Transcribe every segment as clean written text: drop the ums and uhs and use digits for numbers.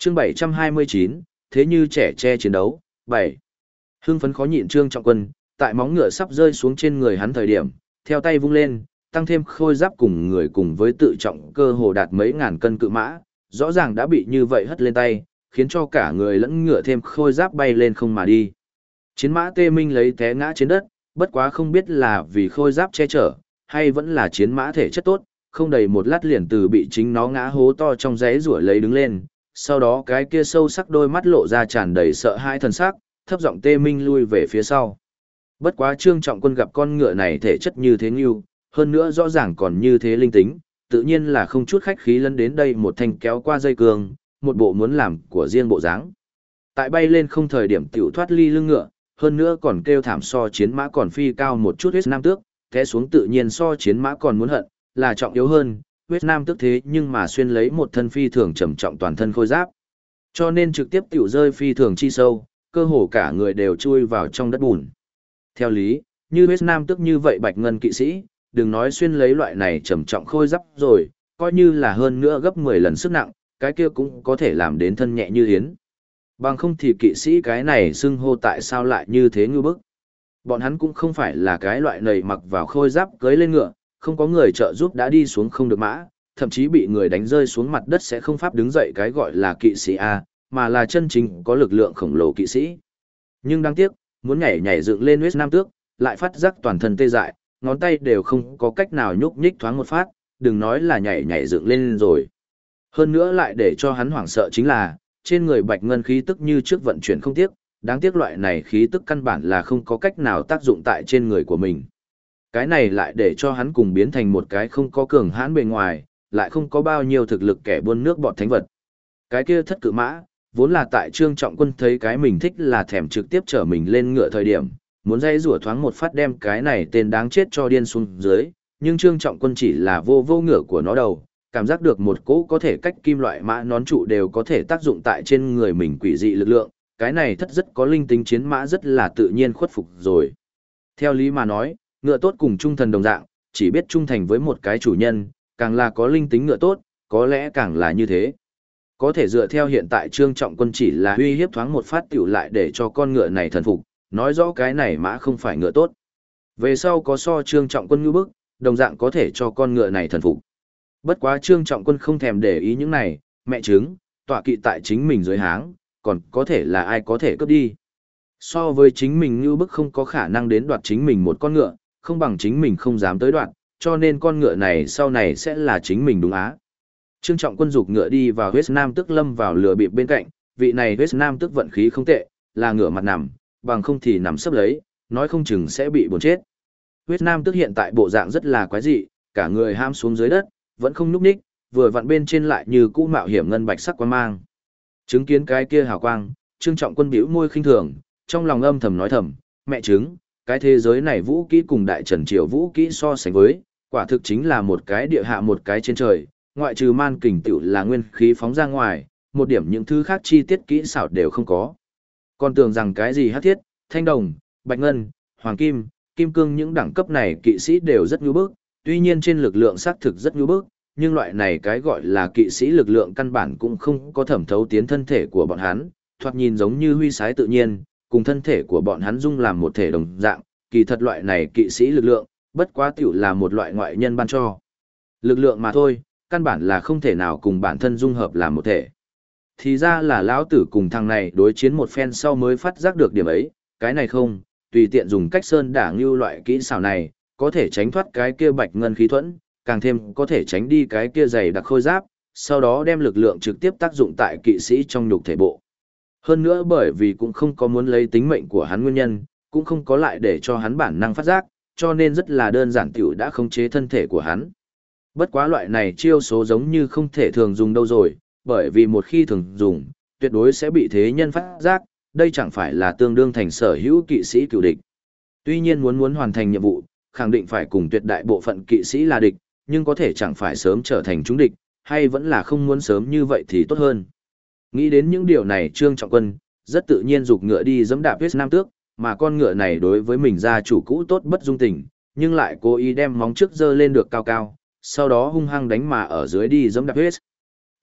Chương 729, thế như trẻ tre chiến đấu, 7. Hưng phấn khó nhịn Trương Trọng Quân, tại móng ngựa sắp rơi xuống trên người hắn thời điểm, theo tay vung lên, tăng thêm khôi giáp cùng người cùng với tự trọng cơ hồ đạt mấy ngàn cân cự mã, rõ ràng đã bị như vậy hất lên tay, khiến cho cả người lẫn ngựa thêm khôi giáp bay lên không mà đi. Chiến mã Tê Minh lấy té ngã trên đất, bất quá không biết là vì khôi giáp che chở, hay vẫn là chiến mã thể chất tốt, không đầy một lát liền từ bị chính nó ngã hố to trong giấy rủa lấy đứng lên, sau đó cái kia sâu sắc đôi mắt lộ ra tràn đầy sợ hãi thần sắc, thấp giọng Tê Minh lui về phía sau. Bất quá Trương Trọng Quân gặp con ngựa này thể chất như thế nhưu, hơn nữa rõ ràng còn như thế linh tính, tự nhiên là không chút khách khí lấn đến đây một thanh kéo qua dây cương, một bộ muốn làm của riêng bộ dáng. Tại bay lên không thời điểm tiểu thoát ly lưng ngựa, hơn nữa còn kêu thảm so chiến mã còn phi cao một chút huyết nam tước, té xuống tự nhiên so chiến mã còn muốn hận, là trọng yếu hơn, huyết nam tước thế nhưng mà xuyên lấy một thân phi thường trầm trọng toàn thân khôi giáp. Cho nên trực tiếp tiểu rơi phi thường chi sâu, cơ hồ cả người đều chui vào trong đất bùn. Theo lý, như huyết nam tước như vậy bạch ngân kỵ sĩ, đừng nói xuyên lấy loại này trầm trọng khôi giáp rồi, coi như là hơn nữa gấp 10 lần sức nặng, cái kia cũng có thể làm đến thân nhẹ như yến. Bằng không thì kỵ sĩ cái này xưng hô tại sao lại như thế ngư bức. Bọn hắn cũng không phải là cái loại nầy mặc vào khôi giáp cưới lên ngựa, không có người trợ giúp đã đi xuống không được mã, thậm chí bị người đánh rơi xuống mặt đất sẽ không pháp đứng dậy cái gọi là kỵ sĩ A, mà là chân chính có lực lượng khổng lồ kỵ sĩ. Nhưng đáng tiếc, muốn nhảy nhảy dựng lên huyết nam tước, lại phát giác toàn thân tê dại, ngón tay đều không có cách nào nhúc nhích thoáng một phát, đừng nói là nhảy nhảy dựng lên rồi. Hơn nữa lại để cho hắn hoảng sợ chính là, trên người bạch ngân khí tức như trước vận chuyển không tiếc, đáng tiếc loại này khí tức căn bản là không có cách nào tác dụng tại trên người của mình. Cái này lại để cho hắn cùng biến thành một cái không có cường hãn bề ngoài, lại không có bao nhiêu thực lực kẻ buôn nước bọt thánh vật. Cái kia thất cự mã, vốn là tại Trương Trọng Quân thấy cái mình thích là thèm trực tiếp chở mình lên ngựa thời điểm, muốn dây rủa thoáng một phát đem cái này tên đáng chết cho điên xuống dưới, nhưng Trương Trọng Quân chỉ là vô ngựa của nó đầu, cảm giác được một cỗ có thể cách kim loại mã nón trụ đều có thể tác dụng tại trên người mình quỷ dị lực lượng, cái này thất rất có linh tính chiến mã rất là tự nhiên khuất phục rồi. Theo lý mà nói, ngựa tốt cùng trung thần đồng dạng, chỉ biết trung thành với một cái chủ nhân, càng là có linh tính ngựa tốt, có lẽ càng là như thế. Có thể dựa theo hiện tại Trương Trọng Quân chỉ là uy hiếp thoáng một phát tiểu lại để cho con ngựa này thần phục, nói rõ cái này mã không phải ngựa tốt. Về sau có so Trương Trọng Quân như bức, đồng dạng có thể cho con ngựa này thần phục. Bất quá Trương Trọng Quân không thèm để ý những này, mẹ chứng, tọa kỵ tại chính mình dưới háng, còn có thể là ai có thể cướp đi. So với chính mình như bức không có khả năng đến đoạt chính mình một con ngựa, không bằng chính mình không dám tới đoạt, cho nên con ngựa này sau này sẽ là chính mình đúng á. Trương Trọng Quân dục ngựa đi vào huyết nam tức lâm vào lửa bịp bên cạnh, vị này huyết nam tức vận khí không tệ, là ngựa mặt nằm, bằng không thì nằm sấp lấy, nói không chừng sẽ bị buồn chết. Huyết nam tức hiện tại bộ dạng rất là quái dị, cả người ham xuống dưới đất, vẫn không nhúc nhích, vừa vặn bên trên lại như cũ mạo hiểm ngân bạch sắc quang mang. Chứng kiến cái kia hào quang, Trương Trọng Quân bĩu môi khinh thường, trong lòng âm thầm nói thầm, mẹ chứng, cái thế giới này vũ kỹ cùng đại trần triều vũ kỹ so sánh với, quả thực chính là một cái địa hạ một cái trên trời, ngoại trừ man kình tiểu là nguyên khí phóng ra ngoài, một điểm những thứ khác chi tiết kỹ xảo đều không có. Còn tưởng rằng cái gì hắc thiết, thanh đồng, bạch ngân, hoàng kim, kim cương những đẳng cấp này kỵ sĩ đều rất nhu bức, tuy nhiên trên lực lượng xác thực rất nhu bức, nhưng loại này cái gọi là kỵ sĩ lực lượng căn bản cũng không có thẩm thấu tiến thân thể của bọn hắn, thoạt nhìn giống như huy sái tự nhiên, cùng thân thể của bọn hắn dung làm một thể đồng dạng, kỳ thật loại này kỵ sĩ lực lượng, bất quá tiểu là một loại ngoại nhân ban cho. Lực lượng mà thôi, căn bản là không thể nào cùng bản thân dung hợp làm một thể. Thì ra là lão tử cùng thằng này đối chiến một phen sau mới phát giác được điểm ấy, cái này không, tùy tiện dùng cách sơn đả ngưu loại kỹ xảo này, có thể tránh thoát cái kia bạch ngân khí thuẫn, càng thêm có thể tránh đi cái kia dày đặc khôi giáp, sau đó đem lực lượng trực tiếp tác dụng tại kỵ sĩ trong nhục thể bộ. Hơn nữa bởi vì cũng không có muốn lấy tính mệnh của hắn nguyên nhân, cũng không có lại để cho hắn bản năng phát giác, cho nên rất là đơn giản tiểu đã khống chế thân thể của hắn. Bất quá loại này chiêu số giống như không thể thường dùng đâu rồi, bởi vì một khi thường dùng, tuyệt đối sẽ bị thế nhân phát giác, đây chẳng phải là tương đương thành sở hữu kỵ sĩ cựu địch. Tuy nhiên muốn hoàn thành nhiệm vụ, khẳng định phải cùng tuyệt đại bộ phận kỵ sĩ là địch, nhưng có thể chẳng phải sớm trở thành chúng địch, hay vẫn là không muốn sớm như vậy thì tốt hơn. Nghĩ đến những điều này Trương Trọng Quân, rất tự nhiên giục ngựa đi giẫm đạp huyết nam tước, mà con ngựa này đối với mình gia chủ cũ tốt bất dung tình, nhưng lại cố ý đem móng trước giơ lên được cao cao, sau đó hung hăng đánh mà ở dưới đi giẫm đạp huyết.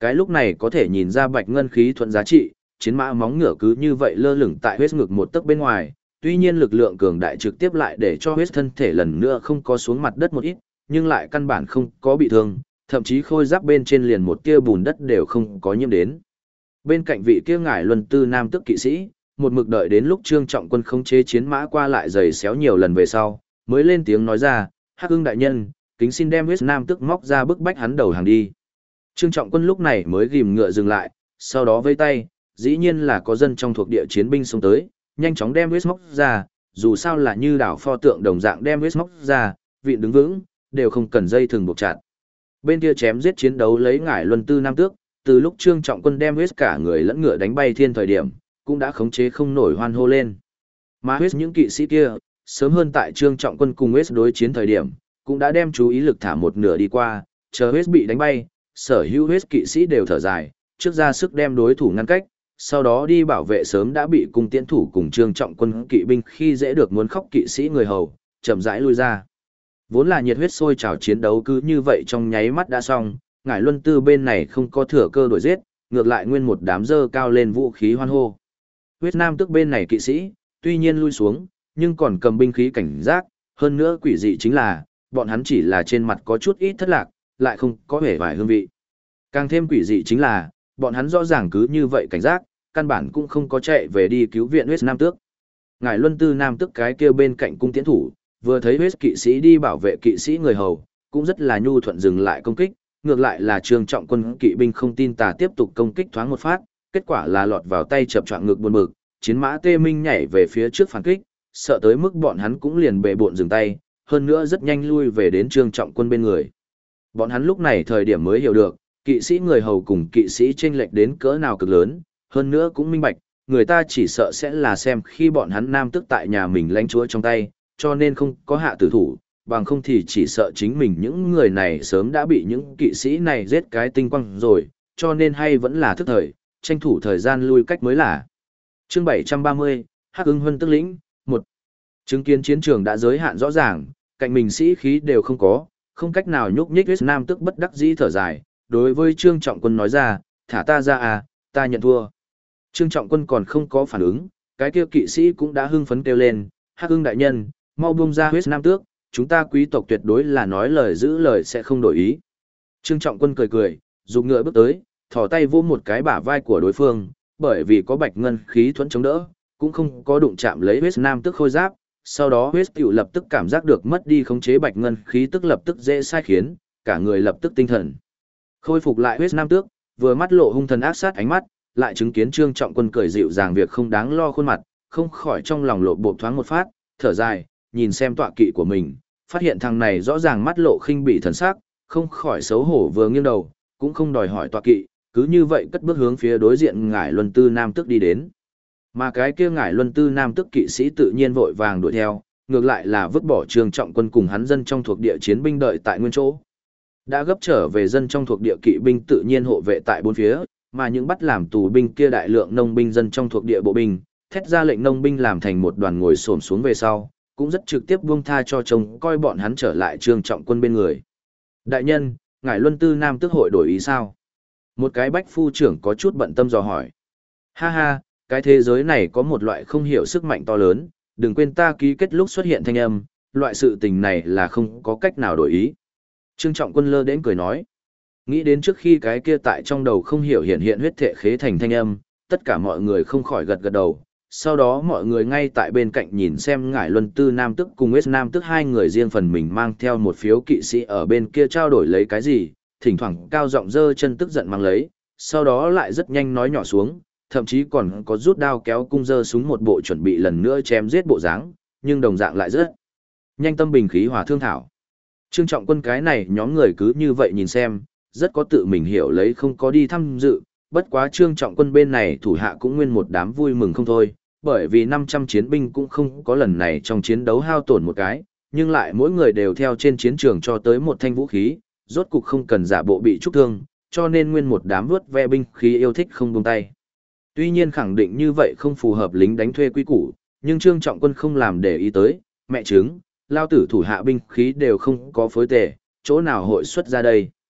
Cái lúc này có thể nhìn ra bạch ngân khí thuận giá trị, chiến mã móng ngựa cứ như vậy lơ lửng tại huyết ngực một tấc bên ngoài, tuy nhiên lực lượng cường đại trực tiếp lại để cho huyết thân thể lần nữa không có xuống mặt đất một ít, nhưng lại căn bản không có bị thương, thậm chí khôi giáp bên trên liền một tia bùn đất đều không có nhiễm đến. Bên cạnh vị kia ngải luân tư nam tức kỵ sĩ, một mực đợi đến lúc Trương Trọng Quân khống chế chiến mã qua lại giày xéo nhiều lần về sau, mới lên tiếng nói ra, Hắc Ưng đại nhân, kính xin đem huyết nam tức móc ra bức bách hắn đầu hàng đi. Trương Trọng Quân lúc này mới ghim ngựa dừng lại, sau đó vây tay, dĩ nhiên là có dân trong thuộc địa chiến binh xông tới, nhanh chóng đem huyết móc ra, dù sao là như đảo pho tượng đồng dạng đem huyết móc ra, vịn đứng vững, đều không cần dây thừng buộc chặt. Bên kia chém giết chiến đấu lấy ngải luân tư nam tước, từ lúc Trương Trọng Quân đem huyết cả người lẫn ngựa đánh bay thiên thời điểm, cũng đã khống chế không nổi hoan hô lên. Mà huyết những kỵ sĩ kia, sớm hơn tại Trương Trọng Quân cùng huyết đối chiến thời điểm, cũng đã đem chú ý lực thả một nửa đi qua, chờ huyết bị đánh bay, sở hữu huyết kỵ sĩ đều thở dài, trước ra sức đem đối thủ ngăn cách, sau đó đi bảo vệ sớm đã bị cung tiễn thủ cùng Trương Trọng Quân kỵ binh khi dễ được muốn khóc kỵ sĩ người hầu, chậm rãi lui ra. Vốn là nhiệt huyết sôi trào chiến đấu cứ như vậy trong nháy mắt đã xong, ngải luân tư bên này không có thừa cơ đổi giết, ngược lại nguyên một đám dơ cao lên vũ khí hoan hô. Huyết nam tức bên này kỵ sĩ, tuy nhiên lui xuống, nhưng còn cầm binh khí cảnh giác, hơn nữa quỷ dị chính là, bọn hắn chỉ là trên mặt có chút ít thất lạc, lại không có vẻ vài hương vị. Càng thêm quỷ dị chính là, bọn hắn rõ ràng cứ như vậy cảnh giác, căn bản cũng không có chạy về đi cứu viện huyết nam tước. Ngải luân tư nam tước cái kia bên cạnh cung tiễn thủ, vừa thấy huyết kỵ sĩ đi bảo vệ kỵ sĩ người hầu, cũng rất là nhu thuận dừng lại công kích, ngược lại là Trương Trọng Quân kỵ binh không tin tà tiếp tục công kích thoáng một phát, kết quả là lọt vào tay chập choạng ngực buồn bực, chiến mã Tê Minh nhảy về phía trước phản kích, sợ tới mức bọn hắn cũng liền bệ bộn dừng tay, hơn nữa rất nhanh lui về đến Trương Trọng Quân bên người. Bọn hắn lúc này thời điểm mới hiểu được, kỵ sĩ người hầu cùng kỵ sĩ chênh lệch đến cỡ nào cực lớn, hơn nữa cũng minh bạch, người ta chỉ sợ sẽ là xem khi bọn hắn nam tức tại nhà mình lãnh chúa trong tay, cho nên không có hạ tử thủ, bằng không thì chỉ sợ chính mình những người này sớm đã bị những kỵ sĩ này giết cái tinh quăng rồi, cho nên hay vẫn là thức thời, tranh thủ thời gian lui cách mới là. Chương 730, Hắc Ưng Huân Tức Lĩnh, 1. Chứng kiến chiến trường đã giới hạn rõ ràng, cạnh mình sĩ khí đều không có, không cách nào nhúc nhích huyết nam tức bất đắc dĩ thở dài, đối với Trương Trọng Quân nói ra, thả ta ra à, ta nhận thua. Trương Trọng Quân còn không có phản ứng, cái kia kỵ sĩ cũng đã hưng phấn kêu lên, Hắc Ưng đại nhân, mau buông ra huyết nam tước, chúng ta quý tộc tuyệt đối là nói lời giữ lời sẽ không đổi ý. Trương Trọng Quân cười cười, dùng ngựa bước tới, thò tay vỗ một cái bả vai của đối phương, bởi vì có bạch ngân khí thuẫn chống đỡ, cũng không có đụng chạm lấy huyết nam tức khôi giáp, sau đó huyết tiểu lập tức cảm giác được mất đi khống chế bạch ngân khí tức lập tức dễ sai khiến, cả người lập tức tinh thần. Khôi phục lại huyết nam tước, vừa mắt lộ hung thần ác sát ánh mắt, lại chứng kiến Trương Trọng Quân cười dịu dàng việc không đáng lo khuôn mặt, không khỏi trong lòng lộ bộ thoáng một phát, thở dài, nhìn xem tọa kỵ của mình, phát hiện thằng này rõ ràng mắt lộ khinh bỉ thần sắc, không khỏi xấu hổ vừa nghiêng đầu, cũng không đòi hỏi tọa kỵ, cứ như vậy cất bước hướng phía đối diện ngải luân tư nam tức đi đến. Mà cái kia ngải luân tư nam tức kỵ sĩ tự nhiên vội vàng đuổi theo, ngược lại là vứt bỏ Trương Trọng Quân cùng hắn dân trong thuộc địa chiến binh đợi tại nguyên chỗ. Đã gấp trở về dân trong thuộc địa kỵ binh tự nhiên hộ vệ tại bốn phía, mà những bắt làm tù binh kia đại lượng nông binh dân trong thuộc địa bộ binh, thét ra lệnh nông binh làm thành một đoàn ngồi xổm xuống về sau, cũng rất trực tiếp buông tha cho trông coi bọn hắn trở lại Trương Trọng Quân bên người. Đại nhân, ngải luân tư nam tức hội đổi ý sao? Một cái bách phu trưởng có chút bận tâm dò hỏi. Ha ha, cái thế giới này có một loại không hiểu sức mạnh to lớn, đừng quên ta ký kết lúc xuất hiện thanh âm, loại sự tình này là không có cách nào đổi ý. Trương Trọng Quân lơ đến cười nói. Nghĩ đến trước khi cái kia tại trong đầu không hiểu hiện hiện huyết thệ khế thành thanh âm, tất cả mọi người không khỏi gật gật đầu. Sau đó mọi người ngay tại bên cạnh nhìn xem ngải luân tư nam tức cùng huyết nam tức hai người riêng phần mình mang theo một phiếu kỵ sĩ ở bên kia trao đổi lấy cái gì, thỉnh thoảng cao giọng dơ chân tức giận mang lấy, sau đó lại rất nhanh nói nhỏ xuống, thậm chí còn có rút đao kéo cung dơ súng một bộ chuẩn bị lần nữa chém giết bộ dáng, nhưng đồng dạng lại rất nhanh tâm bình khí hòa thương thảo. Trương Trọng Quân cái này nhóm người cứ như vậy nhìn xem, rất có tự mình hiểu lấy không có đi tham dự, bất quá Trương Trọng Quân bên này thủ hạ cũng nguyên một đám vui mừng không thôi, bởi vì 500 chiến binh cũng không có lần này trong chiến đấu hao tổn một cái, nhưng lại mỗi người đều theo trên chiến trường cho tới một thanh vũ khí, rốt cục không cần giả bộ bị trúc thương, cho nên nguyên một đám vuốt ve binh khí yêu thích không buông tay. Tuy nhiên khẳng định như vậy không phù hợp lính đánh thuê quy củ, nhưng Trương Trọng Quân không làm để ý tới, mẹ chứng, lao tử thủ hạ binh khí đều không có phối tề, chỗ nào hội xuất ra đây.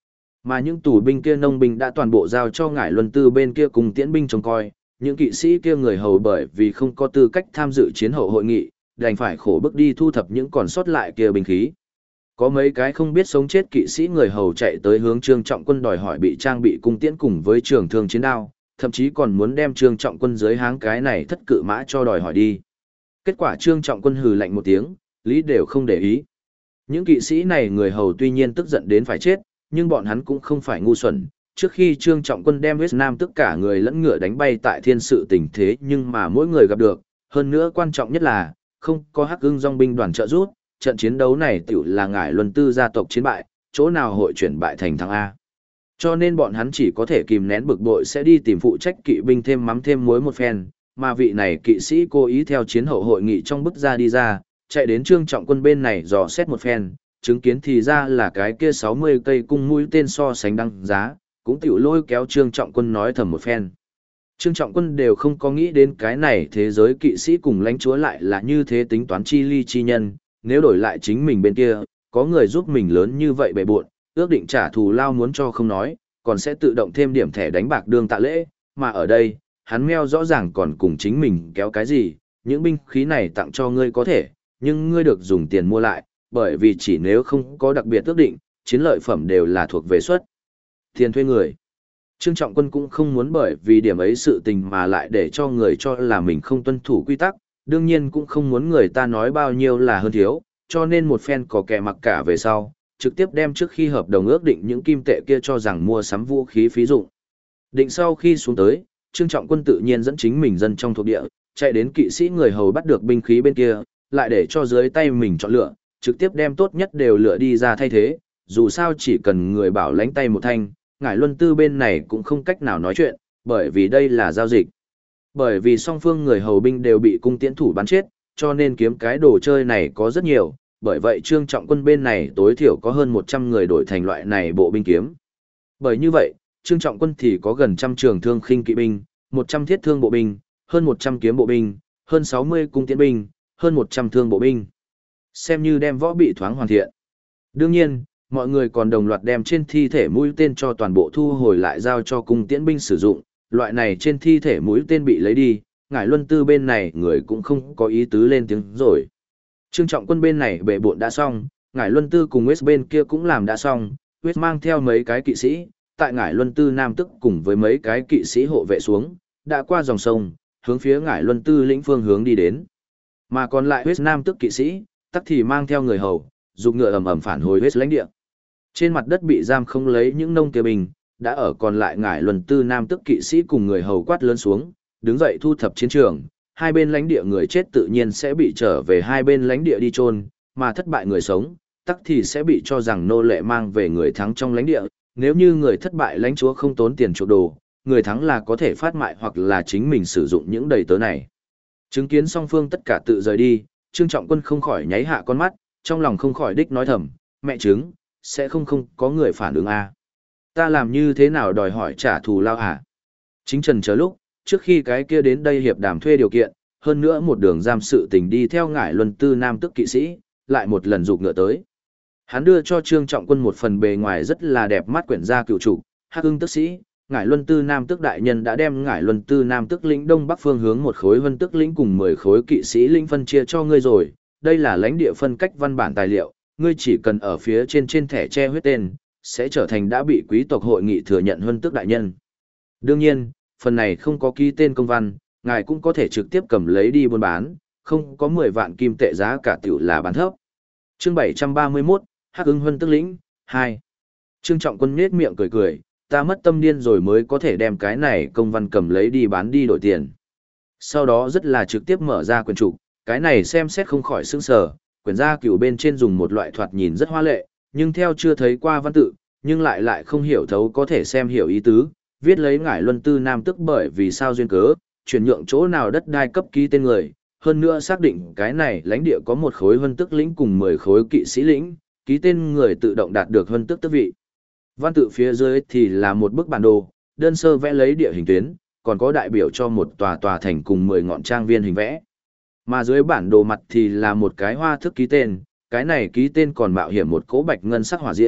Mà những tù binh kia nông binh đã toàn bộ giao cho Ngải Luân Tư bên kia cùng tiễn binh trông coi, những kỵ sĩ kia người hầu bởi vì không có tư cách tham dự chiến hậu hội nghị, đành phải khổ bức đi thu thập những còn sót lại kia binh khí. Có mấy cái không biết sống chết kỵ sĩ người hầu chạy tới hướng Trương Trọng Quân đòi hỏi bị trang bị cung tiễn cùng với trường thương chiến đao, thậm chí còn muốn đem Trương Trọng Quân dưới háng cái này thất cự mã cho đòi hỏi đi. Kết quả Trương Trọng Quân hừ lạnh một tiếng, lý đều không để ý. Những kỵ sĩ này người hầu tuy nhiên tức giận đến phải chết, nhưng bọn hắn cũng không phải ngu xuẩn. Trước khi Trương Trọng Quân đem Huyết Nam tất cả người lẫn ngựa đánh bay tại thiên sự tình thế nhưng mà mỗi người gặp được, hơn nữa quan trọng nhất là, không có Hắc Ưng dòng binh đoàn trợ giúp, trận chiến đấu này tiểu là Ngải Luân Tư gia tộc chiến bại, chỗ nào hội chuyển bại thành thắng A. Cho nên bọn hắn chỉ có thể kìm nén bực bội sẽ đi tìm phụ trách kỵ binh thêm mắm thêm muối một phen, mà vị này kỵ sĩ cố ý theo chiến hậu hội nghị trong bức ra đi ra, chạy đến Trương Trọng Quân bên này dò xét một phen, chứng kiến thì ra là cái kia 60 cây cung mũi tên so sánh đăng giá, cũng tiểu lôi kéo Trương Trọng Quân nói thầm một phen. Trương Trọng Quân đều không có nghĩ đến cái này thế giới kỵ sĩ cùng lãnh chúa lại là như thế tính toán chi ly chi nhân, nếu đổi lại chính mình bên kia, có người giúp mình lớn như vậy bề buộn, ước định trả thù lao muốn cho không nói, còn sẽ tự động thêm điểm thẻ đánh bạc đương tạ lễ, mà ở đây, hắn meo rõ ràng còn cùng chính mình kéo cái gì, những binh khí này tặng cho ngươi có thể, nhưng ngươi được dùng tiền mua lại, bởi vì chỉ nếu không có đặc biệt ước định, chiến lợi phẩm đều là thuộc về suất tiền thuê người. Trương Trọng Quân cũng không muốn bởi vì điểm ấy sự tình mà lại để cho người cho là mình không tuân thủ quy tắc, đương nhiên cũng không muốn người ta nói bao nhiêu là hơn thiếu, cho nên một phen có kẻ mặc cả về sau, trực tiếp đem trước khi hợp đồng ước định những kim tệ kia cho rằng mua sắm vũ khí phí dụng. Định sau khi xuống tới, Trương Trọng Quân tự nhiên dẫn chính mình dân trong thuộc địa, chạy đến kỵ sĩ người hầu bắt được binh khí bên kia, lại để cho dưới tay mình chọn lựa, trực tiếp đem tốt nhất đều lựa đi ra thay thế, dù sao chỉ cần người bảo lãnh tay một thanh, Ngải Luân Tư bên này cũng không cách nào nói chuyện, bởi vì đây là giao dịch. Bởi vì song phương người hầu binh đều bị cung tiễn thủ bắn chết, cho nên kiếm cái đồ chơi này có rất nhiều, bởi vậy Trương Trọng Quân bên này tối thiểu có hơn 100 người đổi thành loại này bộ binh kiếm. Bởi như vậy, Trương Trọng Quân thì có gần trăm trường thương khinh kỵ binh, 100 thiết thương bộ binh, hơn 100 kiếm bộ binh, hơn 60 cung tiễn binh, hơn 100 thương bộ binh. Xem như đem võ bị thoáng hoàn thiện. Đương nhiên, mọi người còn đồng loạt đem trên thi thể mũi tên cho toàn bộ thu hồi lại giao cho cung tiễn binh sử dụng, loại này trên thi thể mũi tên bị lấy đi, Ngải Luân Tư bên này người cũng không có ý tứ lên tiếng rồi. Trương Trọng Quân bên này bệ bộn đã xong, Ngải Luân Tư cùng West bên kia cũng làm đã xong, West mang theo mấy cái kỵ sĩ, tại Ngải Luân Tư Nam tức cùng với mấy cái kỵ sĩ hộ vệ xuống, đã qua dòng sông, hướng phía Ngải Luân Tư lĩnh phương hướng đi đến. Mà còn lại West Nam tức kỵ sĩ, tắc thì mang theo người hầu, dục ngựa ầm ầm phản hồi West lãnh địa. Trên mặt đất bị giam không lấy những nông kia bình, đã ở còn lại Ngải Luân Tư Nam tức kỵ sĩ cùng người hầu quát lớn xuống, đứng dậy thu thập chiến trường, hai bên lãnh địa người chết tự nhiên sẽ bị trở về hai bên lãnh địa đi chôn, mà thất bại người sống, tắc thì sẽ bị cho rằng nô lệ mang về người thắng trong lãnh địa, nếu như người thất bại lãnh chúa không tốn tiền chuộc đồ, người thắng là có thể phát mại hoặc là chính mình sử dụng những đầy tớ này. Chứng kiến song phương tất cả tự rời đi, Trương Trọng Quân không khỏi nháy hạ con mắt, trong lòng không khỏi đích nói thầm, mẹ chứng, sẽ không có người phản ứng à. Ta làm như thế nào đòi hỏi trả thù lao hả? Chính trần chờ lúc, trước khi cái kia đến đây hiệp đàm thuê điều kiện, hơn nữa một đường giam sự tình đi theo Ngải Luân Tư Nam tức kỵ sĩ, lại một lần rục ngựa tới. Hắn đưa cho Trương Trọng Quân một phần bề ngoài rất là đẹp mắt quyển gia cựu chủ, Hắc Ưng tức sĩ, Ngải Luân Tư Nam tức đại nhân đã đem Ngải Luân Tư Nam tức lĩnh đông bắc phương hướng một khối vân tức lĩnh cùng 10 khối kỵ sĩ lĩnh phân chia cho ngươi rồi, đây là lãnh địa phân cách văn bản tài liệu, ngươi chỉ cần ở phía trên thẻ che huyết tên, sẽ trở thành đã bị quý tộc hội nghị thừa nhận huân tước đại nhân. Đương nhiên, phần này không có ký tên công văn, ngài cũng có thể trực tiếp cầm lấy đi buôn bán, không có 10 vạn kim tệ giá cả tiểu là bán thấp. Chương 731, Hắc Ưng huân tước lĩnh, 2. Trương Trọng Quân nhếch miệng cười cười, ta mất tâm điên rồi mới có thể đem cái này công văn cầm lấy đi bán đi đổi tiền. Sau đó rất là trực tiếp mở ra quyển trục, cái này xem xét không khỏi sững sờ, quyển gia cửu bên trên dùng một loại thoạt nhìn rất hoa lệ, nhưng theo chưa thấy qua văn tự, nhưng lại không hiểu thấu có thể xem hiểu ý tứ, viết lấy Ngải Luân Tư Nam tức bởi vì sao duyên cớ, chuyển nhượng chỗ nào đất đai cấp ký tên người, hơn nữa xác định cái này lãnh địa có một khối huân tức lĩnh cùng 10 khối kỵ sĩ lĩnh, ký tên người tự động đạt được huân tức tước vị. Văn tự phía dưới thì là một bức bản đồ, đơn sơ vẽ lấy địa hình tuyến, còn có đại biểu cho một tòa thành cùng 10 ngọn trang viên hình vẽ. Mà dưới bản đồ mặt thì là một cái hoa thức ký tên, cái này ký tên còn mạo hiểm một cỗ bạch ngân sắc hỏa diễm,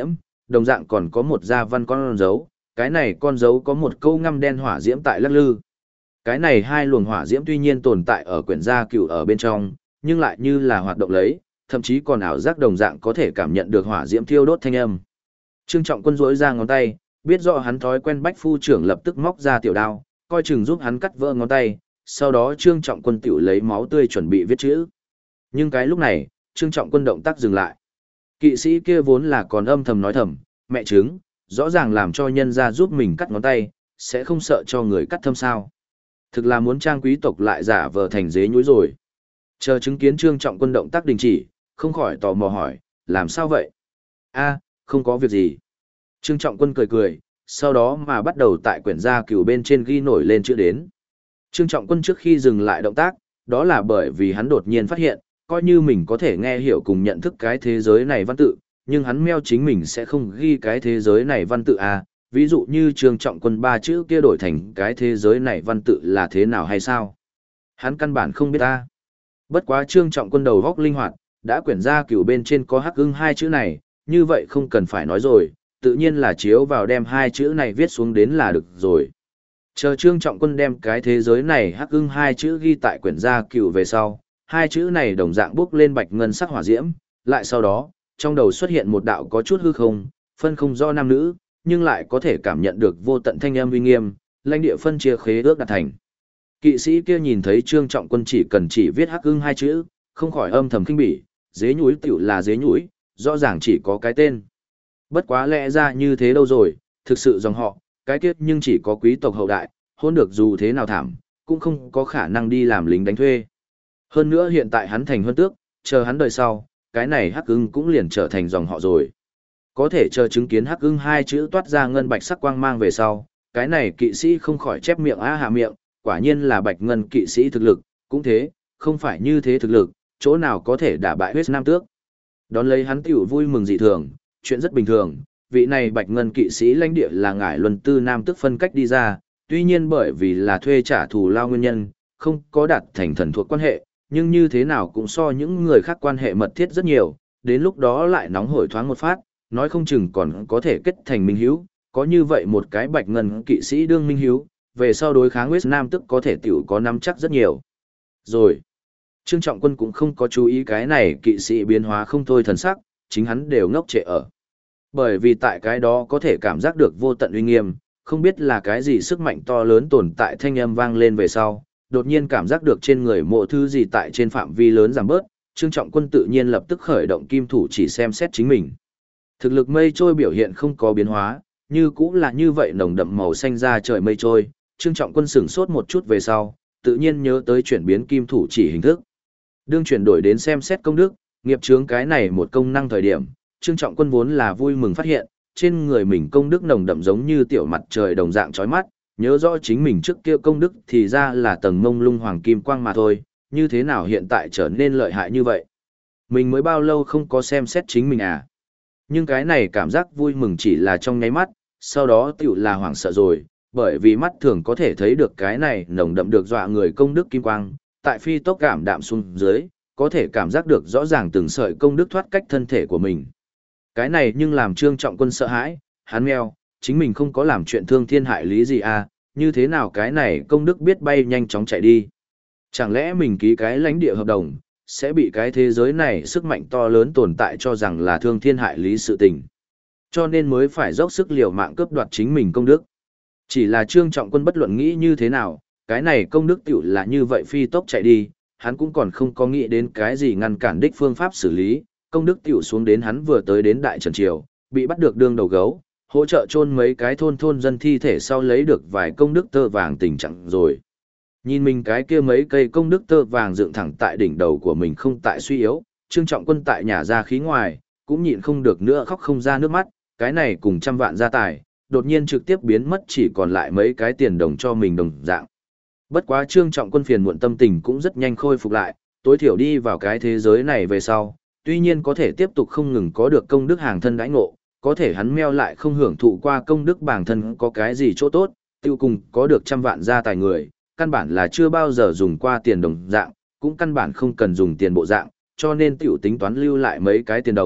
đồng dạng còn có một gia văn con dấu, cái này con dấu có một câu ngăm đen hỏa diễm tại lắc lư. Cái này hai luồng hỏa diễm tuy nhiên tồn tại ở quyển gia cửu ở bên trong, nhưng lại như là hoạt động lấy, thậm chí còn ảo giác đồng dạng có thể cảm nhận được hỏa diễm thiêu đốt thanh âm. Trương Trọng Quân duỗi ra ngón tay, biết rõ hắn thói quen Bách phu trưởng lập tức móc ra tiểu đao, coi chừng giúp hắn cắt vỡ ngón tay, sau đó Trương Trọng Quân tiểu lấy máu tươi chuẩn bị viết chữ. Nhưng cái lúc này, Trương Trọng Quân động tác dừng lại. Kỵ sĩ kia vốn là còn âm thầm nói thầm, mẹ chứng, rõ ràng làm cho nhân gia giúp mình cắt ngón tay, sẽ không sợ cho người cắt thâm sao. Thực là muốn trang quý tộc lại giả vờ thành dế nhúi rồi. Chờ chứng kiến Trương Trọng Quân động tác đình chỉ, không khỏi tò mò hỏi, làm sao vậy? A, không có việc gì. Trương Trọng Quân cười cười, sau đó mà bắt đầu tại quyển gia cửu bên trên ghi nổi lên chữ đến. Trương Trọng Quân trước khi dừng lại động tác, đó là bởi vì hắn đột nhiên phát hiện, coi như mình có thể nghe hiểu cùng nhận thức cái thế giới này văn tự, nhưng hắn meo chính mình sẽ không ghi cái thế giới này văn tự à, ví dụ như Trương Trọng Quân ba chữ kia đổi thành cái thế giới này văn tự là thế nào hay sao? Hắn căn bản không biết ta. Bất quá Trương Trọng Quân đầu góc linh hoạt, đã quyển ra cửu bên trên có hắc ưng hai chữ này, như vậy không cần phải nói rồi, tự nhiên là chiếu vào đem hai chữ này viết xuống đến là được rồi. Chờ Trương Trọng Quân đem cái thế giới này hắc ưng hai chữ ghi tại quyển gia cửu về sau, hai chữ này đồng dạng bốc lên bạch ngân sắc hỏa diễm, lại sau đó, trong đầu xuất hiện một đạo có chút hư không, phân không rõ nam nữ, nhưng lại có thể cảm nhận được vô tận thanh âm uy nghiêm, lãnh địa phân chia khế ước đạt thành. Kỵ sĩ kia nhìn thấy Trương Trọng Quân chỉ cần chỉ viết hắc ưng hai chữ, không khỏi âm thầm khinh bỉ, dế nhúi tiểu là dế nhúi, rõ ràng chỉ có cái tên. Bất quá lẽ ra như thế đâu rồi, thực sự dòng họ, cái kiếp nhưng chỉ có quý tộc hậu đại, hôn được dù thế nào thảm, cũng không có khả năng đi làm lính đánh thuê. Hơn nữa hiện tại hắn thành huân tước, chờ hắn đời sau, cái này hắc ưng cũng liền trở thành dòng họ rồi. Có thể chờ chứng kiến hắc ưng hai chữ toát ra ngân bạch sắc quang mang về sau, cái này kỵ sĩ không khỏi chép miệng hạ miệng, quả nhiên là bạch ngân kỵ sĩ thực lực, cũng thế, không phải như thế thực lực, chỗ nào có thể đả bại huyết nam tước. Đón lấy hắn tiểu vui mừng dị thường, chuyện rất bình thường, vị này bạch ngân kỵ sĩ lãnh địa là ngải luân tư nam tước phân cách đi ra, tuy nhiên bởi vì là thuê trả thù lao nguyên nhân, không có đạt thành thần thuộc quan hệ, nhưng như thế nào cũng so những người khác quan hệ mật thiết rất nhiều, đến lúc đó lại nóng hổi thoáng một phát, nói không chừng còn có thể kết thành minh hiếu, có như vậy một cái bạch ngân kỵ sĩ đương minh hiếu, về sau đối kháng West Nam tức có thể tiểu có nắm chắc rất nhiều. Rồi, Trương Trọng Quân cũng không có chú ý cái này kỵ sĩ biến hóa không thôi thần sắc, chính hắn đều ngốc trệ ở. Bởi vì tại cái đó có thể cảm giác được vô tận uy nghiêm, không biết là cái gì sức mạnh to lớn tồn tại thanh âm vang lên về sau, đột nhiên cảm giác được trên người mộ thứ gì tại trên phạm vi lớn giảm bớt, Trương Trọng Quân tự nhiên lập tức khởi động kim thủ chỉ xem xét chính mình. Thực lực mây trôi biểu hiện không có biến hóa, như cũng là như vậy nồng đậm màu xanh ra trời mây trôi, Trương Trọng Quân sửng sốt một chút về sau, tự nhiên nhớ tới chuyển biến kim thủ chỉ hình thức. Đương chuyển đổi đến xem xét công đức, nghiệp chướng cái này một công năng thời điểm, Trương Trọng Quân vốn là vui mừng phát hiện, trên người mình công đức nồng đậm giống như tiểu mặt trời đồng dạng chói mắt, nhớ rõ chính mình trước kia công đức thì ra là tầng mông lung hoàng kim quang mà thôi, như thế nào hiện tại trở nên lợi hại như vậy. Mình mới bao lâu không có xem xét chính mình à. Nhưng cái này cảm giác vui mừng chỉ là trong nháy mắt, sau đó tiểu là hoảng sợ rồi, bởi vì mắt thường có thể thấy được cái này nồng đậm được dọa người công đức kim quang, tại phi tốc cảm đạm xuống dưới, có thể cảm giác được rõ ràng từng sợi công đức thoát cách thân thể của mình. Cái này nhưng làm Trương Trọng Quân sợ hãi, hắn meo, chính mình không có làm chuyện thương thiên hại lý gì à, như thế nào cái này công đức biết bay nhanh chóng chạy đi. Chẳng lẽ mình ký cái lãnh địa hợp đồng, sẽ bị cái thế giới này sức mạnh to lớn tồn tại cho rằng là thương thiên hại lý sự tình. Cho nên mới phải dốc sức liều mạng cướp đoạt chính mình công đức. Chỉ là Trương Trọng Quân bất luận nghĩ như thế nào, cái này công đức tiểu là như vậy phi tốc chạy đi, hắn cũng còn không có nghĩ đến cái gì ngăn cản đích phương pháp xử lý, công đức tiểu xuống đến hắn vừa tới đến Đại Trần Triều, bị bắt được đương đầu gấu, hỗ trợ chôn mấy cái thôn dân thi thể sau lấy được vài công đức tơ vàng tình trạng rồi. Nhìn mình cái kia mấy cây công đức tơ vàng dựng thẳng tại đỉnh đầu của mình không tại suy yếu, Trương Trọng Quân tại nhà ra khí ngoài, cũng nhịn không được nữa khóc không ra nước mắt, cái này cùng trăm vạn gia tài, đột nhiên trực tiếp biến mất chỉ còn lại mấy cái tiền đồng cho mình đồng dạng. Bất quá Trương Trọng Quân phiền muộn tâm tình cũng rất nhanh khôi phục lại, tối thiểu đi vào cái thế giới này về sau, tuy nhiên có thể tiếp tục không ngừng có được công đức hàng thân đãi ngộ, có thể hắn meo lại không hưởng thụ qua công đức bản thân có cái gì chỗ tốt, tiêu cùng có được trăm vạn gia tài người, căn bản là chưa bao giờ dùng qua tiền đồng dạng, cũng căn bản không cần dùng tiền bộ dạng, cho nên tiểu tính toán lưu lại mấy cái tiền đồng,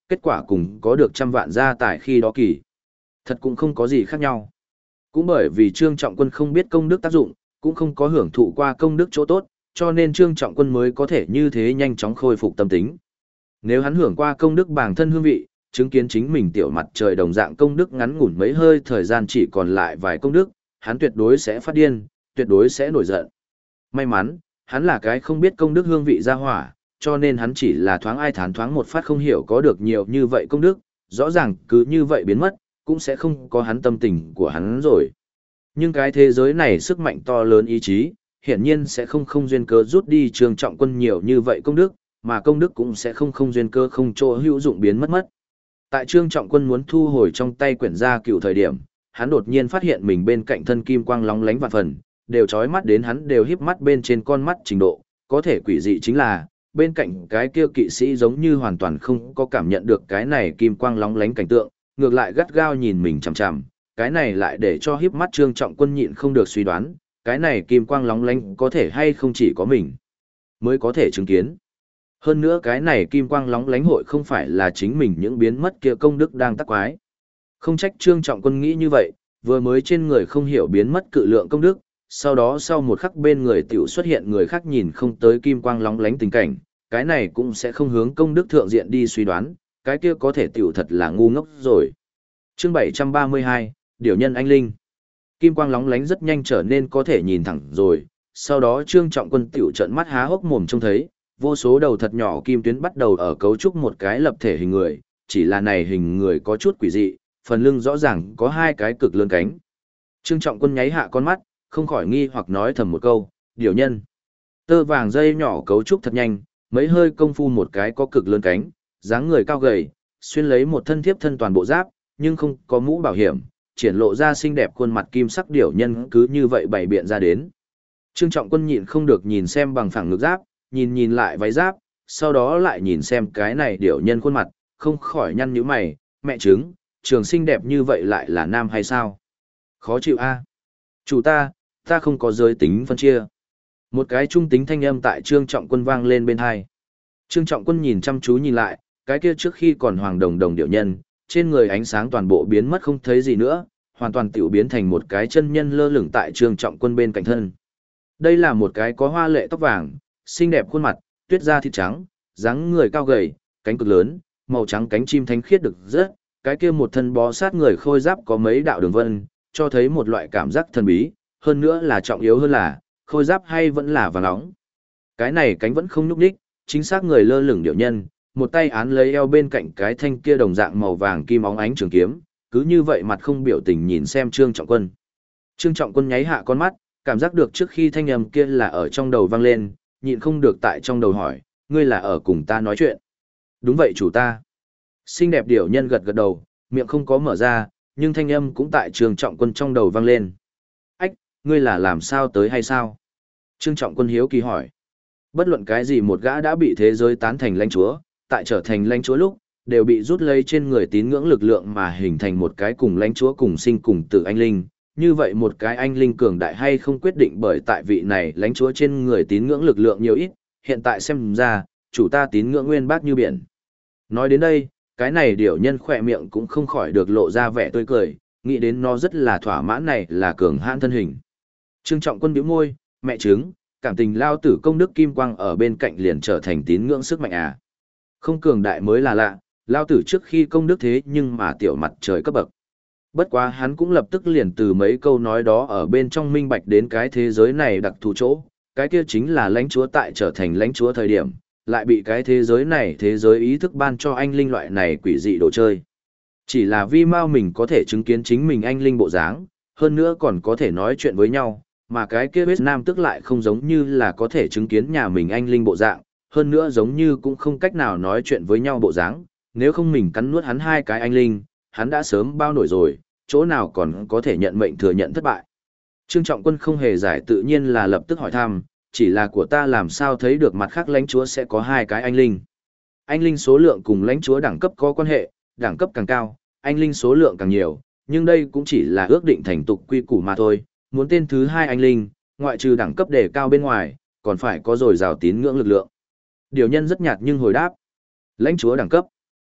kết quả cùng có được trăm vạn gia tài khi đó kỳ. Thật cũng không có gì khác nhau. Cũng bởi vì Trương Trọng Quân không biết công đức tác dụng, cũng không có hưởng thụ qua công đức chỗ tốt, cho nên Trương Trọng Quân mới có thể như thế nhanh chóng khôi phục tâm tính. Nếu hắn hưởng qua công đức bản thân hương vị, chứng kiến chính mình tiểu mặt trời đồng dạng công đức ngắn ngủn mấy hơi thời gian chỉ còn lại vài công đức, hắn tuyệt đối sẽ phát điên, tuyệt đối sẽ nổi giận. May mắn, hắn là cái không biết công đức hương vị ra hỏa, cho nên hắn chỉ là thoáng ai thán thoáng một phát không hiểu có được nhiều như vậy công đức, rõ ràng cứ như vậy biến mất, cũng sẽ không có hắn tâm tình của hắn rồi. Nhưng cái thế giới này sức mạnh to lớn ý chí, hiển nhiên sẽ không duyên cớ rút đi Trương Trọng Quân nhiều như vậy công đức, mà công đức cũng sẽ không duyên cơ không chỗ hữu dụng biến mất mất. Tại Trương Trọng Quân muốn thu hồi trong tay quyển gia cựu thời điểm, hắn đột nhiên phát hiện mình bên cạnh thân kim quang lóng lánh vạn phần, đều chói mắt đến hắn đều híp mắt bên trên con mắt trình độ, có thể quỷ dị chính là, bên cạnh cái kia kỵ sĩ giống như hoàn toàn không có cảm nhận được cái này kim quang lóng lánh cảnh tượng, ngược lại gắt gao nhìn mình chằm chằm, cái này lại để cho híp mắt Trương Trọng Quân nhịn không được suy đoán, cái này kim quang lóng lánh có thể hay không chỉ có mình mới có thể chứng kiến. Hơn nữa cái này kim quang lóng lánh hội không phải là chính mình những biến mất kia công đức đang tắc quái. Không trách Trương Trọng Quân nghĩ như vậy, vừa mới trên người không hiểu biến mất cự lượng công đức, sau đó sau một khắc bên người tiểu xuất hiện người khác nhìn không tới kim quang lóng lánh tình cảnh, cái này cũng sẽ không hướng công đức thượng diện đi suy đoán, cái kia có thể tiểu thật là ngu ngốc rồi. Chương 732, Điều nhân anh linh. Kim quang lóng lánh rất nhanh trở nên có thể nhìn thẳng rồi, sau đó Trương Trọng Quân tiểu trợn mắt há hốc mồm trông thấy, vô số đầu thật nhỏ kim tuyến bắt đầu ở cấu trúc một cái lập thể hình người, chỉ là này hình người có chút quỷ dị, phần lưng rõ ràng có hai cái cực lớn cánh. Trương Trọng Quân nháy hạ con mắt, không khỏi nghi hoặc nói thầm một câu, điều nhân. Tơ vàng dây nhỏ cấu trúc thật nhanh, mấy hơi công phu một cái có cực lớn cánh, dáng người cao gầy, xuyên lấy một thân thiếp thân toàn bộ giáp, nhưng không có mũ bảo hiểm, triển lộ ra xinh đẹp khuôn mặt kim sắc điểu nhân cứ như vậy bày biện ra đến. Trương Trọng Quân nhịn không được nhìn xem bằng phẳng ngực giáp, nhìn lại váy giáp, sau đó lại nhìn xem cái này điểu nhân khuôn mặt, không khỏi nhăn nhíu mày, mẹ trứng, trường xinh đẹp như vậy lại là nam hay sao? Khó chịu a. Chủ ta không có giới tính phân chia. Một cái trung tính thanh âm tại Trương Trọng Quân vang lên bên hai. Trương Trọng Quân nhìn chăm chú nhìn lại, cái kia trước khi còn hoàng đồng đồng điểu nhân, trên người ánh sáng toàn bộ biến mất không thấy gì nữa, hoàn toàn tiểu biến thành một cái chân nhân lơ lửng tại Trương Trọng Quân bên cạnh thân. Đây là một cái có hoa lệ tóc vàng, xinh đẹp khuôn mặt, tuyết da thịt trắng, dáng người cao gầy, cánh cực lớn, màu trắng cánh chim thánh khiết được rất, cái kia một thân bó sát người khôi giáp có mấy đạo đường vân, cho thấy một loại cảm giác thần bí, hơn nữa là trọng yếu hơn là, khôi giáp hay vẫn là vàng óng. Cái này cánh vẫn không nhúc nhích, chính xác người lơ lửng điểu nhân, một tay án lấy eo bên cạnh cái thanh kia đồng dạng màu vàng kim óng ánh trường kiếm, cứ như vậy mặt không biểu tình nhìn xem Trương Trọng Quân. Trương Trọng Quân nháy hạ con mắt, cảm giác được trước khi thanh âm kia là ở trong đầu vang lên, nhịn không được tại trong đầu hỏi, ngươi là ở cùng ta nói chuyện. Đúng vậy chủ ta. Xinh đẹp điểu nhân gật gật đầu, miệng không có mở ra, nhưng thanh âm cũng tại Trương Trọng Quân trong đầu vang lên. Ách, ngươi là làm sao tới hay sao? Trương Trọng Quân hiếu kỳ hỏi. Bất luận cái gì một gã đã bị thế giới tán thành lãnh chúa, tại trở thành lãnh chúa lúc, đều bị rút lấy trên người tín ngưỡng lực lượng mà hình thành một cái cùng lãnh chúa cùng sinh cùng tử anh linh. Như vậy một cái anh linh cường đại hay không quyết định bởi tại vị này lãnh chúa trên người tín ngưỡng lực lượng nhiều ít, hiện tại xem ra, chủ ta tín ngưỡng nguyên bác như biển. Nói đến đây, cái này điểu nhân khỏe miệng cũng không khỏi được lộ ra vẻ tươi cười, nghĩ đến nó rất là thỏa mãn này là cường hãn thân hình. Trương Trọng Quân bĩu môi, mẹ trứng, cảm tình lao tử công đức kim quang ở bên cạnh liền trở thành tín ngưỡng sức mạnh à. Không cường đại mới là lạ, lao tử trước khi công đức thế nhưng mà tiểu mặt trời cấp bậc. Bất quá hắn cũng lập tức liền từ mấy câu nói đó ở bên trong minh bạch đến cái thế giới này đặc thù chỗ, cái kia chính là lãnh chúa tại trở thành lãnh chúa thời điểm, lại bị cái thế giới này thế giới ý thức ban cho anh linh loại này quỷ dị đồ chơi. Chỉ là vi mau mình có thể chứng kiến chính mình anh linh bộ dáng, hơn nữa còn có thể nói chuyện với nhau, mà cái kia Việt Nam tức lại không giống như là có thể chứng kiến nhà mình anh linh bộ dạng, hơn nữa giống như cũng không cách nào nói chuyện với nhau bộ dáng, nếu không mình cắn nuốt hắn hai cái anh linh, hắn đã sớm bao nổi rồi, chỗ nào còn có thể nhận mệnh thừa nhận thất bại. Trương Trọng Quân không hề giải tự nhiên là lập tức hỏi thăm, chỉ là của ta làm sao thấy được mặt khác lãnh chúa sẽ có hai cái anh linh. Anh linh số lượng cùng lãnh chúa đẳng cấp có quan hệ, đẳng cấp càng cao, anh linh số lượng càng nhiều, nhưng đây cũng chỉ là ước định thành tục quy củ mà thôi, muốn tên thứ hai anh linh, ngoại trừ đẳng cấp đề cao bên ngoài, còn phải có dồi dào tín ngưỡng lực lượng. Điều nhân rất nhạt nhưng hồi đáp. Lãnh chúa đẳng cấp.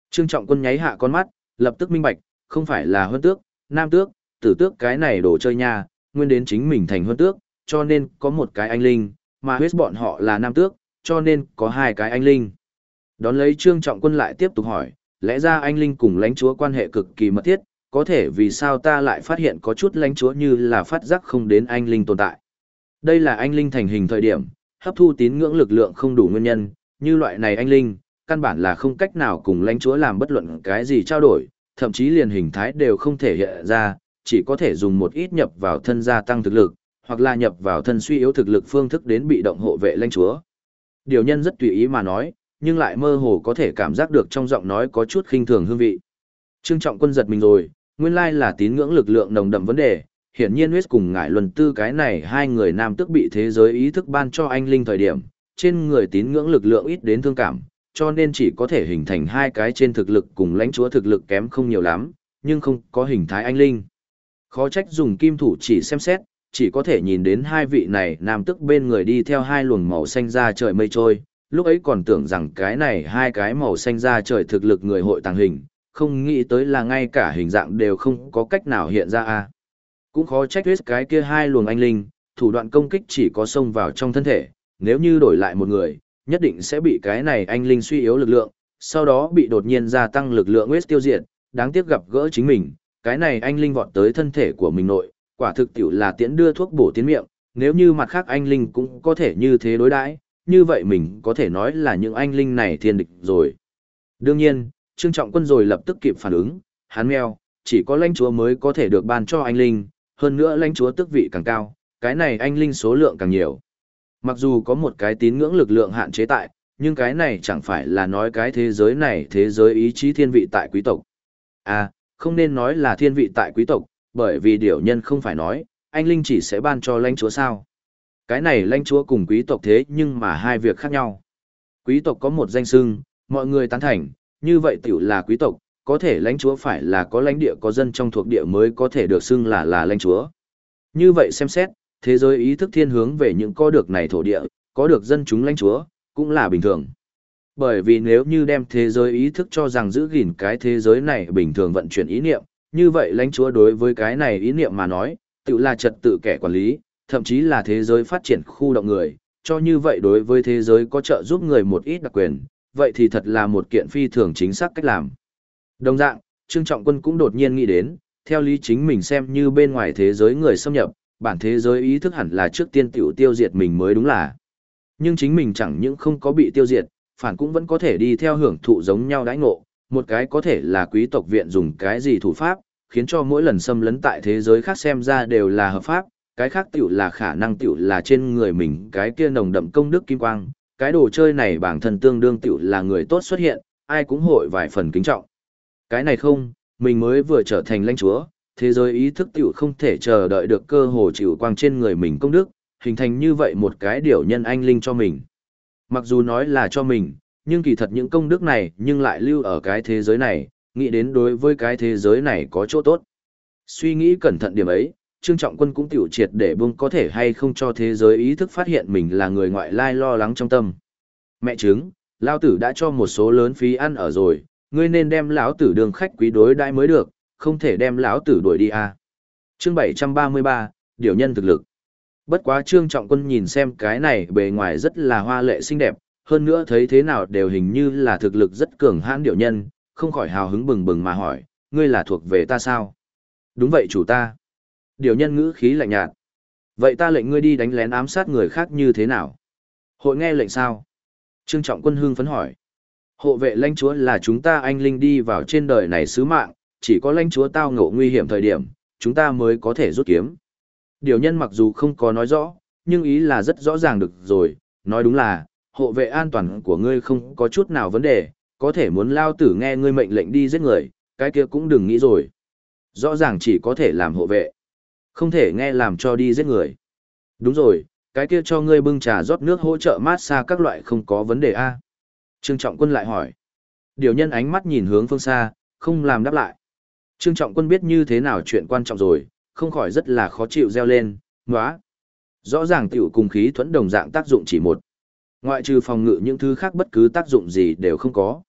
Trương Trọng Quân nháy hạ con mắt, lập tức minh bạch, không phải là huân tước, nam tước, tử tước cái này đồ chơi nha, nguyên đến chính mình thành huân tước, cho nên có một cái anh linh, mà huyết bọn họ là nam tước, cho nên có hai cái anh linh. Đón lấy Trương Trọng Quân lại tiếp tục hỏi, lẽ ra anh linh cùng lãnh chúa quan hệ cực kỳ mật thiết, có thể vì sao ta lại phát hiện có chút lãnh chúa như là phát giác không đến anh linh tồn tại. Đây là anh linh thành hình thời điểm, hấp thu tín ngưỡng lực lượng không đủ nguyên nhân, như loại này anh linh, căn bản là không cách nào cùng lãnh chúa làm bất luận cái gì trao đổi, thậm chí liền hình thái đều không thể hiện ra, chỉ có thể dùng một ít nhập vào thân gia tăng thực lực, hoặc là nhập vào thân suy yếu thực lực phương thức đến bị động hộ vệ lãnh chúa. Điều nhân rất tùy ý mà nói, nhưng lại mơ hồ có thể cảm giác được trong giọng nói có chút khinh thường hương vị. Trương Trọng Quân giật mình rồi, nguyên lai là tín ngưỡng lực lượng nồng đậm vấn đề, hiển nhiên huyết cùng ngải luân tư cái này hai người nam tức bị thế giới ý thức ban cho anh linh thời điểm, trên người tín ngưỡng lực lượng ít đến thương cảm, cho nên chỉ có thể hình thành hai cái trên thực lực cùng lãnh chúa thực lực kém không nhiều lắm, nhưng không có hình thái anh linh. Khó trách dùng kim thủ chỉ xem xét, chỉ có thể nhìn đến hai vị này nam tức bên người đi theo hai luồng màu xanh ra trời mây trôi, lúc ấy còn tưởng rằng cái này hai cái màu xanh ra trời thực lực người hội tàng hình, không nghĩ tới là ngay cả hình dạng đều không có cách nào hiện ra a. Cũng khó trách huyết cái kia hai luồng anh linh, thủ đoạn công kích chỉ có xông vào trong thân thể, nếu như đổi lại một người, nhất định sẽ bị cái này anh linh suy yếu lực lượng, sau đó bị đột nhiên gia tăng lực lượng huyết tiêu diệt, đáng tiếc gặp gỡ chính mình, cái này anh linh vọt tới thân thể của mình nội, quả thực tiểu là tiễn đưa thuốc bổ tiến miệng, nếu như mặt khác anh linh cũng có thể như thế đối đãi, như vậy mình có thể nói là những anh linh này thiên địch rồi. Đương nhiên, Trương Trọng Quân rồi lập tức kịp phản ứng, hắn meo, chỉ có lãnh chúa mới có thể được ban cho anh linh, hơn nữa lãnh chúa tước vị càng cao, cái này anh linh số lượng càng nhiều. Mặc dù có một cái tín ngưỡng lực lượng hạn chế tại, nhưng cái này chẳng phải là nói cái thế giới này thế giới ý chí thiên vị tại quý tộc. À, không nên nói là thiên vị tại quý tộc, bởi vì điều nhân không phải nói, anh linh chỉ sẽ ban cho lãnh chúa sao. Cái này lãnh chúa cùng quý tộc thế nhưng mà hai việc khác nhau. Quý tộc có một danh xưng, mọi người tán thành, như vậy tiểu là quý tộc, có thể lãnh chúa phải là có lãnh địa có dân trong thuộc địa mới có thể được xưng là lãnh chúa. Như vậy xem xét, thế giới ý thức thiên hướng về những có được này thổ địa, có được dân chúng lãnh chúa, cũng là bình thường. Bởi vì nếu như đem thế giới ý thức cho rằng giữ gìn cái thế giới này bình thường vận chuyển ý niệm, như vậy lãnh chúa đối với cái này ý niệm mà nói, tự là trật tự kẻ quản lý, thậm chí là thế giới phát triển khu động người, cho như vậy đối với thế giới có trợ giúp người một ít đặc quyền, vậy thì thật là một kiện phi thường chính xác cách làm. Đồng dạng, Trương Trọng Quân cũng đột nhiên nghĩ đến, theo lý chính mình xem như bên ngoài thế giới người xâm nhập, bản thế giới ý thức hẳn là trước tiên tiêu diệt mình mới đúng là. Nhưng chính mình chẳng những không có bị tiêu diệt, phản cũng vẫn có thể đi theo hưởng thụ giống nhau đãi ngộ, một cái có thể là quý tộc viện dùng cái gì thủ pháp, khiến cho mỗi lần xâm lấn tại thế giới khác xem ra đều là hợp pháp, cái khác tiểu là khả năng tiểu là trên người mình cái kia nồng đậm công đức kim quang, cái đồ chơi này bản thân tương đương tiểu là người tốt xuất hiện, ai cũng hội vài phần kính trọng. Cái này không, mình mới vừa trở thành lãnh chúa, thế giới ý thức tiểu không thể chờ đợi được cơ hồ chịu quang trên người mình công đức, hình thành như vậy một cái điều nhân anh linh cho mình. Mặc dù nói là cho mình, nhưng kỳ thật những công đức này nhưng lại lưu ở cái thế giới này, nghĩ đến đối với cái thế giới này có chỗ tốt. Suy nghĩ cẩn thận điểm ấy, Trương Trọng Quân cũng tiểu triệt để buông có thể hay không cho thế giới ý thức phát hiện mình là người ngoại lai lo lắng trong tâm. Mẹ chứng, lão tử đã cho một số lớn phí ăn ở rồi, ngươi nên đem lão tử đường khách quý đối đãi mới được, không thể đem lão tử đuổi đi à. Chương 733, điều nhân thực lực. Bất quá Trương Trọng Quân nhìn xem cái này bề ngoài rất là hoa lệ xinh đẹp, hơn nữa thấy thế nào đều hình như là thực lực rất cường hãn điều nhân, không khỏi hào hứng bừng bừng mà hỏi, ngươi là thuộc về ta sao? Đúng vậy chủ ta. Điều nhân ngữ khí lạnh nhạt. Vậy ta lệnh ngươi đi đánh lén ám sát người khác như thế nào? Hội nghe lệnh sao? Trương Trọng Quân hưng phấn hỏi. Hộ vệ lãnh chúa là chúng ta anh linh đi vào trên đời này sứ mạng, chỉ có lãnh chúa tao ngộ nguy hiểm thời điểm, chúng ta mới có thể rút kiếm. Điều nhân mặc dù không có nói rõ, nhưng ý là rất rõ ràng được rồi, nói đúng là, hộ vệ an toàn của ngươi không có chút nào vấn đề, có thể muốn lao tử nghe ngươi mệnh lệnh đi giết người, cái kia cũng đừng nghĩ rồi. Rõ ràng chỉ có thể làm hộ vệ, không thể nghe làm cho đi giết người. Đúng rồi, cái kia cho ngươi bưng trà rót nước hỗ trợ mát xa các loại không có vấn đề a. Trương Trọng Quân lại hỏi. Điều nhân ánh mắt nhìn hướng phương xa, không làm đáp lại. Trương Trọng Quân biết như thế nào chuyện quan trọng rồi, không khỏi rất là khó chịu reo lên, ngóa. Rõ ràng tiểu cùng khí thuẫn đồng dạng tác dụng chỉ một. Ngoại trừ phòng ngự những thứ khác bất cứ tác dụng gì đều không có.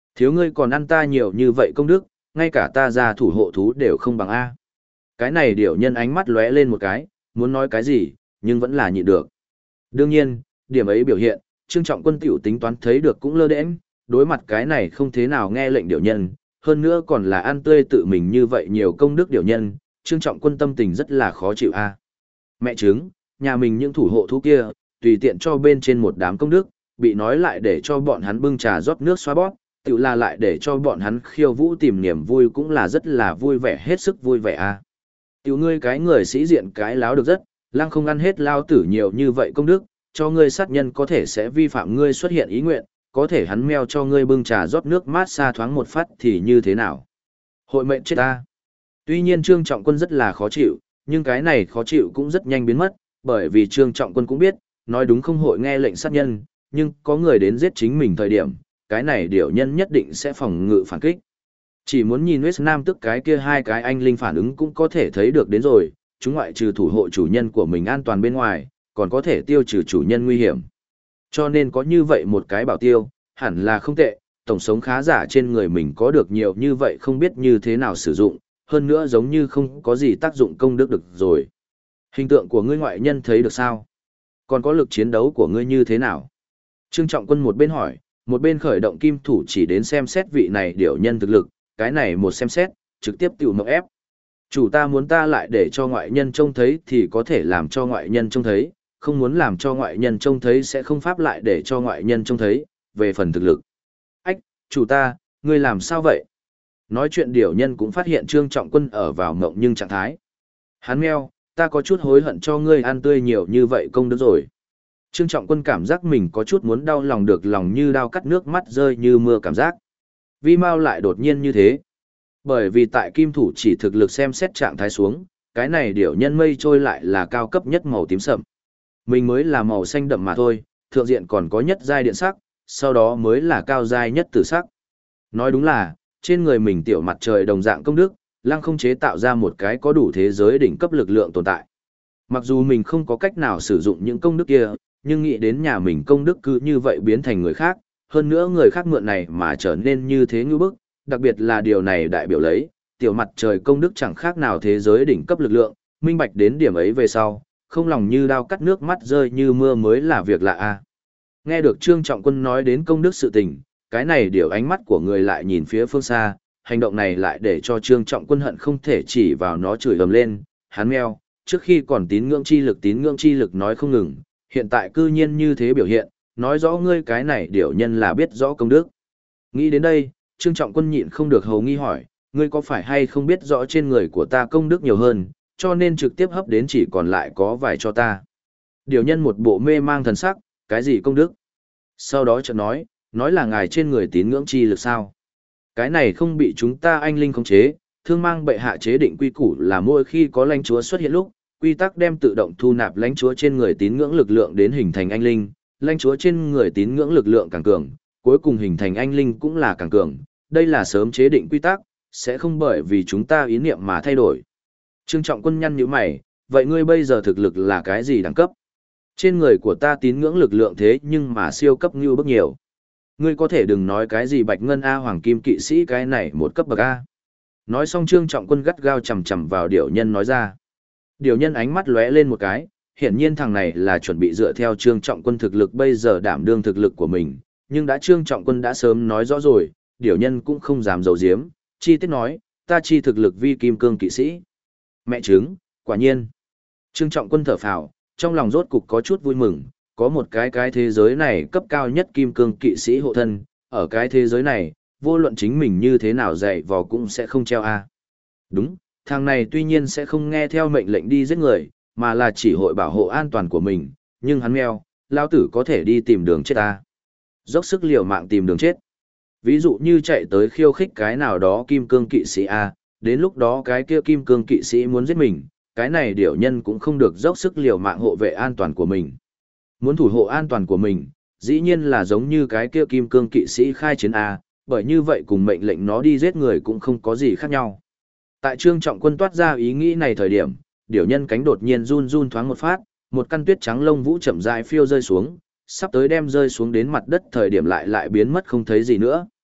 Thiếu ngươi còn ăn ta nhiều như vậy công đức, ngay cả ta ra thủ hộ thú đều không bằng A. Cái này điểu nhân ánh mắt lóe lên một cái, muốn nói cái gì, nhưng vẫn là nhịn được. Đương nhiên, điểm ấy biểu hiện, Trương Trọng Quân tiểu tính toán thấy được cũng lơ đễnh, đối mặt cái này không thế nào nghe lệnh điểu nhân, hơn nữa còn là ăn tươi tự mình như vậy nhiều công đức điểu nhân, Trương Trọng Quân tâm tình rất là khó chịu a. Mẹ chứng, nhà mình những thủ hộ thú kia, tùy tiện cho bên trên một đám công đức, bị nói lại để cho bọn hắn bưng trà rót nước xoa bóp, tự là lại để cho bọn hắn khiêu vũ tìm niềm vui cũng là rất là vui vẻ, hết sức vui vẻ a. Tiểu ngươi cái người sĩ diện cái láo được rất, lăng không ăn hết lao tử nhiều như vậy công đức, cho ngươi sát nhân có thể sẽ vi phạm ngươi xuất hiện ý nguyện, có thể hắn meo cho ngươi bưng trà rót nước mát xa thoáng một phát thì như thế nào? Hội mệnh chết ta. Tuy nhiên Trương Trọng Quân rất là khó chịu, nhưng cái này khó chịu cũng rất nhanh biến mất, bởi vì Trương Trọng Quân cũng biết, nói đúng không hội nghe lệnh sát nhân, nhưng có người đến giết chính mình thời điểm, cái này điểu nhân nhất định sẽ phòng ngự phản kích. Chỉ muốn nhìn West Nam tức cái kia hai cái anh linh phản ứng cũng có thể thấy được đến rồi, chúng ngoại trừ thủ hộ chủ nhân của mình an toàn bên ngoài, còn có thể tiêu trừ chủ nhân nguy hiểm. Cho nên có như vậy một cái bảo tiêu, hẳn là không tệ, tổng sống khá giả trên người mình có được nhiều như vậy không biết như thế nào sử dụng, hơn nữa giống như không có gì tác dụng công đức được rồi. Hình tượng của ngươi ngoại nhân thấy được sao? Còn có lực chiến đấu của ngươi như thế nào? Trương Trọng Quân một bên hỏi, một bên khởi động kim thủ chỉ đến xem xét vị này điểu nhân thực lực, cái này một xem xét, trực tiếp tiểu mộng ép. Chủ ta muốn ta lại để cho ngoại nhân trông thấy thì có thể làm cho ngoại nhân trông thấy, không muốn làm cho ngoại nhân trông thấy sẽ không pháp lại để cho ngoại nhân trông thấy, về phần thực lực. Ách, chủ ta, ngươi làm sao vậy? Nói chuyện điểu nhân cũng phát hiện Trương Trọng Quân ở vào mộng nhưng trạng thái. Hắn meo, ta có chút hối hận cho ngươi ăn tươi nhiều như vậy công đức rồi. Trương Trọng Quân cảm giác mình có chút muốn đau lòng được lòng như đau cắt nước mắt rơi như mưa cảm giác. Vì mau lại đột nhiên như thế. Bởi vì tại kim thủ chỉ thực lực xem xét trạng thái xuống, cái này điểu nhân mây trôi lại là cao cấp nhất màu tím sậm. Mình mới là màu xanh đậm mà thôi, thượng diện còn có nhất giai điện sắc, sau đó mới là cao giai nhất tử sắc. Nói đúng là, trên người mình tiểu mặt trời đồng dạng công đức, lăng không chế tạo ra một cái có đủ thế giới đỉnh cấp lực lượng tồn tại. Mặc dù mình không có cách nào sử dụng những công đức kia, nhưng nghĩ đến nhà mình công đức cứ như vậy biến thành người khác, hơn nữa người khác mượn này mà trở nên như thế ngư bức, đặc biệt là điều này đại biểu lấy, tiểu mặt trời công đức chẳng khác nào thế giới đỉnh cấp lực lượng, minh bạch đến điểm ấy về sau, không lòng như đao cắt nước mắt rơi như mưa mới là việc lạ a. Nghe được Trương Trọng Quân nói đến công đức sự tình, cái này điều ánh mắt của người lại nhìn phía phương xa, hành động này lại để cho Trương Trọng Quân hận không thể chỉ vào nó chửi ầm lên, hắn meo, trước khi còn tín ngưỡng chi lực nói không ngừng, hiện tại cư nhiên như thế biểu hiện, nói rõ ngươi cái này điều nhân là biết rõ công đức. Nghĩ đến đây, Trương Trọng Quân nhịn không được hầu nghi hỏi, ngươi có phải hay không biết rõ trên người của ta công đức nhiều hơn, cho nên trực tiếp hấp đến chỉ còn lại có vài cho ta. Điều nhân một bộ mê mang thần sắc, cái gì công đức? Sau đó chợt nói là ngài trên người tín ngưỡng chi lực sao? Cái này không bị chúng ta anh linh khống chế, thương mang bệ hạ chế định quy củ là mỗi khi có lãnh chúa xuất hiện lúc, quy tắc đem tự động thu nạp lãnh chúa trên người tín ngưỡng lực lượng đến hình thành anh linh, lãnh chúa trên người tín ngưỡng lực lượng càng cường, cuối cùng hình thành anh linh cũng là càng cường. Đây là sớm chế định quy tắc, sẽ không bởi vì chúng ta ý niệm mà thay đổi. Trương Trọng Quân nhăn nhíu mày, vậy ngươi bây giờ thực lực là cái gì đẳng cấp? Trên người của ta tín ngưỡng lực lượng thế nhưng mà siêu cấp như bức nhiều. Ngươi có thể đừng nói cái gì bạch ngân A hoàng kim kỵ sĩ cái này một cấp bậc A. Nói xong Trương Trọng Quân gắt gao chầm chầm vào điểu nhân nói ra. Điểu nhân ánh mắt lóe lên một cái, hiển nhiên thằng này là chuẩn bị dựa theo Trương Trọng Quân thực lực bây giờ đảm đương thực lực của mình, nhưng đã Trương Trọng Quân đã sớm nói rõ rồi, điểu nhân cũng không dám giấu giếm, chi tiết nói, ta chi thực lực vi kim cương kỵ sĩ. Mẹ chứng, quả nhiên. Trương Trọng Quân thở phào, trong lòng rốt cục có chút vui mừng, có một cái thế giới này cấp cao nhất kim cương kỵ sĩ hộ thân, ở cái thế giới này, vô luận chính mình như thế nào dạy vò cũng sẽ không treo a. Đúng, thằng này tuy nhiên sẽ không nghe theo mệnh lệnh đi giết người, mà là chỉ hội bảo hộ an toàn của mình, nhưng hắn meo, lao tử có thể đi tìm đường chết ta. Dốc sức liều mạng tìm đường chết. Ví dụ như chạy tới khiêu khích cái nào đó kim cương kỵ sĩ A, đến lúc đó cái kia kim cương kỵ sĩ muốn giết mình, cái này điểu nhân cũng không được dốc sức liều mạng hộ vệ an toàn của mình. Muốn thủ hộ an toàn của mình, dĩ nhiên là giống như cái kia kim cương kỵ sĩ khai chiến A, bởi như vậy cùng mệnh lệnh nó đi giết người cũng không có gì khác nhau. Tại Trương Trọng Quân toát ra ý nghĩ này thời điểm, điểu nhân cánh đột nhiên run run thoáng một phát, một căn tuyết trắng lông vũ chậm rãi phiêu rơi xuống, sắp tới đem rơi xuống đến mặt đất thời điểm lại biến mất không thấy gì nữa.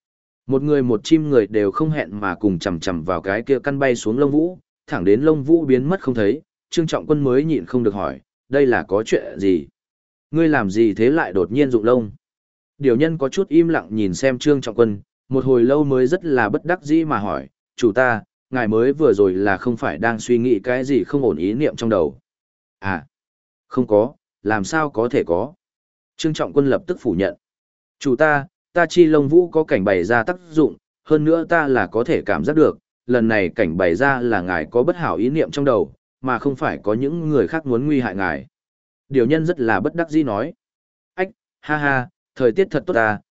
Một người một chim người đều không hẹn mà cùng chầm chầm vào cái kia căn bay xuống lông vũ, thẳng đến lông vũ biến mất không thấy, Trương Trọng Quân mới nhịn không được hỏi, đây là có chuyện gì? Ngươi làm gì thế lại đột nhiên rụng lông? Điều nhân có chút im lặng nhìn xem Trương Trọng Quân, một hồi lâu mới rất là bất đắc dĩ mà hỏi, chủ ta, ngài mới vừa rồi là không phải đang suy nghĩ cái gì không ổn ý niệm trong đầu? À, không có, làm sao có thể có? Trương Trọng Quân lập tức phủ nhận. Chủ ta chi lông vũ có cảnh bày ra tác dụng, hơn nữa ta là có thể cảm giác được, lần này cảnh bày ra là ngài có bất hảo ý niệm trong đầu, mà không phải có những người khác muốn nguy hại ngài. Điều nhân rất là bất đắc dĩ nói. Ách, ha ha, thời tiết thật tốt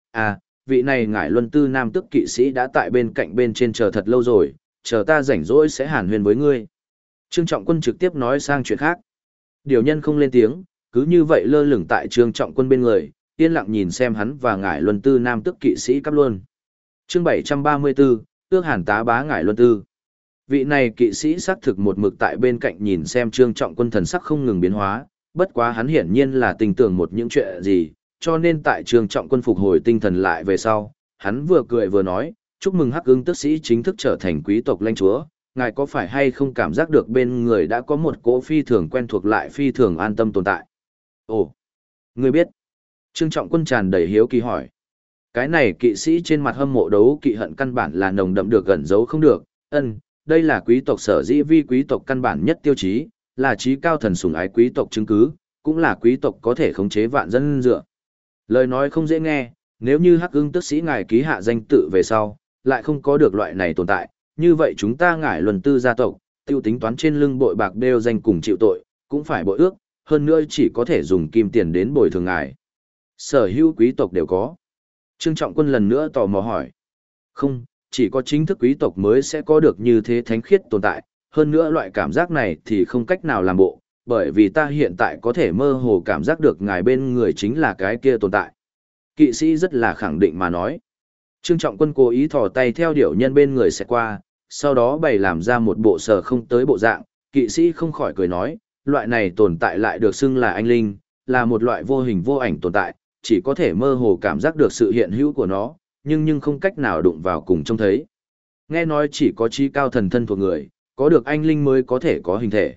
vị này ngải luân tư nam tức kỵ sĩ đã tại bên cạnh bên trên chờ thật lâu rồi, chờ ta rảnh rỗi sẽ hàn huyên với ngươi. Trương Trọng Quân trực tiếp nói sang chuyện khác. Điều nhân không lên tiếng, cứ như vậy lơ lửng tại Trương Trọng Quân bên người, yên lặng nhìn xem hắn và ngải luân tư nam tức kỵ sĩ cắp luôn. Chương 734, ước hàn tá bá ngải luân tư. Vị này kỵ sĩ xác thực một mực tại bên cạnh nhìn xem Trương Trọng Quân thần sắc không ngừng biến hóa, bất quá hắn hiển nhiên là tình tưởng một những chuyện gì, cho nên tại Trương Trọng Quân phục hồi tinh thần lại về sau, hắn vừa cười vừa nói, chúc mừng Hắc Ưng tức sĩ chính thức trở thành quý tộc lãnh chúa, ngài có phải hay không cảm giác được bên người đã có một cỗ phi thường quen thuộc lại phi thường an tâm tồn tại? Ồ, ngươi biết? Trương Trọng Quân tràn đầy hiếu kỳ hỏi. Cái này kỵ sĩ trên mặt hâm mộ đấu kỵ hận căn bản là nồng đậm được gần giấu không được, đây là quý tộc sở dĩ vi quý tộc căn bản nhất tiêu chí, là trí cao thần sủng ái quý tộc chứng cứ, cũng là quý tộc có thể khống chế vạn dân dựa. Lời nói không dễ nghe, nếu như Hắc Ưng tức sĩ ngài ký hạ danh tự về sau, lại không có được loại này tồn tại, như vậy chúng ta ngải luân tư gia tộc, tiêu tính toán trên lưng bội bạc đeo danh cùng chịu tội, cũng phải bội ước, hơn nữa chỉ có thể dùng kim tiền đến bồi thường ngài. Sở hữu quý tộc đều có. Trương Trọng Quân lần nữa tò mò hỏi. Không, chỉ có chính thức quý tộc mới sẽ có được như thế thánh khiết tồn tại, hơn nữa loại cảm giác này thì không cách nào làm bộ, bởi vì ta hiện tại có thể mơ hồ cảm giác được ngài bên người chính là cái kia tồn tại. Kỵ sĩ rất là khẳng định mà nói. Trương Trọng Quân cố ý thò tay theo điểu nhân bên người sẽ qua, sau đó bày làm ra một bộ sờ không tới bộ dạng, kỵ sĩ không khỏi cười nói, loại này tồn tại lại được xưng là anh linh, là một loại vô hình vô ảnh tồn tại, chỉ có thể mơ hồ cảm giác được sự hiện hữu của nó, nhưng không cách nào đụng vào cùng trông thấy. Nghe nói chỉ có trí cao thần thân thuộc người, có được anh linh mới có thể có hình thể.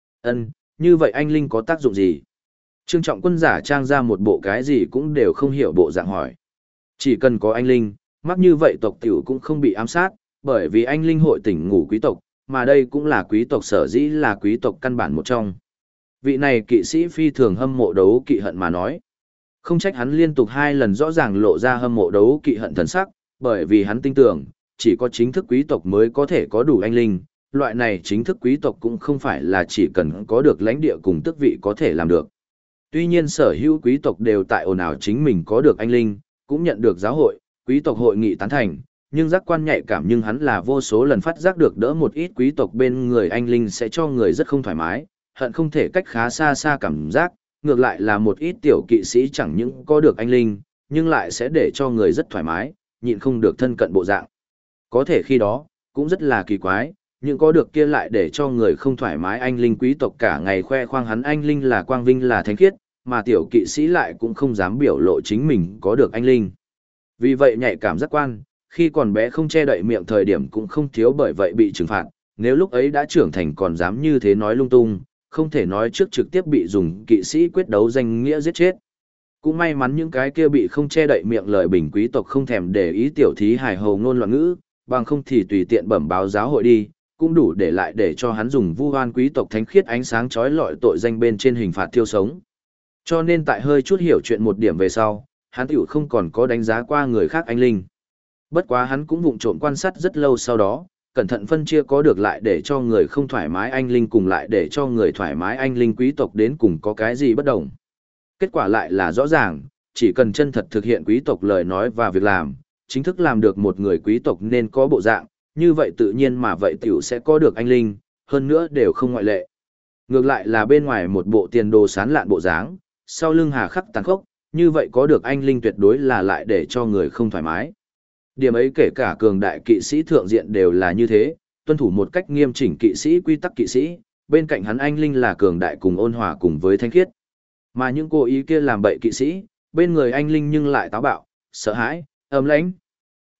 Như vậy anh linh có tác dụng gì? Trương Trọng Quân giả trang ra một bộ cái gì cũng đều không hiểu bộ dạng hỏi. Chỉ cần có anh linh, mắc như vậy tộc tiểu cũng không bị ám sát, bởi vì anh linh hội tỉnh ngủ quý tộc, mà đây cũng là quý tộc sở dĩ là quý tộc căn bản một trong. Vị này kỵ sĩ phi thường hâm mộ đấu kỵ hận mà nói. Không trách hắn liên tục 2 lần rõ ràng lộ ra hâm mộ đấu kỵ hận thần sắc, bởi vì hắn tin tưởng, chỉ có chính thức quý tộc mới có thể có đủ anh linh, loại này chính thức quý tộc cũng không phải là chỉ cần có được lãnh địa cùng tước vị có thể làm được. Tuy nhiên sở hữu quý tộc đều tại ồn ào chính mình có được anh linh, cũng nhận được giáo hội, quý tộc hội nghị tán thành, nhưng giác quan nhạy cảm nhưng hắn là vô số lần phát giác được đỡ một ít quý tộc bên người anh linh sẽ cho người rất không thoải mái, hận không thể cách khá xa xa cảm giác, ngược lại là một ít tiểu kỵ sĩ chẳng những có được anh linh, nhưng lại sẽ để cho người rất thoải mái, nhịn không được thân cận bộ dạng. Có thể khi đó, cũng rất là kỳ quái, nhưng có được kia lại để cho người không thoải mái anh linh quý tộc cả ngày khoe khoang hắn anh linh là quang vinh là thánh khiết, mà tiểu kỵ sĩ lại cũng không dám biểu lộ chính mình có được anh linh. Vì vậy nhạy cảm giác quan, khi còn bé không che đậy miệng thời điểm cũng không thiếu bởi vậy bị trừng phạt, nếu lúc ấy đã trưởng thành còn dám như thế nói lung tung, không thể nói trước trực tiếp bị dùng kỵ sĩ quyết đấu danh nghĩa giết chết. Cũng may mắn những cái kia bị không che đậy miệng lời bình quý tộc không thèm để ý tiểu thí hài hầu ngôn loạn ngữ, bằng không thì tùy tiện bẩm báo giáo hội đi, cũng đủ để lại để cho hắn dùng vu oan quý tộc thánh khiết ánh sáng chói lọi tội danh bên trên hình phạt thiêu sống. Cho nên tại hơi chút hiểu chuyện một điểm về sau, hắn tiểu không còn có đánh giá qua người khác anh linh. Bất quá hắn cũng vụng trộm quan sát rất lâu sau đó, cẩn thận phân chia có được lại để cho người không thoải mái anh linh cùng lại để cho người thoải mái anh linh quý tộc đến cùng có cái gì bất đồng. Kết quả lại là rõ ràng, chỉ cần chân thật thực hiện quý tộc lời nói và việc làm, chính thức làm được một người quý tộc nên có bộ dạng, như vậy tự nhiên mà vậy tiểu sẽ có được anh linh, hơn nữa đều không ngoại lệ. Ngược lại là bên ngoài một bộ tiền đồ sán lạn bộ dáng, sau lưng hà khắc tàn khốc, như vậy có được anh linh tuyệt đối là lại để cho người không thoải mái. Điểm ấy kể cả cường đại kỵ sĩ thượng diện đều là như thế, tuân thủ một cách nghiêm chỉnh kỵ sĩ quy tắc kỵ sĩ, bên cạnh hắn anh linh là cường đại cùng ôn hòa cùng với thanh khiết. Mà những cô ý kia làm bậy kỵ sĩ, bên người anh linh nhưng lại táo bạo, sợ hãi, ấm lãnh.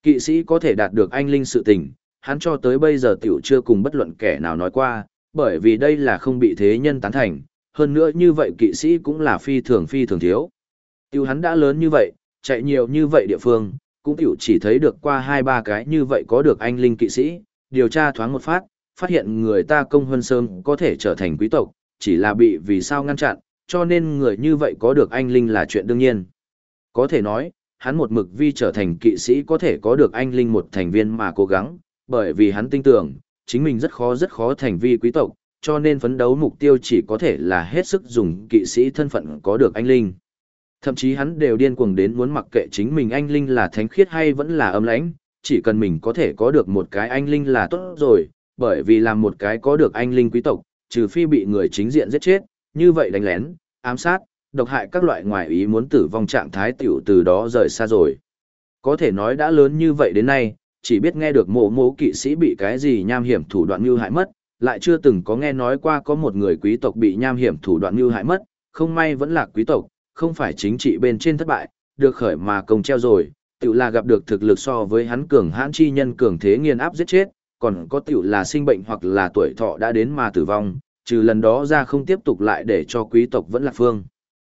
Kỵ sĩ có thể đạt được anh linh sự tình, hắn cho tới bây giờ tiểu chưa cùng bất luận kẻ nào nói qua, bởi vì đây là không bị thế nhân tán thành, hơn nữa như vậy kỵ sĩ cũng là phi thường thiếu. Tiểu hắn đã lớn như vậy, chạy nhiều như vậy địa phương, cũng tiểu chỉ thấy được qua 2-3 cái như vậy có được anh linh kỵ sĩ, điều tra thoáng một phát hiện người ta công hơn sớm có thể trở thành quý tộc, chỉ là bị vì sao ngăn chặn, cho nên người như vậy có được anh linh là chuyện đương nhiên. Có thể nói, hắn một mực vì trở thành kỵ sĩ có thể có được anh linh một thành viên mà cố gắng, bởi vì hắn tin tưởng, chính mình rất khó thành vi quý tộc, cho nên phấn đấu mục tiêu chỉ có thể là hết sức dùng kỵ sĩ thân phận có được anh linh. Thậm chí hắn đều điên cuồng đến muốn mặc kệ chính mình anh linh là thánh khiết hay vẫn là âm lãnh, chỉ cần mình có thể có được một cái anh linh là tốt rồi, bởi vì làm một cái có được anh linh quý tộc, trừ phi bị người chính diện giết chết, như vậy đánh lén, ám sát, độc hại các loại ngoài ý muốn tử vong trạng thái tiểu từ đó rời xa rồi. Có thể nói đã lớn như vậy đến nay, chỉ biết nghe được mộ kỵ sĩ bị cái gì nham hiểm thủ đoạn mưu hại mất, lại chưa từng có nghe nói qua có một người quý tộc bị nham hiểm thủ đoạn mưu hại mất, không may vẫn là quý tộc, không phải chính trị bên trên thất bại, được khởi mà công treo rồi, tiểu là gặp được thực lực so với hắn cường hãn chi nhân cường thế nghiền áp giết chết, còn có tiểu là sinh bệnh hoặc là tuổi thọ đã đến mà tử vong, trừ lần đó ra không tiếp tục lại để cho quý tộc vẫn là phương.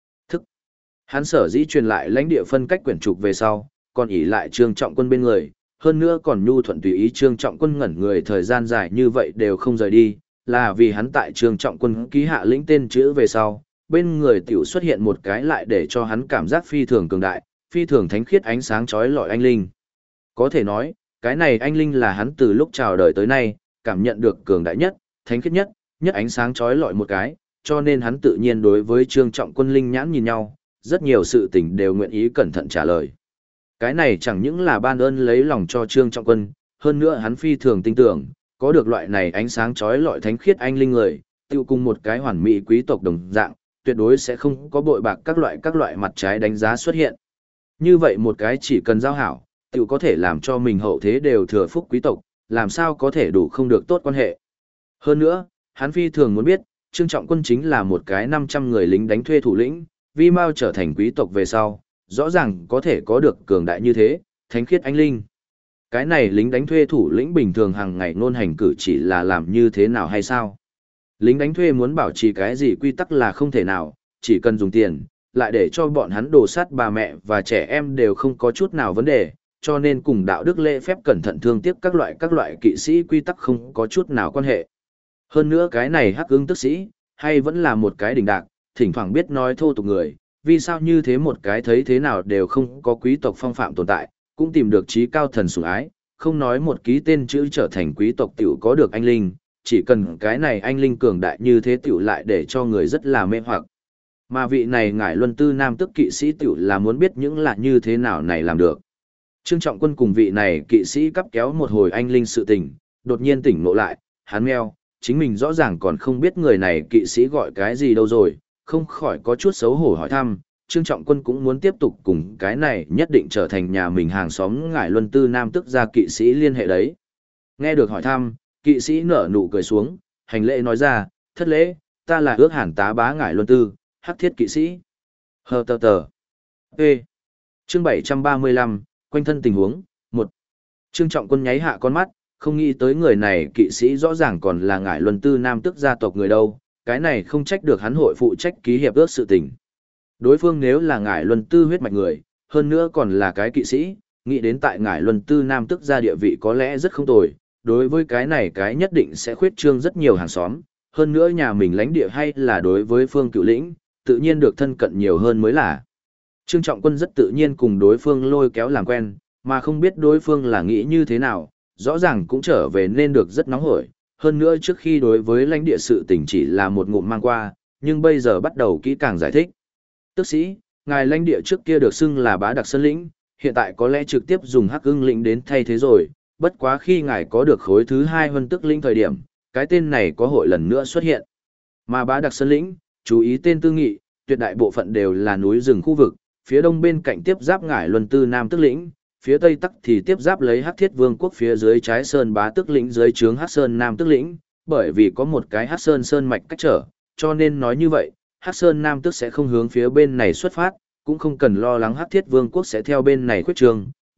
Hắn sở dĩ truyền lại lãnh địa phân cách quyển trục về sau, còn ỷ lại Trương Trọng Quân bên người, hơn nữa còn nhu thuận tùy ý Trương Trọng Quân ngẩn người thời gian dài như vậy đều không rời đi, là vì hắn tại Trương Trọng Quân ký hạ lĩnh tên chữ về sau, bên người tiểu xuất hiện một cái lại để cho hắn cảm giác phi thường cường đại, phi thường thánh khiết ánh sáng chói lọi anh linh. Có thể nói, cái này anh linh là hắn từ lúc chào đời tới nay, cảm nhận được cường đại nhất, thánh khiết nhất, nhất ánh sáng chói lọi một cái, cho nên hắn tự nhiên đối với Trương Trọng Quân linh nhãn nhìn nhau, rất nhiều sự tình đều nguyện ý cẩn thận trả lời. Cái này chẳng những là ban ơn lấy lòng cho Trương Trọng Quân, hơn nữa hắn phi thường tin tưởng, có được loại này ánh sáng chói lọi thánh khiết anh linh người, tiêu cùng một cái hoàn mỹ quý tộc đồng dạng, tuyệt đối sẽ không có bội bạc các loại mặt trái đánh giá xuất hiện. Như vậy một cái chỉ cần giao hảo, tiêu có thể làm cho mình hậu thế đều thừa phúc quý tộc, làm sao có thể đủ không được tốt quan hệ. Hơn nữa, hắn phi thường muốn biết, Trương Trọng Quân chính là một cái 500 người lính đánh thuê thủ lĩnh, Vi Mao trở thành quý tộc về sau, rõ ràng có thể có được cường đại như thế, thánh khiết anh linh. Cái này lính đánh thuê thủ lĩnh bình thường hàng ngày nôn hành cử chỉ là làm như thế nào hay sao? Lính đánh thuê muốn bảo trì cái gì quy tắc là không thể nào, chỉ cần dùng tiền, lại để cho bọn hắn đồ sát bà mẹ và trẻ em đều không có chút nào vấn đề, cho nên cùng đạo đức lễ phép cẩn thận thương tiếc các loại kỵ sĩ quy tắc không có chút nào quan hệ. Hơn nữa cái này hắc ưng tức sĩ, hay vẫn là một cái đỉnh đạc, thỉnh thoảng biết nói thô tục người, vì sao như thế một cái thấy thế nào đều không có quý tộc phong phạm tồn tại, cũng tìm được trí cao thần sủng ái, không nói một ký tên chữ trở thành quý tộc tiểu có được anh linh, chỉ cần cái này anh linh cường đại như thế tiểu lại để cho người rất là mê hoặc. Mà vị này ngải luân tư nam tức kỵ sĩ tiểu là muốn biết những là như thế nào này làm được. Trương Trọng Quân cùng vị này kỵ sĩ cắp kéo một hồi anh linh sự tình, đột nhiên tỉnh ngộ lại, hắn meo, chính mình rõ ràng còn không biết người này kỵ sĩ gọi cái gì đâu rồi, không khỏi có chút xấu hổ hỏi thăm, Trương Trọng Quân cũng muốn tiếp tục cùng cái này nhất định trở thành nhà mình hàng xóm ngải luân tư nam tức ra kỵ sĩ liên hệ đấy. Nghe được hỏi thăm, kỵ sĩ nở nụ cười xuống, hành lễ nói ra, thất lễ, ta là ước hàn tá bá ngải luân tư, hắc thiết kỵ sĩ. Hờ tờ tờ. Ê. Chương 735, quanh thân tình huống, 1. Trương Trọng Quân nháy hạ con mắt, không nghĩ tới người này kỵ sĩ rõ ràng còn là ngải luân tư nam tức gia tộc người đâu, cái này không trách được hắn hội phụ trách ký hiệp ước sự tình. Đối phương nếu là ngải luân tư huyết mạch người, hơn nữa còn là cái kỵ sĩ, nghĩ đến tại ngải luân tư nam tức gia địa vị có lẽ rất không tồi, đối với cái này cái nhất định sẽ khuyết trương rất nhiều hàng xóm, hơn nữa nhà mình lãnh địa hay là đối với phương cựu lĩnh, tự nhiên được thân cận nhiều hơn mới là. Trương Trọng Quân rất tự nhiên cùng đối phương lôi kéo làm quen, mà không biết đối phương là nghĩ như thế nào, rõ ràng cũng trở về nên được rất nóng hổi, hơn nữa trước khi đối với lãnh địa sự tình chỉ là một ngụm mang qua, nhưng bây giờ bắt đầu kỹ càng giải thích. Tức sĩ, ngài lãnh địa trước kia được xưng là Bá Đặc Sơn lĩnh, hiện tại có lẽ trực tiếp dùng Hắc Ưng lĩnh đến thay thế rồi, bất quá khi ngài có được khối thứ 2 Huân Tức lĩnh thời điểm, cái tên này có hội lần nữa xuất hiện. Mà Bá Đặc Sơn lĩnh, chú ý tên tư nghị, tuyệt đại bộ phận đều là núi rừng khu vực, phía đông bên cạnh tiếp giáp ngải Luân Tư Nam Tức lĩnh, phía tây tắc thì tiếp giáp lấy Hắc Thiết Vương quốc phía dưới trái sơn Bá Tức lĩnh dưới trướng Hắc Sơn Nam Tức lĩnh, bởi vì có một cái Hắc Sơn sơn mạch cách trở, cho nên nói như vậy, Hắc Sơn Nam Tức sẽ không hướng phía bên này xuất phát, cũng không cần lo lắng Hắc Thiết Vương quốc sẽ theo bên này khuyết trương,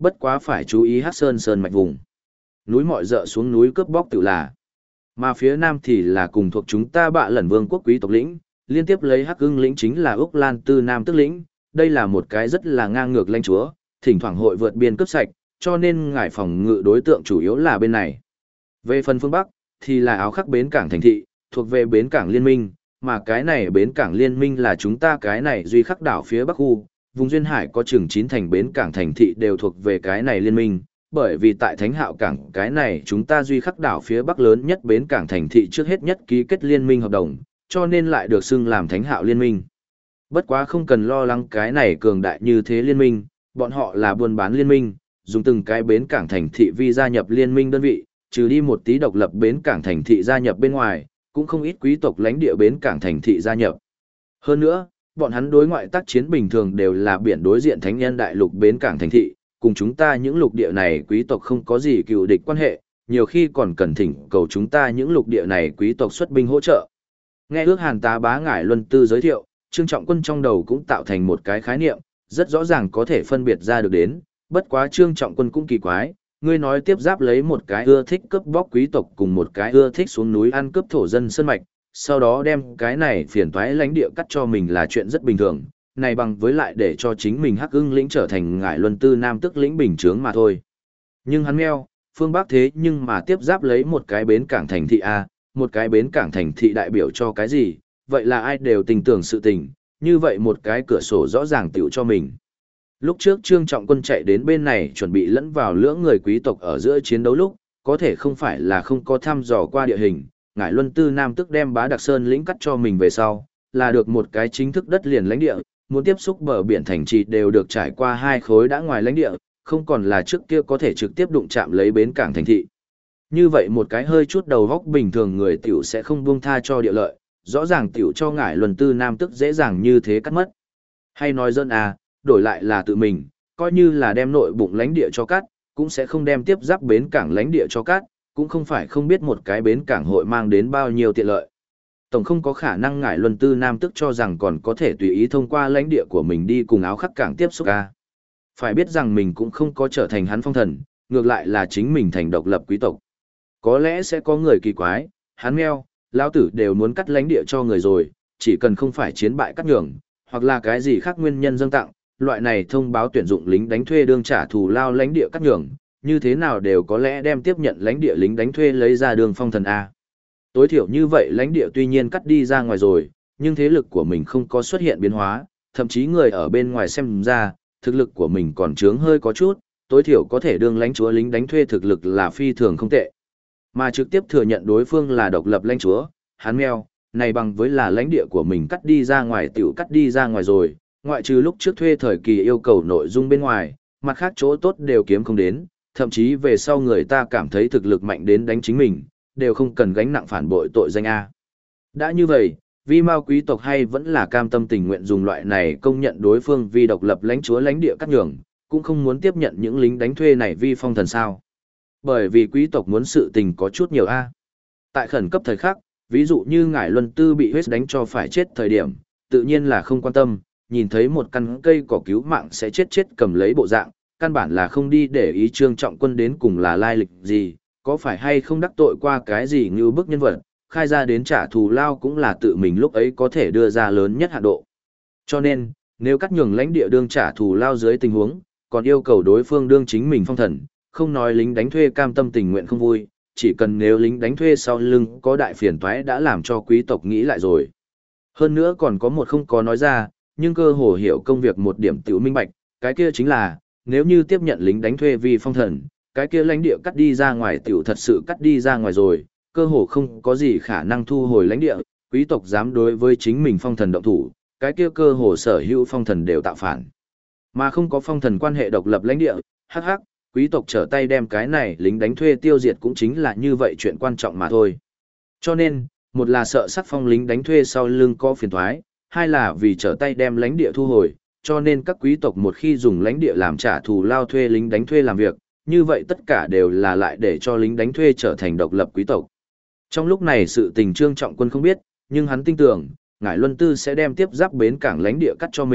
bất quá phải chú ý Hắc Sơn sơn mạch vùng. Núi mọi dợ xuống núi cướp bóc tự là. Mà phía nam thì là cùng thuộc chúng ta Bạ Lẩn Vương quốc quý tộc lĩnh, liên tiếp lấy Hắc Ưng lĩnh chính là Úc Lan Tư Nam Tức lĩnh, đây là một cái rất là ngang ngược lãnh chúa, thỉnh thoảng hội vượt biên cướp sạch, cho nên ngải phòng ngự đối tượng chủ yếu là bên này. Về phần phương Bắc, thì là Áo Khắc bến cảng thành thị, thuộc về bến cảng liên minh, mà cái này bến cảng liên minh là chúng ta cái này duy khắc đảo phía Bắc khu, vùng duyên hải có chừng 9 thành bến cảng thành thị đều thuộc về cái này liên minh, bởi vì tại Thánh Hạo cảng cái này chúng ta duy khắc đảo phía Bắc lớn nhất bến cảng thành thị trước hết nhất ký kết liên minh hợp đồng, cho nên lại được xưng làm Thánh Hạo liên minh. Bất quá không cần lo lắng cái này cường đại như thế liên minh, bọn họ là buôn bán liên minh, dùng từng cái bến cảng thành thị vi gia nhập liên minh đơn vị, trừ đi một tí độc lập bến cảng thành thị gia nhập bên ngoài, cũng không ít quý tộc lãnh địa bến cảng thành thị gia nhập. Hơn nữa, bọn hắn đối ngoại tác chiến bình thường đều là biển đối diện thánh nhân đại lục bến cảng thành thị, cùng chúng ta những lục địa này quý tộc không có gì cựu địch quan hệ, nhiều khi còn cần thỉnh cầu chúng ta những lục địa này quý tộc xuất binh hỗ trợ. Nghe ước Hàn Tá Bá Ngải Luân Tư giới thiệu, Trương Trọng Quân trong đầu cũng tạo thành một cái khái niệm, rất rõ ràng có thể phân biệt ra được đến, bất quá Trương Trọng Quân cũng kỳ quái, ngươi nói tiếp giáp lấy một cái ưa thích cướp bóc quý tộc cùng một cái ưa thích xuống núi ăn cướp thổ dân sơn mạch, sau đó đem cái này phiền toái lãnh địa cắt cho mình là chuyện rất bình thường, này bằng với lại để cho chính mình Hắc Ưng lĩnh trở thành Ngải Luân Tư Nam Tức lĩnh bình chướng mà thôi. Nhưng hắn meo, phương Bắc thế nhưng mà tiếp giáp lấy một cái bến cảng thành thị A, một cái bến cảng thành thị đại biểu cho cái gì, vậy là ai đều tình tưởng sự tình, như vậy một cái cửa sổ rõ ràng tiểu cho mình. Lúc trước Trương Trọng Quân chạy đến bên này chuẩn bị lẫn vào lưỡng người quý tộc ở giữa chiến đấu lúc, có thể không phải là không có thăm dò qua địa hình, Ngải Luân Tư Nam Tức đem Bá Đặc Sơn lĩnh cắt cho mình về sau, là được một cái chính thức đất liền lãnh địa, muốn tiếp xúc bờ biển thành trì đều được trải qua hai khối đã ngoài lãnh địa, không còn là trước kia có thể trực tiếp đụng chạm lấy bến cảng thành thị. Như vậy một cái hơi chút đầu góc bình thường người tiểu sẽ không buông tha cho địa lợi, rõ ràng tiểu cho Ngải Luân Tư Nam Tức dễ dàng như thế cắt mất. Hay nói dân à, đổi lại là tự mình, coi như là đem nội bụng lãnh địa cho cắt, cũng sẽ không đem tiếp giáp bến cảng lãnh địa cho cắt, cũng không phải không biết một cái bến cảng hội mang đến bao nhiêu tiện lợi. Tổng không có khả năng Ngải Luân Tư Nam Tức cho rằng còn có thể tùy ý thông qua lãnh địa của mình đi cùng Áo Khắc cảng tiếp xúc a. Phải biết rằng mình cũng không có trở thành hắn phong thần, ngược lại là chính mình thành độc lập quý tộc. Có lẽ sẽ có người kỳ quái, hắn meo, lão tử đều muốn cắt lãnh địa cho người rồi, chỉ cần không phải chiến bại cắt nhường, hoặc là cái gì khác nguyên nhân dâng tặng, loại này thông báo tuyển dụng lính đánh thuê đương trả thù lao lãnh địa cắt nhường, như thế nào đều có lẽ đem tiếp nhận lãnh địa lính đánh thuê lấy ra đường phong thần A. Tối thiểu như vậy lãnh địa tuy nhiên cắt đi ra ngoài rồi, nhưng thế lực của mình không có xuất hiện biến hóa, thậm chí người ở bên ngoài xem ra, thực lực của mình còn trướng hơi có chút, tối thiểu có thể đương lãnh chúa lính đánh thuê thực lực là phi thường không tệ. Mà trực tiếp thừa nhận đối phương là độc lập lãnh chúa, hắn meo, này bằng với là lãnh địa của mình cắt đi ra ngoài tiểu cắt đi ra ngoài rồi, ngoại trừ lúc trước thuê thời kỳ yêu cầu nội dung bên ngoài, mặt khác chỗ tốt đều kiếm không đến, thậm chí về sau người ta cảm thấy thực lực mạnh đến đánh chính mình, đều không cần gánh nặng phản bội tội danh A. Đã như vậy, vi mao quý tộc hay vẫn là cam tâm tình nguyện dùng loại này công nhận đối phương vì độc lập lãnh chúa lãnh địa cắt nhường, cũng không muốn tiếp nhận những lính đánh thuê này vi phong thần sao. Bởi vì quý tộc muốn sự tình có chút nhiều A. Tại khẩn cấp thời khắc, ví dụ như Ngải Luân Tư bị huyết đánh cho phải chết thời điểm, tự nhiên là không quan tâm, nhìn thấy một căn cây cỏ cứu mạng sẽ chết cầm lấy bộ dạng, căn bản là không đi để ý Trương Trọng Quân đến cùng là lai lịch gì, có phải hay không đắc tội qua cái gì như bức nhân vật, khai ra đến trả thù lao cũng là tự mình lúc ấy có thể đưa ra lớn nhất hạn độ. Cho nên, nếu cắt nhường lãnh địa đương trả thù lao dưới tình huống, còn yêu cầu đối phương đương chính mình phong thần, không nói lính đánh thuê cam tâm tình nguyện không vui, chỉ cần nếu lính đánh thuê sau lưng có đại phiền toái đã làm cho quý tộc nghĩ lại rồi. Hơn nữa còn có một không có nói ra, nhưng cơ hồ hiểu công việc một điểm tiểu minh bạch, cái kia chính là, nếu như tiếp nhận lính đánh thuê vì phong thần, cái kia lãnh địa cắt đi ra ngoài tiểu thật sự cắt đi ra ngoài rồi, cơ hồ không có gì khả năng thu hồi lãnh địa, quý tộc dám đối với chính mình phong thần động thủ, cái kia cơ hồ sở hữu phong thần đều tạo phản. Mà không có phong thần quan hệ độc lập lãnh địa, hắc hắc, quý tộc trở tay đem cái này lính đánh thuê tiêu diệt cũng chính là như vậy chuyện quan trọng mà thôi. Cho nên, một là sợ sắc phong lính đánh thuê sau lưng có phiền toái, hai là vì trở tay đem lãnh địa thu hồi, cho nên các quý tộc một khi dùng lãnh địa làm trả thù lao thuê lính đánh thuê làm việc, như vậy tất cả đều là lại để cho lính đánh thuê trở thành độc lập quý tộc. Trong lúc này sự tình Trương Trọng Quân không biết, nhưng hắn tin tưởng, Ngải Luân Tư sẽ đem tiếp giáp bến cảng lãnh địa cắt cho mình,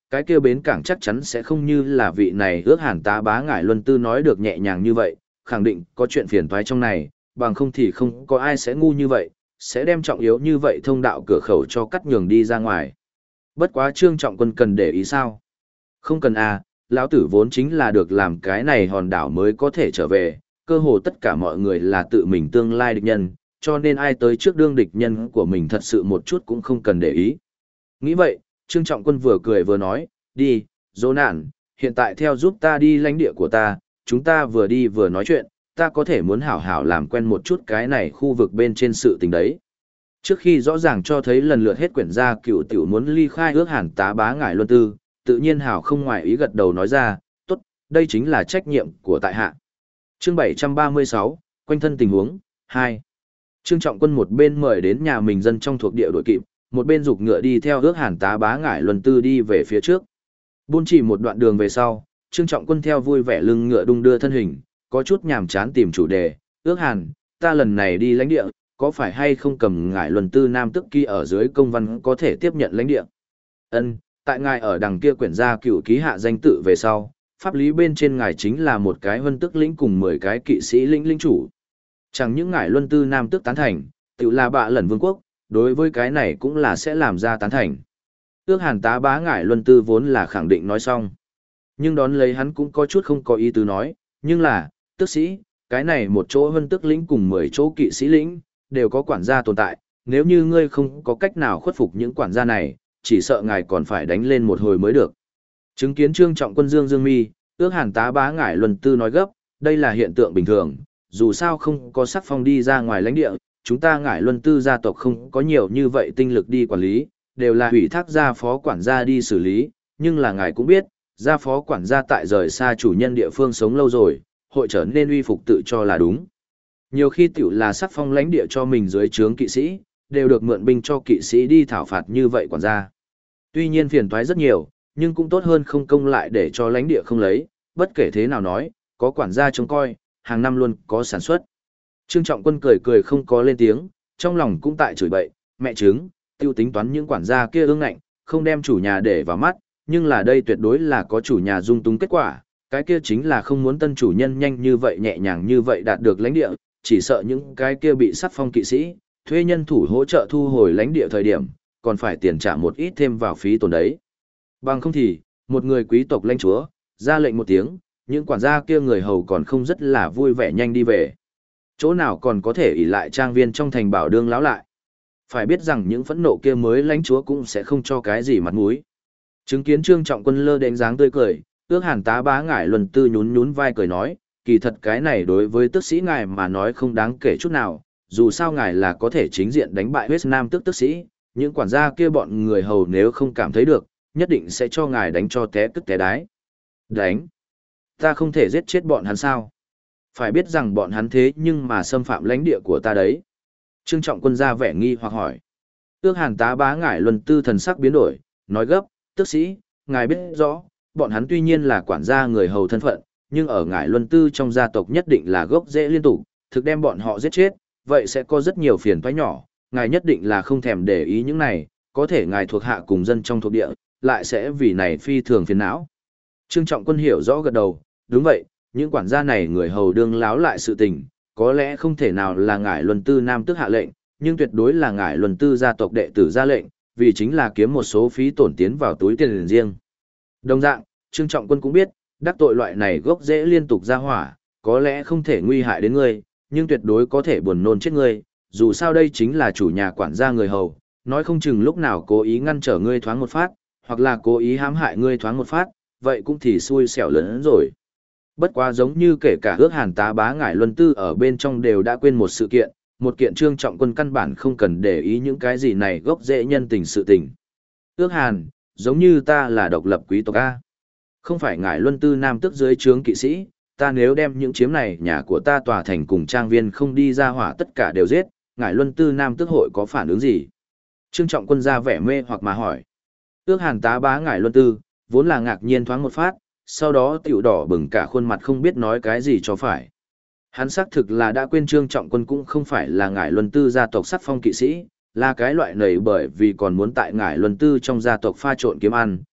cái kia bến cảng chắc chắn sẽ không như là vị này ước hàn tá bá ngải luân tư nói được nhẹ nhàng như vậy, khẳng định có chuyện phiền toái trong này, bằng không thì không có ai sẽ ngu như vậy, sẽ đem trọng yếu như vậy thông đạo cửa khẩu cho cắt nhường đi ra ngoài. Bất quá Trương Trọng Quân cần để ý sao? Không cần à, lão tử vốn chính là được làm cái này hòn đảo mới có thể trở về, cơ hồ tất cả mọi người là tự mình tương lai địch nhân, cho nên ai tới trước đương địch nhân của mình thật sự một chút cũng không cần để ý. Nghĩ vậy, Trương Trọng Quân vừa cười vừa nói, đi, dỗ nạn, hiện tại theo giúp ta đi lãnh địa của ta, chúng ta vừa đi vừa nói chuyện, ta có thể muốn hảo hảo làm quen một chút cái này khu vực bên trên sự tình đấy. Trước khi rõ ràng cho thấy lần lượt hết quyển gia cựu tiểu muốn ly khai ước hàn tá bá ngải luân tư, tự nhiên hảo không ngoài ý gật đầu nói ra, tốt, đây chính là trách nhiệm của tại hạ. Chương 736, quanh thân tình huống, 2. Trương Trọng Quân một bên mời đến nhà mình dân trong thuộc địa đội kịp, một bên giục ngựa đi theo ước hàn tá bá ngải luân tư đi về phía trước. Buôn chỉ một đoạn đường về sau, Trương Trọng Quân theo vui vẻ lưng ngựa đung đưa thân hình, có chút nhàm chán tìm chủ đề, ước hàn, ta lần này đi lãnh địa, có phải hay không cầm ngải luân tư nam tức ký ở dưới công văn có thể tiếp nhận lãnh địa? Ân, tại ngài ở đằng kia quyển gia cựu ký hạ danh tự về sau, pháp lý bên trên ngài chính là một cái huân tức lĩnh cùng 10 cái kỵ sĩ lĩnh chủ. Chẳng những ngải luân tư nam tức tán thành, tự là bạ lẩn vương quốc, đối với cái này cũng là sẽ làm ra tán thành. Ước hàn tá bá ngải luân tư vốn là khẳng định nói xong. Nhưng đón lấy hắn cũng có chút không có ý tứ nói, nhưng là, tức sĩ, cái này một chỗ huân tức lĩnh cùng 10 chỗ kỵ sĩ lĩnh, đều có quản gia tồn tại, nếu như ngươi không có cách nào khuất phục những quản gia này, chỉ sợ ngài còn phải đánh lên một hồi mới được. Chứng kiến Trương Trọng Quân dương mi, ước hàn tá bá ngải luân tư nói gấp, đây là hiện tượng bình thường, dù sao không có sắc phong đi ra ngoài lãnh địa, chúng ta ngải luân tư gia tộc không có nhiều như vậy tinh lực đi quản lý, đều là hủy thác gia phó quản gia đi xử lý, nhưng là ngài cũng biết, gia phó quản gia tại rời xa chủ nhân địa phương sống lâu rồi, hội trở nên uy phục tự cho là đúng. Nhiều khi tiểu là sắc phong lãnh địa cho mình dưới trướng kỵ sĩ, đều được mượn binh cho kỵ sĩ đi thảo phạt như vậy quản gia. Tuy nhiên phiền toái rất nhiều, nhưng cũng tốt hơn không công lại để cho lãnh địa không lấy, bất kể thế nào nói, có quản gia trông coi, hàng năm luôn có sản xuất. Trương Trọng Quân cười cười không có lên tiếng, trong lòng cũng tại chửi bậy, mẹ chứng, tiêu tính toán những quản gia kia ương ngạnh, không đem chủ nhà để vào mắt, nhưng là đây tuyệt đối là có chủ nhà dung túng kết quả, cái kia chính là không muốn tân chủ nhân nhanh như vậy nhẹ nhàng như vậy đạt được lãnh địa, chỉ sợ những cái kia bị sắc phong kỵ sĩ, thuê nhân thủ hỗ trợ thu hồi lãnh địa thời điểm, còn phải tiền trả một ít thêm vào phí tổn đấy. Bằng không thì, một người quý tộc lãnh chúa, ra lệnh một tiếng, những quản gia kia người hầu còn không rất là vui vẻ nhanh đi về. Chỗ nào còn có thể ỷ lại trang viên trong thành bảo đương láo lại. Phải biết rằng những phẫn nộ kia mới lãnh chúa cũng sẽ không cho cái gì mặt mũi. Chứng kiến Trương Trọng Quân lơ đánh dáng tươi cười, ước hàn tá bá ngải luân tư nhún nhún vai cười nói, kỳ thật cái này đối với tước sĩ ngài mà nói không đáng kể chút nào, dù sao ngài là có thể chính diện đánh bại West Nam tước sĩ, những quản gia kia bọn người hầu nếu không cảm thấy được, nhất định sẽ cho ngài đánh cho té tức té đái. Đánh? Ta không thể giết chết bọn hắn sao? Phải biết rằng bọn hắn thế nhưng mà xâm phạm lãnh địa của ta đấy. Trương Trọng Quân ra vẻ nghi hoặc hỏi. Ước hàn tá bá ngải luân tư thần sắc biến đổi, nói gấp, tước sĩ, ngài biết rõ, bọn hắn tuy nhiên là quản gia người hầu thân phận, nhưng ở ngải luân tư trong gia tộc nhất định là gốc rễ liên tục, thực đem bọn họ giết chết, vậy sẽ có rất nhiều phiền toái nhỏ, ngài nhất định là không thèm để ý những này, có thể ngài thuộc hạ cùng dân trong thuộc địa, lại sẽ vì này phi thường phiền não. Trương Trọng Quân hiểu rõ gật đầu, đúng vậy, những quản gia này người hầu đương láo lại sự tình, có lẽ không thể nào là ngải luân tư nam tước hạ lệnh, nhưng tuyệt đối là ngải luân tư gia tộc đệ tử ra lệnh, vì chính là kiếm một số phí tổn tiến vào túi tiền riêng. Đồng dạng, Trương Trọng Quân cũng biết, đắc tội loại này gốc dễ liên tục ra hỏa, có lẽ không thể nguy hại đến ngươi, nhưng tuyệt đối có thể buồn nôn chết ngươi, dù sao đây chính là chủ nhà quản gia người hầu, nói không chừng lúc nào cố ý ngăn trở ngươi thoáng một phát, hoặc là cố ý hãm hại ngươi thoáng một phát, vậy cũng thì xui xẻo lớn hơn rồi. Bất quá giống như kể cả ước hàn tá bá ngải luân tư ở bên trong đều đã quên một kiện Trương Trọng Quân căn bản không cần để ý những cái gì này gốc rễ nhân tình sự tình. Ước hàn, giống như ta là độc lập quý tộc A. Không phải ngải luân tư nam tước dưới trướng kỵ sĩ, ta nếu đem những chiếm này nhà của ta tòa thành cùng trang viên không đi ra hỏa tất cả đều giết, ngải luân tư nam tước hội có phản ứng gì? Trương Trọng Quân ra vẻ mê hoặc mà hỏi. Ước hàn tá bá ngải luân tư, vốn là ngạc nhiên thoáng một phát, sau đó tiểu đỏ bừng cả khuôn mặt không biết nói cái gì cho phải. Hắn xác thực là đã quên Trương Trọng Quân cũng không phải là ngải luân tư gia tộc sắc phong kỵ sĩ, là cái loại nầy bởi vì còn muốn tại ngải luân tư trong gia tộc pha trộn kiếm ăn,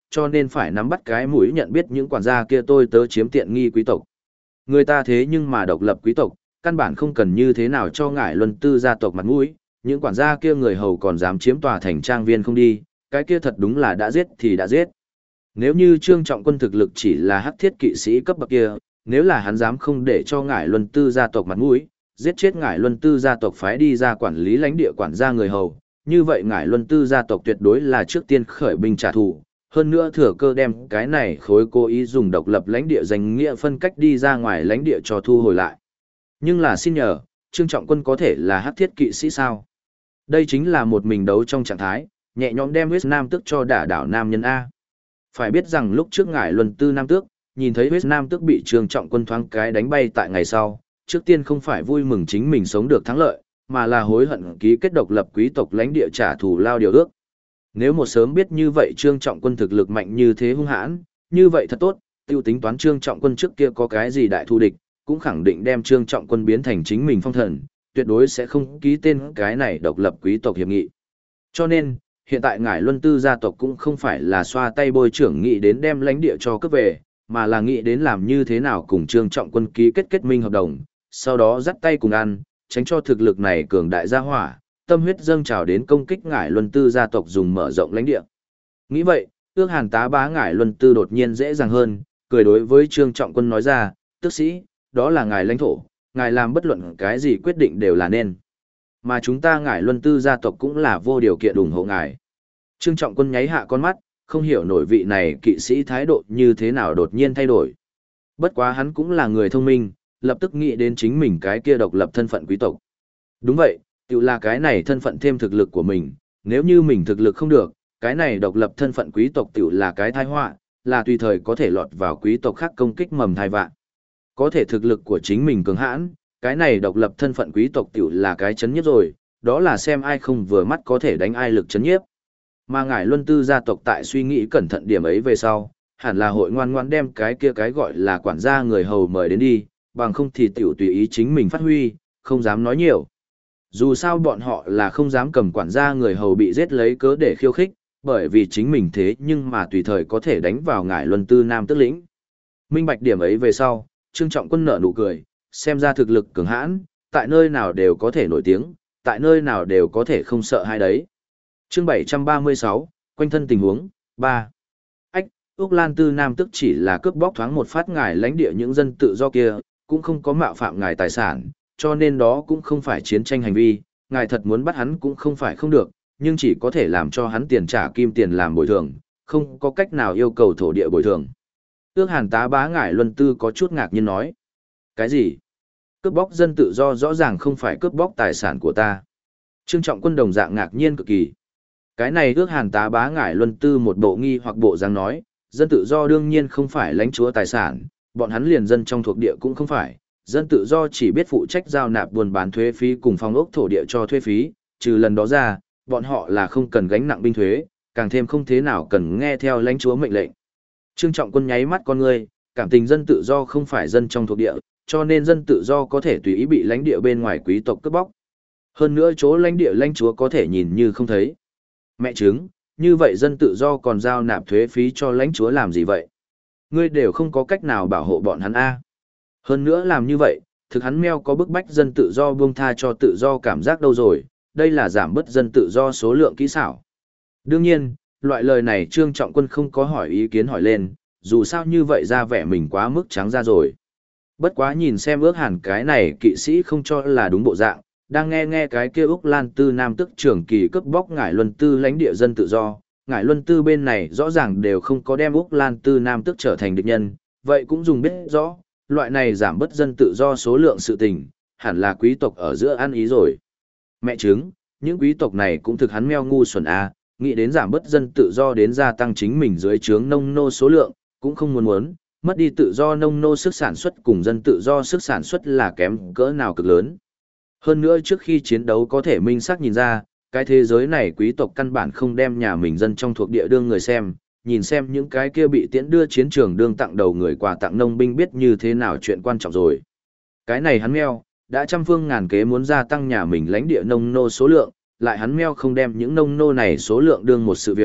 cho nên phải nắm bắt cái mũi nhận biết những quản gia kia tôi tớ chiếm tiện nghi quý tộc. Người ta thế nhưng mà độc lập quý tộc, căn bản không cần như thế nào cho ngải luân tư gia tộc mặt mũi, những quản gia kia người hầu còn dám chiếm tòa thành trang viên không đi, cái kia thật đúng là đã giết thì đã giết. Nếu như Trương Trọng Quân thực lực chỉ là hắc thiết kỵ sĩ cấp bậc kia, nếu là hắn dám không để cho ngải luân tư gia tộc mặt mũi, giết chết ngải luân tư gia tộc phái đi ra quản lý lãnh địa quản gia người hầu, như vậy ngải luân tư gia tộc tuyệt đối là trước tiên khởi binh trả thù, hơn nữa thừa cơ đem cái này khối cố ý dùng độc lập lãnh địa danh nghĩa phân cách đi ra ngoài lãnh địa cho thu hồi lại. Nhưng là xin nhờ, Trương Trọng Quân có thể là hắc thiết kỵ sĩ sao? Đây chính là một mình đấu trong trạng thái, nhẹ nhõm đem huyết nam tước cho đả đảo nam nhân A. Phải biết rằng lúc trước ngải luân tư nam tước, nhìn thấy huyết nam tước bị Trương Trọng Quân thoáng cái đánh bay tại ngày sau, trước tiên không phải vui mừng chính mình sống được thắng lợi, mà là hối hận ký kết độc lập quý tộc lãnh địa trả thù lao điều ước. Nếu một sớm biết như vậy Trương Trọng Quân thực lực mạnh như thế hung hãn, như vậy thật tốt, tiêu tính toán Trương Trọng Quân trước kia có cái gì đại thù địch, cũng khẳng định đem Trương Trọng Quân biến thành chính mình phong thần, tuyệt đối sẽ không ký tên cái này độc lập quý tộc hiệp nghị. Cho nên, hiện tại ngải luân tư gia tộc cũng không phải là xoa tay bôi trưởng nghĩ đến đem lãnh địa cho cướp về, mà là nghĩ đến làm như thế nào cùng Trương Trọng Quân ký kết minh hợp đồng, sau đó dắt tay cùng ăn, tránh cho thực lực này cường đại gia hỏa, tâm huyết dâng trào đến công kích ngải luân tư gia tộc dùng mở rộng lãnh địa. Nghĩ vậy, ước hàn tá bá ngải luân tư đột nhiên dễ dàng hơn, cười đối với Trương Trọng Quân nói ra, tước sĩ, đó là ngài lãnh thổ, ngài làm bất luận cái gì quyết định đều là nên. Mà chúng ta ngải luân tư gia tộc cũng là vô điều kiện ủng hộ ngài. Trương Trọng Quân nháy hạ con mắt, không hiểu nổi vị này kỵ sĩ thái độ như thế nào đột nhiên thay đổi. Bất quá hắn cũng là người thông minh, lập tức nghĩ đến chính mình cái kia độc lập thân phận quý tộc. Đúng vậy, tự là cái này thân phận thêm thực lực của mình, nếu như mình thực lực không được, cái này độc lập thân phận quý tộc tự là cái tai họa, là tùy thời có thể lọt vào quý tộc khác công kích mầm thai vạn. Có thể thực lực của chính mình cường hãn, cái này độc lập thân phận quý tộc tự là cái chấn nhiếp rồi, đó là xem ai không vừa mắt có thể đánh ai lực chấn nhiếp. Mà ngải luân tư gia tộc tại suy nghĩ cẩn thận điểm ấy về sau, hẳn là hội ngoan ngoãn đem cái kia cái gọi là quản gia người hầu mời đến đi, bằng không thì tiểu tùy ý chính mình phát huy, không dám nói nhiều. Dù sao bọn họ là không dám cầm quản gia người hầu bị giết lấy cớ để khiêu khích, bởi vì chính mình thế nhưng mà tùy thời có thể đánh vào ngải luân tư nam tước lĩnh. Minh bạch điểm ấy về sau, Trương Trọng Quân nở nụ cười, xem ra thực lực cường hãn, tại nơi nào đều có thể nổi tiếng, tại nơi nào đều có thể không sợ hai đấy. Chương 736, quanh thân tình huống, 3. Ách, Úc Lan Tư Nam tức chỉ là cướp bóc thoáng một phát ngài lãnh địa những dân tự do kia, cũng không có mạo phạm ngài tài sản, cho nên đó cũng không phải chiến tranh hành vi, ngài thật muốn bắt hắn cũng không phải không được, nhưng chỉ có thể làm cho hắn tiền trả kim tiền làm bồi thường, không có cách nào yêu cầu thổ địa bồi thường. Ước hàn tá bá ngải luân tư có chút ngạc nhiên nói. Cái gì? Cướp bóc dân tự do rõ ràng không phải cướp bóc tài sản của ta. Trương Trọng Quân đồng dạng ngạc nhiên cực kỳ. Cái này ước hàn tá bá ngải luân tư một bộ nghi hoặc bộ dáng nói, dân tự do đương nhiên không phải lãnh chúa tài sản, bọn hắn liền dân trong thuộc địa cũng không phải, dân tự do chỉ biết phụ trách giao nạp buôn bán thuế phí cùng phong ốc thổ địa cho thuế phí, trừ lần đó ra, bọn họ là không cần gánh nặng binh thuế, càng thêm không thế nào cần nghe theo lãnh chúa mệnh lệnh. Trương Trọng Quân nháy mắt con ngươi, cảm tình dân tự do không phải dân trong thuộc địa, cho nên dân tự do có thể tùy ý bị lãnh địa bên ngoài quý tộc cướp bóc. Hơn nữa chỗ lãnh địa lãnh chúa có thể nhìn như không thấy. Mẹ chứng, như vậy dân tự do còn giao nạp thuế phí cho lãnh chúa làm gì vậy? Ngươi đều không có cách nào bảo hộ bọn hắn a. Hơn nữa làm như vậy, thực hắn meo có bức bách dân tự do buông tha cho tự do cảm giác đâu rồi, đây là giảm bớt dân tự do số lượng kỹ xảo. Đương nhiên, loại lời này Trương Trọng Quân không có hỏi ý kiến hỏi lên, dù sao như vậy ra vẻ mình quá mức trắng ra rồi. Bất quá nhìn xem ước hàn cái này kỵ sĩ không cho là đúng bộ dạng, đang nghe cái kia Úc Lan Tư Nam tức trưởng kỳ cướp bóc ngải luân tư lãnh địa dân tự do, ngải luân tư bên này rõ ràng đều không có đem Úc Lan Tư Nam tức trở thành địch nhân, vậy cũng dùng biết rõ, loại này giảm bớt dân tự do số lượng sự tình, hẳn là quý tộc ở giữa ăn ý rồi. Mẹ chứng, những quý tộc này cũng thực hắn meo ngu xuẩn a, nghĩ đến giảm bớt dân tự do đến gia tăng chính mình dưới trướng nông nô số lượng, cũng không muốn, mất đi tự do nông nô sức sản xuất cùng dân tự do sức sản xuất là kém cỡ nào cực lớn. Hơn nữa trước khi chiến đấu có thể minh xác nhìn ra, cái thế giới này quý tộc căn bản không đem nhà mình dân trong thuộc địa đương người xem, nhìn xem những cái kia bị tiễn đưa chiến trường đương tặng đầu người quà tặng nông binh biết như thế nào chuyện quan trọng rồi. Cái này hắn meo, đã trăm phương ngàn kế muốn gia tăng nhà mình lãnh địa nông nô số lượng, lại hắn meo không đem những nông nô này số lượng đương một sự việc,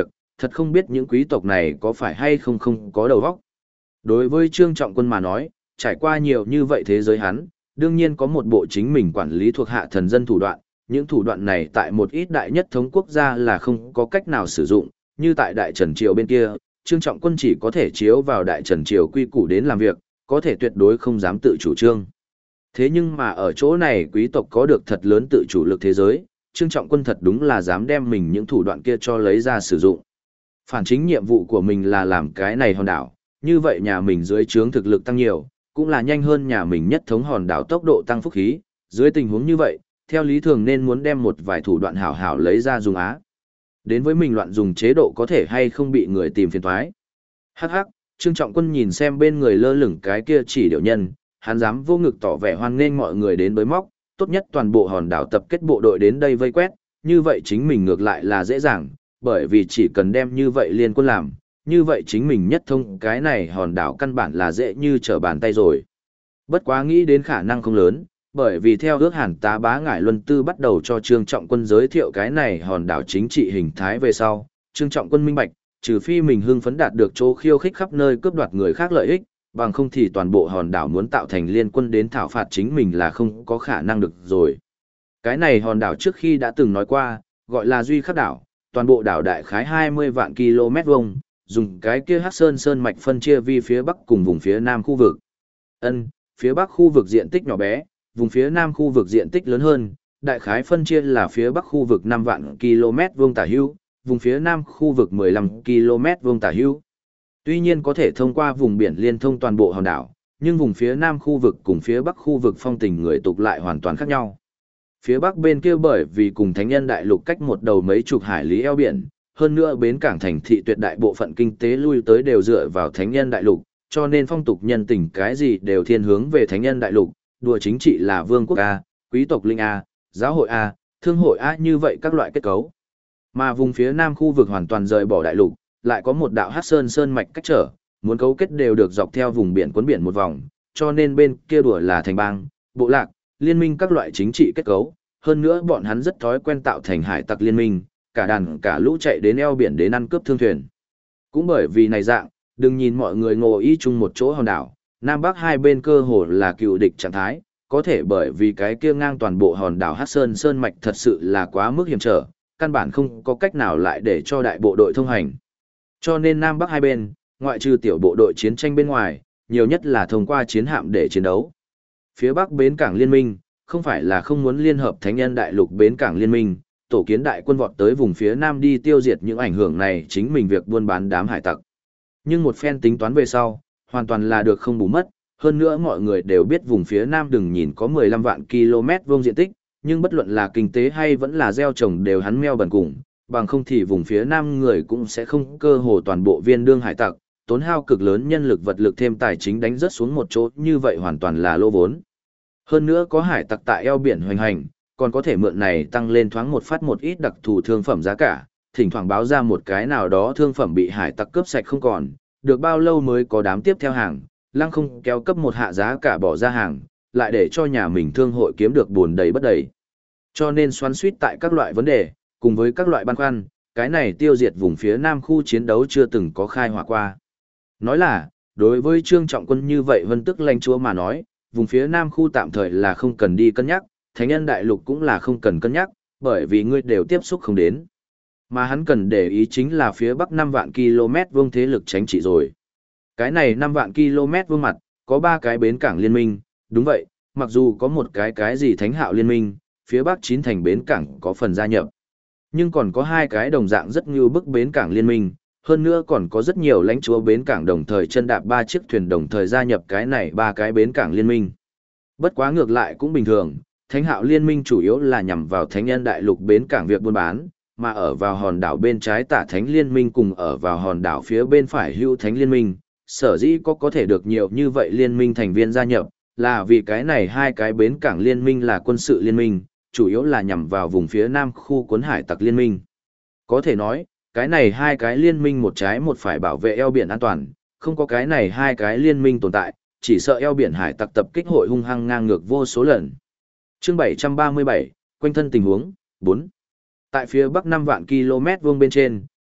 thật không biết những quý tộc này có phải hay không không có đầu óc. Đối với Trương Trọng Quân mà nói, trải qua nhiều như vậy thế giới hắn, đương nhiên có một bộ chính mình quản lý thuộc hạ thần dân thủ đoạn, những thủ đoạn này tại một ít đại nhất thống quốc gia là không có cách nào sử dụng, như tại Đại Trần Triều bên kia, Trương Trọng Quân chỉ có thể chiếu vào Đại Trần Triều quy củ đến làm việc, có thể tuyệt đối không dám tự chủ trương. Thế nhưng mà ở chỗ này quý tộc có được thật lớn tự chủ lực thế giới, Trương Trọng Quân thật đúng là dám đem mình những thủ đoạn kia cho lấy ra sử dụng. Phản chính nhiệm vụ của mình là làm cái này hòn đảo, như vậy nhà mình dưới trướng thực lực tăng nhiều, cũng là nhanh hơn nhà mình nhất thống hòn đảo tốc độ tăng phúc khí, dưới tình huống như vậy, theo lý thường nên muốn đem một vài thủ đoạn hảo hảo lấy ra dùng á. Đến với mình loạn dùng chế độ có thể hay không bị người tìm phiền toái. Hắc hắc, Trương Trọng Quân nhìn xem bên người lơ lửng cái kia chỉ điệu nhân, hắn dám vô ngực tỏ vẻ hoan nghênh mọi người đến bới móc, tốt nhất toàn bộ hòn đảo tập kết bộ đội đến đây vây quét, như vậy chính mình ngược lại là dễ dàng, bởi vì chỉ cần đem như vậy liên quân làm, như vậy chính mình nhất thông cái này hòn đảo căn bản là dễ như trở bàn tay rồi. Bất quá nghĩ đến khả năng không lớn, bởi vì theo ước Hàn Tá Bá Ngải Luân Tư bắt đầu cho Trương Trọng Quân giới thiệu cái này hòn đảo chính trị hình thái về sau, Trương Trọng Quân minh bạch, trừ phi mình hưng phấn đạt được chỗ khiêu khích khắp nơi cướp đoạt người khác lợi ích, bằng không thì toàn bộ hòn đảo muốn tạo thành liên quân đến thảo phạt chính mình là không có khả năng được rồi. Cái này hòn đảo trước khi đã từng nói qua, gọi là Duy Khắc đảo, toàn bộ đảo đại khái 20 vạn km vuông, dùng cái kia Hắc Sơn sơn mạch phân chia vi phía bắc cùng vùng phía nam khu vực. Phía bắc khu vực diện tích nhỏ bé, vùng phía nam khu vực diện tích lớn hơn, đại khái phân chia là phía bắc khu vực 5 vạn km vuông tả hữu, vùng phía nam khu vực 15 km vuông tả hữu. Tuy nhiên có thể thông qua vùng biển liên thông toàn bộ hòn đảo, nhưng vùng phía nam khu vực cùng phía bắc khu vực phong tình người tục lại hoàn toàn khác nhau. Phía bắc bên kia bởi vì cùng Thánh Nhân Đại Lục cách một đầu mấy chục hải lý eo biển, hơn nữa bến cảng thành thị tuyệt đại bộ phận kinh tế lui tới đều dựa vào Thánh Nhân Đại Lục, cho nên phong tục nhân tình cái gì đều thiên hướng về Thánh Nhân Đại Lục, đùa chính trị là vương quốc A, quý tộc linh A, giáo hội A, thương hội A như vậy các loại kết cấu. Mà vùng phía nam khu vực hoàn toàn rời bỏ đại lục, lại có một đạo Hắc Sơn sơn mạch cách trở, muốn cấu kết đều được dọc theo vùng biển cuốn biển một vòng, cho nên bên kia đùa là thành bang, bộ lạc, liên minh các loại chính trị kết cấu, hơn nữa bọn hắn rất thói quen tạo thành hải tặc liên minh, cả đàn cả lũ chạy đến eo biển đến ăn cướp thương thuyền. Cũng bởi vì này dạng, đừng nhìn mọi người ngồi y chung một chỗ hòn đảo, Nam Bắc hai bên cơ hồ là cựu địch trạng thái, có thể bởi vì cái kia ngang toàn bộ hòn đảo Hắc Sơn sơn mạch thật sự là quá mức hiểm trở, căn bản không có cách nào lại để cho đại bộ đội thông hành. Cho nên Nam Bắc hai bên, ngoại trừ tiểu bộ đội chiến tranh bên ngoài, nhiều nhất là thông qua chiến hạm để chiến đấu. Phía Bắc bến cảng liên minh, không phải là không muốn liên hợp Thánh Nhân Đại Lục bến cảng liên minh, tổ kiến đại quân vọt tới vùng phía Nam đi tiêu diệt những ảnh hưởng này chính mình việc buôn bán đám hải tặc. Nhưng một phen tính toán về sau, hoàn toàn là được không bù mất, hơn nữa mọi người đều biết vùng phía Nam đừng nhìn có 15 vạn km vuông diện tích, nhưng bất luận là kinh tế hay vẫn là gieo trồng đều hắn meo bần cùng, bằng không thì vùng phía Nam người cũng sẽ không cơ hồ toàn bộ viên đương hải tặc, tốn hao cực lớn nhân lực vật lực thêm tài chính đánh rất xuống một chỗ như vậy hoàn toàn là lô vốn. Hơn nữa có hải tặc tại eo biển hoành hành, còn có thể mượn này tăng lên thoáng một phát một ít đặc thù thương phẩm giá cả, thỉnh thoảng báo ra một cái nào đó thương phẩm bị hải tặc cướp sạch không còn, được bao lâu mới có đám tiếp theo hàng, lăng không kéo cấp một hạ giá cả bỏ ra hàng, lại để cho nhà mình thương hội kiếm được buồn đầy bất đầy. Cho nên xoắn suýt tại các loại vấn đề, cùng với các loại băn khoăn, cái này tiêu diệt vùng phía Nam khu chiến đấu chưa từng có khai hỏa qua. Nói là, đối với Trương Trọng Quân như vậy vân tức lãnh chúa mà nói, vùng phía Nam khu tạm thời là không cần đi cân nhắc, Thánh Nhân Đại Lục cũng là không cần cân nhắc, bởi vì ngươi đều tiếp xúc không đến. Mà hắn cần để ý chính là phía Bắc 5 vạn km vuông thế lực chính trị rồi. Cái này 5 vạn km vuông mặt, có 3 cái bến cảng liên minh, đúng vậy, mặc dù có một cái gì Thánh Hạo liên minh, phía Bắc 9 thành bến cảng có phần gia nhập. Nhưng còn có 2 cái đồng dạng rất như bức bến cảng liên minh, hơn nữa còn có rất nhiều lãnh chúa bến cảng đồng thời chân đạp 3 chiếc thuyền đồng thời gia nhập cái này 3 cái bến cảng liên minh. Bất quá ngược lại cũng bình thường, Thánh Hạo liên minh chủ yếu là nhằm vào Thánh Nhân Đại Lục bến cảng việc buôn bán, mà ở vào hòn đảo bên trái Tả Thánh liên minh cùng ở vào hòn đảo phía bên phải Hữu Thánh liên minh, sở dĩ có thể được nhiều như vậy liên minh thành viên gia nhập, là vì cái này 2 cái bến cảng liên minh là quân sự liên minh, chủ yếu là nhằm vào vùng phía Nam khu cuốn hải tặc liên minh. Có thể nói, cái này 2 cái liên minh một trái một phải bảo vệ eo biển an toàn, không có cái này 2 cái liên minh tồn tại, chỉ sợ eo biển hải tặc tập kích hội hung hăng ngang ngược vô số lần. Chương 737, quanh thân tình huống, 4. Tại phía bắc 5 vạn km vuông bên trên,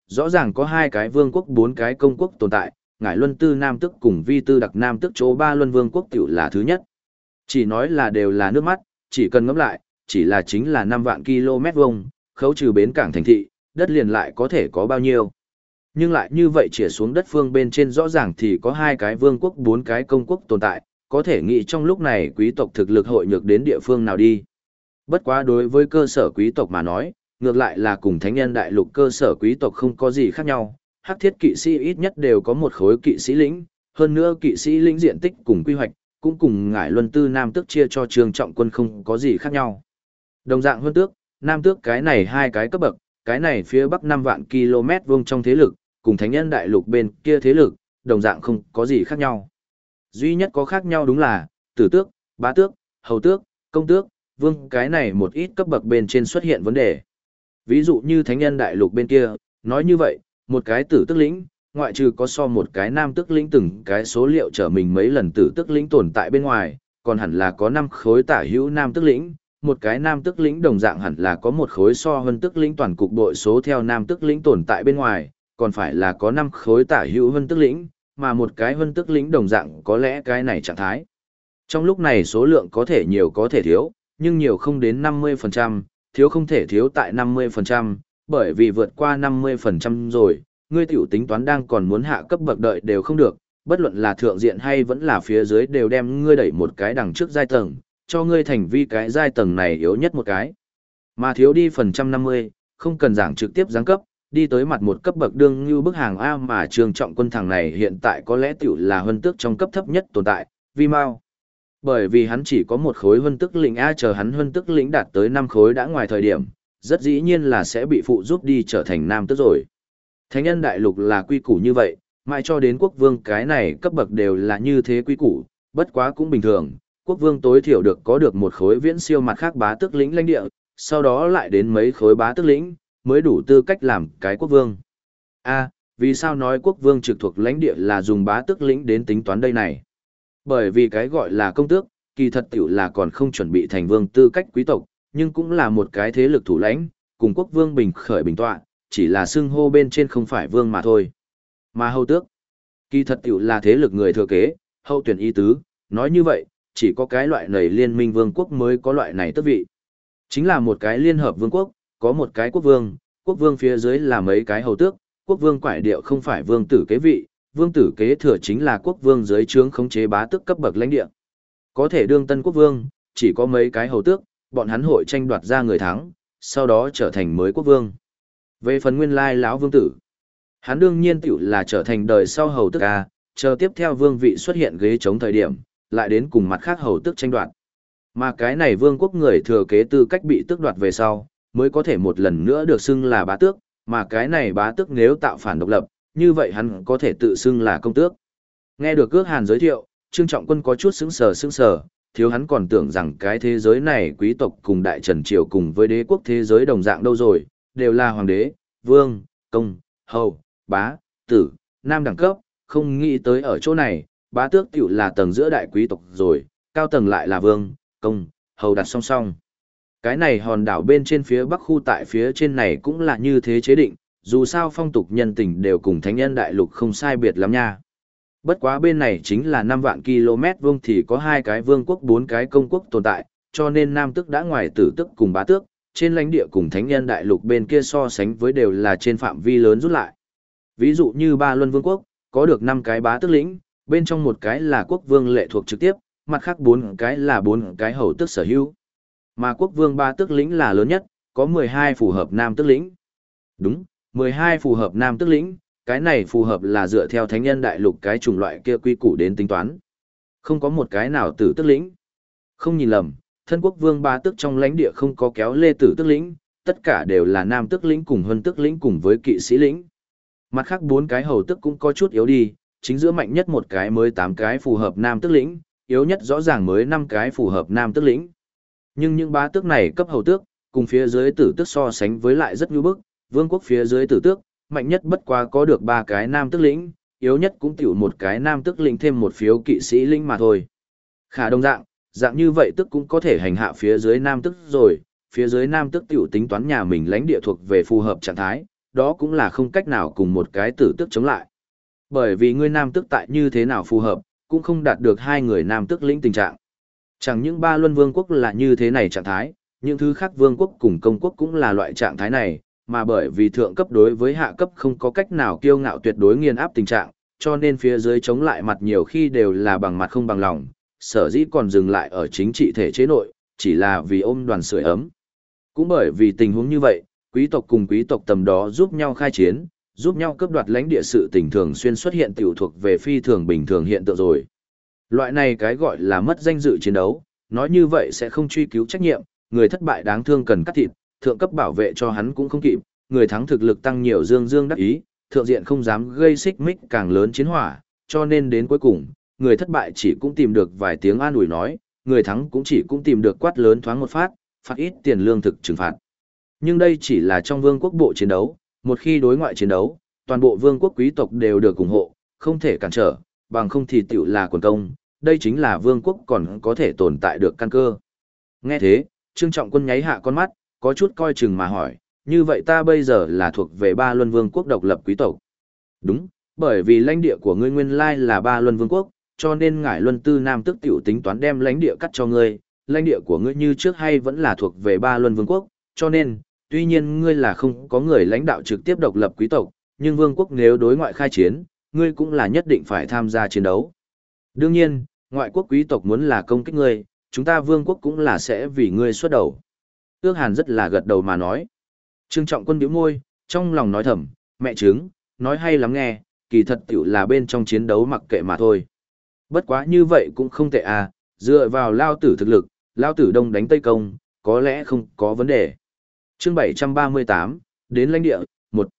rõ ràng có hai cái vương quốc bốn cái công quốc tồn tại, Ngải Luân Tư Nam Tức cùng Vi Tư Đặc Nam Tức chỗ ba luân vương quốc tiểu là thứ nhất. Chỉ nói là đều là nước mắt, chỉ cần ngẫm lại, chỉ là chính là 5 vạn km vuông, khấu trừ bến cảng thành thị, đất liền lại có thể có bao nhiêu. Nhưng lại như vậy chĩa xuống đất phương bên trên rõ ràng thì có hai cái vương quốc bốn cái công quốc tồn tại, có thể nghĩ trong lúc này quý tộc thực lực hội nhược đến địa phương nào đi. Bất quá đối với cơ sở quý tộc mà nói, ngược lại là cùng thánh nhân đại lục cơ sở quý tộc không có gì khác nhau, hắc thiết kỵ sĩ ít nhất đều có một khối kỵ sĩ lĩnh, hơn nữa kỵ sĩ lĩnh diện tích cùng quy hoạch, cũng cùng Ngải Luân Tư Nam Tước chia cho Trương Trọng Quân không có gì khác nhau. Đồng dạng hơn tước, Nam Tước cái này hai cái cấp bậc, cái này phía bắc 5 vạn km vuông trong thế lực, cùng thánh nhân đại lục bên kia thế lực, đồng dạng không có gì khác nhau. Duy nhất có khác nhau đúng là, tử tước, bá tước, hầu tước, công tước, vương cái này một ít cấp bậc bên trên xuất hiện vấn đề. Ví dụ như thánh nhân đại lục bên kia, nói như vậy, một cái tử tước lĩnh, ngoại trừ có so một cái nam tước lĩnh từng cái số liệu trở mình mấy lần tử tước lĩnh tồn tại bên ngoài, còn hẳn là có 5 khối tả hữu nam tước lĩnh, một cái nam tước lĩnh đồng dạng hẳn là có một khối so hơn tước lĩnh toàn cục bội số theo nam tước lĩnh tồn tại bên ngoài, còn phải là có 5 khối tả hữu hơn tước lĩnh, mà một cái hơn tước lĩnh đồng dạng có lẽ cái này trạng thái. Trong lúc này số lượng có thể nhiều có thể thiếu, nhưng nhiều không đến 50%, thiếu không thể thiếu tại 50%, bởi vì vượt qua 50% rồi, ngươi tiểu tính toán đang còn muốn hạ cấp bậc đợi đều không được, bất luận là thượng diện hay vẫn là phía dưới đều đem ngươi đẩy một cái đằng trước giai tầng, cho ngươi thành vi cái giai tầng này yếu nhất một cái. Mà thiếu đi phần trăm 50, không cần giảng trực tiếp giáng cấp, đi tới mặt một cấp bậc đương như bức hàng A mà Trương Trọng Quân thằng này hiện tại có lẽ tiểu là huân tước trong cấp thấp nhất tồn tại, vi mao. Bởi vì hắn chỉ có một khối huân tước lĩnh A, chờ hắn huân tước lĩnh đạt tới 5 khối đã ngoài thời điểm, rất dĩ nhiên là sẽ bị phụ giúp đi trở thành nam tước rồi. Thánh nhân đại lục là quy củ như vậy, mãi cho đến quốc vương cái này cấp bậc đều là như thế quy củ, bất quá cũng bình thường, quốc vương tối thiểu được có được một khối viễn siêu mặt khác bá tước lĩnh lãnh địa, sau đó lại đến mấy khối bá tước lĩnh, mới đủ tư cách làm cái quốc vương. A, vì sao nói quốc vương trực thuộc lãnh địa là dùng bá tước lĩnh đến tính toán đây này? Bởi vì cái gọi là công tước, kỳ thật tiểu là còn không chuẩn bị thành vương tư cách quý tộc, nhưng cũng là một cái thế lực thủ lãnh, cùng quốc vương bình khởi bình tọa, chỉ là xưng hô bên trên không phải vương mà thôi. Mà hầu tước, kỳ thật tiểu là thế lực người thừa kế, hậu tuyển ý tứ, nói như vậy, chỉ có cái loại này liên minh vương quốc mới có loại này tước vị. Chính là một cái liên hợp vương quốc, có một cái quốc vương phía dưới là mấy cái hầu tước, quốc vương quải điệu không phải vương tử kế vị, vương tử kế thừa chính là quốc vương dưới trướng khống chế bá tước cấp bậc lãnh địa. Có thể đương tân quốc vương, chỉ có mấy cái hầu tước, bọn hắn hội tranh đoạt ra người thắng, sau đó trở thành mới quốc vương. Về phần nguyên lai lão vương tử, hắn đương nhiên tiểu là trở thành đời sau hầu tước A, chờ tiếp theo vương vị xuất hiện ghế chống thời điểm, lại đến cùng mặt khác hầu tước tranh đoạt. Mà cái này vương quốc người thừa kế tư cách bị tước đoạt về sau, mới có thể một lần nữa được xưng là bá tước, mà cái này bá tước nếu tạo phản độc lập, như vậy hắn có thể tự xưng là công tước. Nghe được Cước Hàn giới thiệu, Trương Trọng Quân có chút sững sờ, thiếu hắn còn tưởng rằng cái thế giới này quý tộc cùng đại trần triều cùng với đế quốc thế giới đồng dạng đâu rồi, đều là hoàng đế, vương, công, hầu, bá, tử, nam đẳng cấp, không nghĩ tới ở chỗ này, bá tước tiểu là tầng giữa đại quý tộc rồi, cao tầng lại là vương, công, hầu đặt song song. Cái này hòn đảo bên trên phía bắc khu tại phía trên này cũng là như thế chế định, dù sao phong tục nhân tình đều cùng thánh nhân đại lục không sai biệt lắm nha. Bất quá bên này chính là 5 vạn km vuông thì có hai cái vương quốc 4 cái công quốc tồn tại, cho nên nam tước đã ngoài tử tước cùng bá tước, trên lãnh địa cùng thánh nhân đại lục bên kia so sánh với đều là trên phạm vi lớn rút lại. Ví dụ như Ba Luân Vương quốc, có được 5 cái bá tước lĩnh, bên trong một cái là quốc vương lệ thuộc trực tiếp, mặt khác 4 cái là 4 cái hầu tước sở hữu. Mà quốc vương bá tước lĩnh là lớn nhất, có 12 phù hợp nam tước lĩnh. Đúng, 12 phù hợp nam tước lĩnh, cái này phù hợp là dựa theo thánh nhân đại lục cái chủng loại kia quy củ đến tính toán. Không có một cái nào tử tước lĩnh. Không nhìn lầm, thân quốc vương bá tước trong lãnh địa không có kéo lê tử tước lĩnh, tất cả đều là nam tước lĩnh cùng huân tước lĩnh cùng với kỵ sĩ lĩnh. Mặt khác 4 cái hầu tước cũng có chút yếu đi, chính giữa mạnh nhất một cái mới 8 cái phù hợp nam tước lĩnh, yếu nhất rõ ràng mới 5 cái phù hợp nam tước lĩnh. Nhưng những bá tước này cấp hầu tước, cùng phía dưới tử tước so sánh với lại rất nhu bức, vương quốc phía dưới tử tước, mạnh nhất bất quá có được 3 cái nam tước lĩnh, yếu nhất cũng tiểu một cái nam tước lĩnh thêm một phiếu kỵ sĩ lĩnh mà thôi. Khả đồng dạng như vậy tức cũng có thể hành hạ phía dưới nam tước rồi, phía dưới nam tước tiểu tính toán nhà mình lãnh địa thuộc về phù hợp trạng thái, đó cũng là không cách nào cùng một cái tử tước chống lại. Bởi vì ngươi nam tước tại như thế nào phù hợp, cũng không đạt được hai người nam tước lĩnh tình trạng. Chẳng những ba luân vương quốc là như thế này trạng thái, những thứ khác vương quốc cùng công quốc cũng là loại trạng thái này, mà bởi vì thượng cấp đối với hạ cấp không có cách nào kiêu ngạo tuyệt đối nghiền áp tình trạng, cho nên phía dưới chống lại mặt nhiều khi đều là bằng mặt không bằng lòng, sở dĩ còn dừng lại ở chính trị thể chế nội, chỉ là vì ôm đoàn sưởi ấm. Cũng bởi vì tình huống như vậy, quý tộc cùng quý tộc tầm đó giúp nhau khai chiến, giúp nhau cướp đoạt lãnh địa sự tình thường xuyên xuất hiện tiểu thuộc về phi thường bình thường hiện tượng rồi. Loại này cái gọi là mất danh dự chiến đấu, nói như vậy sẽ không truy cứu trách nhiệm, người thất bại đáng thương cần cắt thịt, thượng cấp bảo vệ cho hắn cũng không kịp, người thắng thực lực tăng nhiều dương dương đắc ý, thượng diện không dám gây xích mích càng lớn chiến hỏa, cho nên đến cuối cùng, người thất bại chỉ cũng tìm được vài tiếng an ủi nói, người thắng cũng chỉ cũng tìm được quát lớn thoáng một phát, phạt ít tiền lương thực trừng phạt. Nhưng đây chỉ là trong vương quốc bộ chiến đấu, một khi đối ngoại chiến đấu, toàn bộ vương quốc quý tộc đều được ủng hộ, không thể cản trở, bằng không thì tiểu là quần công, đây chính là vương quốc còn có thể tồn tại được căn cơ. Nghe thế, Trương Trọng Quân nháy hạ con mắt, có chút coi chừng mà hỏi, như vậy ta bây giờ là thuộc về ba luân vương quốc độc lập quý tộc. Đúng, bởi vì lãnh địa của ngươi nguyên lai là ba luân vương quốc, cho nên ngải luân tư nam tức tiểu tính toán đem lãnh địa cắt cho ngươi, lãnh địa của ngươi như trước hay vẫn là thuộc về ba luân vương quốc, cho nên, tuy nhiên ngươi là không có người lãnh đạo trực tiếp độc lập quý tộc, nhưng vương quốc nếu đối ngoại khai chiến, ngươi cũng là nhất định phải tham gia chiến đấu. Đương nhiên, ngoại quốc quý tộc muốn là công kích ngươi, chúng ta vương quốc cũng là sẽ vì ngươi xuất đầu. Ước Hàn rất là gật đầu mà nói. Trương Trọng Quân bĩu môi, trong lòng nói thầm, mẹ trứng, nói hay lắm nghe, kỳ thật tiểu là bên trong chiến đấu mặc kệ mà thôi. Bất quá như vậy cũng không tệ à, dựa vào lao tử thực lực, lao tử đông đánh Tây Công, có lẽ không có vấn đề. Chương 738, đến lãnh địa,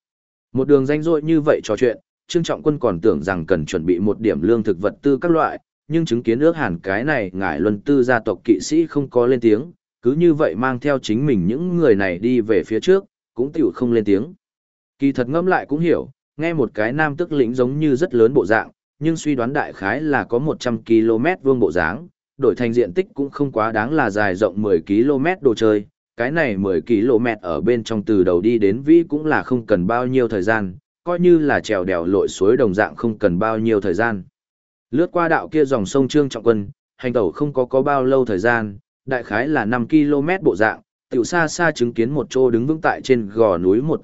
một đường danh dội như vậy trò chuyện, Trương Trọng Quân còn tưởng rằng cần chuẩn bị một điểm lương thực vật tư các loại, nhưng chứng kiến Ước Hàn cái này ngải luân tư gia tộc kỵ sĩ không có lên tiếng, cứ như vậy mang theo chính mình những người này đi về phía trước, cũng tiểu không lên tiếng. Kỳ thật ngẫm lại cũng hiểu, nghe một cái nam tức lĩnh giống như rất lớn bộ dạng, nhưng suy đoán đại khái là có 100 km vuông bộ dáng, đổi thành diện tích cũng không quá đáng là dài rộng 10 km đồ chơi, cái này 10 km ở bên trong từ đầu đi đến vĩ cũng là không cần bao nhiêu thời gian, coi như là trèo đèo lội suối đồng dạng không cần bao nhiêu thời gian. Lướt qua đạo kia dòng sông Trương Trọng Quân, hành tẩu không có bao lâu thời gian, đại khái là 5 km bộ dạng, tiểu xa xa chứng kiến một chỗ đứng vững tại trên gò núi một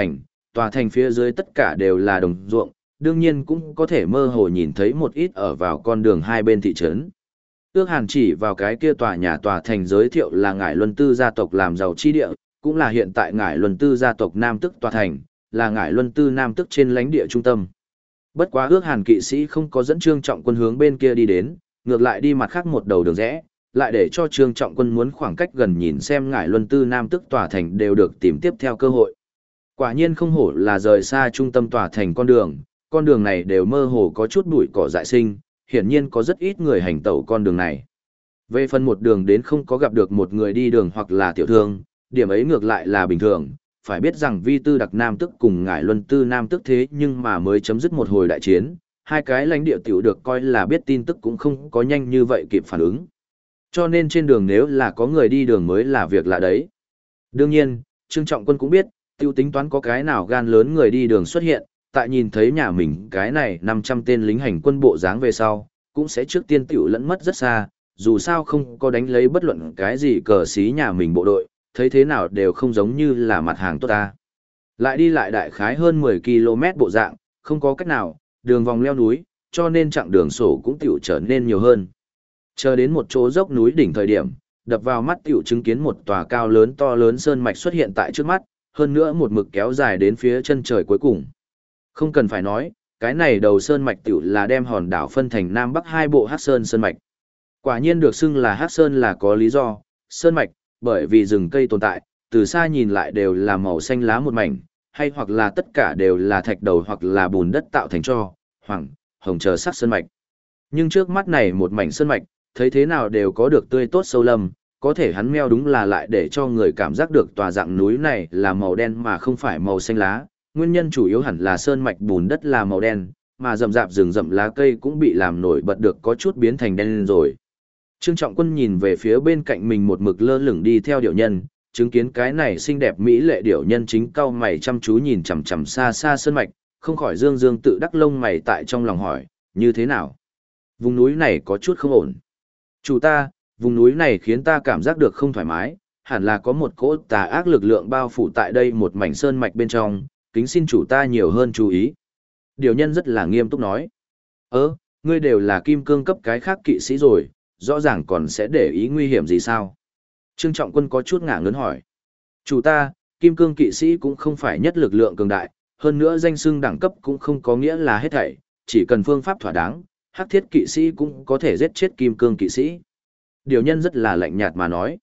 tòa thành phía dưới tất cả đều là đồng ruộng, đương nhiên cũng có thể mơ hồ nhìn thấy một ít ở vào con đường hai bên thị trấn. Ước Hàn chỉ vào cái kia tòa thành giới thiệu là Ngải Luân Tư gia tộc làm giàu chi địa, cũng là hiện tại Ngải Luân Tư gia tộc Nam Tức tòa thành, là Ngải Luân Tư Nam Tức trên lãnh địa trung tâm. Bất quá Ước Hàn kỵ sĩ không có dẫn Trương Trọng Quân hướng bên kia đi đến, ngược lại đi mặt khác một đầu đường rẽ, lại để cho Trương Trọng Quân muốn khoảng cách gần nhìn xem Ngải Luân Tư Nam Tức tòa thành đều được tìm tiếp theo cơ hội. Quả nhiên không hổ là rời xa trung tâm tòa thành con đường này đều mơ hồ có chút bụi cỏ dại sinh, hiển nhiên có rất ít người hành tẩu con đường này. Về phần một đường đến không có gặp được một người đi đường hoặc là tiểu thương, điểm ấy ngược lại là bình thường, phải biết rằng Vi Tư Đặc Nam Tức cùng Ngải Luân Tư Nam Tức thế nhưng mà mới chấm dứt một hồi đại chiến, hai cái lãnh địa tiểu được coi là biết tin tức cũng không có nhanh như vậy kịp phản ứng. Cho nên trên đường nếu là có người đi đường mới là việc lạ đấy. Đương nhiên, Trương Trọng Quân cũng biết, tiêu tính toán có cái nào gan lớn người đi đường xuất hiện, tại nhìn thấy nhà mình cái này 500 tên lính hành quân bộ dáng về sau, cũng sẽ trước tiên tiểu lẫn mất rất xa, dù sao không có đánh lấy bất luận cái gì cờ xí nhà mình bộ đội, thấy thế nào đều không giống như là mặt hàng tốt ta. Lại đi lại đại khái hơn 10 km bộ dạng, không có cách nào, đường vòng leo núi, cho nên chặng đường sổ cũng tiểu trở nên nhiều hơn. Chờ đến một chỗ dốc núi đỉnh thời điểm, đập vào mắt tiểu chứng kiến một tòa cao lớn to lớn sơn mạch xuất hiện tại trước mắt, hơn nữa một mực kéo dài đến phía chân trời cuối cùng. Không cần phải nói, cái này đầu sơn mạch tiểu là đem hòn đảo phân thành Nam Bắc hai bộ Hắc Sơn sơn mạch. Quả nhiên được xưng là Hắc Sơn là có lý do, sơn mạch, bởi vì rừng cây tồn tại, từ xa nhìn lại đều là màu xanh lá một mảnh, hay hoặc là tất cả đều là thạch đầu hoặc là bùn đất tạo thành cho, hoàng, hồng chờ sắc sơn mạch. Nhưng trước mắt này một mảnh sơn mạch, thấy thế nào đều có được tươi tốt sâu lâm, có thể hắn meo đúng là lại để cho người cảm giác được tòa dạng núi này là màu đen mà không phải màu xanh lá. Nguyên nhân chủ yếu hẳn là sơn mạch bùn đất là màu đen, mà rậm rạp rừng rậm lá cây cũng bị làm nổi bật được có chút biến thành đen lên rồi. Trương Trọng Quân nhìn về phía bên cạnh mình một mực lơ lửng đi theo điệu nhân, chứng kiến cái này xinh đẹp mỹ lệ điểu nhân chính cau mày chăm chú nhìn chằm chằm xa xa sơn mạch, không khỏi dương dương tự đắc lông mày tại trong lòng hỏi, như thế nào? Vùng núi này có chút không ổn. Chủ ta, vùng núi này khiến ta cảm giác được không thoải mái, hẳn là có một cỗ tà ác lực lượng bao phủ tại đây một mảnh sơn mạch bên trong, kính xin chủ ta nhiều hơn chú ý. Điều nhân rất là nghiêm túc nói. Ngươi đều là kim cương cấp cái khác kỵ sĩ rồi, rõ ràng còn sẽ để ý nguy hiểm gì sao? Trương Trọng Quân có chút ngả ngớn hỏi. Chủ ta, kim cương kỵ sĩ cũng không phải nhất lực lượng cường đại, hơn nữa danh xưng đẳng cấp cũng không có nghĩa là hết thảy, chỉ cần phương pháp thỏa đáng, hắc thiết kỵ sĩ cũng có thể giết chết kim cương kỵ sĩ. Điều nhân rất là lạnh nhạt mà nói.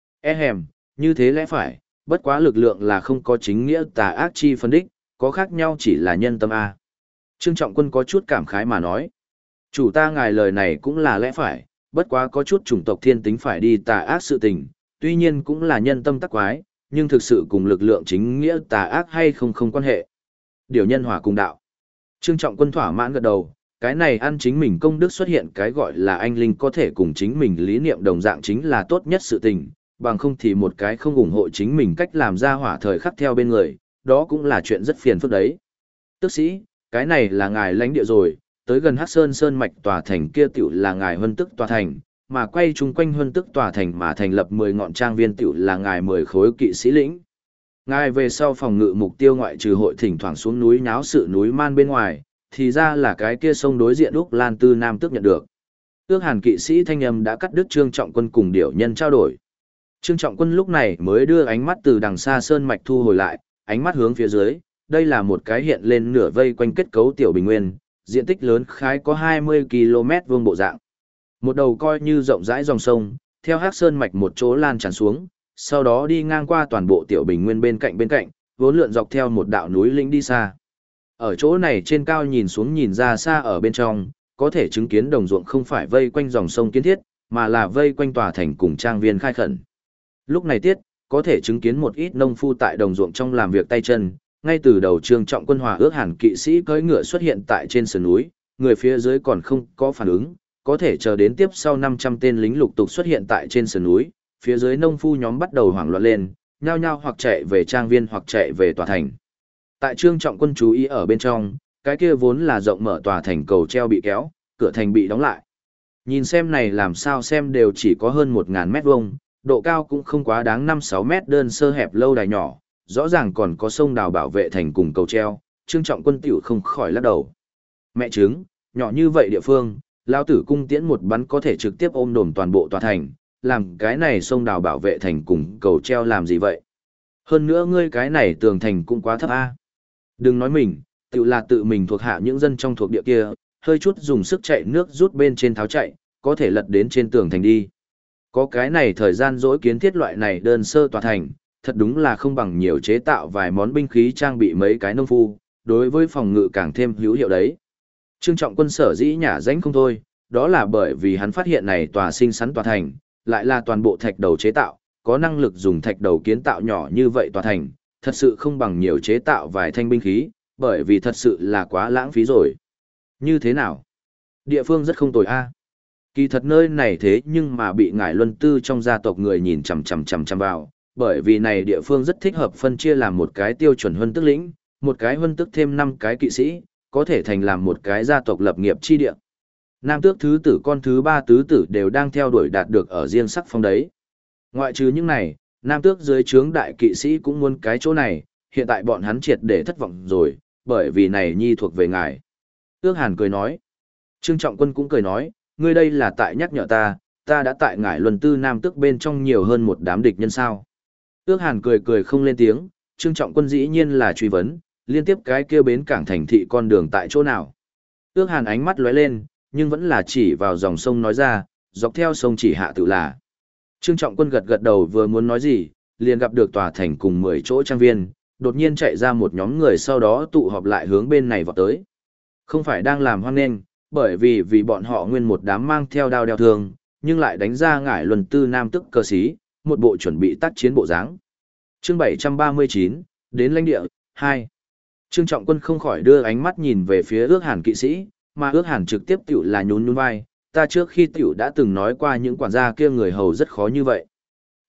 Như thế lẽ phải, bất quá lực lượng là không có chính nghĩa tà ác chi phân đích, có khác nhau chỉ là nhân tâm A. Trương Trọng Quân có chút cảm khái mà nói. Chủ ta ngài lời này cũng là lẽ phải, bất quá có chút chủng tộc thiên tính phải đi tà ác sự tình, tuy nhiên cũng là nhân tâm tắc quái, nhưng thực sự cùng lực lượng chính nghĩa tà ác hay không quan hệ. Điều nhân hòa cùng đạo. Trương Trọng Quân thỏa mãn gật đầu, cái này ăn chính mình công đức xuất hiện cái gọi là anh linh có thể cùng chính mình lý niệm đồng dạng chính là tốt nhất sự tình, bằng không thì một cái không ủng hộ chính mình cách làm ra hỏa thời khắc theo bên người, đó cũng là chuyện rất phiền phức đấy. Tước sĩ, cái này là ngài lãnh địa rồi, tới gần Hắc Sơn Sơn mạch tòa thành kia tiểu là ngài Huân Tức tòa thành, mà quay chung quanh Huân Tức tòa thành mà thành lập 10 ngọn trang viên tiểu là ngài 10 khối kỵ sĩ lĩnh. Ngài về sau phòng ngự mục tiêu ngoại trừ hội thỉnh thoảng xuống núi nháo sự núi man bên ngoài, thì ra là cái kia sông đối diện Úc Lan Tư Nam Tước nhận được. Ước Hàn kỵ sĩ thanh âm đã cắt đứt Trương Trọng Quân cùng điểu nhân trao đổi. Trương Trọng Quân lúc này mới đưa ánh mắt từ đằng xa sơn mạch thu hồi lại, ánh mắt hướng phía dưới, đây là một cái hiện lên nửa vây quanh kết cấu tiểu bình nguyên, diện tích lớn khái có 20 km vuông bộ dạng. Một đầu coi như rộng rãi dòng sông, theo Hắc Sơn mạch một chỗ lan tràn xuống, sau đó đi ngang qua toàn bộ tiểu bình nguyên bên cạnh, vốn lượn dọc theo một đạo núi lĩnh đi xa. Ở chỗ này trên cao nhìn xuống nhìn ra xa ở bên trong, có thể chứng kiến đồng ruộng không phải vây quanh dòng sông kiến thiết, mà là vây quanh tòa thành cùng trang viên khai khẩn. Lúc này tiết, có thể chứng kiến một ít nông phu tại đồng ruộng trong làm việc tay chân, ngay từ đầu Trương Trọng Quân hòa ước Hàn kỵ sĩ cưỡi ngựa xuất hiện tại trên sườn núi, người phía dưới còn không có phản ứng, có thể chờ đến tiếp sau 500 tên lính lục tục xuất hiện tại trên sườn núi, phía dưới nông phu nhóm bắt đầu hoảng loạn lên, nhao nhao hoặc chạy về trang viên hoặc chạy về tòa thành. Tại Trương Trọng Quân chú ý ở bên trong, cái kia vốn là rộng mở tòa thành cầu treo bị kéo, cửa thành bị đóng lại. Nhìn xem này làm sao xem đều chỉ có hơn 1000 mét vuông, độ cao cũng không quá đáng 5-6 mét đơn sơ hẹp lâu đài nhỏ, rõ ràng còn có sông đào bảo vệ thành cùng cầu treo, Trương Trọng Quân tiểu không khỏi lắc đầu. Mẹ trứng, nhỏ như vậy địa phương, lao tử cung tiễn một bắn có thể trực tiếp ôm đồm toàn bộ tòa thành, làm cái này sông đào bảo vệ thành cùng cầu treo làm gì vậy? Hơn nữa ngươi cái này tường thành cũng quá thấp a. Đừng nói mình, tự là tự mình thuộc hạ những dân trong thuộc địa kia, hơi chút dùng sức chạy nước rút bên trên tháo chạy, có thể lật đến trên tường thành đi. Có cái này thời gian dỗi kiến thiết loại này đơn sơ tòa thành, thật đúng là không bằng nhiều chế tạo vài món binh khí trang bị mấy cái nông phu, đối với phòng ngự càng thêm hữu hiệu đấy. Trương Trọng Quân sở dĩ nhả danh không thôi, đó là bởi vì hắn phát hiện này tòa sinh sắn tòa thành, lại là toàn bộ thạch đầu chế tạo, có năng lực dùng thạch đầu kiến tạo nhỏ như vậy tòa thành, thật sự không bằng nhiều chế tạo vài thanh binh khí, bởi vì thật sự là quá lãng phí rồi. Như thế nào? Địa phương rất không tồi a. Kỳ thật nơi này thế nhưng mà bị ngải luân tư trong gia tộc người nhìn chằm vào, bởi vì này địa phương rất thích hợp phân chia làm một cái tiêu chuẩn huân tức lĩnh, một cái huân tức thêm 5 cái kỵ sĩ, có thể thành làm một cái gia tộc lập nghiệp chi địa. Nam tước thứ tử con thứ 3 tứ tử đều đang theo đuổi đạt được ở riêng sắc phong đấy. Ngoại trừ những này, Nam tước dưới trướng đại kỵ sĩ cũng muốn cái chỗ này, hiện tại bọn hắn triệt để thất vọng rồi, bởi vì này nhi thuộc về ngài. Ước Hàn cười nói. Trương Trọng Quân cũng cười nói, ngươi đây là tại nhắc nhở ta đã tại ngải luân tư Nam tước bên trong nhiều hơn một đám địch nhân sao. Ước Hàn cười không lên tiếng, Trương Trọng Quân dĩ nhiên là truy vấn, liên tiếp cái kia bến cảng thành thị con đường tại chỗ nào. Ước Hàn ánh mắt lóe lên, nhưng vẫn là chỉ vào dòng sông nói ra, dọc theo sông chỉ hạ tự là. Trương Trọng Quân gật đầu vừa muốn nói gì, liền gặp được tòa thành cùng 10 chỗ trang viên, đột nhiên chạy ra một nhóm người sau đó tụ họp lại hướng bên này vọt tới. Không phải đang làm hoang nghênh, bởi vì bọn họ nguyên một đám mang theo đao đeo thương, nhưng lại đánh ra ngải luân tư Nam tức cơ sĩ, một bộ chuẩn bị tác chiến bộ dáng. Chương 739, đến lãnh địa 2. Trương Trọng Quân không khỏi đưa ánh mắt nhìn về phía Ước Hàn kỵ sĩ, mà Ước Hàn trực tiếp tiểu là nhún vai, ta trước khi tiểu đã từng nói qua những quản gia kia người hầu rất khó như vậy.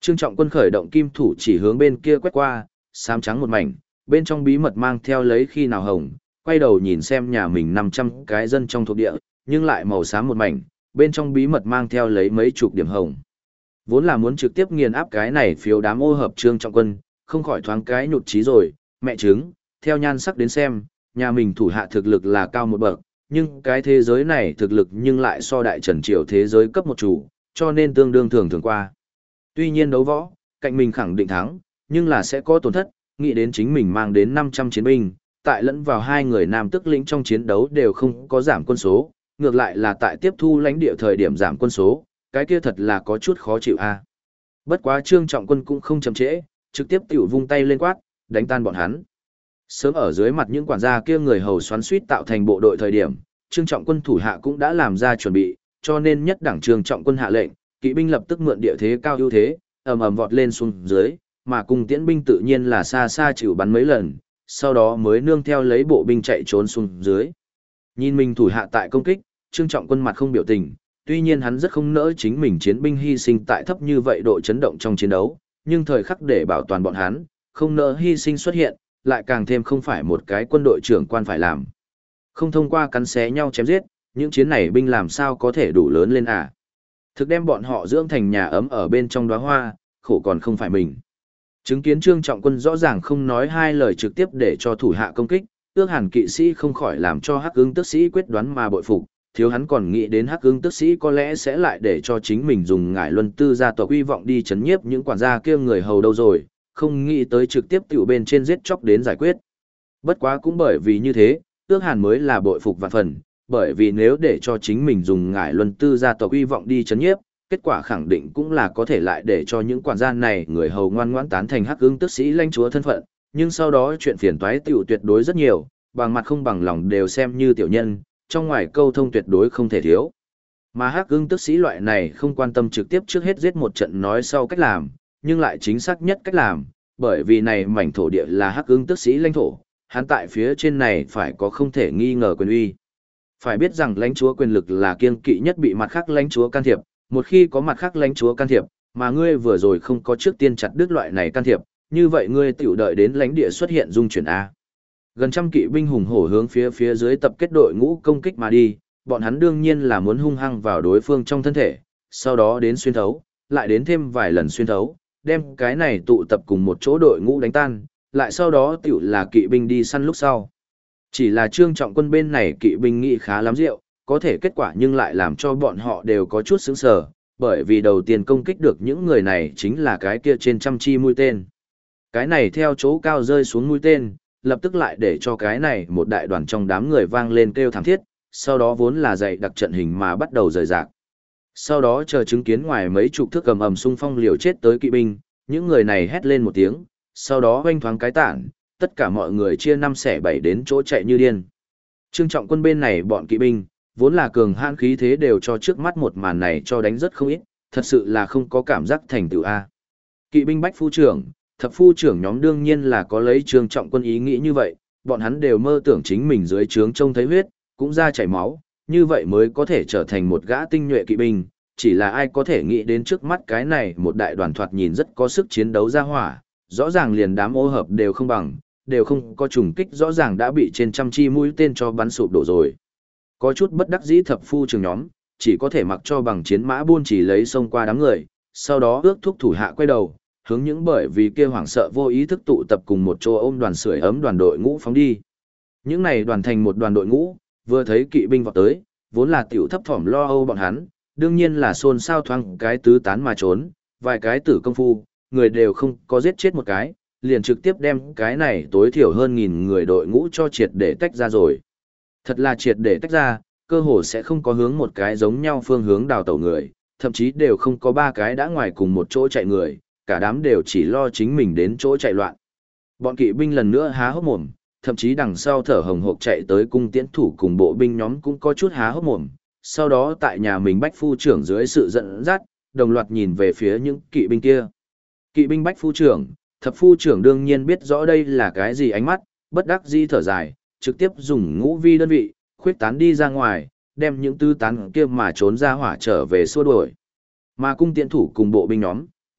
Trương Trọng Quân khởi động kim thủ chỉ hướng bên kia quét qua, xám trắng một mảnh, bên trong bí mật mang theo lấy khi nào hồng, quay đầu nhìn xem nhà mình 500 cái dân trong thuộc địa, nhưng lại màu xám một mảnh, bên trong bí mật mang theo lấy mấy chục điểm hồng. Vốn là muốn trực tiếp nghiền áp cái này phiếu đám ô hợp Trương Trọng Quân, không khỏi thoáng cái nhụt chí rồi, mẹ chứng, theo nhan sắc đến xem, nhà mình thủ hạ thực lực là cao một bậc, nhưng cái thế giới này thực lực nhưng lại so đại trần triều thế giới cấp một chủ, cho nên tương đương thường thường qua. Tuy nhiên đấu võ, cạnh mình khẳng định thắng, nhưng là sẽ có tổn thất, nghĩ đến chính mình mang đến 500 chiến binh, tại lẫn vào hai người nam tức lĩnh trong chiến đấu đều không có giảm quân số, ngược lại là tại tiếp thu lãnh địa thời điểm giảm quân số, cái kia thật là có chút khó chịu a. Bất quá Trương Trọng Quân cũng không chậm trễ, trực tiếp tiểu vung tay lên quát, đánh tan bọn hắn. Sớm ở dưới mặt những quản gia kia người hầu xoắn suýt tạo thành bộ đội thời điểm, Trương Trọng Quân thủ hạ cũng đã làm ra chuẩn bị, cho nên nhất đẳng Trương Trọng Quân hạ lệnh, kỵ binh lập tức mượn địa thế cao ưu thế, ầm ầm vọt lên xuống dưới, mà cùng tiễn binh tự nhiên là xa xa chịu bắn mấy lần, sau đó mới nương theo lấy bộ binh chạy trốn xuống dưới. Nhìn mình thủ hạ tại công kích, Trương Trọng Quân mặt không biểu tình, tuy nhiên hắn rất không nỡ chính mình chiến binh hy sinh tại thấp như vậy độ chấn động trong chiến đấu, nhưng thời khắc để bảo toàn bọn hắn, không nỡ hy sinh xuất hiện, lại càng thêm không phải một cái quân đội trưởng quan phải làm. Không thông qua cắn xé nhau chém giết, những chiến này binh làm sao có thể đủ lớn lên à? Thực đem bọn họ dưỡng thành nhà ấm ở bên trong đóa hoa, khổ còn không phải mình. Chứng kiến Trương Trọng Quân rõ ràng không nói hai lời trực tiếp để cho thủ hạ công kích, Ước Hàn kỵ sĩ không khỏi làm cho Hắc Ưng Tước sĩ quyết đoán mà bội phục, thiếu hắn còn nghĩ đến Hắc Ưng Tước sĩ có lẽ sẽ lại để cho chính mình dùng ngải luân tư gia tộc hy vọng đi chấn nhiếp những quản gia kia người hầu đâu rồi, không nghĩ tới trực tiếp tiểu bên trên giết chóc đến giải quyết. Bất quá cũng bởi vì như thế, Ước Hàn mới là bội phục vạn phần, bởi vì nếu để cho chính mình dùng ngải luân tư gia tộc hy vọng đi chấn nhiếp, kết quả khẳng định cũng là có thể lại để cho những quản gia này người hầu ngoan ngoãn tán thành Hắc Ưng Tước sĩ lãnh chúa thân phận, nhưng sau đó chuyện phiền toái tiểu tuyệt đối rất nhiều, bằng mặt không bằng lòng đều xem như tiểu nhân, trong ngoài câu thông tuyệt đối không thể thiếu. Mà Hắc Ưng Tước sĩ loại này không quan tâm trực tiếp trước hết giết một trận nói sau cách làm, nhưng lại chính xác nhất cách làm, bởi vì này mảnh thổ địa là Hắc Ưng Tước sĩ lãnh thổ, hắn tại phía trên này phải có không thể nghi ngờ quyền uy. Phải biết rằng lãnh chúa quyền lực là kiêng kỵ nhất bị mặt khác lãnh chúa can thiệp, một khi có mặt khác lãnh chúa can thiệp, mà ngươi vừa rồi không có trước tiên chặt đứt loại này can thiệp, như vậy ngươi tiểu đợi đến lãnh địa xuất hiện dung chuyển a. Gần trăm kỵ binh hùng hổ hướng phía dưới tập kết đội ngũ công kích mà đi, bọn hắn đương nhiên là muốn hung hăng vào đối phương trong thân thể, sau đó đến xuyên thấu, lại đến thêm vài lần xuyên thấu, đem cái này tụ tập cùng một chỗ đội ngũ đánh tan, lại sau đó tiểu là kỵ binh đi săn lúc sau. Chỉ là Trương Trọng Quân bên này kỵ binh nghĩ khá lắm rượu, có thể kết quả nhưng lại làm cho bọn họ đều có chút sững sờ, bởi vì đầu tiên công kích được những người này chính là cái kia trên trăm chi mũi tên. Cái này theo chỗ cao rơi xuống mũi tên, lập tức lại để cho cái này một đại đoàn trong đám người vang lên kêu thảm thiết, sau đó vốn là dạy đặc trận hình mà bắt đầu rời rạc. Sau đó chờ chứng kiến ngoài mấy chục thước cầm ầm xung phong liều chết tới kỵ binh, những người này hét lên một tiếng, sau đó hoanh thoáng cái tản, tất cả mọi người chia năm xẻ bảy đến chỗ chạy như điên. Trương Trọng Quân bên này bọn kỵ binh, vốn là cường hãn khí thế đều cho trước mắt một màn này cho đánh rất không ít, thật sự là không có cảm giác thành tựu A. Kỵ binh bách phu trưởng, thập phu trưởng nhóm đương nhiên là có lấy Trương Trọng Quân ý nghĩ như vậy, bọn hắn đều mơ tưởng chính mình dưới trướng trông thấy huyết, cũng ra chảy máu, như vậy mới có thể trở thành một gã tinh nhuệ kỵ binh, chỉ là ai có thể nghĩ đến trước mắt cái này một đại đoàn thoạt nhìn rất có sức chiến đấu ra hỏa, rõ ràng liền đám ô hợp đều không bằng, đều không có trùng kích rõ ràng đã bị trên trăm chi mũi tên cho bắn sụp đổ rồi. Có chút bất đắc dĩ thập phu trưởng nhóm, chỉ có thể mặc cho bằng chiến mã buôn chỉ lấy xông qua đám người, sau đó ước thúc thủ hạ quay đầu, hướng những bởi vì kia hoảng sợ vô ý thức tụ tập cùng một chỗ ôm đoàn sưởi ấm đoàn đội ngũ phóng đi. Những này đoàn thành một đoàn đội ngũ, vừa thấy kỵ binh vọt tới, vốn là tiểu thấp thỏm lo âu bọn hắn, đương nhiên là xôn xao thoáng cái tứ tán mà trốn, vài cái tử công phu, người đều không có giết chết một cái, liền trực tiếp đem cái này tối thiểu hơn 1000 người đội ngũ cho triệt để tách ra rồi. Thật là triệt để tách ra, cơ hồ sẽ không có hướng một cái giống nhau phương hướng đào tẩu người, thậm chí đều không có ba cái đã ngoài cùng một chỗ chạy người, cả đám đều chỉ lo chính mình đến chỗ chạy loạn. Bọn kỵ binh lần nữa há hốc mồm, thậm chí đằng sau thở hồng hộc chạy tới cung tiễn thủ cùng bộ binh nhóm cũng có chút há hốc mồm, sau đó tại nhà mình bách phu trưởng dưới sự dẫn dắt, đồng loạt nhìn về phía những kỵ binh kia. Kỵ binh bách phu trưởng, thập phu trưởng đương nhiên biết rõ đây là cái gì ánh mắt, bất đắc dĩ thở dài, trực tiếp dùng ngũ vi đơn vị, khuyết tán đi ra ngoài, đem những tư tán kia mà trốn ra hỏa trở về xua đuổi. Mà cung tiễn thủ cùng bộ binh nhóm,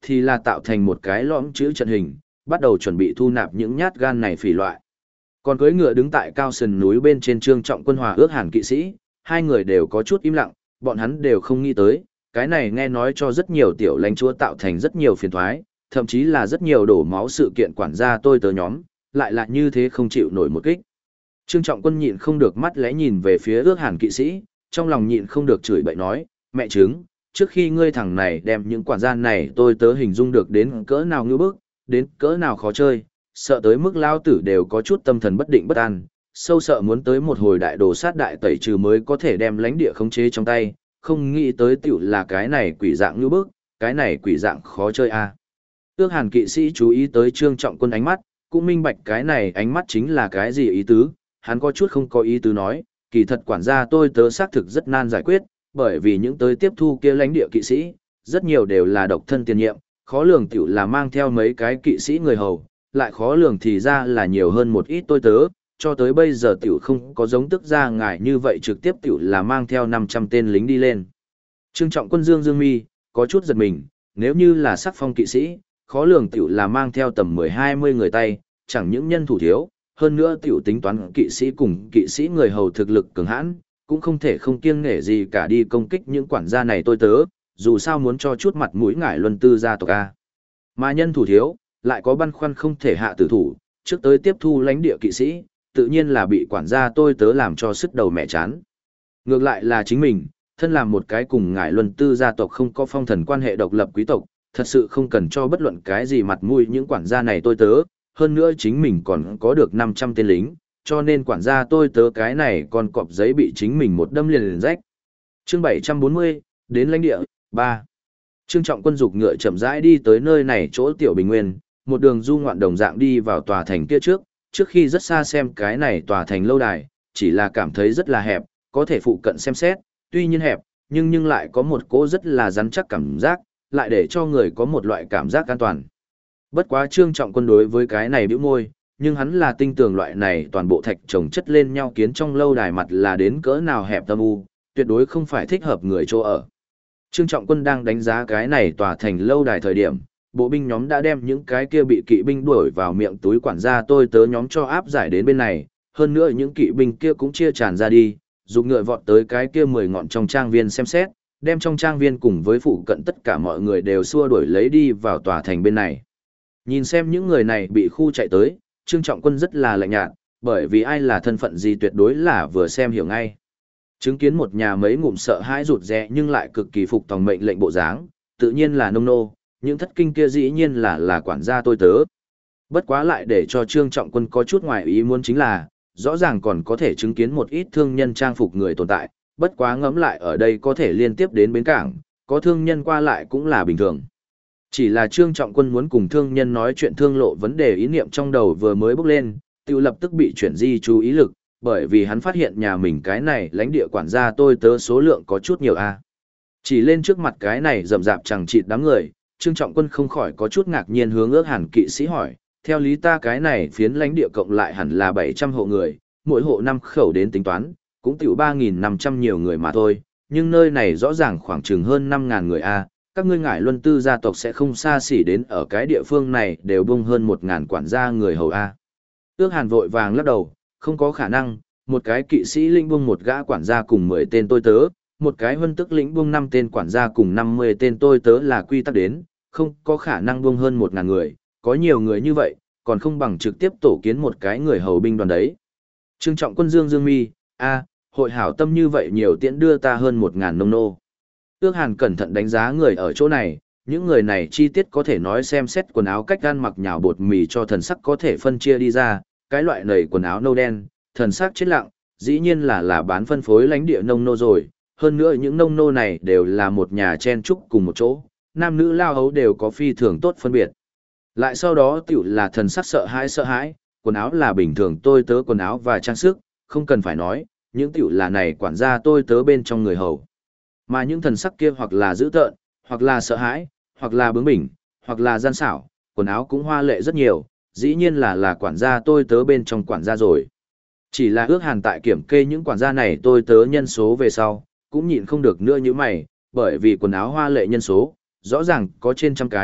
thì là tạo thành một cái lõm chữ trận hình, bắt đầu chuẩn bị thu nạp những nhát gan này phỉ loại. Còn cưỡi ngựa đứng tại cao sườn núi bên trên Trương Trọng Quân hòa ước Hàn kỵ sĩ, hai người đều có chút im lặng, bọn hắn đều không nghĩ tới, cái này nghe nói cho rất nhiều tiểu lãnh chúa tạo thành rất nhiều phiền toái, thậm chí là rất nhiều đổ máu sự kiện quản gia tôi tớ nhóm, lại là như thế không chịu nổi một kích. Trương Trọng Quân nhịn không được mắt lẽ nhìn về phía ước Hàn kỵ sĩ, trong lòng nhịn không được chửi bậy nói, mẹ chứng, trước khi ngươi thằng này đem những quản gia này tôi tớ hình dung được đến cỡ nào ngư bức, đến cỡ nào khó chơi, sợ tới mức lao tử đều có chút tâm thần bất định bất an, sâu sợ muốn tới một hồi đại đồ sát đại tẩy trừ mới có thể đem lãnh địa khống chế trong tay, không nghĩ tới tiểu là cái này quỷ dạng ngư bức, cái này quỷ dạng khó chơi a. Ước Hàn kỵ sĩ chú ý tới Trương Trọng Quân ánh mắt, cũng minh bạch cái này ánh mắt chính là cái gì ý tứ, hắn có chút không có ý tứ nói, kỳ thật quản gia tôi tớ xác thực rất nan giải quyết, bởi vì những tới tiếp thu kia lãnh địa kỵ sĩ, rất nhiều đều là độc thân tiền nhiệm, khó lường tiểu là mang theo mấy cái kỵ sĩ người hầu, lại khó lường thì ra là nhiều hơn một ít tôi tớ, cho tới bây giờ tiểu không có giống tức ra ngài như vậy trực tiếp tiểu là mang theo 500 tên lính đi lên. Trương Trọng Quân dương mi, có chút giật mình, nếu như là sắc phong kỵ sĩ, khó lường tiểu là mang theo tầm 10-20 người tay, chẳng những nhân thủ thiếu, hơn nữa tiểu tính toán kỵ sĩ cùng kỵ sĩ người hầu thực lực cường hãn, cũng không thể không kiêng nể gì cả đi công kích những quản gia này tôi tớ, dù sao muốn cho chút mặt mũi ngải luân tư gia tộc A. Mà nhân thủ thiếu, lại có băn khoăn không thể hạ tử thủ, trước tới tiếp thu lãnh địa kỵ sĩ, tự nhiên là bị quản gia tôi tớ làm cho sức đầu mẹ chán. Ngược lại là chính mình, thân làm một cái cùng ngải luân tư gia tộc không có phong thần quan hệ độc lập quý tộc, thật sự không cần cho bất luận cái gì mặt mũi những quản gia này tôi tớ, hơn nữa chính mình còn có được 500 tên lính, cho nên quản gia tôi tớ cái này còn cọp giấy bị chính mình một đâm liền rách. Chương 740, đến lãnh địa, 3. Trương Trọng Quân dục ngựa chậm rãi đi tới nơi này chỗ tiểu bình nguyên, một đường du ngoạn đồng dạng đi vào tòa thành kia trước khi rất xa xem cái này tòa thành lâu đài, chỉ là cảm thấy rất là hẹp, có thể phụ cận xem xét, tuy nhiên hẹp, nhưng lại có một cỗ rất là rắn chắc cảm giác, lại để cho người có một loại cảm giác an toàn. Bất quá Trương Trọng Quân đối với cái này bĩu môi, nhưng hắn là tinh tường loại này toàn bộ thạch chồng chất lên nhau kiến trong lâu đài mặt là đến cỡ nào hẹp tâm u, tuyệt đối không phải thích hợp người chỗ ở. Trương Trọng Quân đang đánh giá cái này tòa thành lâu đài thời điểm, bộ binh nhóm đã đem những cái kia bị kỵ binh đuổi vào miệng túi quản gia tôi tớ nhóm cho áp giải đến bên này, hơn nữa những kỵ binh kia cũng chia tràn ra đi, dục ngựa vọt tới cái kia 10 ngọn trong trang viên xem xét, đem trong trang viên cùng với phụ cận tất cả mọi người đều xua đuổi lấy đi vào tòa thành bên này. Nhìn xem những người này bị khu chạy tới, Trương Trọng Quân rất là lạnh nhạt, bởi vì ai là thân phận gì tuyệt đối là vừa xem hiểu ngay. Chứng kiến một nhà mấy ngụm sợ hãi rụt rè nhưng lại cực kỳ phục tòng mệnh lệnh bộ dáng, tự nhiên là nông nô, những thất kinh kia dĩ nhiên là quản gia tôi tớ. Bất quá lại để cho Trương Trọng Quân có chút ngoài ý muốn chính là, rõ ràng còn có thể chứng kiến một ít thương nhân trang phục người tồn tại, bất quá ngẫm lại ở đây có thể liên tiếp đến bến cảng, có thương nhân qua lại cũng là bình thường. Chỉ là Trương Trọng Quân muốn cùng thương nhân nói chuyện thương lộ vấn đề ý niệm trong đầu vừa mới bốc lên, tiêu lập tức bị chuyển di chú ý lực, bởi vì hắn phát hiện nhà mình cái này lãnh địa quản gia tôi tớ số lượng có chút nhiều a. Chỉ lên trước mặt cái này rậm rạp chẳng chịt đám người, Trương Trọng Quân không khỏi có chút ngạc nhiên hướng ước Hàn kỵ sĩ hỏi, theo lý ta cái này phiến lãnh địa cộng lại hẳn là 700 hộ người, mỗi hộ 5 khẩu đến tính toán, cũng tiểu 3.500 nhiều người mà thôi, nhưng nơi này rõ ràng khoảng chừng hơn 5.000 người a. Các ngươi ngải luân tư gia tộc sẽ không xa xỉ đến ở cái địa phương này đều bung hơn 1.000 quản gia người hầu a. Ước Hàn vội vàng lắc đầu, không có khả năng, một cái kỵ sĩ lĩnh bung một gã quản gia cùng 10 tên tôi tớ, một cái huân tức lĩnh bung 5 tên quản gia cùng 50 tên tôi tớ là quy tắc đến, không có khả năng bung hơn 1.000 người, có nhiều người như vậy, còn không bằng trực tiếp tổ kiến một cái người hầu binh đoàn đấy. Trương Trọng Quân dương mi, hội hảo tâm như vậy nhiều tiễn đưa ta hơn 1.000 nông nô. Ước Hàn cẩn thận đánh giá người ở chỗ này, những người này chi tiết có thể nói xem xét quần áo cách ăn mặc nhào bột mì cho thần sắc có thể phân chia đi ra, cái loại nầy quần áo nâu đen, thần sắc chết lặng, dĩ nhiên là bán phân phối lãnh địa nông nô rồi, hơn nữa những nông nô này đều là một nhà chen trúc cùng một chỗ, nam nữ lao hấu đều có phi thường tốt phân biệt. Lại sau đó tiểu là thần sắc sợ hãi, quần áo là bình thường tôi tớ quần áo và trang sức, không cần phải nói, những tiểu là này quản gia tôi tớ bên trong người hầu. Mà những thần sắc kia hoặc là dữ tợn, hoặc là sợ hãi, hoặc là bướng bỉnh, hoặc là gian xảo, quần áo cũng hoa lệ rất nhiều, dĩ nhiên là quản gia tôi tớ bên trong quản gia rồi. Chỉ là ước Hàn tại kiểm kê những quản gia này tôi tớ nhân số về sau, cũng nhịn không được nữa như mày, bởi vì quần áo hoa lệ nhân số, rõ ràng có trên trăm cái,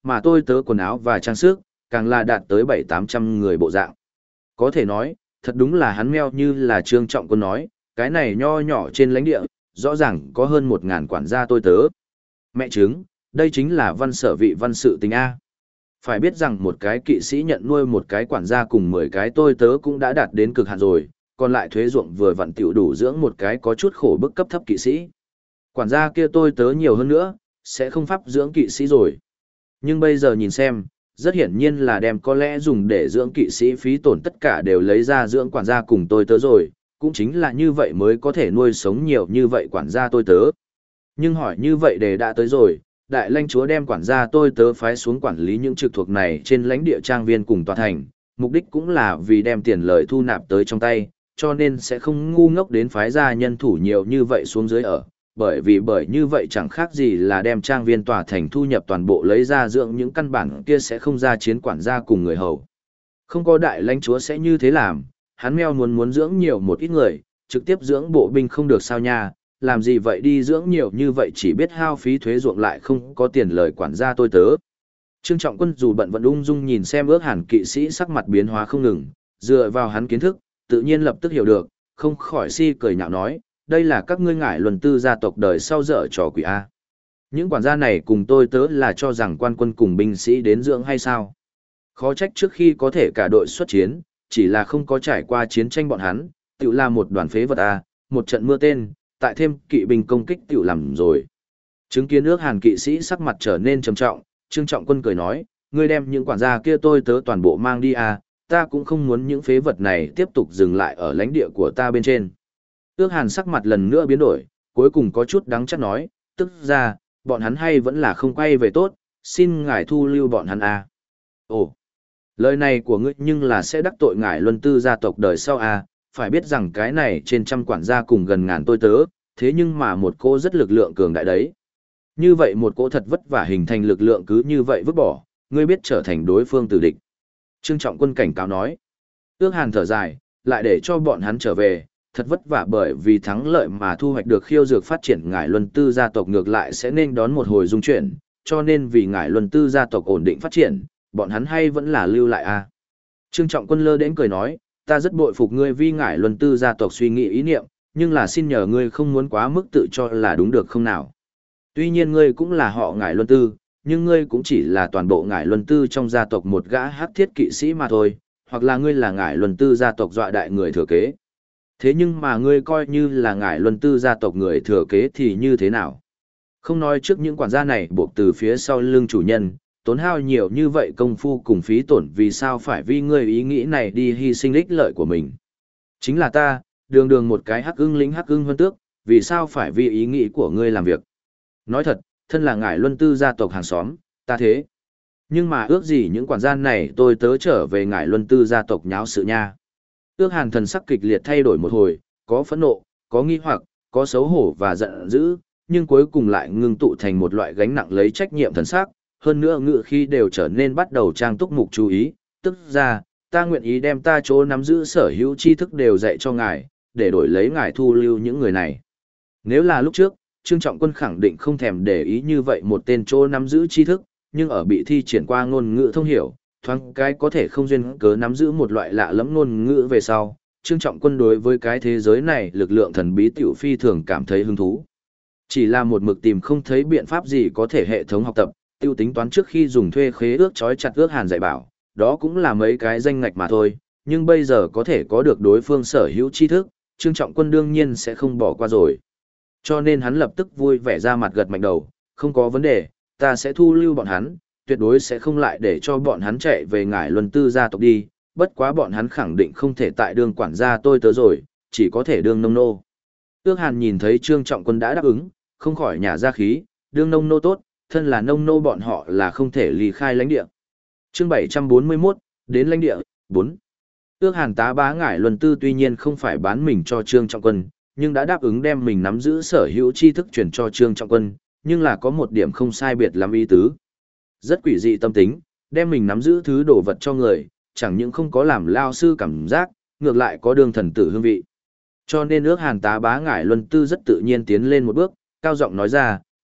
mà tôi tớ quần áo và trang sức, càng là đạt tới 700-800 người bộ dạng. Có thể nói, thật đúng là hắn meo như là Trương Trọng Quân nói, cái này nho nhỏ trên lãnh địa, rõ ràng có hơn 1.000 quản gia tôi tớ. Mẹ chứng, đây chính là văn sở vị văn sự tình A. Phải biết rằng một cái kỵ sĩ nhận nuôi một cái quản gia cùng 10 cái tôi tớ cũng đã đạt đến cực hạn rồi, còn lại thuế ruộng vừa vặn tiểu đủ dưỡng một cái có chút khổ bức cấp thấp kỵ sĩ. Quản gia kia tôi tớ nhiều hơn nữa, sẽ không pháp dưỡng kỵ sĩ rồi. Nhưng bây giờ nhìn xem, rất hiển nhiên là đem có lẽ dùng để dưỡng kỵ sĩ phí tổn tất cả đều lấy ra dưỡng quản gia cùng tôi tớ rồi, cũng chính là như vậy mới có thể nuôi sống nhiều như vậy quản gia tôi tớ. Nhưng hỏi như vậy để đã tới rồi, đại lãnh chúa đem quản gia tôi tớ phái xuống quản lý những trực thuộc này trên lãnh địa trang viên cùng tòa thành, mục đích cũng là vì đem tiền lời thu nạp tới trong tay, cho nên sẽ không ngu ngốc đến phái ra nhân thủ nhiều như vậy xuống dưới ở, bởi như vậy chẳng khác gì là đem trang viên tòa thành thu nhập toàn bộ lấy ra dưỡng những căn bản kia sẽ không ra chiến quản gia cùng người hầu. Không có đại lãnh chúa sẽ như thế làm, hắn meo muốn dưỡng nhiều một ít người, trực tiếp dưỡng bộ binh không được sao nha, làm gì vậy đi dưỡng nhiều như vậy chỉ biết hao phí thuế ruộng lại không có tiền lời quản gia tôi tớ. Trương Trọng Quân dù bận vẫn ung dung nhìn xem ước hàn kỵ sĩ sắc mặt biến hóa không ngừng, dựa vào hắn kiến thức, tự nhiên lập tức hiểu được, không khỏi si cười nhạo nói, đây là các ngươi ngải luân tư gia tộc đời sau dở trò quỷ A. Những quản gia này cùng tôi tớ là cho rằng quan quân cùng binh sĩ đến dưỡng hay sao? Khó trách trước khi có thể cả đội xuất chiến, chỉ là không có trải qua chiến tranh bọn hắn, tự là một đoàn phế vật A, một trận mưa tên, tại thêm kỵ binh công kích tự làm rồi. Chứng kiến ước hàn kỵ sĩ sắc mặt trở nên trầm trọng, Trương Trọng Quân cười nói, ngươi đem những quản gia kia tôi tớ toàn bộ mang đi à, ta cũng không muốn những phế vật này tiếp tục dừng lại ở lãnh địa của ta bên trên. Ước hàn sắc mặt lần nữa biến đổi, cuối cùng có chút đắng chắc nói, tức ra, bọn hắn hay vẫn là không quay về tốt, xin ngài thu lưu bọn hắn à. Ồ, lời này của ngươi nhưng là sẽ đắc tội ngài luân tư gia tộc đời sau à, phải biết rằng cái này trên trăm quản gia cùng gần ngàn tôi tớ, thế nhưng mà một cô rất lực lượng cường đại đấy. Như vậy một cỗ thật vất vả hình thành lực lượng cứ như vậy vứt bỏ, ngươi biết trở thành đối phương tử địch. Trương Trọng Quân cảnh cáo nói. Ước hàn thở dài, lại để cho bọn hắn trở về, thật vất vả bởi vì thắng lợi mà thu hoạch được khiêu dược phát triển ngải luân tư gia tộc ngược lại sẽ nên đón một hồi dung chuyển, cho nên vì ngải luân tư gia tộc ổn định phát triển, bọn hắn hay vẫn là lưu lại a. Trương Trọng Quân lơ đến cười nói, ta rất bội phục ngươi vì ngải luân tư gia tộc suy nghĩ ý niệm, nhưng là xin nhờ ngươi không muốn quá mức tự cho là đúng được không nào. Tuy nhiên ngươi cũng là họ ngải luân tư, nhưng ngươi cũng chỉ là toàn bộ ngải luân tư trong gia tộc một gã hắc thiết kỵ sĩ mà thôi, hoặc là ngươi là ngải luân tư gia tộc dọa đại người thừa kế. Thế nhưng mà ngươi coi như là ngải luân tư gia tộc người thừa kế thì như thế nào? Không nói trước những quản gia này buộc từ phía sau lưng chủ nhân, tốn hao nhiều như vậy công phu cùng phí tổn vì sao phải vì ngươi ý nghĩ này đi hy sinh ích lợi của mình. Chính là ta, đường một cái hắc ưng lính hắc ưng vân tước, vì sao phải vì ý nghĩ của ngươi làm việc. Nói thật, thân là ngải luân tư gia tộc hàng xóm, ta thế. Nhưng mà ước gì những quản gia này tôi tớ trở về ngải luân tư gia tộc nháo sự nha. Ước hàn thần sắc kịch liệt thay đổi một hồi, có phẫn nộ, có nghi hoặc, có xấu hổ và giận dữ, nhưng cuối cùng lại ngưng tụ thành một loại gánh nặng lấy trách nhiệm thần sắc, hơn nữa ngự khi đều trở nên bắt đầu trang túc mục chú ý, tức ra, ta nguyện ý đem ta chỗ nắm giữ sở hữu tri thức đều dạy cho ngài, để đổi lấy ngài thu lưu những người này. Nếu là lúc trước, Trương Trọng Quân khẳng định không thèm để ý như vậy một tên chỗ nắm giữ tri thức, nhưng ở bị thi triển qua ngôn ngữ thông hiểu, thoáng cái có thể không duyên cớ nắm giữ một loại lạ lẫm ngôn ngữ về sau, Trương Trọng Quân đối với cái thế giới này lực lượng thần bí tiểu phi thường cảm thấy hứng thú. Chỉ là một mực tìm không thấy biện pháp gì có thể hệ thống học tập, tiêu tính toán trước khi dùng thuê khế ước trói chặt ước hàn dạy bảo, đó cũng là mấy cái danh ngạch mà thôi, nhưng bây giờ có thể có được đối phương sở hữu tri thức, Trương Trọng Quân đương nhiên sẽ không bỏ qua rồi. Cho nên hắn lập tức vui vẻ ra mặt gật mạnh đầu, không có vấn đề, ta sẽ thu lưu bọn hắn, tuyệt đối sẽ không lại để cho bọn hắn chạy về ngải luân tư gia tộc đi, bất quá bọn hắn khẳng định không thể tại đương quản gia tôi tớ rồi, chỉ có thể đương nông nô. Ước hàn nhìn thấy Trương Trọng Quân đã đáp ứng, không khỏi nhả ra khí, đương nông nô tốt, thân là nông nô bọn họ là không thể ly khai lãnh địa. Chương 741, đến lãnh địa, 4. Ước hàn tá bá ngải luân tư tuy nhiên không phải bán mình cho Trương Trọng Quân, nhưng đã đáp ứng đem mình nắm giữ sở hữu tri thức truyền cho Trương Trọng Quân, nhưng là có một điểm không sai biệt lắm ý tứ. Rất quỷ dị tâm tính, đem mình nắm giữ thứ đồ vật cho người, chẳng những không có làm lao sư cảm giác, ngược lại có đường thần tử hương vị. Cho nên ước hàn tá bá ngải luân tư rất tự nhiên tiến lên một bước, cao giọng nói ra,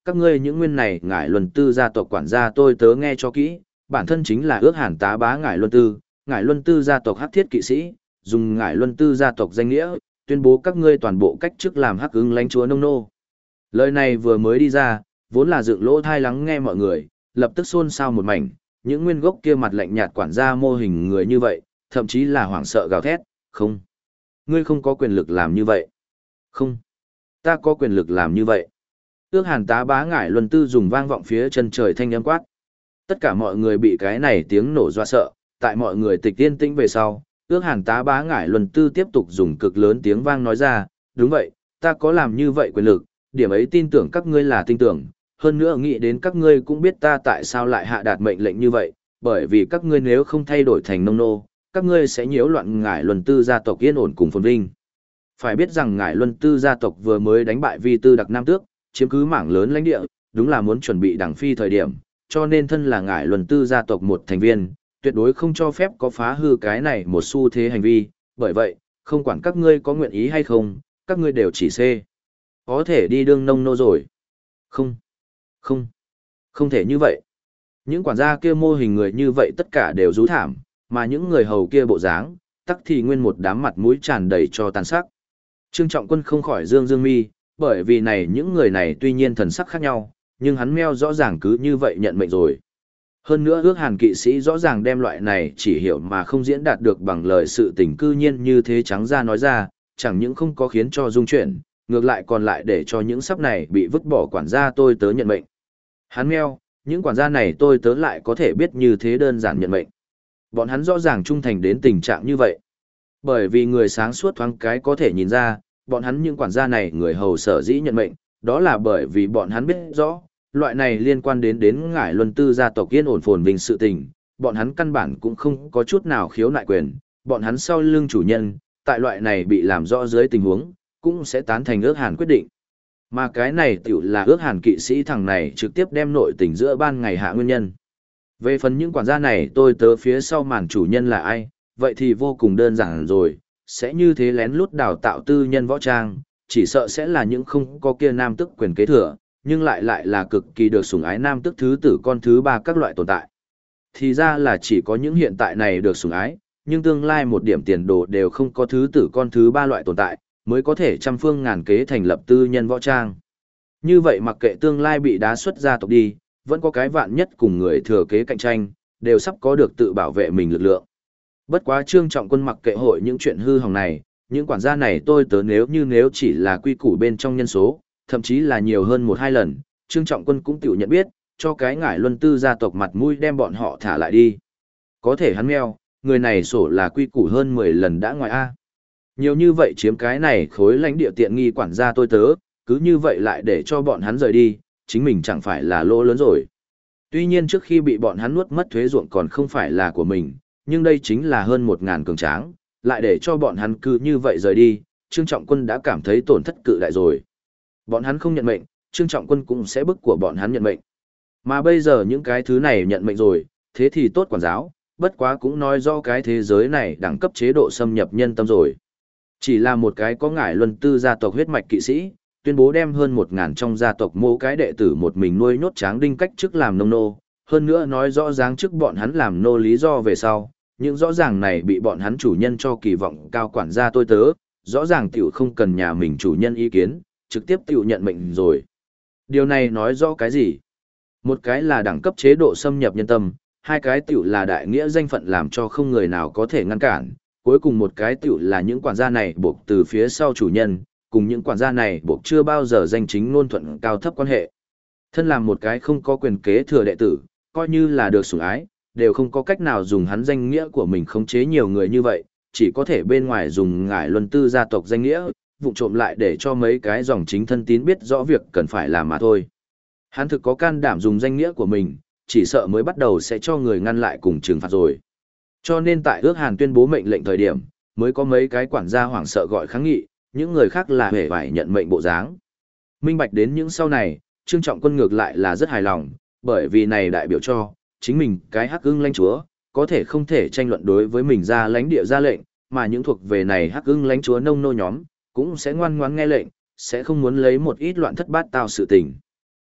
các ngươi những nguyên này ngải luân tư gia tộc quản gia tôi tớ nghe cho kỹ, bản thân chính là ước hàn tá bá ngải luân tư gia tộc hắc thiết kỵ sĩ, dùng ngải luân tư gia tộc danh nghĩa, tuyên bố các ngươi toàn bộ cách chức làm hắc ưng lãnh chúa nông nô. Lời này vừa mới đi ra, vốn là dựng lỗ thai lắng nghe mọi người, lập tức xôn xao một mảnh, những nguyên gốc kia mặt lạnh nhạt quản gia mô hình người như vậy, thậm chí là hoảng sợ gào thét, không. Ngươi không có quyền lực làm như vậy. Không. Ta có quyền lực làm như vậy. Ước hàn tá bá ngải luân tư dùng vang vọng phía chân trời thanh âm quát. Tất cả mọi người bị cái này tiếng nổ dọa sợ, tại mọi người tịch tiên tĩnh về sau, ước hàn tá bá ngải luân tư tiếp tục dùng cực lớn tiếng vang nói ra, đúng vậy, ta có làm như vậy quyền lực, điểm ấy tin tưởng các ngươi là tin tưởng, hơn nữa nghĩ đến các ngươi cũng biết ta tại sao lại hạ đạt mệnh lệnh như vậy, bởi vì các ngươi nếu không thay đổi thành nông nô, các ngươi sẽ nhiễu loạn ngải luân tư gia tộc yên ổn cùng phồn vinh. Phải biết rằng ngải luân tư gia tộc vừa mới đánh bại vi tư đặc nam tước, chiếm cứ mảng lớn lãnh địa, đúng là muốn chuẩn bị đằng phi thời điểm, cho nên thân là ngải luân tư gia tộc một thành viên, tuyệt đối không cho phép có phá hư cái này một xu thế hành vi, bởi vậy, không quản các ngươi có nguyện ý hay không, các ngươi đều chỉ có thể đi đương nông nô rồi. Không, không thể như vậy. Những quản gia kia mô hình người như vậy tất cả đều rú thảm, mà những người hầu kia bộ dáng, tắc thì nguyên một đám mặt mũi tràn đầy cho tàn sắc. Trương Trọng Quân không khỏi dương mi, bởi vì này những người này tuy nhiên thần sắc khác nhau, nhưng hắn meo rõ ràng cứ như vậy nhận mệnh rồi. Hơn nữa ước hàn kỵ sĩ rõ ràng đem loại này chỉ hiểu mà không diễn đạt được bằng lời sự tình cư nhiên như thế trắng ra nói ra, chẳng những không có khiến cho dung chuyển, ngược lại còn lại để cho những sắp này bị vứt bỏ quản gia tôi tớ nhận mệnh. Hắn meo, những quản gia này tôi tớ lại có thể biết như thế đơn giản nhận mệnh. Bọn hắn rõ ràng trung thành đến tình trạng như vậy. Bởi vì người sáng suốt thoáng cái có thể nhìn ra, bọn hắn những quản gia này người hầu sở dĩ nhận mệnh, đó là bởi vì bọn hắn biết rõ, loại này liên quan đến ngải luân tư gia tộc yên ổn phồn vinh sự tình, bọn hắn căn bản cũng không có chút nào khiếu nại quyền, bọn hắn sau lưng chủ nhân, tại loại này bị làm rõ dưới tình huống, cũng sẽ tán thành ước hàn quyết định. Mà cái này tiểu là ước hàn kỵ sĩ thằng này trực tiếp đem nội tình giữa ban ngày hạ nguyên nhân. Về phần những quản gia này tôi tớ phía sau màn chủ nhân là ai, vậy thì vô cùng đơn giản rồi, sẽ như thế lén lút đào tạo tư nhân võ trang, chỉ sợ sẽ là những không có kia nam tức quyền kế thừa, nhưng lại là cực kỳ được sủng ái nam tức thứ tử con thứ ba các loại tồn tại. Thì ra là chỉ có những hiện tại này được sủng ái, nhưng tương lai một điểm tiền đồ đều không có thứ tử con thứ ba loại tồn tại, mới có thể trăm phương ngàn kế thành lập tư nhân võ trang. Như vậy mặc kệ tương lai bị đá xuất gia tộc đi, vẫn có cái vạn nhất cùng người thừa kế cạnh tranh, đều sắp có được tự bảo vệ mình lực lượng. Bất quá Trương Trọng Quân mặc kệ hội những chuyện hư hỏng này, những quản gia này tôi tớ nếu chỉ là quy củ bên trong nhân số, thậm chí là nhiều hơn 1-2 lần, Trương Trọng Quân cũng tự nhận biết, cho cái ngải luân tư gia tộc mặt mũi đem bọn họ thả lại đi. Có thể hắn meo, người này sổ là quy củ hơn 10 lần đã ngoài A. Nhiều như vậy chiếm cái này khối lãnh địa tiện nghi quản gia tôi tớ, cứ như vậy lại để cho bọn hắn rời đi, chính mình chẳng phải là lỗ lớn rồi. Tuy nhiên trước khi bị bọn hắn nuốt mất thuế ruộng còn không phải là của mình, nhưng đây chính là hơn 1.000 cường tráng, lại để cho bọn hắn cứ như vậy rời đi, Trương Trọng Quân đã cảm thấy tổn thất cự đại rồi. Bọn hắn không nhận mệnh, Trương Trọng Quân cũng sẽ bức của bọn hắn nhận mệnh. Mà bây giờ những cái thứ này nhận mệnh rồi, thế thì tốt quản giáo, bất quá cũng nói do cái thế giới này đẳng cấp chế độ xâm nhập nhân tâm rồi. Chỉ là một cái có ngải luân tư gia tộc huyết mạch kỵ sĩ, tuyên bố đem hơn 1.000 trong gia tộc mỗi cái đệ tử một mình nuôi nhốt tráng đinh cách chức làm nông nô, hơn nữa nói rõ ràng trước bọn hắn làm nô lý do về sau, những rõ ràng này bị bọn hắn chủ nhân cho kỳ vọng cao quản gia tôi tớ, rõ ràng tiểu không cần nhà mình chủ nhân ý kiến, trực tiếp tiểu nhận mệnh rồi. Điều này nói rõ cái gì? Một cái là đẳng cấp chế độ xâm nhập nhân tâm, hai cái tiểu là đại nghĩa danh phận làm cho không người nào có thể ngăn cản, cuối cùng một cái tiểu là những quản gia này buộc từ phía sau chủ nhân, cùng những quản gia này buộc chưa bao giờ danh chính ngôn thuận cao thấp quan hệ. Thân làm một cái không có quyền kế thừa đệ tử, coi như là được sủng ái, đều không có cách nào dùng hắn danh nghĩa của mình khống chế nhiều người như vậy, chỉ có thể bên ngoài dùng ngải luân tư gia tộc danh nghĩa, vụng trộm lại để cho mấy cái dòng chính thân tín biết rõ việc cần phải làm mà thôi. Hắn thực có can đảm dùng danh nghĩa của mình, chỉ sợ mới bắt đầu sẽ cho người ngăn lại cùng trừng phạt rồi. Cho nên tại ước hàn tuyên bố mệnh lệnh thời điểm, mới có mấy cái quản gia hoảng sợ gọi kháng nghị, những người khác là hề phải nhận mệnh bộ dáng. Minh bạch đến những sau này, Trương Trọng Quân ngược lại là rất hài lòng, bởi vì này đại biểu cho, chính mình cái hắc ưng lãnh chúa, có thể không thể tranh luận đối với mình ra lãnh địa ra lệnh, mà những thuộc về này hắc ưng lãnh chúa nông nô nhóm, cũng sẽ ngoan ngoãn nghe lệnh, sẽ không muốn lấy một ít loạn thất bát tao sự tình.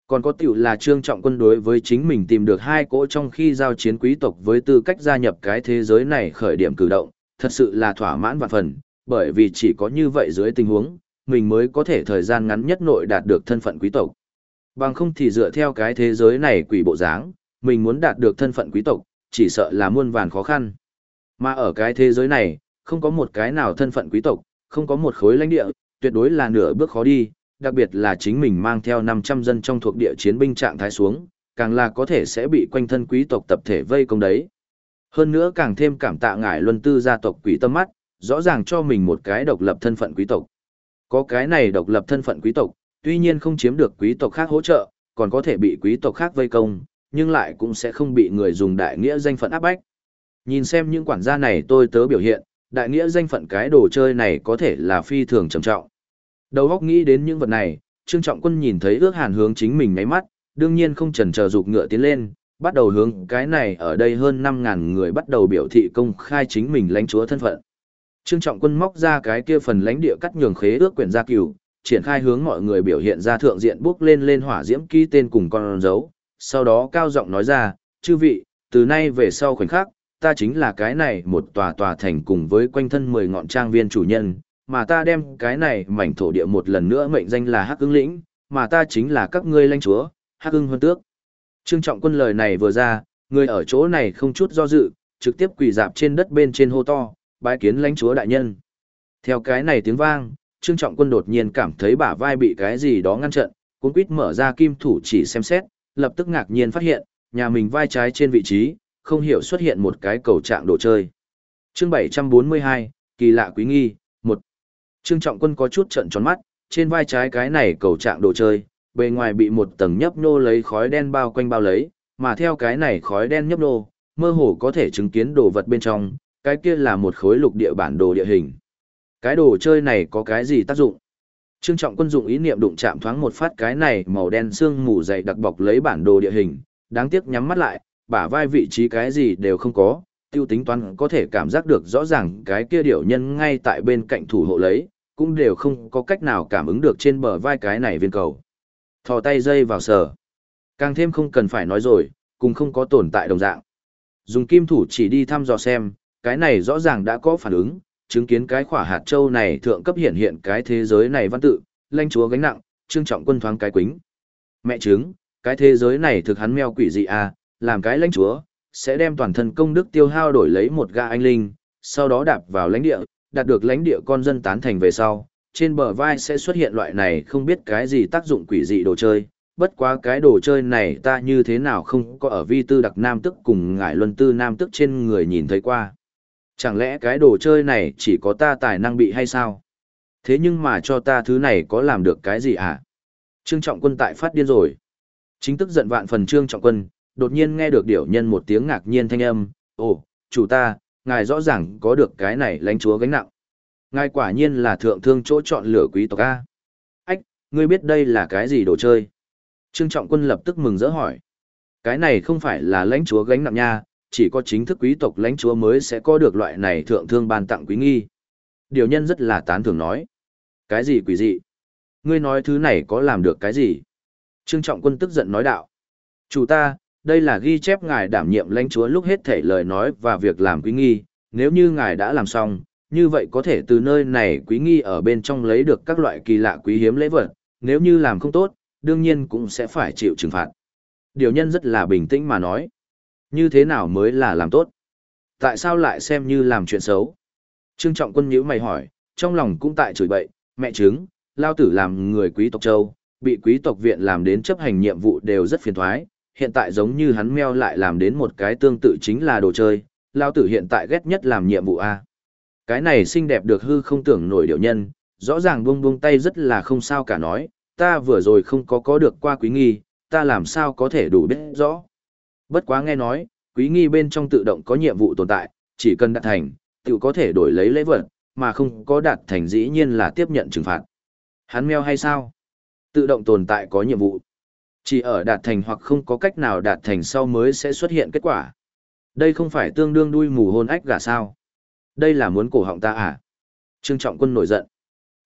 Còn có tiểu là Trương Trọng Quân đối với chính mình tìm được hai cỗ trong khi giao chiến quý tộc với tư cách gia nhập cái thế giới này khởi điểm cử động, thật sự là thỏa mãn vạn phần, bởi vì chỉ có như vậy dưới tình huống, mình mới có thể thời gian ngắn nhất nội đạt được thân phận quý tộc. Bằng không thì dựa theo cái thế giới này quỷ bộ dáng, mình muốn đạt được thân phận quý tộc, chỉ sợ là muôn vàn khó khăn. Mà ở cái thế giới này, không có một cái nào thân phận quý tộc, không có một khối lãnh địa, tuyệt đối là nửa bước khó đi, đặc biệt là chính mình mang theo 500 dân trong thuộc địa chiến binh trạng thái xuống, càng là có thể sẽ bị quanh thân quý tộc tập thể vây công đấy. Hơn nữa càng thêm cảm tạ ngải luân tư gia tộc quỷ tâm mắt, rõ ràng cho mình một cái độc lập thân phận quý tộc. Có cái này độc lập thân phận quý tộc, tuy nhiên không chiếm được quý tộc khác hỗ trợ, còn có thể bị quý tộc khác vây công, nhưng lại cũng sẽ không bị người dùng đại nghĩa danh phận áp bách. Nhìn xem những quản gia này tôi tớ biểu hiện, đại nghĩa danh phận cái đồ chơi này có thể là phi thường trầm trọng. Đầu óc nghĩ đến những vật này, Trương Trọng Quân nhìn thấy ước hàn hướng chính mình ngáy mắt, đương nhiên không chần chờ dục ngựa tiến lên, bắt đầu hướng cái này ở đây hơn 5.000 người bắt đầu biểu thị công khai chính mình lãnh chúa thân phận. Trương Trọng Quân móc ra cái kia phần lãnh địa cắt nhường khế ước quyển gia cửu, triển khai hướng mọi người biểu hiện ra thượng diện bước lên hỏa diễm ký tên cùng con dấu, sau đó cao giọng nói ra, chư vị, từ nay về sau khoảnh khắc, ta chính là cái này một tòa thành cùng với quanh thân 10 ngọn trang viên chủ nhân, mà ta đem cái này mảnh thổ địa một lần nữa mệnh danh là Hắc Ưng Lĩnh, mà ta chính là các ngươi lãnh chúa, Hắc Ưng Huân Tước. Trương Trọng Quân lời này vừa ra, người ở chỗ này không chút do dự, trực tiếp quỳ dạp trên đất bên trên hô to, bái kiến lãnh chúa đại nhân. Theo cái này tiếng vang, Trương Trọng Quân đột nhiên cảm thấy bả vai bị cái gì đó ngăn trận, cuống quýt mở ra kim thủ chỉ xem xét, lập tức ngạc nhiên phát hiện, nhà mình vai trái trên vị trí, không hiểu xuất hiện một cái cầu trạng đồ chơi. Chương 742, kỳ lạ quý nghi, 1. Trương Trọng Quân có chút trợn tròn mắt, trên vai trái cái này cầu trạng đồ chơi, bề ngoài bị một tầng nhấp nhô lấy khói đen bao quanh bao lấy, mà theo cái này khói đen nhấp nhô, mơ hồ có thể chứng kiến đồ vật bên trong, cái kia là một khối lục địa bản đồ địa hình. Cái đồ chơi này có cái gì tác dụng? Trương Trọng Quân dụng ý niệm đụng chạm thoáng một phát cái này màu đen xương mù dày đặc bọc lấy bản đồ địa hình, đáng tiếc nhắm mắt lại, bả vai vị trí cái gì đều không có, tiêu tính toán có thể cảm giác được rõ ràng cái kia điểu nhân ngay tại bên cạnh thủ hộ lấy, cũng đều không có cách nào cảm ứng được trên bờ vai cái này viên cầu. Thò tay dây vào sờ. Càng thêm không cần phải nói rồi, cùng không có tồn tại đồng dạng. Dùng kim thủ chỉ đi thăm dò xem, cái này rõ ràng đã có phản ứng, chứng kiến cái khỏa hạt châu này thượng cấp hiện hiện cái thế giới này văn tự, lãnh chúa gánh nặng, Trương Trọng Quân thoáng cái quính. Mẹ chứng, cái thế giới này thực hắn meo quỷ dị à, làm cái lãnh chúa, sẽ đem toàn thân công đức tiêu hao đổi lấy một gã anh linh, sau đó đạp vào lãnh địa, đạt được lãnh địa con dân tán thành về sau, trên bờ vai sẽ xuất hiện loại này không biết cái gì tác dụng quỷ dị đồ chơi, bất quá cái đồ chơi này ta như thế nào không có ở vi tư đặc nam tức cùng ngải luân tư nam tức trên người nhìn thấy qua. Chẳng lẽ cái đồ chơi này chỉ có ta tài năng bị hay sao? Thế nhưng mà cho ta thứ này có làm được cái gì à? Trương Trọng Quân tại phát điên rồi. Chính tức giận vạn phần Trương Trọng Quân, đột nhiên nghe được điểu nhân một tiếng ngạc nhiên thanh âm, ồ, chủ ta, ngài rõ ràng có được cái này lãnh chúa gánh nặng. Ngài quả nhiên là thượng thương chỗ chọn lựa quý tộc A. Ách, ngươi biết đây là cái gì đồ chơi? Trương Trọng Quân lập tức mừng rỡ hỏi. Cái này không phải là lãnh chúa gánh nặng nha, chỉ có chính thức quý tộc lãnh chúa mới sẽ có được loại này thượng thương ban tặng quý nghi. Điều nhân rất là tán thưởng nói. Cái gì quỷ dị? Ngươi nói thứ này có làm được cái gì? Trương Trọng Quân tức giận nói đạo. Chủ ta, đây là ghi chép ngài đảm nhiệm lãnh chúa lúc hết thể lời nói và việc làm quý nghi, nếu như ngài đã làm xong, như vậy có thể từ nơi này quý nghi ở bên trong lấy được các loại kỳ lạ quý hiếm lễ vật, nếu như làm không tốt, đương nhiên cũng sẽ phải chịu trừng phạt. Điều nhân rất là bình tĩnh mà nói. Như thế nào mới là làm tốt? Tại sao lại xem như làm chuyện xấu? Trương Trọng Quân nhíu mày hỏi, trong lòng cũng tại chửi bậy, mẹ chứng, lao tử làm người quý tộc châu, bị quý tộc viện làm đến chấp hành nhiệm vụ đều rất phiền thoái, hiện tại giống như hắn meo lại làm đến một cái tương tự chính là đồ chơi, lao tử hiện tại ghét nhất làm nhiệm vụ A. Cái này xinh đẹp được hư không tưởng nổi điệu nhân, rõ ràng buông buông tay rất là không sao cả nói, ta vừa rồi không có được qua quý nghi, ta làm sao có thể đủ biết rõ. Bất quá nghe nói, quý nghi bên trong tự động có nhiệm vụ tồn tại, chỉ cần đạt thành, tự có thể đổi lấy lễ vật, mà không có đạt thành dĩ nhiên là tiếp nhận trừng phạt. Hắn meo hay sao? Tự động tồn tại có nhiệm vụ. Chỉ ở đạt thành hoặc không có cách nào đạt thành sau mới sẽ xuất hiện kết quả. Đây không phải tương đương đuôi mù hôn ách gà sao? Đây là muốn cổ họng ta à? Trương Trọng Quân nổi giận.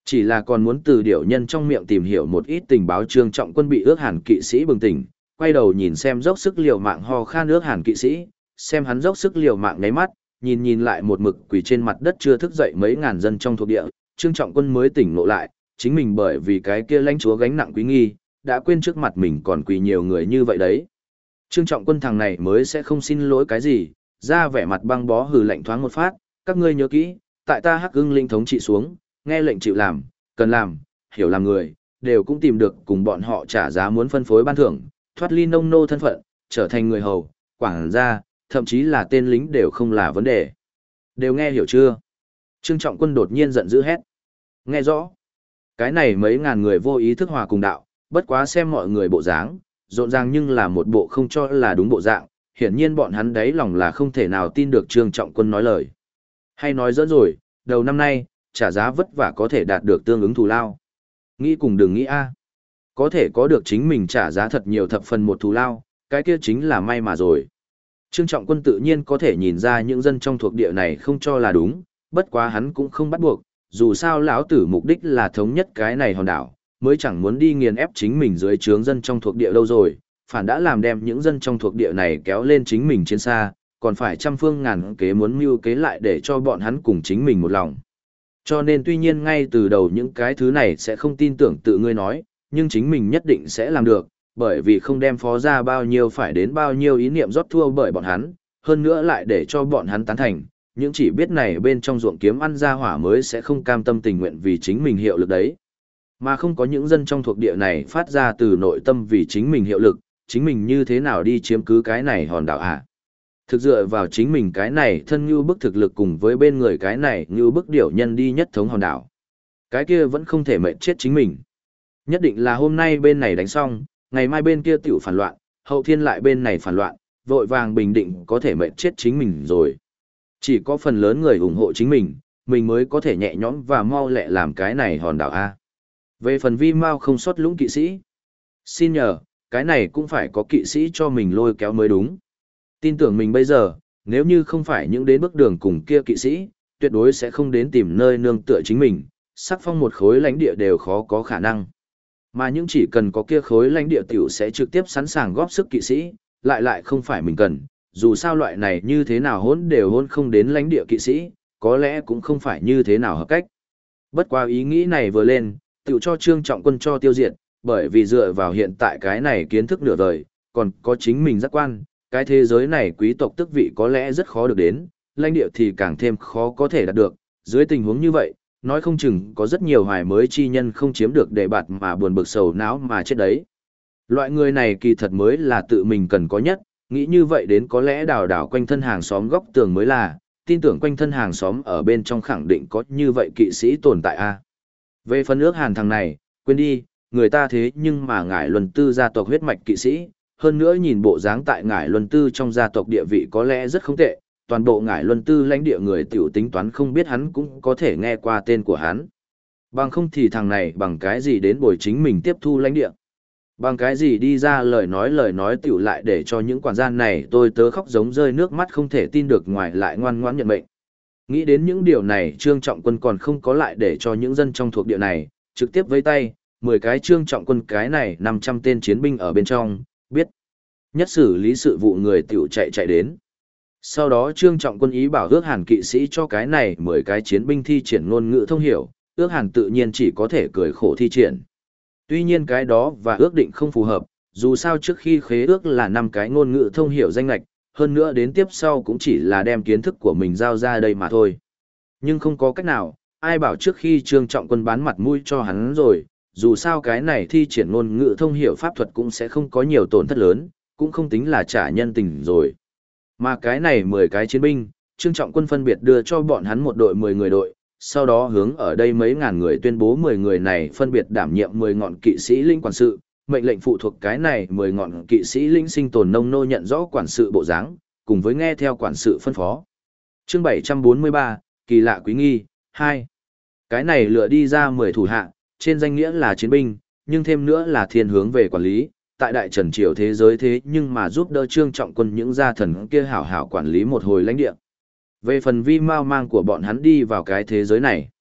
Chỉ là còn muốn từ điểu nhân trong miệng tìm hiểu một ít tình báo. Trương Trọng Quân bị ước hàn kỵ sĩ bừng tỉnh, quay đầu nhìn xem dốc sức liều mạng ho khan ước hàn kỵ sĩ, xem hắn dốc sức liều mạng ngáy mắt, nhìn lại một mực quỳ trên mặt đất chưa thức dậy mấy ngàn dân trong thuộc địa, Trương Trọng Quân mới tỉnh ngộ lại, chính mình bởi vì cái kia lãnh chúa gánh nặng quý nghi, đã quên trước mặt mình còn quỳ nhiều người như vậy đấy. Trương Trọng Quân thằng này mới sẽ không xin lỗi cái gì, ra vẻ mặt băng bó hừ lạnh thoáng một phát, các ngươi nhớ kỹ, tại ta Hắc Ưng linh thống trị xuống, nghe lệnh chịu làm, cần làm, hiểu làm người, đều cũng tìm được cùng bọn họ trả giá muốn phân phối ban thưởng, thoát ly nông nô thân phận, trở thành người hầu, quản gia, thậm chí là tên lính đều không là vấn đề. Đều nghe hiểu chưa? Trương Trọng Quân đột nhiên giận dữ hét. Nghe rõ. Cái này mấy ngàn người vô ý thức hòa cùng đạo, bất quá xem mọi người bộ dáng, rộn ràng nhưng là một bộ không cho là đúng bộ dạng, hiển nhiên bọn hắn đấy lòng là không thể nào tin được Trương Trọng Quân nói lời. Hay nói dẫn rồi, đầu năm nay, trả giá vất vả có thể đạt được tương ứng thù lao. Nghĩ cùng đừng nghĩ a. Có thể có được chính mình trả giá thật nhiều thập phần một thù lao, cái kia chính là may mà rồi. Trương Trọng Quân tự nhiên có thể nhìn ra những dân trong thuộc địa này không cho là đúng, bất quá hắn cũng không bắt buộc, dù sao lão tử mục đích là thống nhất cái này hòn đảo, mới chẳng muốn đi nghiền ép chính mình dưới trướng dân trong thuộc địa đâu rồi, phản đã làm đem những dân trong thuộc địa này kéo lên chính mình trên xa, còn phải trăm phương ngàn kế muốn mưu kế lại để cho bọn hắn cùng chính mình một lòng. Cho nên tuy nhiên ngay từ đầu những cái thứ này sẽ không tin tưởng tự ngươi nói, nhưng chính mình nhất định sẽ làm được, bởi vì không đem phó ra bao nhiêu phải đến bao nhiêu ý niệm rót thua bởi bọn hắn, hơn nữa lại để cho bọn hắn tán thành, những chỉ biết này bên trong ruộng kiếm ăn ra hỏa mới sẽ không cam tâm tình nguyện vì chính mình hiệu lực đấy. Mà không có những dân trong thuộc địa này phát ra từ nội tâm vì chính mình hiệu lực, chính mình như thế nào đi chiếm cứ cái này hòn đảo à? Thực dựa vào chính mình cái này thân như bức thực lực cùng với bên người cái này như bức điểu nhân đi nhất thống hòn đảo. Cái kia vẫn không thể mệnh chết chính mình. Nhất định là hôm nay bên này đánh xong, ngày mai bên kia tiểu phản loạn, hậu thiên lại bên này phản loạn, vội vàng bình định có thể mệnh chết chính mình rồi. Chỉ có phần lớn người ủng hộ chính mình mới có thể nhẹ nhõm và mau lẹ làm cái này hòn đảo A. Về phần vi mau không sót lũng kỵ sĩ. Xin nhờ, cái này cũng phải có kỵ sĩ cho mình lôi kéo mới đúng. Tin tưởng mình bây giờ, nếu như không phải những đến bước đường cùng kia kỵ sĩ, tuyệt đối sẽ không đến tìm nơi nương tựa chính mình, sắc phong một khối lãnh địa đều khó có khả năng. Mà những chỉ cần có kia khối lãnh địa tiểu sẽ trực tiếp sẵn sàng góp sức kỵ sĩ, lại không phải mình cần, dù sao loại này như thế nào hôn đều hôn không đến lãnh địa kỵ sĩ, có lẽ cũng không phải như thế nào hợp cách. Bất qua ý nghĩ này vừa lên, tiểu cho Trương Trọng Quân cho tiêu diệt, bởi vì dựa vào hiện tại cái này kiến thức nửa đời, còn có chính mình giác quan, cái thế giới này quý tộc tước vị có lẽ rất khó được đến, lãnh địa thì càng thêm khó có thể đạt được, dưới tình huống như vậy, nói không chừng có rất nhiều hoài mới chi nhân không chiếm được đề bạt mà buồn bực sầu não mà chết đấy. Loại người này kỳ thật mới là tự mình cần có nhất, nghĩ như vậy đến có lẽ đào quanh thân hàng xóm góc tường mới là, tin tưởng quanh thân hàng xóm ở bên trong khẳng định có như vậy kỵ sĩ tồn tại a. Về phần ước hàn thằng này, quên đi, người ta thế nhưng mà ngải luân tư gia tộc huyết mạch kỵ sĩ, hơn nữa nhìn bộ dáng tại ngải luân tư trong gia tộc địa vị có lẽ rất không tệ, toàn bộ ngải luân tư lãnh địa người tiểu tính toán không biết hắn cũng có thể nghe qua tên của hắn. Bằng không thì thằng này bằng cái gì đến bồi chính mình tiếp thu lãnh địa. Bằng cái gì đi ra lời nói tiểu lại để cho những quản gia này tôi tớ khóc giống rơi nước mắt không thể tin được ngoài lại ngoan ngoãn nhận mệnh. Nghĩ đến những điều này Trương Trọng Quân còn không có lại để cho những dân trong thuộc địa này, trực tiếp với tay, 10 cái Trương Trọng Quân cái này 500 tên chiến binh ở bên trong, biết. Nhất xử lý sự vụ người tiểu chạy đến. Sau đó Trương Trọng Quân ý bảo ước hàn kỵ sĩ cho cái này 10 cái chiến binh thi triển ngôn ngữ thông hiểu, ước hàn tự nhiên chỉ có thể cười khổ thi triển. Tuy nhiên cái đó và ước định không phù hợp, dù sao trước khi khế ước là 5 cái ngôn ngữ thông hiểu danh lệch, hơn nữa đến tiếp sau cũng chỉ là đem kiến thức của mình giao ra đây mà thôi. Nhưng không có cách nào, ai bảo trước khi Trương Trọng Quân bán mặt mũi cho hắn rồi, dù sao cái này thi triển ngôn ngữ thông hiểu pháp thuật cũng sẽ không có nhiều tổn thất lớn, cũng không tính là trả nhân tình rồi. Mà cái này 10 cái chiến binh, Trương Trọng Quân phân biệt đưa cho bọn hắn một đội 10 người đội, sau đó hướng ở đây mấy ngàn người tuyên bố 10 người này phân biệt đảm nhiệm 10 ngọn kỵ sĩ linh quản sự, mệnh lệnh phụ thuộc cái này 10 ngọn kỵ sĩ linh sinh tồn nông nô nhận rõ quản sự bộ dáng, cùng với nghe theo quản sự phân phó. Chương 743, kỳ lạ quý nghi, 2. Cái này lựa đi ra 10 thủ hạ, trên danh nghĩa là chiến binh, nhưng thêm nữa là thiên hướng về quản lý, tại đại trần triều thế giới thế nhưng mà giúp đỡ Trương Trọng Quân những gia thần kia hảo hảo quản lý một hồi lãnh địa. Về phần vi mau mang của bọn hắn đi vào cái thế giới này,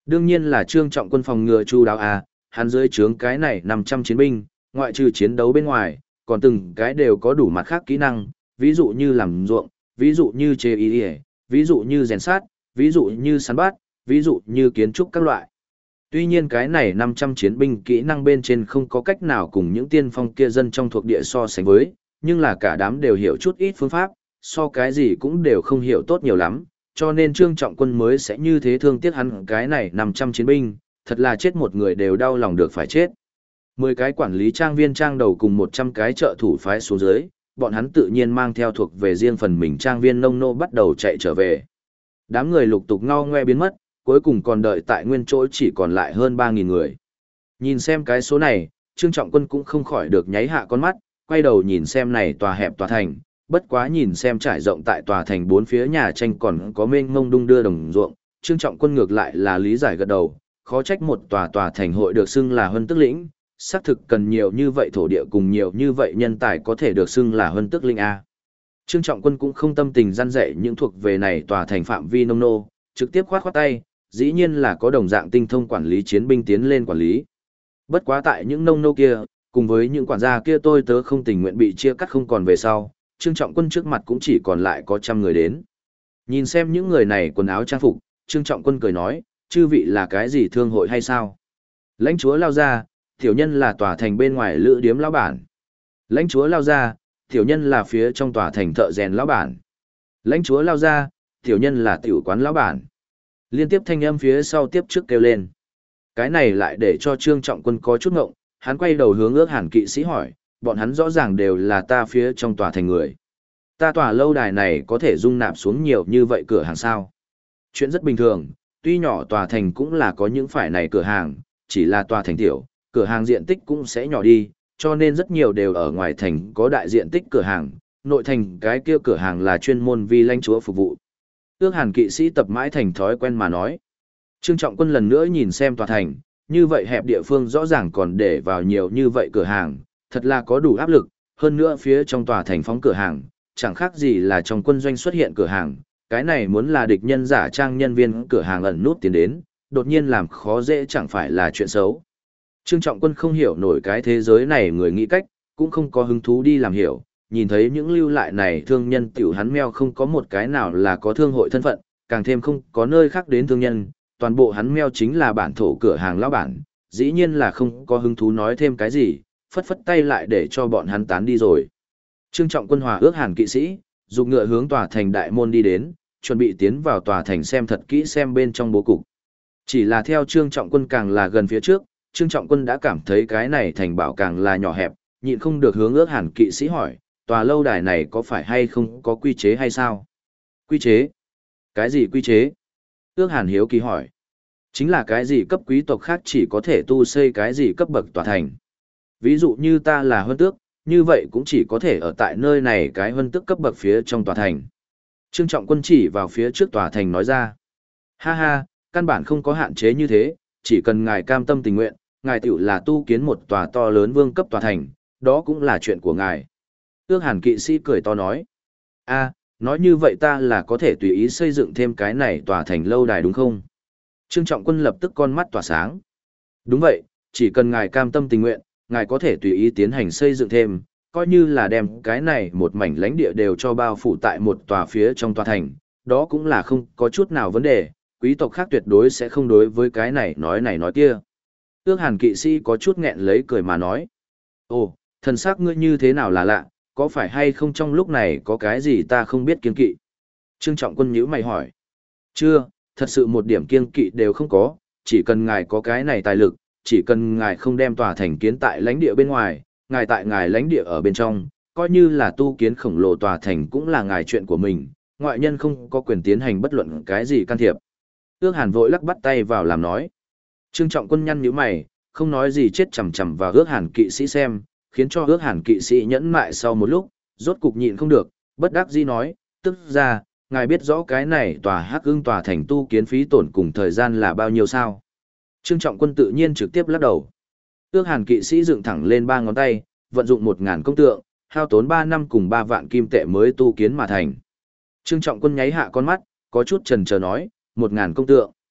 Đương nhiên là Trương Trọng Quân phòng ngừa chu đáo à, hắn dưới trướng cái này 500 chiến binh, ngoại trừ chiến đấu bên ngoài, còn từng cái đều có đủ mặt khác kỹ năng, ví dụ như làm ruộng, ví dụ như chế y, ví dụ như rèn sát, ví dụ như săn bắt, ví dụ như kiến trúc các loại. Tuy nhiên cái này 500 chiến binh kỹ năng bên trên không có cách nào cùng những tiên phong kia dân trong thuộc địa so sánh với, nhưng là cả đám đều hiểu chút ít phương pháp, so cái gì cũng đều không hiểu tốt nhiều lắm, cho nên Trương Trọng Quân mới sẽ như thế thương tiếc hắn cái này 500 chiến binh, thật là chết một người đều đau lòng được phải chết. 10 cái quản lý trang viên trang đầu cùng 100 cái trợ thủ phái xuống dưới, bọn hắn tự nhiên mang theo thuộc về riêng phần mình trang viên nông nô bắt đầu chạy trở về. Đám người lục tục ngao ngoe biến mất, cuối cùng còn đợi tại nguyên chỗ chỉ còn lại hơn 3.000 người. Nhìn xem cái số này, Trương Trọng Quân cũng không khỏi được nháy hạ con mắt, quay đầu nhìn xem này tòa hẹp tòa thành, bất quá nhìn xem trải rộng tại tòa thành bốn phía nhà tranh còn có mênh mông đung đưa đồng ruộng, Trương Trọng Quân ngược lại là lý giải gật đầu, khó trách một tòa thành hội được xưng là Huân Tức Lĩnh, xác thực cần nhiều như vậy thổ địa cùng nhiều như vậy nhân tài có thể được xưng là Huân Tức Lĩnh a. Trương Trọng Quân cũng không tâm tình răn dạy những thuộc về này tòa thành phạm vi nông nô, trực tiếp khoát khoát tay, dĩ nhiên là có đồng dạng tinh thông quản lý chiến binh tiến lên quản lý. Bất quá tại những nông nô kia, cùng với những quản gia kia tôi tớ không tình nguyện bị chia cắt không còn về sau, Trương Trọng Quân trước mặt cũng chỉ còn lại có 100 người đến. Nhìn xem những người này quần áo trang phục, Trương Trọng Quân cười nói, chư vị là cái gì thương hội hay sao? Lãnh chúa lao ra, tiểu nhân là tòa thành bên ngoài lữ điếm lão bản. Lãnh chúa lao ra, tiểu nhân là phía trong tòa thành thợ rèn lão bản. Lãnh chúa lao ra, tiểu nhân là tiểu quán lão bản. Liên tiếp thanh âm phía sau tiếp trước kêu lên. Cái này lại để cho Trương Trọng Quân có chút ngộng, hắn quay đầu hướng Ước Hàn kỵ sĩ hỏi, bọn hắn rõ ràng đều là ta phía trong tòa thành người. Ta tòa lâu đài này có thể dung nạp xuống nhiều như vậy cửa hàng sao? Chuyện rất bình thường, tuy nhỏ tòa thành cũng là có những phải này cửa hàng, chỉ là tòa thành tiểu, cửa hàng diện tích cũng sẽ nhỏ đi, cho nên rất nhiều đều ở ngoài thành có đại diện tích cửa hàng, nội thành cái kia cửa hàng là chuyên môn vì lãnh chúa phục vụ. Ước Hàn kỵ sĩ tập mãi thành thói quen mà nói. Trương Trọng Quân lần nữa nhìn xem tòa thành, như vậy hẹp địa phương rõ ràng còn để vào nhiều như vậy cửa hàng, thật là có đủ áp lực, hơn nữa phía trong tòa thành phóng cửa hàng, chẳng khác gì là trong quân doanh xuất hiện cửa hàng, cái này muốn là địch nhân giả trang nhân viên cửa hàng ẩn nút tiến đến, đột nhiên làm khó dễ chẳng phải là chuyện xấu. Trương Trọng Quân không hiểu nổi cái thế giới này người nghĩ cách, cũng không có hứng thú đi làm hiểu, nhìn thấy những lưu lại này thương nhân tiểu hắn meo không có một cái nào là có thương hội thân phận, càng thêm không có nơi khác đến thương nhân, toàn bộ hắn meo chính là bản thổ cửa hàng lão bản, dĩ nhiên là không có hứng thú nói thêm cái gì, phất phất tay lại để cho bọn hắn tán đi rồi. Trương Trọng Quân hòa Ước Hàn kỵ sĩ, dùng ngựa hướng tòa thành đại môn đi đến, chuẩn bị tiến vào tòa thành xem thật kỹ xem bên trong bố cục. Chỉ là theo Trương Trọng Quân càng là gần phía trước, Trương Trọng Quân đã cảm thấy cái này thành bảo càng là nhỏ hẹp, nhịn không được hướng Ước Hàn kỵ sĩ hỏi, tòa lâu đài này có phải hay không có quy chế hay sao? Quy chế? Cái gì quy chế? Ước Hàn hiếu kỳ hỏi. Chính là cái gì cấp quý tộc khác chỉ có thể tu xây cái gì cấp bậc tòa thành. Ví dụ như ta là huân tước, như vậy cũng chỉ có thể ở tại nơi này cái huân tước cấp bậc phía trong tòa thành. Trương Trọng Quân chỉ vào phía trước tòa thành nói ra. Ha ha, căn bản không có hạn chế như thế, chỉ cần ngài cam tâm tình nguyện, ngài tiểu là tu kiến một tòa to lớn vương cấp tòa thành, đó cũng là chuyện của ngài. Ước Hàn kỵ sĩ cười to nói. A, nói như vậy ta là có thể tùy ý xây dựng thêm cái này tòa thành lâu đài đúng không? Trương Trọng Quân lập tức con mắt tỏa sáng. Đúng vậy, chỉ cần ngài cam tâm tình nguyện, ngài có thể tùy ý tiến hành xây dựng thêm, coi như là đem cái này một mảnh lãnh địa đều cho bao phủ tại một tòa phía trong tòa thành, đó cũng là không có chút nào vấn đề, quý tộc khác tuyệt đối sẽ không đối với cái này nói kia. Ước Hàn kỵ sĩ có chút nghẹn lấy cười mà nói. Ồ, thần sắc ngươi như thế nào là lạ, có phải hay không trong lúc này có cái gì ta không biết kiêng kỵ? Trương Trọng Quân nhíu mày hỏi. Chưa, thật sự một điểm kiêng kỵ đều không có, chỉ cần ngài có cái này tài lực, chỉ cần ngài không đem tòa thành kiến tại lãnh địa bên ngoài, ngài tại ngài lãnh địa ở bên trong, coi như là tu kiến khổng lồ tòa thành cũng là ngài chuyện của mình, ngoại nhân không có quyền tiến hành bất luận cái gì can thiệp. Ước Hàn vội lắc bắt tay vào làm nói. Trương Trọng Quân nhăn nhíu mày, không nói gì chết chằm chằm vào Ước Hàn kỵ sĩ xem, khiến cho Ước Hàn kỵ sĩ nhẫn mại sau một lúc, rốt cục nhịn không được, bất đắc dĩ nói, tức ra, ngài biết rõ cái này tòa Hắc Ưng tòa thành tu kiến phí tổn cùng thời gian là bao nhiêu sao? Trương Trọng Quân tự nhiên trực tiếp lắc đầu. Ước Hàn kỵ sĩ dựng thẳng lên 3 ngón tay, vận dụng 1000 công tượng, hao tốn 3 năm cùng 3 vạn kim tệ mới tu kiến mà thành. Trương Trọng Quân nháy hạ con mắt, có chút chần chờ nói, 1000 công tượng.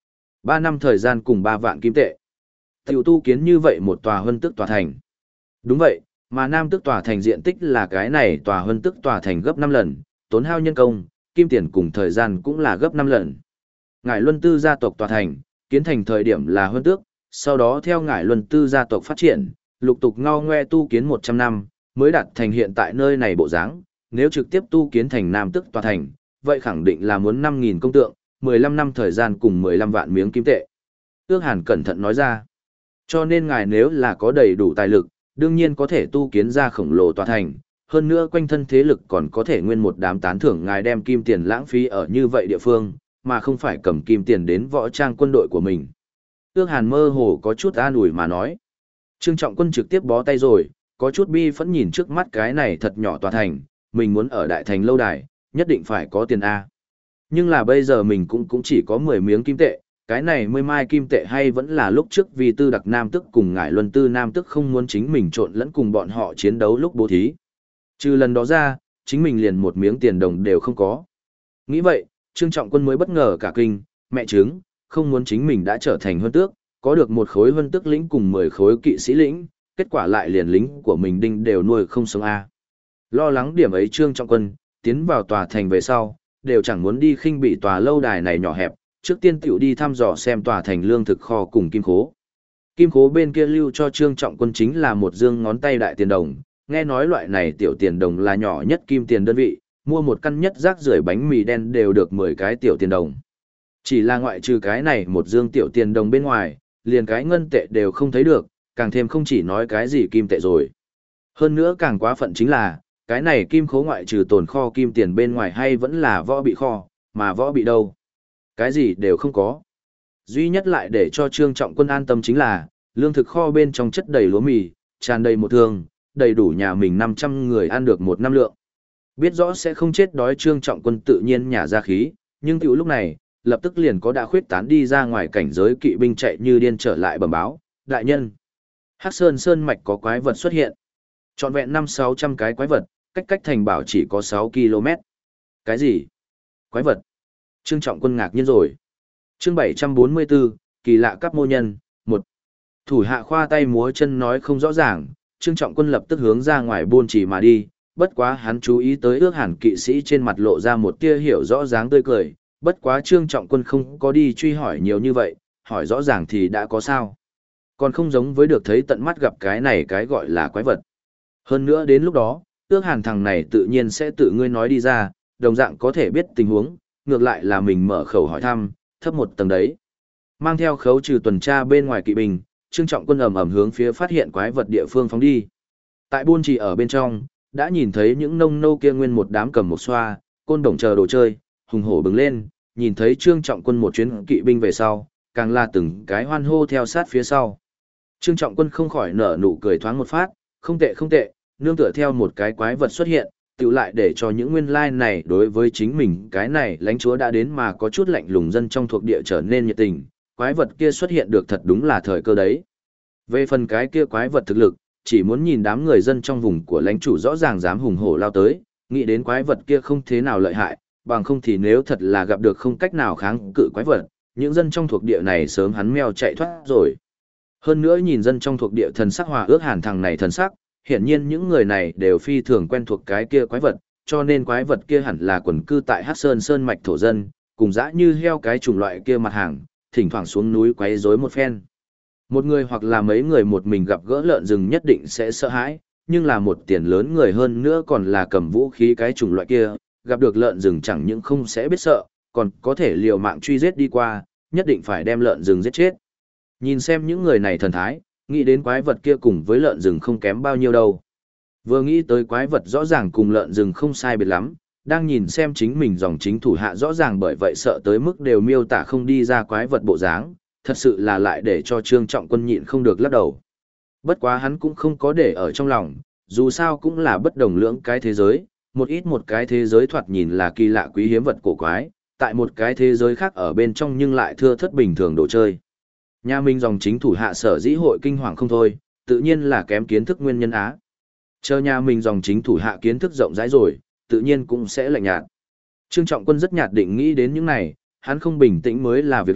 3 năm thời gian cùng 3 vạn kim tệ. Tiểu tu kiến như vậy một tòa huân tức tòa thành. Đúng vậy, mà nam tức tòa thành diện tích là cái này tòa huân tức tòa thành gấp 5 lần, tốn hao nhân công, kim tiền cùng thời gian cũng là gấp 5 lần. Ngải Luân Tư gia tộc tòa thành, kiến thành thời điểm là huân tước, sau đó theo Ngải Luân Tư gia tộc phát triển, lục tục ngao ngoe tu kiến 100 năm, mới đạt thành hiện tại nơi này bộ dáng. Nếu trực tiếp tu kiến thành nam tức tòa thành, vậy khẳng định là muốn 5.000 công tượng, 15 năm thời gian cùng 15 vạn miếng kim tệ. Ước Hàn cẩn thận nói ra. Cho nên ngài nếu là có đầy đủ tài lực, đương nhiên có thể tu kiến ra khổng lồ tòa thành, hơn nữa quanh thân thế lực còn có thể nguyên một đám tán thưởng ngài đem kim tiền lãng phí ở như vậy địa phương, mà không phải cầm kim tiền đến võ trang quân đội của mình. Ước Hàn mơ hồ có chút an ủi mà nói. Trương Trọng Quân trực tiếp bó tay rồi, có chút bi phẫn nhìn trước mắt cái này thật nhỏ tòa thành, mình muốn ở đại thành lâu đài, nhất định phải có tiền A. Nhưng là bây giờ mình cũng chỉ có 10 miếng kim tệ, cái này 10 mai kim tệ hay vẫn là lúc trước vì Tư Đặc Nam tức cùng Ngải Luân Tư Nam tức không muốn chính mình trộn lẫn cùng bọn họ chiến đấu lúc bố thí. Trừ lần đó ra, chính mình liền một miếng tiền đồng đều không có. Nghĩ vậy, Trương Trọng Quân mới bất ngờ cả kinh, mẹ chứng, không muốn chính mình đã trở thành huân tước, có được một khối huân tước lĩnh cùng 10 khối kỵ sĩ lĩnh, kết quả lại liền lính của mình đinh đều nuôi không sống A. Lo lắng điểm ấy Trương Trọng Quân, tiến vào tòa thành về sau, đều chẳng muốn đi khinh bị tòa lâu đài này nhỏ hẹp, trước tiên tiểu đi thăm dò xem tòa thành lương thực kho cùng kim khố. Kim khố bên kia lưu cho Trương Trọng Quân chính là một dương ngón tay đại tiền đồng, nghe nói loại này tiểu tiền đồng là nhỏ nhất kim tiền đơn vị, mua một căn nhất rác rưởi bánh mì đen đều được 10 cái tiểu tiền đồng. Chỉ là ngoại trừ cái này một dương tiểu tiền đồng bên ngoài, liền cái ngân tệ đều không thấy được, càng thêm không chỉ nói cái gì kim tệ rồi. Hơn nữa càng quá phận chính là, cái này kim khố ngoại trừ tồn kho kim tiền bên ngoài hay vẫn là võ bị kho, mà võ bị đâu? Cái gì đều không có. Duy nhất lại để cho Trương Trọng Quân an tâm chính là, lương thực kho bên trong chất đầy lúa mì, tràn đầy một thương, đầy đủ nhà mình 500 người ăn được một năm lượng. Biết rõ sẽ không chết đói Trương Trọng Quân tự nhiên nhả ra khí, nhưng tiểu lúc này, lập tức liền có đã khuyết tán đi ra ngoài cảnh giới kỵ binh chạy như điên trở lại bẩm báo, đại nhân. Hắc Sơn Sơn Mạch có quái vật xuất hiện. Trọn vẹn 500-600 cái quái vật, cách thành bảo chỉ có 6 km. Cái gì? Quái vật? Trương Trọng Quân ngạc nhiên rồi. Chương 744, kỳ lạ các mô nhân, 1. Thủ hạ khoa tay múa chân nói không rõ ràng, Trương Trọng Quân lập tức hướng ra ngoài buôn chỉ mà đi, bất quá hắn chú ý tới Ước Hàn kỵ sĩ trên mặt lộ ra một tia hiểu rõ dáng tươi cười, bất quá Trương Trọng Quân không có đi truy hỏi nhiều như vậy, hỏi rõ ràng thì đã có sao. Còn không giống với được thấy tận mắt gặp cái này cái gọi là quái vật. Hơn nữa đến lúc đó, Ước Hàn thằng này tự nhiên sẽ tự ngươi nói đi ra, đồng dạng có thể biết tình huống, ngược lại là mình mở khẩu hỏi thăm, thấp một tầng đấy. Mang theo khấu trừ tuần tra bên ngoài kỵ binh, Trương Trọng Quân ầm ầm hướng phía phát hiện quái vật địa phương phóng đi. Tại buôn trì ở bên trong, đã nhìn thấy những nông nô kia nguyên một đám cầm một xoa, côn đồng chờ đồ chơi, hùng hổ bừng lên, nhìn thấy Trương Trọng Quân một chuyến kỵ binh về sau, càng là từng cái hoan hô theo sát phía sau. Trương Trọng Quân không khỏi nở nụ cười thoáng một phát, không tệ không tệ, nương tựa theo một cái quái vật xuất hiện, tự lại để cho những nguyên lai này đối với chính mình cái này lãnh chúa đã đến mà có chút lạnh lùng dân trong thuộc địa trở nên nhiệt tình, quái vật kia xuất hiện được thật đúng là thời cơ đấy. Về phần cái kia quái vật thực lực, chỉ muốn nhìn đám người dân trong vùng của lãnh chủ rõ ràng dám hùng hổ lao tới, nghĩ đến quái vật kia không thế nào lợi hại, bằng không thì nếu thật là gặp được không cách nào kháng cự quái vật, những dân trong thuộc địa này sớm hắn meo chạy thoát rồi. Hơn nữa nhìn dân trong thuộc địa thần sắc hòa Ước Hàn thằng này thần sắc, hiển nhiên những người này đều phi thường quen thuộc cái kia quái vật, cho nên quái vật kia hẳn là quần cư tại Hắc Sơn Sơn mạch thổ dân, cùng dã như heo cái chủng loại kia mặt hàng, thỉnh thoảng xuống núi quấy rối một phen. Một người hoặc là mấy người một mình gặp gỡ lợn rừng nhất định sẽ sợ hãi, nhưng là một tiền lớn người hơn nữa còn là cầm vũ khí cái chủng loại kia, gặp được lợn rừng chẳng những không sẽ biết sợ, còn có thể liều mạng truy giết đi qua, nhất định phải đem lợn rừng giết chết. Nhìn xem những người này thần thái, nghĩ đến quái vật kia cùng với lợn rừng không kém bao nhiêu đâu. Vừa nghĩ tới quái vật rõ ràng cùng lợn rừng không sai biệt lắm, đang nhìn xem chính mình dòng chính thủ hạ rõ ràng bởi vậy sợ tới mức đều miêu tả không đi ra quái vật bộ dáng, thật sự là lại để cho Trương Trọng Quân nhịn không được lắc đầu. Bất quá hắn cũng không có để ở trong lòng, dù sao cũng là bất đồng lưỡng cái thế giới, một cái thế giới thoạt nhìn là kỳ lạ quý hiếm vật cổ quái, tại một cái thế giới khác ở bên trong nhưng lại thưa thất bình thường đồ chơi. Nhà mình dòng chính thủ hạ sở dĩ hội kinh hoàng không thôi, tự nhiên là kém kiến thức nguyên nhân á. Chờ nhà mình dòng chính thủ hạ kiến thức rộng rãi rồi, tự nhiên cũng sẽ lạnh nhạt. Trương Trọng Quân rất nhạt định nghĩ đến những này, hắn không bình tĩnh mới là việc lạ,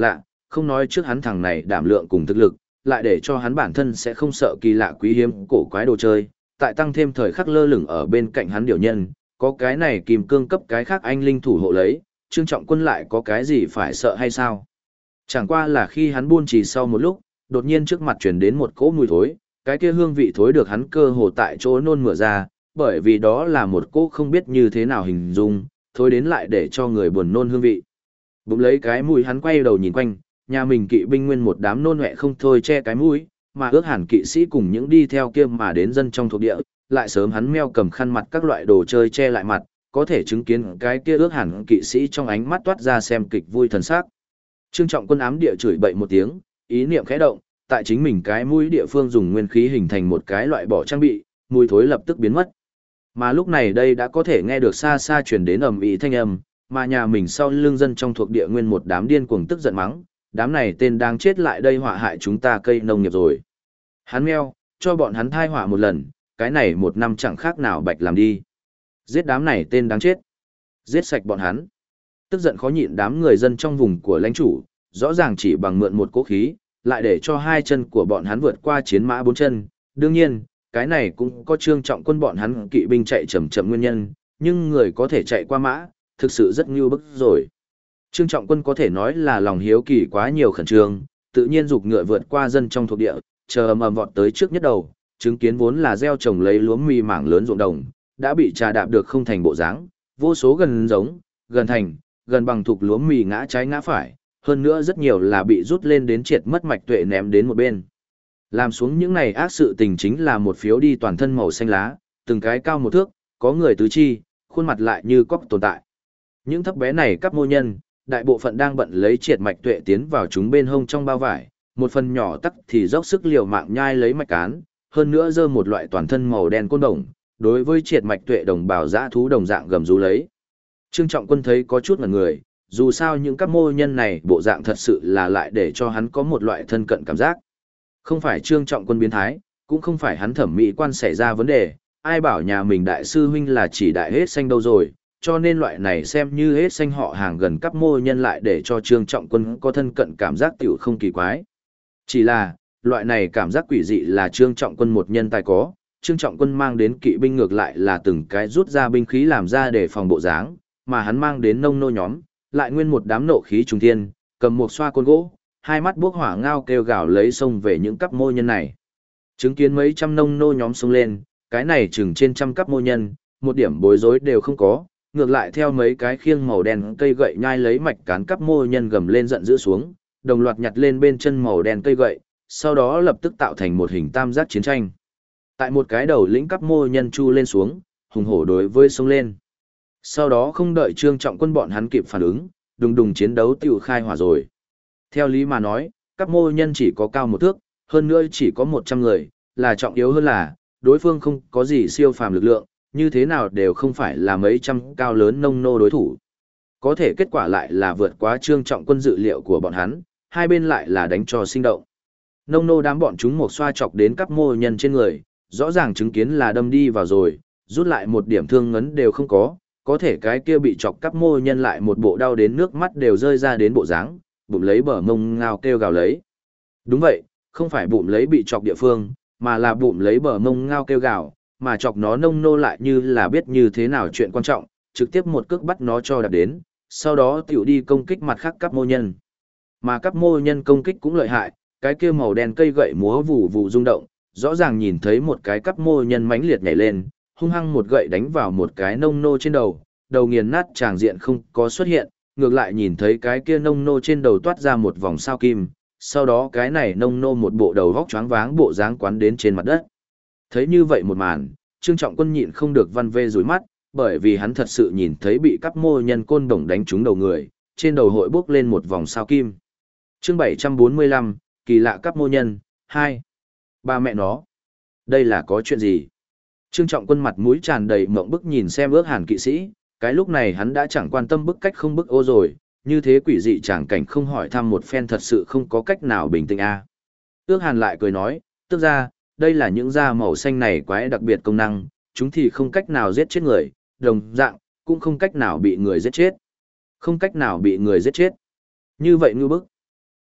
không nói trước hắn thằng này đảm lượng cùng thực lực, lại để cho hắn bản thân sẽ không sợ kỳ lạ quý hiếm cổ quái đồ chơi, tại tăng thêm thời khắc lơ lửng ở bên cạnh hắn điều nhân, có cái này kim cương cấp cái khác anh linh thủ hộ lấy, Trương Trọng Quân lại có cái gì phải sợ hay sao? Chẳng qua là khi hắn buôn trì sau một lúc, đột nhiên trước mặt chuyển đến một cỗ mùi thối, cái kia hương vị thối được hắn cơ hồ tại chỗ nôn mửa ra, bởi vì đó là một cỗ không biết như thế nào hình dung, thối đến lại để cho người buồn nôn hương vị. Bụng lấy cái mũi hắn quay đầu nhìn quanh, nhà mình kỵ binh nguyên một đám nôn hoẹ không thôi che cái mũi, mà ước hẳn kỵ sĩ cùng những đi theo kia mà đến dân trong thuộc địa, lại sớm hắn meo cầm khăn mặt các loại đồ chơi che lại mặt, có thể chứng kiến cái kia ước hẳn kỵ sĩ trong ánh mắt toát ra xem kịch vui thần sắc. Trương Trọng Quân ám địa chửi bậy một tiếng, ý niệm khẽ động, tại chính mình cái mũi địa phương dùng nguyên khí hình thành một cái loại bỏ trang bị, mùi thối lập tức biến mất. Mà lúc này đây đã có thể nghe được xa xa truyền đến ầm ĩ thanh âm, mà nhà mình sau lưng dân trong thuộc địa nguyên một đám điên cuồng tức giận mắng, đám này tên đang chết lại đây họa hại chúng ta cây nông nghiệp rồi. Hắn meo, cho bọn hắn thai họa một lần, cái này một năm chẳng khác nào bạch làm đi. Giết đám này tên đáng chết. Giết sạch bọn hắn. Tức giận khó nhịn đám người dân trong vùng của lãnh chủ, rõ ràng chỉ bằng mượn một cố khí, lại để cho hai chân của bọn hắn vượt qua chiến mã bốn chân. Đương nhiên, cái này cũng có Trương Trọng Quân bọn hắn kỵ binh chạy chậm chậm nguyên nhân, nhưng người có thể chạy qua mã, thực sự rất ngưu bức rồi. Trương Trọng Quân có thể nói là lòng hiếu kỳ quá nhiều khẩn trương, tự nhiên giục ngựa vượt qua dân trong thuộc địa, chờ ầm ầm vọt tới trước nhất đầu, chứng kiến vốn là gieo trồng lấy lúa mì mảng lớn ruộng đồng, đã bị trà đạp được không thành bộ dáng, vô số gần giống, gần thành, gần bằng thục lúa mì ngã trái ngã phải, hơn nữa rất nhiều là bị rút lên đến triệt mất mạch tuệ ném đến một bên. Làm xuống những này ác sự tình chính là một phiếu đi toàn thân màu xanh lá, từng cái cao một thước, có người tứ chi, khuôn mặt lại như cóc tồn tại. Những thấp bé này các mô nhân, đại bộ phận đang bận lấy triệt mạch tuệ tiến vào chúng bên hông trong bao vải, một phần nhỏ tắc thì dốc sức liều mạng nhai lấy mạch cán, hơn nữa giơ một loại toàn thân màu đen côn đồng, đối với triệt mạch tuệ đồng bào dã thú đồng dạng gầm rú lấy. Trương Trọng Quân thấy có chút ngẩn người, dù sao những các mô nhân này bộ dạng thật sự là lại để cho hắn có một loại thân cận cảm giác. Không phải Trương Trọng Quân biến thái, cũng không phải hắn thẩm mỹ quan xảy ra vấn đề, ai bảo nhà mình đại sư huynh là chỉ đại hết xanh đâu rồi, cho nên loại này xem như hết xanh họ hàng gần các mô nhân lại để cho Trương Trọng Quân có thân cận cảm giác tiểu không kỳ quái. Chỉ là, loại này cảm giác quỷ dị là Trương Trọng Quân một nhân tài có, Trương Trọng Quân mang đến kỵ binh ngược lại là từng cái rút ra binh khí làm ra để phòng bộ dáng, mà hắn mang đến nông nô nhóm, lại nguyên một đám nộ khí trùng thiên, cầm một xoa côn gỗ, hai mắt bốc hỏa ngao kêu gào lấy sông về những cấp mô nhân này. Chứng kiến mấy trăm nông nô nhóm xông lên, cái này chừng trên trăm cấp mô nhân, một điểm bối rối đều không có, ngược lại theo mấy cái khiêng màu đen cây gậy nhai lấy mạch cán cấp mô nhân gầm lên giận dữ xuống, đồng loạt nhặt lên bên chân màu đen cây gậy, sau đó lập tức tạo thành một hình tam giác chiến tranh. Tại một cái đầu lĩnh cấp mô nhân chu lên xuống, hùng hổ đối với sông lên. Sau đó không đợi Trương Trọng Quân bọn hắn kịp phản ứng, đùng đùng chiến đấu tiểu khai hỏa rồi. Theo lý mà nói, các mô nhân chỉ có cao một thước, hơn nữa chỉ có 100 người, là trọng yếu hơn là, đối phương không có gì siêu phàm lực lượng, như thế nào đều không phải là mấy trăm cao lớn nông nô đối thủ. Có thể kết quả lại là vượt quá Trương Trọng Quân dự liệu của bọn hắn, hai bên lại là đánh cho sinh động. Nông nô đám bọn chúng một xoa chọc đến các mô nhân trên người, rõ ràng chứng kiến là đâm đi vào rồi, rút lại một điểm thương ngấn đều không có thể cái kia bị chọc các mô nhân lại một bộ đau đến nước mắt đều rơi ra đến bộ dáng, bụng lấy bờ mông ngao kêu gào lấy. Đúng vậy, không phải bụng lấy bị chọc địa phương, mà là bụng lấy bờ mông ngao kêu gào, mà chọc nó nông nô lại như là biết như thế nào chuyện quan trọng, trực tiếp một cước bắt nó cho đạp đến, sau đó tiểu đi công kích mặt khác các mô nhân. Mà các mô nhân công kích cũng lợi hại, cái kia màu đen cây gậy múa vụ vụ rung động, rõ ràng nhìn thấy một cái cấp mô nhân mãnh liệt nhảy lên, hung hăng một gậy đánh vào một cái nông nô trên đầu, đầu nghiền nát tràng diện không có xuất hiện, ngược lại nhìn thấy cái kia nông nô trên đầu toát ra một vòng sao kim, sau đó cái này nông nô một bộ đầu vóc choáng váng bộ dáng quán đến trên mặt đất. Thấy như vậy một màn, Trương Trọng Quân nhịn không được văn vê rủi mắt, bởi vì hắn thật sự nhìn thấy bị cấp mô nhân côn đồng đánh trúng đầu người, trên đầu hội bước lên một vòng sao kim. Chương 745, kỳ lạ cấp mô nhân, 2. Ba mẹ nó. Đây là có chuyện gì? Trương Trọng Quân mặt mũi tràn đầy mộng bức nhìn xem ước hàn kỵ sĩ, cái lúc này hắn đã chẳng quan tâm bức cách không bức ô rồi, như thế quỷ dị chẳng cảnh không hỏi thăm một phen thật sự không có cách nào bình tĩnh a. Ước hàn lại cười nói, tức ra, đây là những da màu xanh này quái đặc biệt công năng, chúng thì không cách nào giết chết người, đồng dạng, cũng không cách nào bị người giết chết. Không cách nào bị người giết chết. Như vậy ngư bức.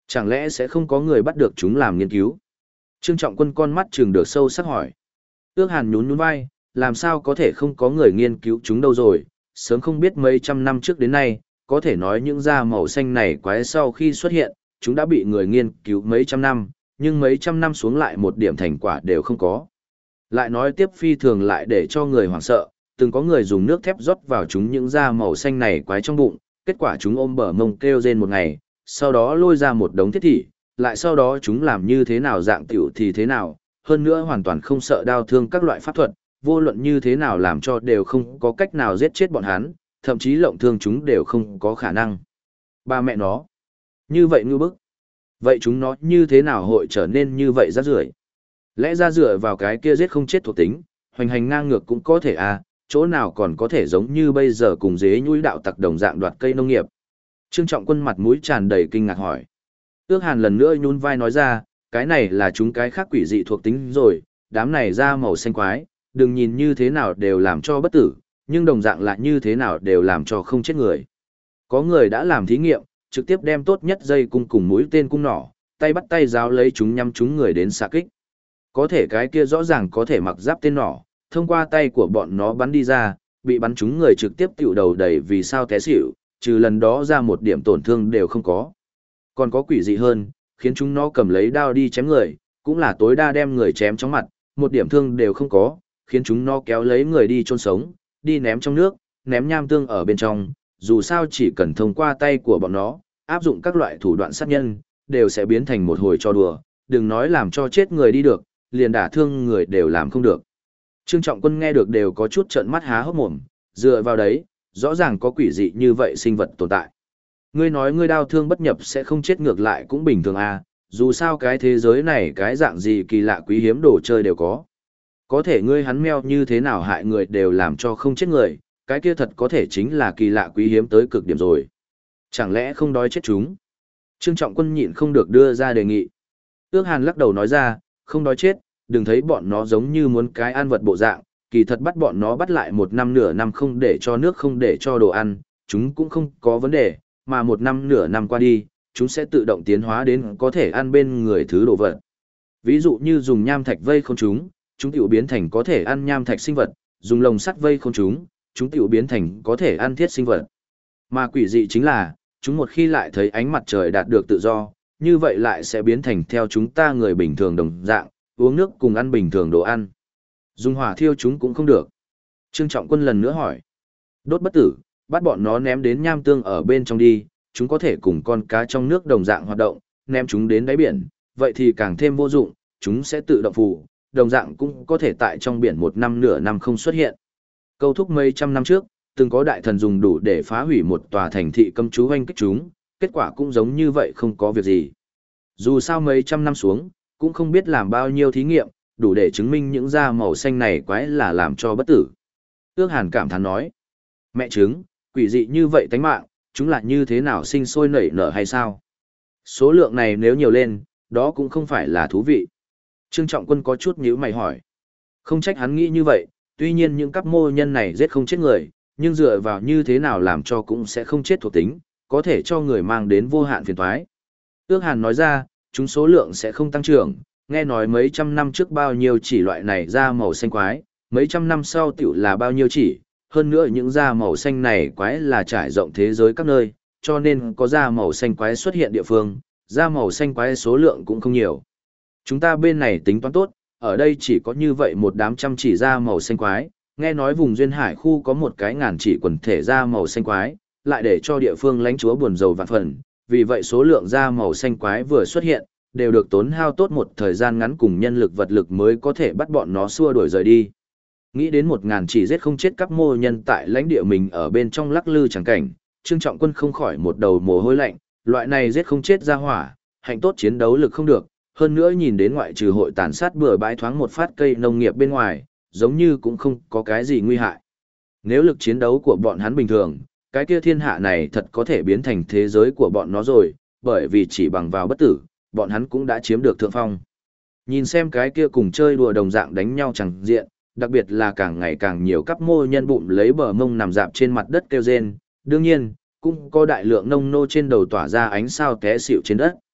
Chẳng lẽ sẽ không có người bắt được chúng làm nghiên cứu? Trương Trọng Quân con mắt trừng được sâu sắc hỏi. Ước Hàn nhún nhún vai, làm sao có thể không có người nghiên cứu chúng đâu rồi, sớm không biết mấy trăm năm trước đến nay, có thể nói những da màu xanh này quái sau khi xuất hiện, chúng đã bị người nghiên cứu mấy trăm năm, nhưng mấy trăm năm xuống lại một điểm thành quả đều không có. Lại nói tiếp phi thường lại để cho người hoảng sợ, từng có người dùng nước thép rót vào chúng những da màu xanh này quái trong bụng, kết quả chúng ôm bờ mông kêu rên một ngày, sau đó lôi ra một đống thiết thị, lại sau đó chúng làm như thế nào dạng tiểu thì thế nào, hơn nữa hoàn toàn không sợ đau thương các loại pháp thuật, vô luận như thế nào làm cho đều không có cách nào giết chết bọn hắn, thậm chí lộng thương chúng đều không có khả năng. Ba mẹ nó, như vậy ngư bức. Vậy chúng nó như thế nào hội trở nên như vậy rác rưởi? Lẽ ra dựa vào cái kia giết không chết thuộc tính, hoành hành ngang ngược cũng có thể à, chỗ nào còn có thể giống như bây giờ cùng dế nhũi đạo tặc đồng dạng đoạt cây nông nghiệp. Trương Trọng Quân mặt mũi tràn đầy kinh ngạc hỏi. Ước Hàn lần nữa nhún vai nói ra, cái này là chúng cái khác quỷ dị thuộc tính rồi, đám này da màu xanh quái, đừng nhìn như thế nào đều làm cho bất tử, nhưng đồng dạng lại như thế nào đều làm cho không chết người. Có người đã làm thí nghiệm, trực tiếp đem tốt nhất dây cung cùng mũi tên cung nỏ, tay bắt tay giáo lấy chúng nhắm chúng người đến xạ kích. Có thể cái kia rõ ràng có thể mặc giáp tên nỏ, thông qua tay của bọn nó bắn đi ra, bị bắn chúng người trực tiếp tiểu đầu đầy vì sao té xỉu, trừ lần đó ra một điểm tổn thương đều không có. Còn có quỷ dị hơn, khiến chúng nó cầm lấy đao đi chém người, cũng là tối đa đem người chém trong mặt, một điểm thương đều không có, khiến chúng nó kéo lấy người đi chôn sống, đi ném trong nước, ném nham tương ở bên trong, dù sao chỉ cần thông qua tay của bọn nó, áp dụng các loại thủ đoạn sát nhân, đều sẽ biến thành một hồi trò đùa, đừng nói làm cho chết người đi được, liền đả thương người đều làm không được. Trương Trọng Quân nghe được đều có chút trợn mắt há hốc mồm, dựa vào đấy, rõ ràng có quỷ dị như vậy sinh vật tồn tại. Ngươi nói ngươi đau thương bất nhập sẽ không chết ngược lại cũng bình thường à, dù sao cái thế giới này cái dạng gì kỳ lạ quý hiếm đồ chơi đều có. Có thể ngươi hắn meo như thế nào hại người đều làm cho không chết người, cái kia thật có thể chính là kỳ lạ quý hiếm tới cực điểm rồi. Chẳng lẽ không đói chết chúng? Trương Trọng Quân nhịn không được đưa ra đề nghị. Ước Hàn lắc đầu nói ra, không đói chết, đừng thấy bọn nó giống như muốn cái ăn vật bộ dạng, kỳ thật bắt bọn nó bắt lại một năm nửa năm không để cho nước không để cho đồ ăn, chúng cũng không có vấn đề, mà một năm nửa năm qua đi, chúng sẽ tự động tiến hóa đến có thể ăn bên người thứ đồ vật. Ví dụ như dùng nham thạch vây khốn chúng tiểu biến thành có thể ăn nham thạch sinh vật, dùng lồng sắt vây khốn chúng tiểu biến thành có thể ăn thiết sinh vật. Mà quỷ dị chính là, chúng một khi lại thấy ánh mặt trời đạt được tự do, như vậy lại sẽ biến thành theo chúng ta người bình thường đồng dạng, uống nước cùng ăn bình thường đồ ăn. Dùng hỏa thiêu chúng cũng không được. Trương Trọng Quân lần nữa hỏi. Đốt bất tử, bắt bọn nó ném đến nham tương ở bên trong đi, chúng có thể cùng con cá trong nước đồng dạng hoạt động, ném chúng đến đáy biển, vậy thì càng thêm vô dụng, chúng sẽ tự động phù, đồng dạng cũng có thể tại trong biển một năm nửa năm không xuất hiện. Câu thúc mấy trăm năm trước, từng có đại thần dùng đủ để phá hủy một tòa thành thị cấm chú hoanh kích chúng, kết quả cũng giống như vậy không có việc gì. Dù sao mấy trăm năm xuống, cũng không biết làm bao nhiêu thí nghiệm, đủ để chứng minh những da màu xanh này quái là làm cho bất tử. Ước Hàn cảm thán nói, mẹ chứng, quỷ dị như vậy tánh mạng, chúng là như thế nào sinh sôi nảy nở hay sao? Số lượng này nếu nhiều lên, đó cũng không phải là thú vị. Trương Trọng Quân có chút nhíu mày hỏi. Không trách hắn nghĩ như vậy, tuy nhiên những cấp mô nhân này giết không chết người, nhưng dựa vào như thế nào làm cho cũng sẽ không chết thuộc tính, có thể cho người mang đến vô hạn phiền toái. Ước Hàn nói ra, chúng số lượng sẽ không tăng trưởng, nghe nói mấy trăm năm trước bao nhiêu chỉ loại này da màu xanh quái, mấy trăm năm sau tiểu là bao nhiêu chỉ, hơn nữa những da màu xanh này quái là trải rộng thế giới các nơi, cho nên có da màu xanh quái xuất hiện địa phương, da màu xanh quái số lượng cũng không nhiều. Chúng ta bên này tính toán tốt, ở đây chỉ có như vậy một đám trăm chỉ da màu xanh quái, nghe nói vùng duyên hải khu có một cái ngàn chỉ quần thể da màu xanh quái, lại để cho địa phương lãnh chúa buồn rầu vạn phần, vì vậy số lượng da màu xanh quái vừa xuất hiện, đều được tốn hao tốt một thời gian ngắn cùng nhân lực vật lực mới có thể bắt bọn nó xua đuổi rời đi. Nghĩ đến 1000 chỉ giết không chết các mô nhân tại lãnh địa mình ở bên trong lắc lư chẳng cảnh, Trương Trọng Quân không khỏi một đầu mồ hôi lạnh, loại này giết không chết ra hỏa, hạnh tốt chiến đấu lực không được, hơn nữa nhìn đến ngoại trừ hội tàn sát bừa bãi thoáng một phát cây nông nghiệp bên ngoài, giống như cũng không có cái gì nguy hại. Nếu lực chiến đấu của bọn hắn bình thường, cái kia thiên hạ này thật có thể biến thành thế giới của bọn nó rồi, bởi vì chỉ bằng vào bất tử, bọn hắn cũng đã chiếm được thượng phong. Nhìn xem cái kia cùng chơi đùa đồng dạng đánh nhau chẳng diện, đặc biệt là càng ngày càng nhiều cấp mô nhân bụng lấy bờ mông nằm dạp trên mặt đất kêu rên, đương nhiên, cũng có đại lượng nông nô trên đầu tỏa ra ánh sao té xỉu trên đất.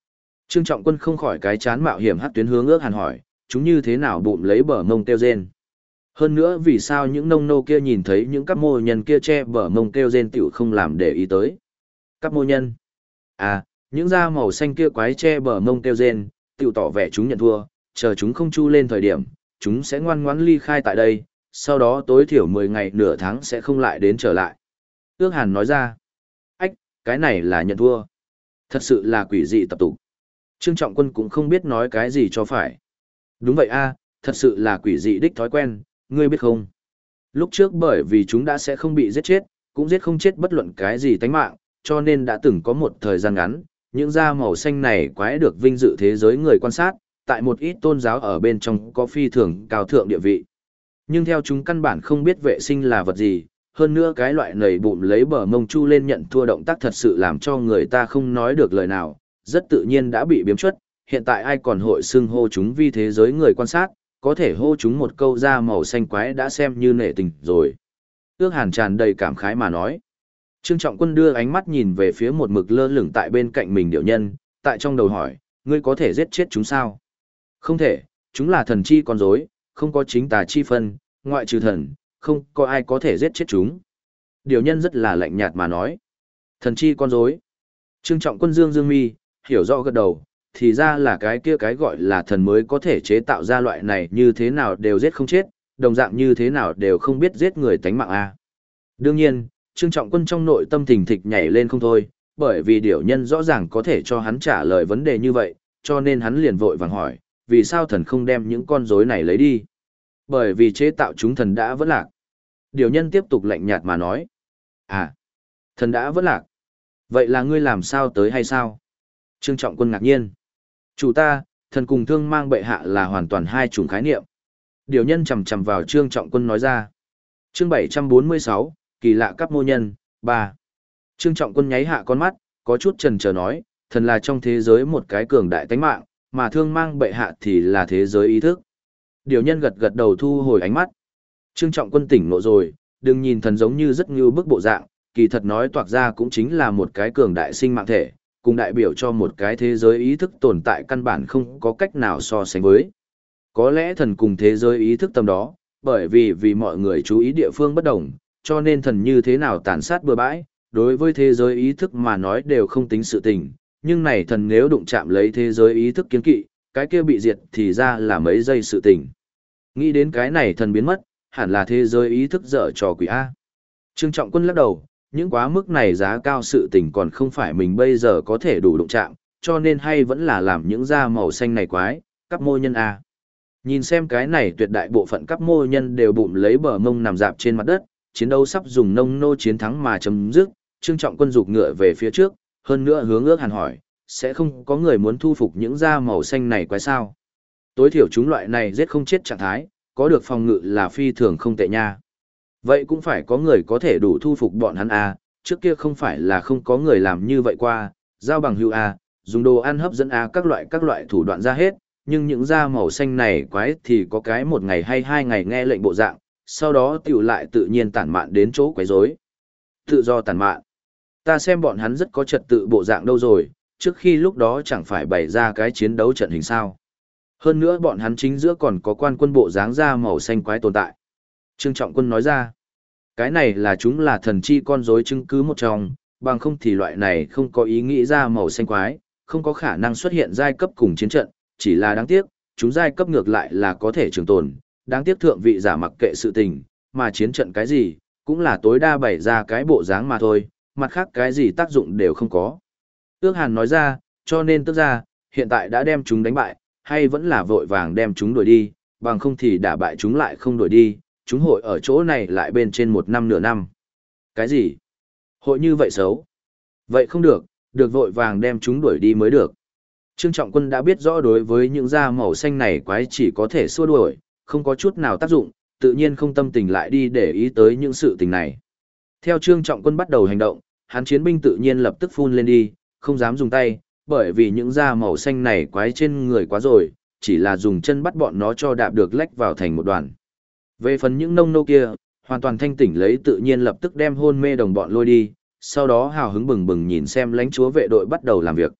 Trương Trọng Quân không khỏi cái chán mạo hiểm hất tuyến hướng ước hàn hỏi, chúng như thế nào bụng lấy bờ mông kêu rên. Hơn nữa vì sao những nông nô kia nhìn thấy những các mô nhân kia che bờ mông kêu rên tiểu không làm để ý tới. Các mô nhân. À, những da màu xanh kia quái che bờ mông kêu rên, tiểu tỏ vẻ chúng nhận thua, chờ chúng không chu lên thời điểm, chúng sẽ ngoan ngoãn ly khai tại đây, sau đó tối thiểu 10 ngày nửa tháng sẽ không lại đến trở lại. Ước Hàn nói ra, ách, cái này là nhận thua. Thật sự là quỷ dị tập tục. Trương Trọng Quân cũng không biết nói cái gì cho phải. Đúng vậy a, thật sự là quỷ dị đích thói quen, ngươi biết không? Lúc trước bởi vì chúng đã sẽ không bị giết chết, cũng giết không chết bất luận cái gì tánh mạng, cho nên đã từng có một thời gian ngắn, những da màu xanh này quái được vinh dự thế giới người quan sát, tại một ít tôn giáo ở bên trong có phi thường cao thượng địa vị. Nhưng theo chúng căn bản không biết vệ sinh là vật gì, hơn nữa cái loại nầy bụng lấy bờ mông chu lên nhận thua động tác thật sự làm cho người ta không nói được lời nào, rất tự nhiên đã bị biếm chuất, hiện tại ai còn hội xưng hô chúng vì thế giới người quan sát, có thể hô chúng một câu da màu xanh quái đã xem như nể tình rồi. Ước Hàn tràn đầy cảm khái mà nói. Trương Trọng Quân đưa ánh mắt nhìn về phía một mực lơ lửng tại bên cạnh mình điệu nhân, tại trong đầu hỏi, ngươi có thể giết chết chúng sao? Không thể, chúng là thần chi con rối, không có chính tà chi phân, ngoại trừ thần, không có ai có thể giết chết chúng. Điều nhân rất là lạnh nhạt mà nói. Thần chi con rối. Trương Trọng Quân dương mi, hiểu rõ gật đầu, thì ra là cái kia cái gọi là thần mới có thể chế tạo ra loại này như thế nào đều giết không chết, đồng dạng như thế nào đều không biết giết người tánh mạng a. Đương nhiên, Trương Trọng Quân trong nội tâm thình thịch nhảy lên không thôi, bởi vì điều nhân rõ ràng có thể cho hắn trả lời vấn đề như vậy, cho nên hắn liền vội vàng hỏi, vì sao thần không đem những con rối này lấy đi? Bởi vì chế tạo chúng thần đã vẫn lạc. Điều nhân tiếp tục lạnh nhạt mà nói, à, thần đã vẫn lạc. Vậy là ngươi làm sao tới hay sao? Trương Trọng Quân ngạc nhiên. Chủ ta, thần cùng thương mang bệ hạ là hoàn toàn hai chủng khái niệm. Điều nhân chầm chầm vào Trương Trọng Quân nói ra. Chương 746, kỳ lạ các mô nhân, 3. Trương Trọng Quân nháy hạ con mắt, có chút chần chờ nói, thần là trong thế giới một cái cường đại tánh mạng, mà thương mang bệ hạ thì là thế giới ý thức. Điều nhân gật gật đầu thu hồi ánh mắt. Trương Trọng Quân tỉnh ngộ rồi, đừng nhìn thần giống như rất như bức bộ dạng, kỳ thật nói toạc ra cũng chính là một cái cường đại sinh mạng thể, cùng đại biểu cho một cái thế giới ý thức tồn tại căn bản không có cách nào so sánh với. Có lẽ thần cùng thế giới ý thức tầm đó, bởi vì mọi người chú ý địa phương bất đồng, cho nên thần như thế nào tàn sát bừa bãi, đối với thế giới ý thức mà nói đều không tính sự tình, nhưng này thần nếu đụng chạm lấy thế giới ý thức kiến kỵ, cái kia bị diệt thì ra là mấy giây sự tình. Nghĩ đến cái này thần biến mất, hẳn là thế giới ý thức dở trò quỷ A. Trương Trọng Quân lắc đầu, những quá mức này giá cao sự tình còn không phải mình bây giờ có thể đủ đụng chạm, cho nên hay vẫn là làm những da màu xanh này quái, các mô nhân A. Nhìn xem cái này tuyệt đại bộ phận các mô nhân đều bụng lấy bờ mông nằm dạp trên mặt đất, chiến đấu sắp dùng nông nô chiến thắng mà chấm dứt, Trương Trọng Quân giục ngựa về phía trước, hơn nữa hướng ước Hàn hỏi, sẽ không có người muốn thu phục những da màu xanh này quái sao? Tối thiểu chúng loại này giết không chết trạng thái, có được phòng ngự là phi thường không tệ nha. Vậy cũng phải có người có thể đủ thu phục bọn hắn à, trước kia không phải là không có người làm như vậy qua, giao bằng hữu à, dùng đồ ăn hấp dẫn à các loại thủ đoạn ra hết, nhưng những da màu xanh này quái thì có cái một ngày hay 2 ngày nghe lệnh bộ dạng, sau đó tiểu lại tự nhiên tản mạn đến chỗ quấy rối. Tự do tản mạn. Ta xem bọn hắn rất có trật tự bộ dạng đâu rồi, trước khi lúc đó chẳng phải bày ra cái chiến đấu trận hình sao. Hơn nữa bọn hắn chính giữa còn có quan quân bộ dáng da màu xanh quái tồn tại. Trương Trọng Quân nói ra, cái này là chúng là thần chi con rối chứng cứ một trong, bằng không thì loại này không có ý nghĩ da màu xanh quái, không có khả năng xuất hiện giai cấp cùng chiến trận, chỉ là đáng tiếc, chúng giai cấp ngược lại là có thể trường tồn, đáng tiếc thượng vị giả mặc kệ sự tình, mà chiến trận cái gì, cũng là tối đa bày ra cái bộ dáng mà thôi, mặt khác cái gì tác dụng đều không có. Ước Hàn nói ra, cho nên tức ra, hiện tại đã đem chúng đánh bại, hay vẫn là vội vàng đem chúng đuổi đi, bằng không thì đả bại chúng lại không đuổi đi, chúng hội ở chỗ này lại bên trên 1 năm nửa năm. Cái gì? Hội như vậy xấu? Vậy không được, được vội vàng đem chúng đuổi đi mới được. Trương Trọng Quân đã biết rõ đối với những da màu xanh này quái chỉ có thể xua đuổi, không có chút nào tác dụng, tự nhiên không tâm tình lại đi để ý tới những sự tình này. Theo Trương Trọng Quân bắt đầu hành động, hắn chiến binh tự nhiên lập tức phun lên đi, không dám dùng tay, bởi vì những da màu xanh này quái trên người quá rồi, chỉ là dùng chân bắt bọn nó cho đạp được lách vào thành một đoàn. Về phần những nông nô kia, hoàn toàn thanh tỉnh lấy tự nhiên lập tức đem hôn mê đồng bọn lôi đi, sau đó hào hứng bừng bừng nhìn xem lãnh chúa vệ đội bắt đầu làm việc.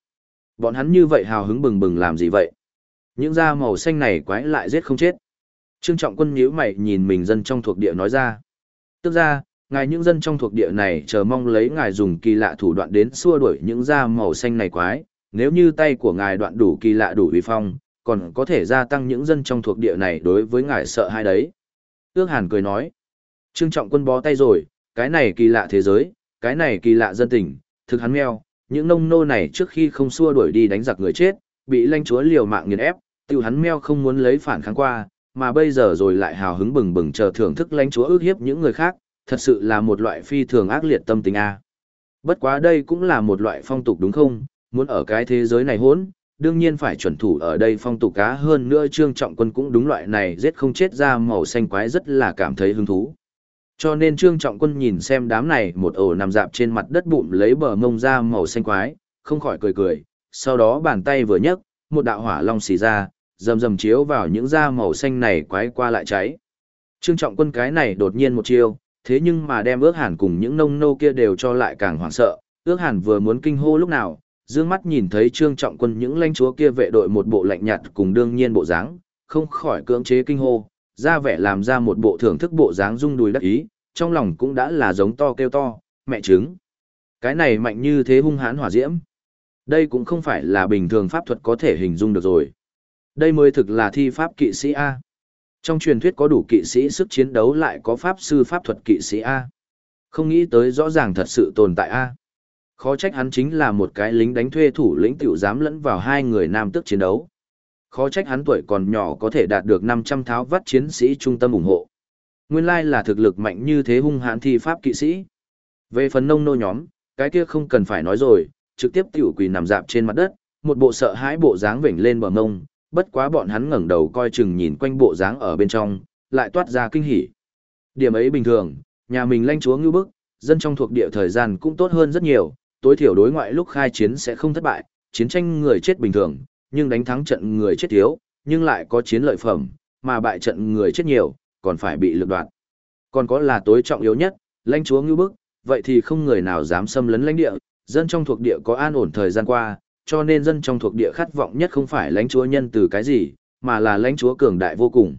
Bọn hắn như vậy hào hứng bừng bừng làm gì vậy? Những da màu xanh này quái lại giết không chết. Trương Trọng Quân nhíu mày nhìn mình dân trong thuộc địa nói ra. Tức ra, ngài những dân trong thuộc địa này chờ mong lấy ngài dùng kỳ lạ thủ đoạn đến xua đuổi những da màu xanh này quái, nếu như tay của ngài đoạn đủ kỳ lạ đủ uy phong, còn có thể gia tăng những dân trong thuộc địa này đối với ngài sợ hai đấy. Ước Hàn cười nói. Trương Trọng Quân bó tay rồi, cái này kỳ lạ thế giới, cái này kỳ lạ dân tình, thực hắn meo, những nông nô này trước khi không xua đuổi đi đánh giặc người chết, bị lãnh chúa liều mạng nghiền ép, tiêu hắn meo không muốn lấy phản kháng qua, mà bây giờ rồi lại hào hứng bừng bừng chờ thưởng thức lãnh chúa ước hiếp những người khác, thật sự là một loại phi thường ác liệt tâm tình a. Bất quá đây cũng là một loại phong tục đúng không? Muốn ở cái thế giới này hỗn, đương nhiên phải chuẩn thủ ở đây phong tục cá hơn nữa. Trương Trọng Quân cũng đúng loại này giết không chết ra màu xanh quái rất là cảm thấy hứng thú. Cho nên Trương Trọng Quân nhìn xem đám này một ổ nằm dạp trên mặt đất bụng lấy bờ mông ra màu xanh quái, không khỏi cười cười, sau đó bàn tay vừa nhấc, một đạo hỏa long xì ra, rầm rầm chiếu vào những da màu xanh này quái qua lại cháy. Trương Trọng Quân cái này đột nhiên một chiêu, thế nhưng mà đem Ước Hàn cùng những nông nô kia đều cho lại càng hoảng sợ. Ước Hàn vừa muốn kinh hô lúc nào, dương mắt nhìn thấy Trương Trọng Quân những lãnh chúa kia vệ đội một bộ lạnh nhạt cùng đương nhiên bộ dáng, không khỏi cưỡng chế kinh hô, ra vẻ làm ra một bộ thưởng thức bộ dáng rung đùi đắc ý, trong lòng cũng đã là giống to kêu to, mẹ trứng. Cái này mạnh như thế hung hãn hỏa diễm. Đây cũng không phải là bình thường pháp thuật có thể hình dung được rồi. Đây mới thực là thi pháp kỵ sĩ A. Trong truyền thuyết có đủ kỵ sĩ sức chiến đấu lại có pháp sư pháp thuật kỵ sĩ A. Không nghĩ tới rõ ràng thật sự tồn tại A. Khó trách hắn chính là một cái lính đánh thuê thủ lĩnh tiểu dám lẫn vào hai người nam tước chiến đấu. Khó trách hắn tuổi còn nhỏ có thể đạt được 500 tháo vắt chiến sĩ trung tâm ủng hộ. Nguyên lai là thực lực mạnh như thế hung hãn thi pháp kỵ sĩ. Về phần nông nô nhóm, cái kia không cần phải nói rồi, trực tiếp tiểu quỳ nằm dạp trên mặt đất, một bộ sợ hãi bộ dáng vểnh lên bờ mông, bất quá bọn hắn ngẩng đầu coi chừng nhìn quanh bộ dáng ở bên trong, lại toát ra kinh hỉ. Điểm ấy bình thường, nhà mình lãnh chúa ngưu bức, dân trong thuộc địa thời gian cũng tốt hơn rất nhiều, tối thiểu đối ngoại lúc khai chiến sẽ không thất bại, chiến tranh người chết bình thường, nhưng đánh thắng trận người chết thiếu, nhưng lại có chiến lợi phẩm, mà bại trận người chết nhiều, còn phải bị lực đoạt. Còn có là tối trọng yếu nhất, lãnh chúa ngưu bức, vậy thì không người nào dám xâm lấn lãnh địa, dân trong thuộc địa có an ổn thời gian qua, cho nên dân trong thuộc địa khát vọng nhất không phải lãnh chúa nhân từ cái gì, mà là lãnh chúa cường đại vô cùng.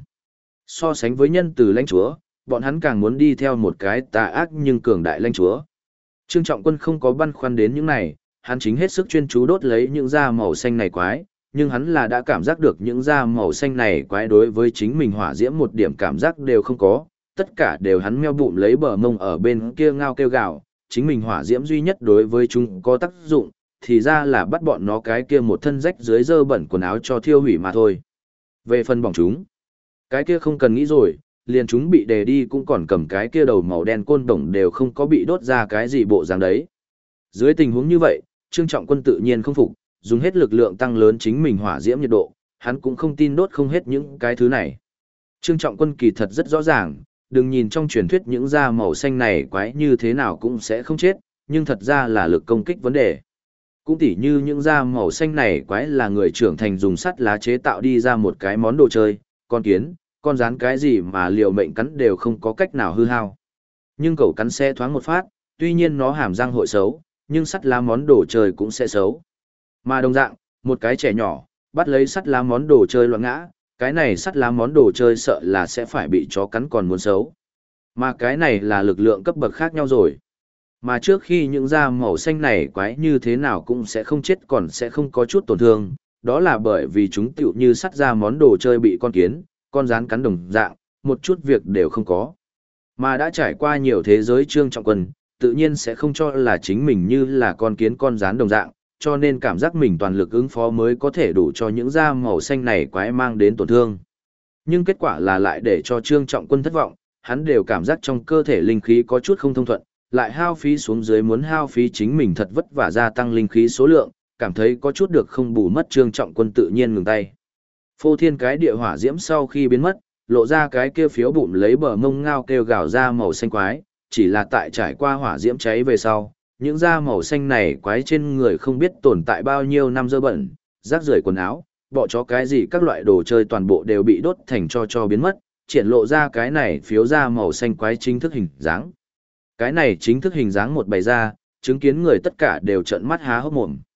So sánh với nhân từ lãnh chúa, bọn hắn càng muốn đi theo một cái tà ác nhưng cường đại lãnh chúa. Trương Trọng Quân không có băn khoăn đến những này, hắn chính hết sức chuyên chú đốt lấy những da màu xanh này quái, nhưng hắn là đã cảm giác được những da màu xanh này quái đối với chính mình hỏa diễm một điểm cảm giác đều không có, tất cả đều hắn meo bụng lấy bờ mông ở bên kia ngao kêu gào, chính mình hỏa diễm duy nhất đối với chúng có tác dụng, thì ra là bắt bọn nó cái kia một thân rách dưới dơ bẩn quần áo cho thiêu hủy mà thôi. Về phần bỏng chúng, cái kia không cần nghĩ rồi, liền chúng bị đề đi cũng còn cầm cái kia đầu màu đen côn đồng đều không có bị đốt ra cái gì bộ dáng đấy. Dưới tình huống như vậy, Trương Trọng Quân tự nhiên không phục, dùng hết lực lượng tăng lớn chính mình hỏa diễm nhiệt độ, hắn cũng không tin đốt không hết những cái thứ này. Trương Trọng Quân kỳ thật rất rõ ràng, đừng nhìn trong truyền thuyết những da màu xanh này quái như thế nào cũng sẽ không chết, nhưng thật ra là lực công kích vấn đề. Cũng tỉ như những da màu xanh này quái là người trưởng thành dùng sắt lá chế tạo đi ra một cái món đồ chơi, con kiến, con rán cái gì mà liều mệnh cắn đều không có cách nào hư hao. Nhưng cậu cắn xe thoáng một phát, tuy nhiên nó hàm răng hội xấu, nhưng sắt lá món đồ chơi cũng sẽ xấu. Mà đồng dạng, một cái trẻ nhỏ, bắt lấy sắt lá món đồ chơi loạn ngã, cái này sắt lá món đồ chơi sợ là sẽ phải bị chó cắn còn muốn xấu. Mà cái này là lực lượng cấp bậc khác nhau rồi. Mà trước khi những da màu xanh này quái như thế nào cũng sẽ không chết còn sẽ không có chút tổn thương, đó là bởi vì chúng tựu như sắt ra món đồ chơi bị con kiến, con rán cắn đồng dạng, một chút việc đều không có. Mà đã trải qua nhiều thế giới Trương Trọng Quân, tự nhiên sẽ không cho là chính mình như là con kiến con rán đồng dạng, cho nên cảm giác mình toàn lực ứng phó mới có thể đủ cho những da màu xanh này quái mang đến tổn thương. Nhưng kết quả là lại để cho Trương Trọng Quân thất vọng, hắn đều cảm giác trong cơ thể linh khí có chút không thông thuận, lại hao phí xuống dưới muốn hao phí chính mình thật vất vả gia tăng linh khí số lượng, cảm thấy có chút được không bù mất. Trương Trọng Quân tự nhiên ngừng tay. Phô thiên cái địa hỏa diễm sau khi biến mất, lộ ra cái kia phiếu bụng lấy bờ mông ngao kêu gào ra màu xanh quái, chỉ là tại trải qua hỏa diễm cháy về sau, những da màu xanh này quái trên người không biết tồn tại bao nhiêu năm dơ bẩn, rác rưởi quần áo, bọ chó cái gì các loại đồ chơi toàn bộ đều bị đốt thành cho biến mất, triển lộ ra cái này phiếu da màu xanh quái chính thức hình dáng. Cái này chính thức hình dáng một bày ra, chứng kiến người tất cả đều trợn mắt há hốc mồm.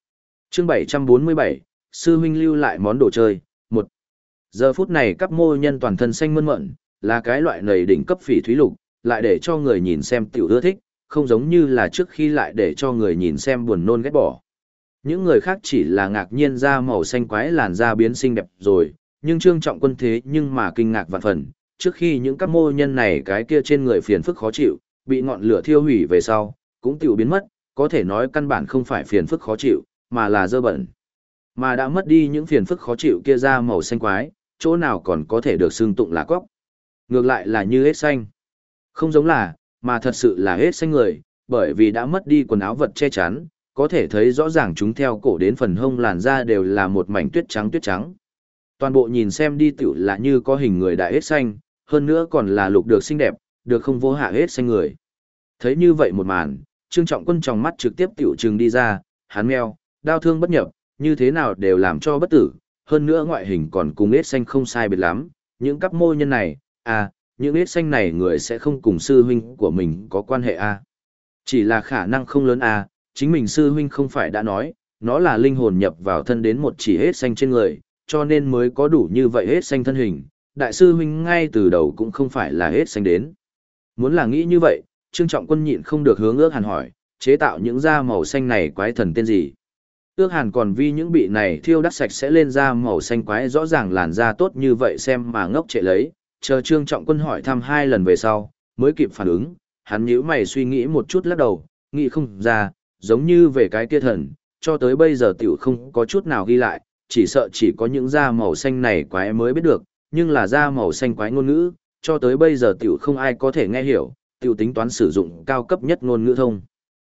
Chương 747, sư huynh lưu lại món đồ chơi. Một. Giờ phút này các mô nhân toàn thân xanh mơn mởn, là cái loại nầy đỉnh cấp phỉ thúy lục, lại để cho người nhìn xem tiểu ưa thích, không giống như là trước khi lại để cho người nhìn xem buồn nôn ghét bỏ. Những người khác chỉ là ngạc nhiên da màu xanh quái làn da biến xinh đẹp rồi, nhưng Trương Trọng Quân thế nhưng mà kinh ngạc vạn phần, trước khi những các mô nhân này cái kia trên người phiền phức khó chịu, bị ngọn lửa thiêu hủy về sau, cũng tiểu biến mất, có thể nói căn bản không phải phiền phức khó chịu, mà là dơ bẩn. Mà đã mất đi những phiền phức khó chịu kia da màu xanh quái, chỗ nào còn có thể được xưng tụng là cóc. Ngược lại là như hết xanh. Không giống là, mà thật sự là hết xanh người, bởi vì đã mất đi quần áo vật che chắn, có thể thấy rõ ràng chúng theo cổ đến phần hông làn da đều là một mảnh tuyết trắng tuyết trắng. Toàn bộ nhìn xem đi tiểu là như có hình người đại hết xanh, hơn nữa còn là lục được xinh đẹp, được không vô hạ hết xanh người. Thấy như vậy một màn, Trương Trọng Quân trong mắt trực tiếp tiểu trừng đi ra, hắn meo, đau thương bất nhập, như thế nào đều làm cho bất tử, hơn nữa ngoại hình còn cùng hết xanh không sai biệt lắm, những cặp môi nhân này, những hết xanh này người sẽ không cùng sư huynh của mình có quan hệ Chỉ là khả năng không lớn chính mình sư huynh không phải đã nói, nó là linh hồn nhập vào thân đến một chỉ hết xanh trên người, cho nên mới có đủ như vậy hết xanh thân hình, đại sư huynh ngay từ đầu cũng không phải là hết xanh đến. Muốn là nghĩ như vậy, Trương Trọng Quân nhịn không được hướng Ước Hàn hỏi, chế tạo những da màu xanh này quái thần tên gì? Ước Hàn còn vì những bị này thiêu đắt sạch sẽ lên da màu xanh quái rõ ràng làn da tốt như vậy xem mà ngốc trệ lấy, chờ Trương Trọng Quân hỏi thăm 2 lần về sau, mới kịp phản ứng, hắn nhíu mày suy nghĩ một chút lắc đầu, nghĩ không ra, giống như về cái kia thần, cho tới bây giờ tiểu không có chút nào ghi lại, chỉ sợ chỉ có những da màu xanh này quái mới biết được, nhưng là da màu xanh quái ngôn ngữ, cho tới bây giờ tiểu không ai có thể nghe hiểu, tiểu tính toán sử dụng cao cấp nhất ngôn ngữ thông.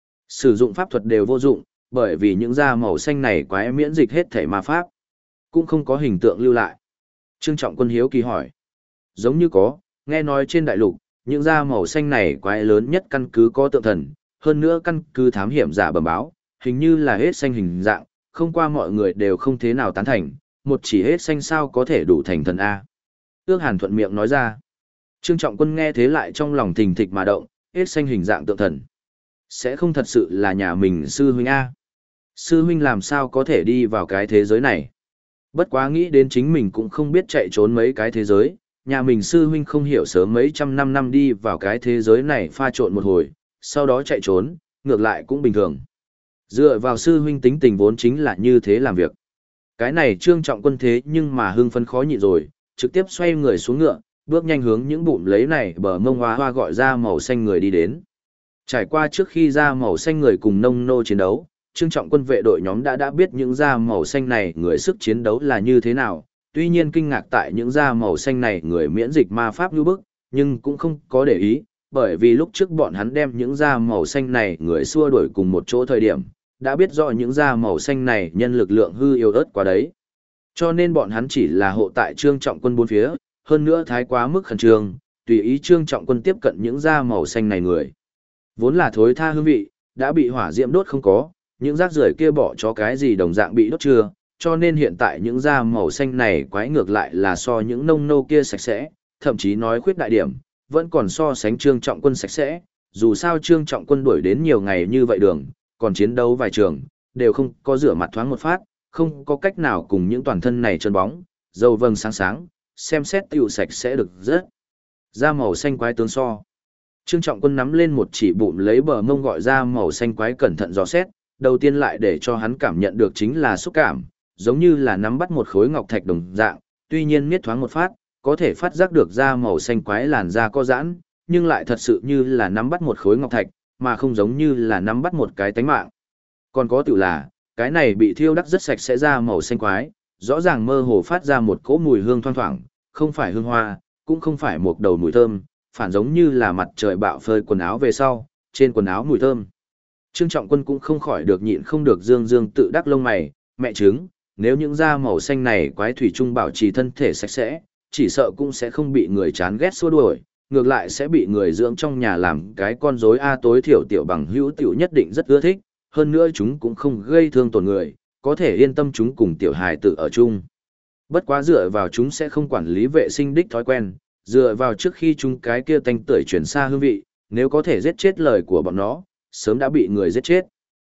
Sử dụng pháp thuật đều vô dụng, bởi vì những da màu xanh này quái miễn dịch hết thể ma pháp, cũng không có hình tượng lưu lại. Trương Trọng Quân hiếu kỳ hỏi, giống như có, nghe nói trên đại lục, những da màu xanh này quái lớn nhất căn cứ có tượng thần, hơn nữa căn cứ thám hiểm giả bẩm báo, hình như là hết xanh hình dạng, không qua mọi người đều không thế nào tán thành, một chỉ hết xanh sao có thể đủ thành thần A. Ước Hàn thuận miệng nói ra. Trương Trọng Quân nghe thế lại trong lòng thình thịch mà động, hết xanh hình dạng tượng thần. Sẽ không thật sự là nhà mình sư huynh A. Sư huynh làm sao có thể đi vào cái thế giới này. Bất quá nghĩ đến chính mình cũng không biết chạy trốn mấy cái thế giới, nhà mình sư huynh không hiểu sớm mấy trăm năm đi vào cái thế giới này pha trộn một hồi, sau đó chạy trốn, ngược lại cũng bình thường. Dựa vào sư huynh tính tình vốn chính là như thế làm việc. Cái này Trương Trọng Quân thế nhưng mà hưng phấn khó nhịn rồi, trực tiếp xoay người xuống ngựa, bước nhanh hướng những bụm lấy này bờ mông hoa hoa gọi ra màu xanh người đi đến. Trải qua trước khi ra màu xanh người cùng nông nô chiến đấu, Trương Trọng Quân vệ đội nhóm đã biết những da màu xanh này người sức chiến đấu là như thế nào, tuy nhiên kinh ngạc tại những da màu xanh này người miễn dịch ma pháp như bức, nhưng cũng không có để ý, bởi vì lúc trước bọn hắn đem những da màu xanh này người xua đuổi cùng một chỗ thời điểm, đã biết rõ những da màu xanh này nhân lực lượng hư yếu ớt quá đấy. Cho nên bọn hắn chỉ là hộ tại Trương Trọng Quân bốn phía, hơn nữa thái quá mức khẩn trương, tùy ý Trương Trọng Quân tiếp cận những da màu xanh này người. Vốn là thối tha hương vị, đã bị hỏa diễm đốt không có, những rác rưởi kia bỏ cho cái gì đồng dạng bị đốt chưa, cho nên hiện tại những da màu xanh này quái ngược lại là so những nông nô kia sạch sẽ, thậm chí nói khuyết đại điểm, vẫn còn so sánh Trương Trọng Quân sạch sẽ, dù sao Trương Trọng Quân đuổi đến nhiều ngày như vậy đường, còn chiến đấu vài trường, đều không có rửa mặt thoáng một phát, không có cách nào cùng những toàn thân này trơn bóng, dầu vầng sáng sáng, xem xét tiêu sạch sẽ được rất. Da màu xanh quái tướng so. Trương Trọng Quân nắm lên một chỉ bụm lấy bờ mông gọi ra màu xanh quái cẩn thận dò xét, đầu tiên lại để cho hắn cảm nhận được chính là xúc cảm, giống như là nắm bắt một khối ngọc thạch đồng dạng, tuy nhiên miết thoáng một phát, có thể phát giác được da màu xanh quái làn da có giãn, nhưng lại thật sự như là nắm bắt một khối ngọc thạch, mà không giống như là nắm bắt một cái tánh mạng. Còn có tự là, cái này bị thiêu đắc rất sạch sẽ da màu xanh quái, rõ ràng mơ hồ phát ra một cỗ mùi hương thoang thoảng, không phải hương hoa, cũng không phải một đầu mùi thơm, phản giống như là mặt trời bạo phơi quần áo về sau, trên quần áo mùi thơm. Trương Trọng Quân cũng không khỏi được nhịn không được dương dương tự đắc lông mày, mẹ trứng, nếu những da màu xanh này quái thủy chung bảo trì thân thể sạch sẽ, chỉ sợ cũng sẽ không bị người chán ghét xua đuổi, ngược lại sẽ bị người dưỡng trong nhà làm cái con rối tối thiểu tiểu bằng hữu tiểu nhất định rất ưa thích, hơn nữa chúng cũng không gây thương tổn người, có thể yên tâm chúng cùng tiểu hài tử ở chung. Bất quá dựa vào chúng sẽ không quản lý vệ sinh đích thói quen, dựa vào trước khi chúng cái kia tanh tưởi chuyển xa hương vị, nếu có thể giết chết lời của bọn nó, sớm đã bị người giết chết.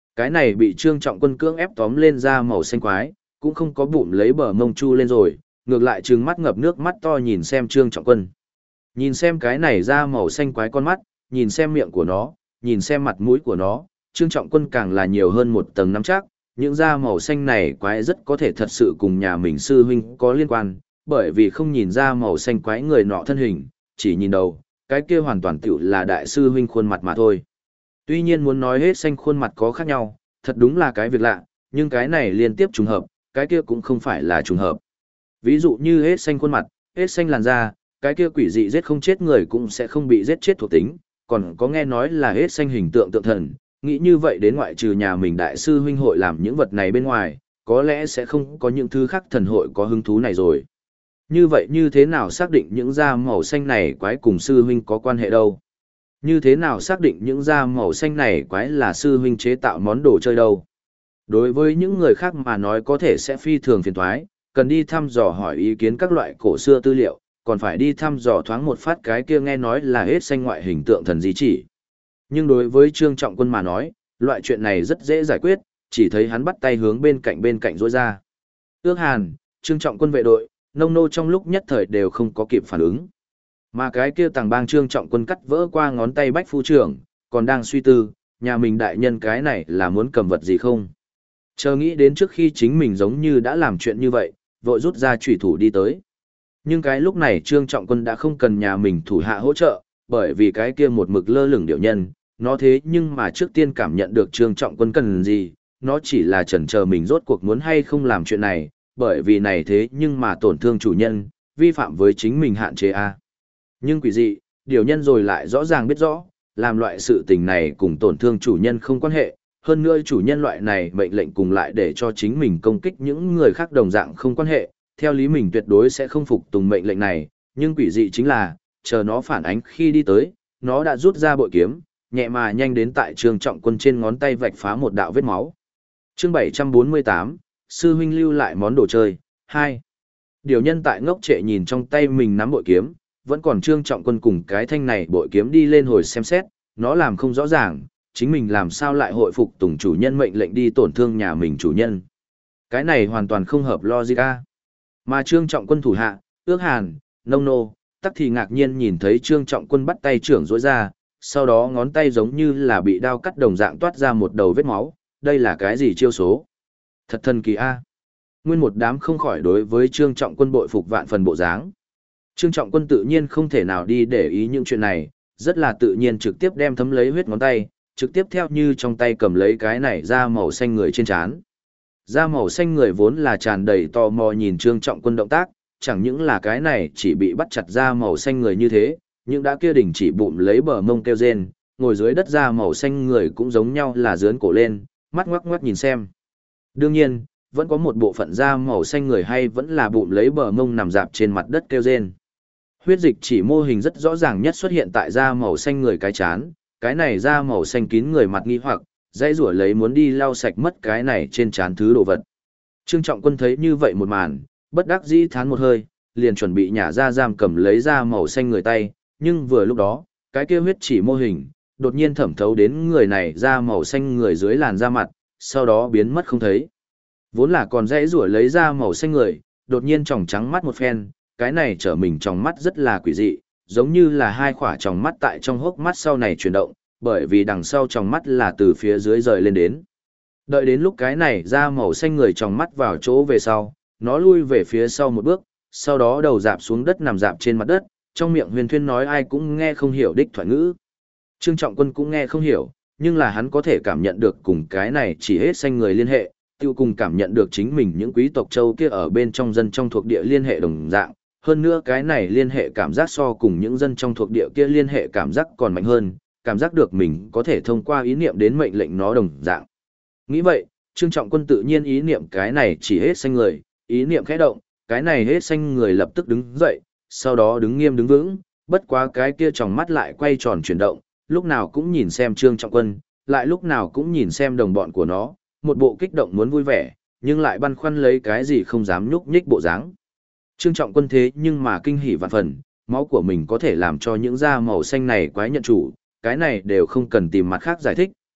Cái này bị Trương Trọng Quân cưỡng ép tóm lên da màu xanh quái, cũng không có bụng lấy bờ mông chu lên rồi, ngược lại trừng mắt ngập nước mắt to nhìn xem Trương Trọng Quân. Nhìn xem cái này da màu xanh quái con mắt, nhìn xem miệng của nó, nhìn xem mặt mũi của nó, Trương Trọng Quân càng là nhiều hơn một tầng nắm chắc, những da màu xanh này quái rất có thể thật sự cùng nhà mình sư huynh có liên quan, bởi vì không nhìn ra màu xanh quái người nọ thân hình, chỉ nhìn đầu, cái kia hoàn toàn tựu là đại sư huynh khuôn mặt mà thôi. Tuy nhiên muốn nói hết xanh khuôn mặt có khác nhau, thật đúng là cái việc lạ, nhưng cái này liên tiếp trùng hợp, cái kia cũng không phải là trùng hợp. Ví dụ như hết xanh khuôn mặt, hết xanh làn da, cái kia quỷ dị giết không chết người cũng sẽ không bị giết chết thuộc tính, còn có nghe nói là hết xanh hình tượng tượng thần, nghĩ như vậy đến ngoại trừ nhà mình đại sư huynh hội làm những vật này bên ngoài, có lẽ sẽ không có những thứ khác thần hội có hứng thú này rồi. Như vậy như thế nào xác định những da màu xanh này quái cùng sư huynh có quan hệ đâu? Như thế nào xác định những da màu xanh này quái là sư huynh chế tạo món đồ chơi đâu? Đối với những người khác mà nói có thể sẽ phi thường phiền toái, cần đi thăm dò hỏi ý kiến các loại cổ xưa tư liệu, còn phải đi thăm dò thoáng một phát cái kia nghe nói là hết xanh ngoại hình tượng thần di chỉ. Nhưng đối với Trương Trọng Quân mà nói, loại chuyện này rất dễ giải quyết, chỉ thấy hắn bắt tay hướng bên cạnh rỗi ra. Ước Hàn, Trương Trọng Quân vệ đội, nông nô trong lúc nhất thời đều không có kịp phản ứng. Mà cái kia tàng bang Trương Trọng Quân cắt vỡ qua ngón tay bách phu trưởng, còn đang suy tư, nhà mình đại nhân cái này là muốn cầm vật gì không? Chờ nghĩ đến trước khi chính mình giống như đã làm chuyện như vậy, vội rút ra chủy thủ đi tới. Nhưng cái lúc này Trương Trọng Quân đã không cần nhà mình thủ hạ hỗ trợ, bởi vì cái kia một mực lơ lửng điệu nhân, nó thế nhưng mà trước tiên cảm nhận được Trương Trọng Quân cần gì, nó chỉ là chần chờ mình rốt cuộc muốn hay không làm chuyện này, bởi vì này thế nhưng mà tổn thương chủ nhân, vi phạm với chính mình hạn chế a. Nhưng quỷ dị, điều nhân rồi lại rõ ràng biết rõ, làm loại sự tình này cùng tổn thương chủ nhân không quan hệ, hơn nữa chủ nhân loại này mệnh lệnh cùng lại để cho chính mình công kích những người khác đồng dạng không quan hệ, theo lý mình tuyệt đối sẽ không phục tùng mệnh lệnh này, nhưng quỷ dị chính là, chờ nó phản ánh khi đi tới, nó đã rút ra bội kiếm, nhẹ mà nhanh đến tại Trương Trọng Quân trên ngón tay vạch phá một đạo vết máu. Chương 748, sư huynh lưu lại món đồ chơi 2. Điều nhân tại ngốc trệ nhìn trong tay mình nắm bội kiếm, vẫn còn Trương Trọng Quân cùng cái thanh này bội kiếm đi lên hồi xem xét, nó làm không rõ ràng, chính mình làm sao lại hội phục tùng chủ nhân mệnh lệnh đi tổn thương nhà mình chủ nhân. Cái này hoàn toàn không hợp logic a. Mà Trương Trọng Quân thủ hạ, Ước Hàn, Nông Nô, tắc thì ngạc nhiên nhìn thấy Trương Trọng Quân bắt tay trưởng rối ra, sau đó ngón tay giống như là bị đao cắt đồng dạng toát ra một đầu vết máu, đây là cái gì chiêu số? Thật thần kỳ a. Nguyên một đám không khỏi đối với Trương Trọng Quân bội phục vạn phần bộ dáng. Trương Trọng Quân tự nhiên không thể nào đi để ý những chuyện này, rất là tự nhiên trực tiếp đem thấm lấy huyết ngón tay, trực tiếp theo như trong tay cầm lấy cái này da màu xanh người trên trán. Da màu xanh người vốn là tràn đầy tò mò nhìn Trương Trọng Quân động tác, chẳng những là cái này chỉ bị bắt chặt da màu xanh người như thế, nhưng đã kia đỉnh chỉ bụng lấy bờ mông kêu rên, ngồi dưới đất da màu xanh người cũng giống nhau là dướn cổ lên, mắt ngoắc ngoắc nhìn xem. Đương nhiên, vẫn có một bộ phận da màu xanh người hay vẫn là bụng lấy bờ mông nằm dạp trên mặt đất kêu rên. Huyết dịch chỉ mô hình rất rõ ràng nhất xuất hiện tại da màu xanh người cái chán, cái này da màu xanh kín người mặt nghi hoặc, dãy rủa lấy muốn đi lau sạch mất cái này trên chán thứ đồ vật. Trương Trọng Quân thấy như vậy một màn, bất đắc dĩ thán một hơi, liền chuẩn bị nhả ra giam cầm lấy da màu xanh người tay, nhưng vừa lúc đó, cái kia huyết chỉ mô hình, đột nhiên thẩm thấu đến người này da màu xanh người dưới làn da mặt, sau đó biến mất không thấy. Vốn là còn dãy rủa lấy da màu xanh người, đột nhiên tròng trắng mắt một phen, cái này trở mình trong mắt rất là quỷ dị, giống như là hai khỏa tròng mắt tại trong hốc mắt sau này chuyển động, bởi vì đằng sau tròng mắt là từ phía dưới rời lên đến. Đợi đến lúc cái này da màu xanh người tròng mắt vào chỗ về sau, nó lui về phía sau một bước, sau đó đầu dạp xuống đất nằm dạp trên mặt đất, trong miệng huyền thuyên nói ai cũng nghe không hiểu đích thoại ngữ. Trương Trọng Quân cũng nghe không hiểu, nhưng là hắn có thể cảm nhận được cùng cái này chỉ hết xanh người liên hệ, tiêu cùng cảm nhận được chính mình những quý tộc châu kia ở bên trong dân trong thuộc địa liên hệ đồng dạng. Hơn nữa cái này liên hệ cảm giác so cùng những dân trong thuộc địa kia liên hệ cảm giác còn mạnh hơn, cảm giác được mình có thể thông qua ý niệm đến mệnh lệnh nó đồng dạng. Nghĩ vậy, Trương Trọng Quân tự nhiên ý niệm cái này chỉ hết xanh người, ý niệm khẽ động, cái này hết xanh người lập tức đứng dậy, sau đó đứng nghiêm đứng vững, bất quá cái kia tròng mắt lại quay tròn chuyển động, lúc nào cũng nhìn xem Trương Trọng Quân, lại lúc nào cũng nhìn xem đồng bọn của nó, một bộ kích động muốn vui vẻ, nhưng lại băn khoăn lấy cái gì không dám nhúc nhích bộ dáng. Trương Trọng Quân thế nhưng mà kinh hỉ vạn phần, máu của mình có thể làm cho những da màu xanh này quái nhận chủ, cái này đều không cần tìm mặt khác giải thích,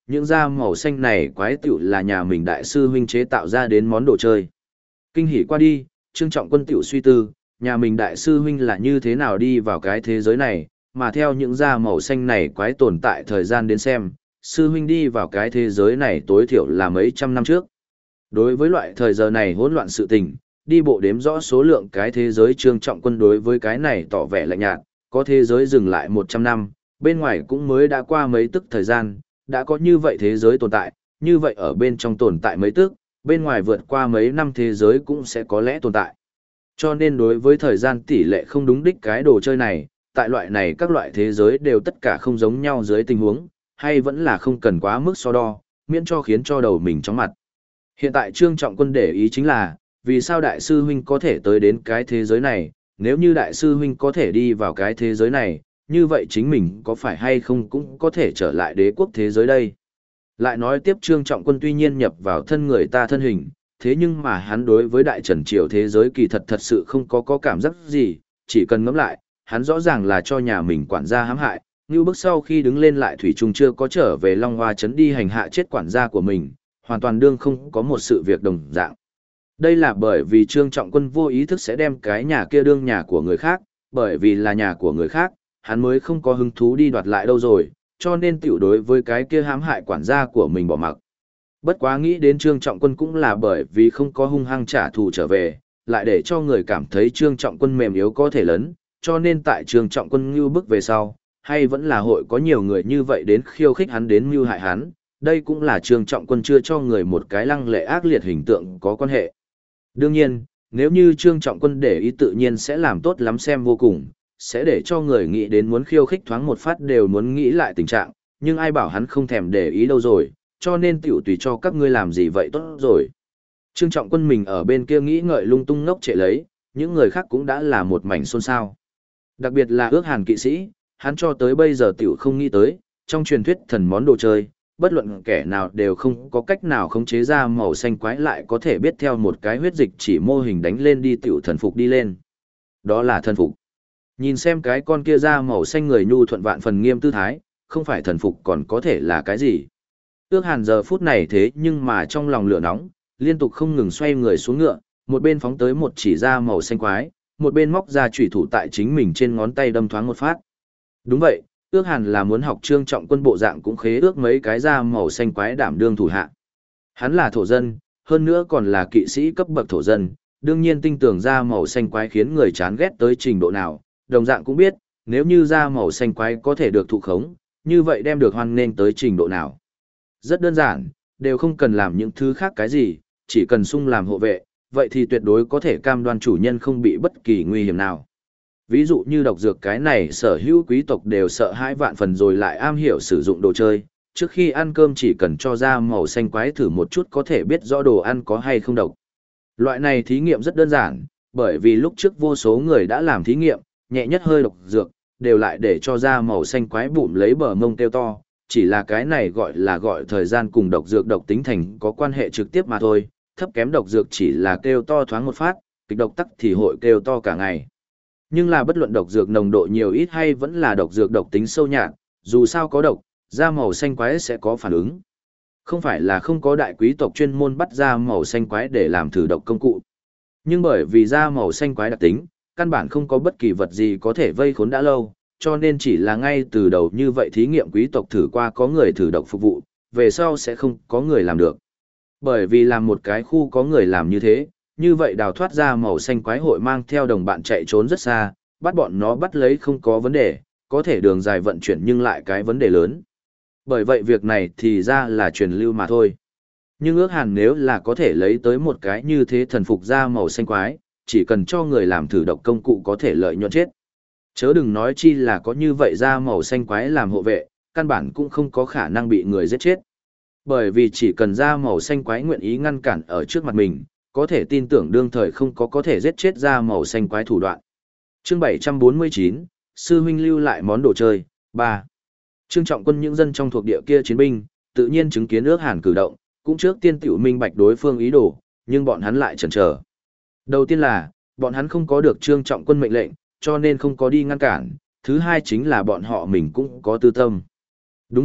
những da màu xanh này quái tiểu là nhà mình đại sư huynh chế tạo ra đến món đồ chơi. Kinh hỉ qua đi, Trương Trọng Quân tiểu suy tư, nhà mình đại sư huynh là như thế nào đi vào cái thế giới này, mà theo những da màu xanh này quái tồn tại thời gian đến xem, sư huynh đi vào cái thế giới này tối thiểu là mấy trăm năm trước. Đối với loại thời giờ này hỗn loạn sự tình, đi bộ đếm rõ số lượng cái thế giới Trương Trọng Quân đối với cái này tỏ vẻ lạnh nhạt, có thế giới dừng lại 100 năm, bên ngoài cũng mới đã qua mấy tức thời gian, đã có như vậy thế giới tồn tại, như vậy ở bên trong tồn tại mấy tức, bên ngoài vượt qua mấy năm thế giới cũng sẽ có lẽ tồn tại. Cho nên đối với thời gian tỷ lệ không đúng đích cái đồ chơi này, tại loại này các loại thế giới đều tất cả không giống nhau dưới tình huống, hay vẫn là không cần quá mức so đo, miễn cho khiến cho đầu mình chóng mặt. Hiện tại Trương Trọng Quân để ý chính là, vì sao đại sư huynh có thể tới đến cái thế giới này, nếu như đại sư huynh có thể đi vào cái thế giới này, như vậy chính mình có phải hay không cũng có thể trở lại đế quốc thế giới đây. Lại nói tiếp Trương Trọng Quân tuy nhiên nhập vào thân người ta thân hình, thế nhưng mà hắn đối với đại trần triều thế giới kỳ thật sự không có cảm giác gì, chỉ cần ngẫm lại, hắn rõ ràng là cho nhà mình quản gia hãm hại, như bước sau khi đứng lên lại thủy trung chưa có trở về Long Hoa trấn đi hành hạ chết quản gia của mình, hoàn toàn đương không có một sự việc đồng dạng. Đây là bởi vì Trương Trọng Quân vô ý thức sẽ đem cái nhà kia đương nhà của người khác, bởi vì là nhà của người khác, hắn mới không có hứng thú đi đoạt lại đâu rồi, cho nên tiểu đối với cái kia hãm hại quản gia của mình bỏ mặc. Bất quá nghĩ đến Trương Trọng Quân cũng là bởi vì không có hung hăng trả thù trở về, lại để cho người cảm thấy Trương Trọng Quân mềm yếu có thể lớn, cho nên tại Trương Trọng Quân ngưu bức về sau, hay vẫn là hội có nhiều người như vậy đến khiêu khích hắn đến mưu hại hắn, đây cũng là Trương Trọng Quân chưa cho người một cái lăng lệ ác liệt hình tượng có quan hệ. Đương nhiên, nếu như Trương Trọng Quân để ý tự nhiên sẽ làm tốt lắm xem vô cùng, sẽ để cho người nghĩ đến muốn khiêu khích thoáng một phát đều muốn nghĩ lại tình trạng, nhưng ai bảo hắn không thèm để ý đâu rồi, cho nên tiểu tùy cho các ngươi làm gì vậy tốt rồi. Trương Trọng Quân mình ở bên kia nghĩ ngợi lung tung ngốc trệ lấy, những người khác cũng đã là một mảnh xôn xao. Đặc biệt là ước hàn kỵ sĩ, hắn cho tới bây giờ tiểu không nghĩ tới, trong truyền thuyết thần món đồ chơi, bất luận kẻ nào đều không có cách nào khống chế ra màu xanh quái lại có thể biết theo một cái huyết dịch chỉ mô hình đánh lên đi tiểu thần phục đi lên. Đó là thần phục. Nhìn xem cái con kia ra màu xanh người nhu thuận vạn phần nghiêm tư thái, không phải thần phục còn có thể là cái gì. Ước hàn giờ phút này thế nhưng mà trong lòng lửa nóng, liên tục không ngừng xoay người xuống ngựa, một bên phóng tới một chỉ ra màu xanh quái, một bên móc ra chủy thủ tại chính mình trên ngón tay đâm thoáng một phát. Đúng vậy, ước hàn là muốn học Trương Trọng Quân bộ dạng cũng khế ước mấy cái da màu xanh quái đảm đương thủ hạ. Hắn là thổ dân, hơn nữa còn là kỵ sĩ cấp bậc thổ dân, đương nhiên tinh tưởng da màu xanh quái khiến người chán ghét tới trình độ nào, đồng dạng cũng biết, nếu như da màu xanh quái có thể được thụ khống, như vậy đem được hoan nghênh tới trình độ nào. Rất đơn giản, đều không cần làm những thứ khác cái gì, chỉ cần sung làm hộ vệ, vậy thì tuyệt đối có thể cam đoan chủ nhân không bị bất kỳ nguy hiểm nào. Ví dụ như độc dược cái này sở hữu quý tộc đều sợ hãi vạn phần rồi lại am hiểu sử dụng đồ chơi, trước khi ăn cơm chỉ cần cho ra màu xanh quái thử một chút có thể biết rõ đồ ăn có hay không độc. Loại này thí nghiệm rất đơn giản, bởi vì lúc trước vô số người đã làm thí nghiệm, nhẹ nhất hơi độc dược, đều lại để cho ra màu xanh quái bụng lấy bờ mông kêu to, chỉ là cái này gọi thời gian cùng độc dược độc tính thành có quan hệ trực tiếp mà thôi, thấp kém độc dược chỉ là kêu to thoáng một phát, kịch độc tắc thì hội kêu to cả ngày. Nhưng là bất luận độc dược nồng độ nhiều ít hay vẫn là độc dược độc tính sâu nhạt, dù sao có độc, da màu xanh quái sẽ có phản ứng. Không phải là không có đại quý tộc chuyên môn bắt da màu xanh quái để làm thử độc công cụ. Nhưng bởi vì da màu xanh quái đặc tính, căn bản không có bất kỳ vật gì có thể vây khốn đã lâu, cho nên chỉ là ngay từ đầu như vậy thí nghiệm quý tộc thử qua có người thử độc phục vụ, về sau sẽ không có người làm được. Bởi vì làm một cái khu có người làm như thế, như vậy đào thoát ra màu xanh quái hội mang theo đồng bạn chạy trốn rất xa, bắt bọn nó bắt lấy không có vấn đề, có thể đường dài vận chuyển nhưng lại cái vấn đề lớn. Bởi vậy việc này thì ra là truyền lưu mà thôi. Nhưng ước hàn nếu là có thể lấy tới một cái như thế thần phục ra màu xanh quái, chỉ cần cho người làm thử độc công cụ có thể lợi nhuận chết. Chớ đừng nói chi là có như vậy ra màu xanh quái làm hộ vệ, căn bản cũng không có khả năng bị người giết chết. Bởi vì chỉ cần ra màu xanh quái nguyện ý ngăn cản ở trước mặt mình, có thể tin tưởng đương thời không có thể giết chết ra màu xanh quái thủ đoạn. Chương 749, Sư huynh lưu lại món đồ chơi, 3. Trương Trọng Quân những dân trong thuộc địa kia chiến binh, tự nhiên chứng kiến ước hàn cử động, cũng trước tiên tiểu minh bạch đối phương ý đồ, nhưng bọn hắn lại chần chờ. Đầu tiên là, bọn hắn không có được Trương Trọng Quân mệnh lệnh, cho nên không có đi ngăn cản, thứ hai chính là bọn họ mình cũng có tư tâm. Đúng vậy,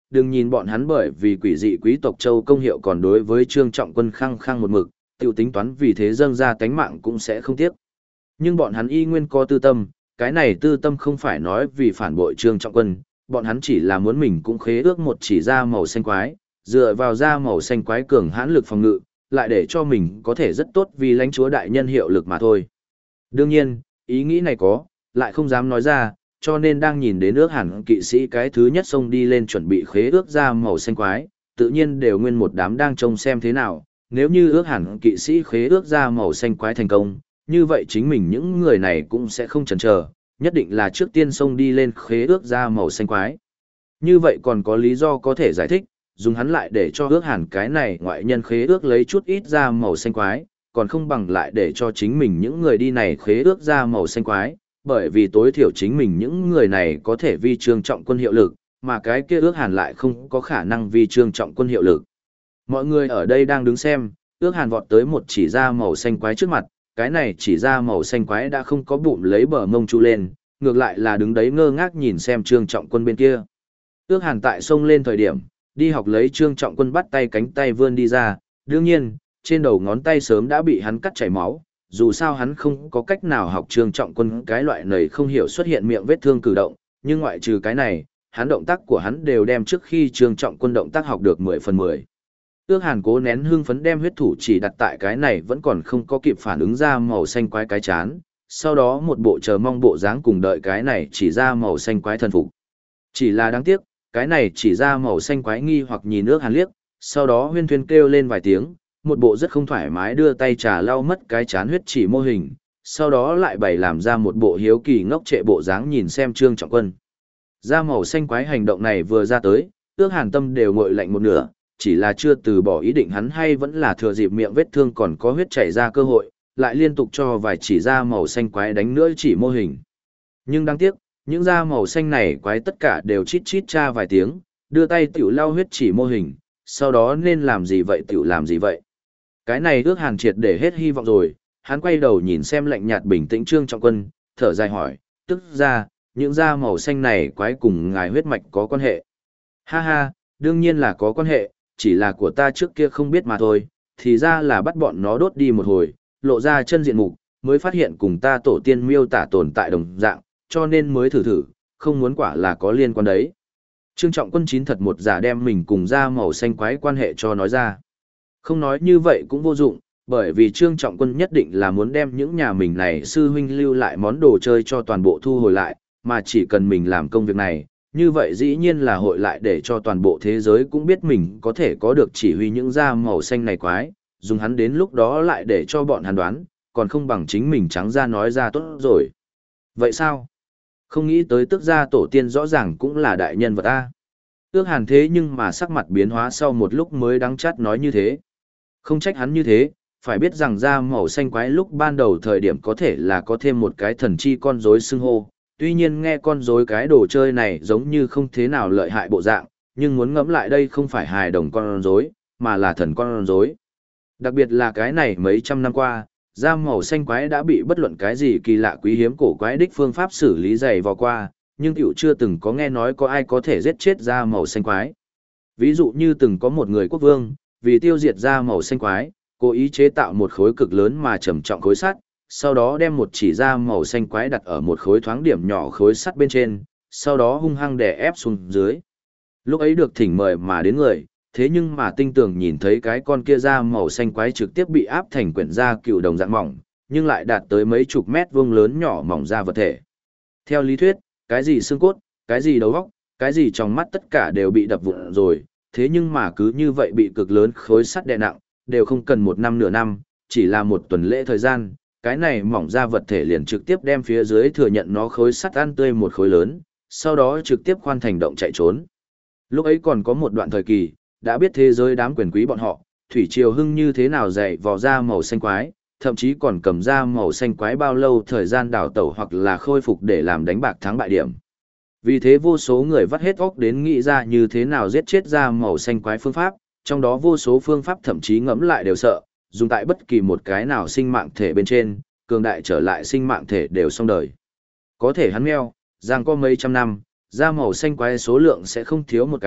đừng nhìn bọn hắn bởi vì quỷ dị quý tộc châu công hiệu còn đối với Trương Trọng Quân khăng khăng một mực, tiểu tính toán vì thế dâng ra tánh mạng cũng sẽ không tiếc. Nhưng bọn hắn y nguyên có tư tâm, cái này tư tâm không phải nói vì phản bội Trương Trọng Quân, bọn hắn chỉ là muốn mình cũng khế ước một chỉ da màu xanh quái, dựa vào da màu xanh quái cường hãn lực phòng ngự, lại để cho mình có thể rất tốt vì lãnh chúa đại nhân hiệu lực mà thôi. Đương nhiên, ý nghĩ này có, lại không dám nói ra, cho nên đang nhìn đến ước hẳn kỵ sĩ cái thứ nhất xông đi lên chuẩn bị khế ước da màu xanh quái, tự nhiên đều nguyên một đám đang trông xem thế nào, nếu như ước hẳn kỵ sĩ khế ước da màu xanh quái thành công, như vậy chính mình những người này cũng sẽ không chần chờ, nhất định là trước tiên xông đi lên khế ước da màu xanh quái. Như vậy còn có lý do có thể giải thích, dùng hắn lại để cho ước hẳn cái này ngoại nhân khế ước lấy chút ít da màu xanh quái, còn không bằng lại để cho chính mình những người đi này khế ước da màu xanh quái, bởi vì tối thiểu chính mình những người này có thể vi Trương Trọng Quân hiệu lực, mà cái kia ước hàn lại không có khả năng vi Trương Trọng Quân hiệu lực. Mọi người ở đây đang đứng xem, ước hàn vọt tới một chỉ da màu xanh quái trước mặt, cái này chỉ da màu xanh quái đã không có bụng lấy bờ mông chu lên, ngược lại là đứng đấy ngơ ngác nhìn xem Trương Trọng Quân bên kia. Ước hàn tại sông lên thời điểm, đi học lấy Trương Trọng Quân bắt tay cánh tay vươn đi ra, đương nhiên, trên đầu ngón tay sớm đã bị hắn cắt chảy máu, dù sao hắn không có cách nào học Trương Trọng Quân cái loại này không hiểu xuất hiện miệng vết thương cử động, nhưng ngoại trừ cái này, hắn động tác của hắn đều đem trước khi Trương Trọng Quân động tác học được 10 phần 10. Ước hàn cố nén hưng phấn đem huyết thủ chỉ đặt tại cái này vẫn còn không có kịp phản ứng ra màu xanh quái cái chán, sau đó một bộ chờ mong bộ dáng cùng đợi cái này chỉ ra màu xanh quái thần phục. Chỉ là đáng tiếc, cái này chỉ ra màu xanh quái nghi hoặc nhìn ước hàn liếc, sau đó huyên thuyên kêu lên vài tiếng, một bộ rất không thoải mái đưa tay trà lau mất cái chán huyết chỉ mô hình, sau đó lại bày làm ra một bộ hiếu kỳ ngốc trệ bộ dáng nhìn xem Trương Trọng Quân. Da màu xanh quái hành động này vừa ra tới, ước hàn tâm đều nguội lạnh một nửa, chỉ là chưa từ bỏ ý định hắn hay vẫn là thừa dịp miệng vết thương còn có huyết chảy ra cơ hội, lại liên tục cho vài chỉ da màu xanh quái đánh nữa chỉ mô hình. Nhưng đáng tiếc, những da màu xanh này quái tất cả đều chít chít cha vài tiếng, đưa tay tiểu lau huyết chỉ mô hình, sau đó nên làm gì vậy tiểu làm gì vậy. Cái này ước hàn triệt để hết hy vọng rồi, hắn quay đầu nhìn xem lạnh nhạt bình tĩnh Trương Trọng Quân, thở dài hỏi, tức ra, những da màu xanh này quái cùng ngài huyết mạch có quan hệ. Ha ha, đương nhiên là có quan hệ, chỉ là của ta trước kia không biết mà thôi, thì ra là bắt bọn nó đốt đi một hồi, lộ ra chân diện mục, mới phát hiện cùng ta tổ tiên miêu tả tồn tại đồng dạng, cho nên mới thử thử, không muốn quả là có liên quan đấy. Trương Trọng Quân chín thật một giả đem mình cùng da màu xanh quái quan hệ cho nói ra. Không nói như vậy cũng vô dụng, bởi vì Trương Trọng Quân nhất định là muốn đem những nhà mình này sư huynh lưu lại món đồ chơi cho toàn bộ thu hồi lại, mà chỉ cần mình làm công việc này, như vậy dĩ nhiên là hội lại để cho toàn bộ thế giới cũng biết mình có thể có được chỉ huy những da màu xanh này quái, dùng hắn đến lúc đó lại để cho bọn hắn đoán, còn không bằng chính mình trắng ra nói ra tốt rồi. Vậy sao? Không nghĩ tới tức gia tổ tiên rõ ràng cũng là đại nhân vật ta. Ước hàn thế nhưng mà sắc mặt biến hóa sau một lúc mới đắng chát nói như thế. Không trách hắn như thế, phải biết rằng da màu xanh quái lúc ban đầu thời điểm có thể là có thêm một cái thần chi con rối xưng hô. Tuy nhiên nghe con rối cái đồ chơi này giống như không thế nào lợi hại bộ dạng, nhưng muốn ngẫm lại đây không phải hài đồng con rối, mà là thần con rối. Đặc biệt là cái này mấy trăm năm qua, da màu xanh quái đã bị bất luận cái gì kỳ lạ quý hiếm cổ quái đích phương pháp xử lý dày vò qua, nhưng tiểu chưa từng có nghe nói có ai có thể giết chết da màu xanh quái. Ví dụ như từng có một người quốc vương, vì tiêu diệt da màu xanh quái, cố ý chế tạo một khối cực lớn mà trầm trọng khối sắt, sau đó đem một chỉ da màu xanh quái đặt ở một khối thoáng điểm nhỏ khối sắt bên trên, sau đó hung hăng đè ép xuống dưới. Lúc ấy được thỉnh mời mà đến người, thế nhưng mà tinh tường nhìn thấy cái con kia da màu xanh quái trực tiếp bị áp thành quyển da cựu đồng dạng mỏng, nhưng lại đạt tới mấy chục mét vuông lớn nhỏ mỏng da vật thể. Theo lý thuyết, cái gì xương cốt, cái gì đầu óc, cái gì trong mắt tất cả đều bị đập vụn rồi, thế nhưng mà cứ như vậy bị cực lớn khối sắt đè nặng, đều không cần một năm nửa năm, chỉ là một tuần lễ thời gian, cái này mỏng da vật thể liền trực tiếp đem phía dưới thừa nhận nó khối sắt ăn tươi một khối lớn, sau đó trực tiếp khoan thành động chạy trốn. Lúc ấy còn có một đoạn thời kỳ, đã biết thế giới đám quyền quý bọn họ, thủy triều hưng như thế nào dày vò da màu xanh quái, thậm chí còn cầm da màu xanh quái bao lâu thời gian đào tẩu hoặc là khôi phục để làm đánh bạc thắng bại điểm. Vì thế vô số người vắt hết óc đến nghĩ ra như thế nào giết chết da màu xanh quái phương pháp, trong đó vô số phương pháp thậm chí ngẫm lại đều sợ, dùng tại bất kỳ một cái nào sinh mạng thể bên trên, cường đại trở lại sinh mạng thể đều xong đời. Có thể hắn meo, rằng có mấy trăm năm, da màu xanh quái số lượng sẽ không thiếu một cái,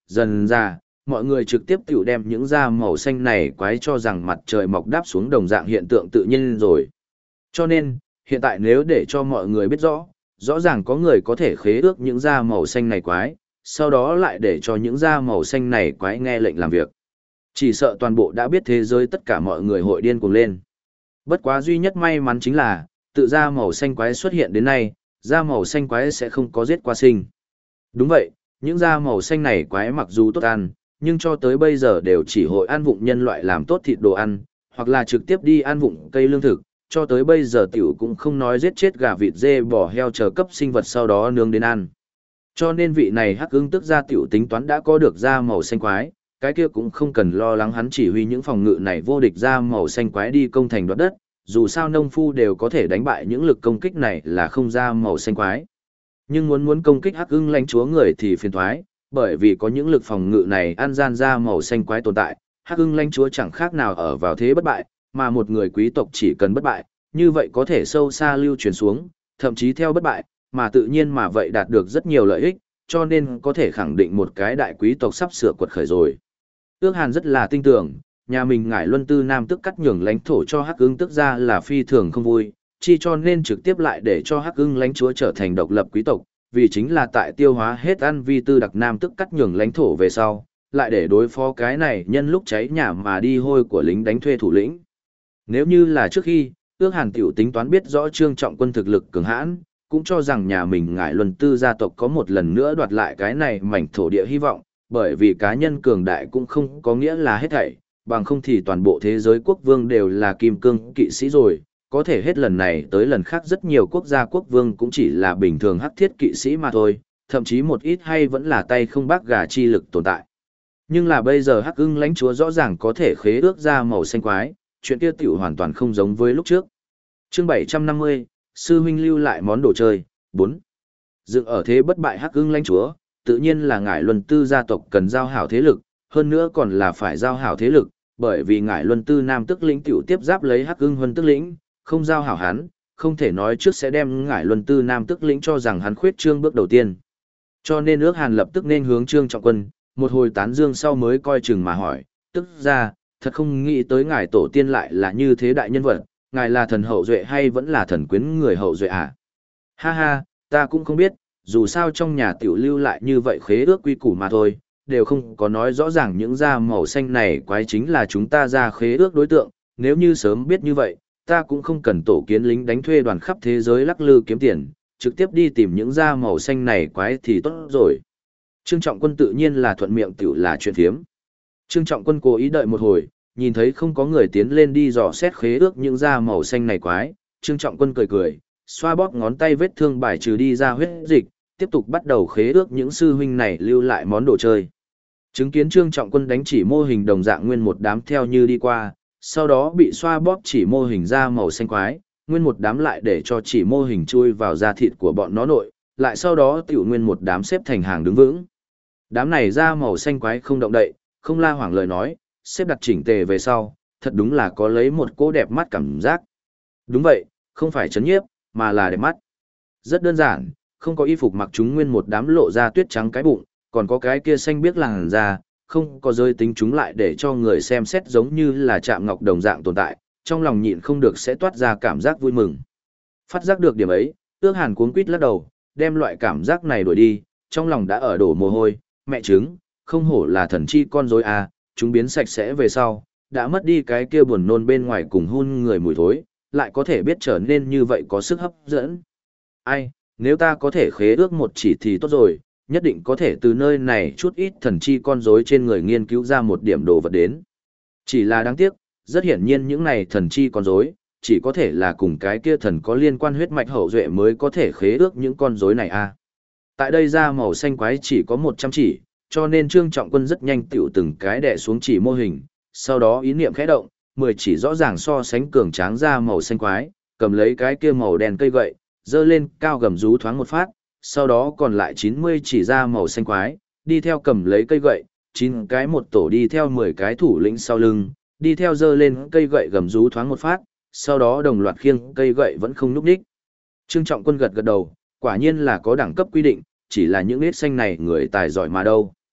dần ra, mọi người trực tiếp tiểu đem những da màu xanh này quái cho rằng mặt trời mọc đáp xuống đồng dạng hiện tượng tự nhiên rồi. Cho nên, hiện tại nếu để cho mọi người biết rõ ràng có người có thể khế ước những da màu xanh này quái, sau đó lại để cho những da màu xanh này quái nghe lệnh làm việc. Chỉ sợ toàn bộ đã biết thế giới tất cả mọi người hội điên cuồng lên. Bất quá duy nhất may mắn chính là, tự da màu xanh quái xuất hiện đến nay, da màu xanh quái sẽ không có giết qua sinh. Đúng vậy, những da màu xanh này quái mặc dù tốt ăn, nhưng cho tới bây giờ đều chỉ hội ăn vụng nhân loại làm tốt thịt đồ ăn, hoặc là trực tiếp đi ăn vụng cây lương thực, cho tới bây giờ tiểu cũng không nói giết chết gà vịt dê bò heo chờ cấp sinh vật sau đó nướng đến ăn. Cho nên vị này Hắc Ưng tức ra tiểu tính toán đã có được da màu xanh quái, cái kia cũng không cần lo lắng hắn chỉ huy những phòng ngự này vô địch da màu xanh quái đi công thành đoạt đất, dù sao nông phu đều có thể đánh bại những lực công kích này là không da màu xanh quái. Nhưng muốn công kích Hắc Ưng lãnh chúa người thì phiền toái, bởi vì có những lực phòng ngự này ăn gian da màu xanh quái tồn tại, Hắc Ưng lãnh chúa chẳng khác nào ở vào thế bất bại, mà một người quý tộc chỉ cần bất bại, như vậy có thể sâu xa lưu truyền xuống, thậm chí theo bất bại, mà tự nhiên mà vậy đạt được rất nhiều lợi ích, cho nên có thể khẳng định một cái đại quý tộc sắp sửa quật khởi rồi. Ước Hàn rất là tin tưởng, nhà mình Ngải Luân Tư Nam tức cắt nhường lãnh thổ cho Hắc Ưng tức ra là phi thường không vui, chi cho nên trực tiếp lại để cho Hắc Ưng lãnh chúa trở thành độc lập quý tộc, vì chính là tại tiêu hóa hết ăn vi tư đặc Nam tức cắt nhường lãnh thổ về sau, lại để đối phó cái này nhân lúc cháy nhà mà đi hôi của lính đánh thuê thủ lĩnh. Nếu như là trước khi, Ước Hàn tiểu tính toán biết rõ Trương Trọng Quân thực lực cường hãn, cũng cho rằng nhà mình Ngải Luân Tư gia tộc có một lần nữa đoạt lại cái này mảnh thổ địa hy vọng, bởi vì cá nhân cường đại cũng không có nghĩa là hết thảy, bằng không thì toàn bộ thế giới quốc vương đều là kim cương kỵ sĩ rồi, có thể hết lần này tới lần khác rất nhiều quốc gia quốc vương cũng chỉ là bình thường hắc thiết kỵ sĩ mà thôi, thậm chí một ít hay vẫn là tay không bác gà chi lực tồn tại. Nhưng là bây giờ Hắc Ưng lãnh chúa rõ ràng có thể khế ước ra màu xanh quái, chuyện kia tiểu hoàn toàn không giống với lúc trước. Chương 750, sư huynh lưu lại món đồ chơi, 4. Dựng ở thế bất bại Hắc Ưng lãnh chúa, tự nhiên là Ngải Luân Tư gia tộc cần giao hảo thế lực, hơn nữa còn là phải giao hảo thế lực, bởi vì Ngải Luân Tư Nam tức lĩnh tiểu tiếp giáp lấy Hắc Ưng Huân tức lĩnh, không giao hảo hắn, không thể nói trước sẽ đem Ngải Luân Tư Nam tức lĩnh cho rằng hắn khuyết trương bước đầu tiên. Cho nên Ước Hàn lập tức nên hướng Trương Trọng Quân, một hồi tán dương sau mới coi chừng mà hỏi, tức ra, thật không nghĩ tới ngài tổ tiên lại là như thế đại nhân vật, ngài là thần hậu duệ hay vẫn là thần quyến người hậu duệ à? Ha ha, ta cũng không biết, dù sao trong nhà tiểu lưu lại như vậy khế ước quy củ mà thôi, đều không có nói rõ ràng những da màu xanh này quái chính là chúng ta ra khế ước đối tượng, nếu như sớm biết như vậy, ta cũng không cần tổ kiến lính đánh thuê đoàn khắp thế giới lắc lư kiếm tiền, trực tiếp đi tìm những da màu xanh này quái thì tốt rồi. Trương Trọng Quân tự nhiên là thuận miệng tiểu là chuyện thiếm. Trương Trọng Quân cố ý đợi một hồi, nhìn thấy không có người tiến lên đi dò xét khế ước những da màu xanh này quái, Trương Trọng Quân cười cười, xoa bóp ngón tay vết thương bài trừ đi ra huyết dịch, tiếp tục bắt đầu khế ước những sư huynh này lưu lại món đồ chơi. Chứng kiến Trương Trọng Quân đánh chỉ mô hình đồng dạng nguyên một đám theo như đi qua, sau đó bị xoa bóp chỉ mô hình da màu xanh quái, nguyên một đám lại để cho chỉ mô hình chui vào da thịt của bọn nó nội, lại sau đó tiểu nguyên một đám xếp thành hàng đứng vững. Đám này da màu xanh quái không động đậy, không la hoảng lời nói, xếp đặt chỉnh tề về sau, thật đúng là có lấy một cô đẹp mắt cảm giác. Đúng vậy, không phải chấn nhiếp, mà là đẹp mắt. Rất đơn giản, không có y phục mặc chúng nguyên một đám lộ ra tuyết trắng cái bụng, còn có cái kia xanh biếc làn da, không có giới tính chúng lại để cho người xem xét giống như là chạm ngọc đồng dạng tồn tại, trong lòng nhịn không được sẽ toát ra cảm giác vui mừng. Phát giác được điểm ấy, Ước Hàn cuống quýt lắc đầu, đem loại cảm giác này đuổi đi, trong lòng đã ở đổ mồ hôi, mẹ trứng, không hổ là thần chi con rối à, chúng biến sạch sẽ về sau, đã mất đi cái kia buồn nôn bên ngoài cùng hun người mùi thối, lại có thể biết trở nên như vậy có sức hấp dẫn. Ai, nếu ta có thể khế ước một chỉ thì tốt rồi, nhất định có thể từ nơi này chút ít thần chi con rối trên người nghiên cứu ra một điểm đồ vật đến. Chỉ là đáng tiếc, rất hiển nhiên những này thần chi con rối chỉ có thể là cùng cái kia thần có liên quan huyết mạch hậu duệ mới có thể khế ước những con rối này a. Tại đây da màu xanh quái chỉ có 100 chỉ, cho nên Trương Trọng Quân rất nhanh tiểu từng cái đè xuống chỉ mô hình, sau đó ý niệm khẽ động, 10 chỉ rõ ràng so sánh cường tráng da màu xanh quái, cầm lấy cái kia màu đen cây gậy, dơ lên cao gầm rú thoáng một phát, sau đó còn lại 90 chỉ da màu xanh quái, đi theo cầm lấy cây gậy, 9 cái một tổ đi theo 10 cái thủ lĩnh sau lưng, đi theo dơ lên cây gậy gầm rú thoáng một phát, sau đó đồng loạt khiêng cây gậy vẫn không nhúc nhích. Trương Trọng Quân gật gật đầu, quả nhiên là có đẳng cấp quy định, chỉ là những nết xanh này người tài giỏi mà đâu.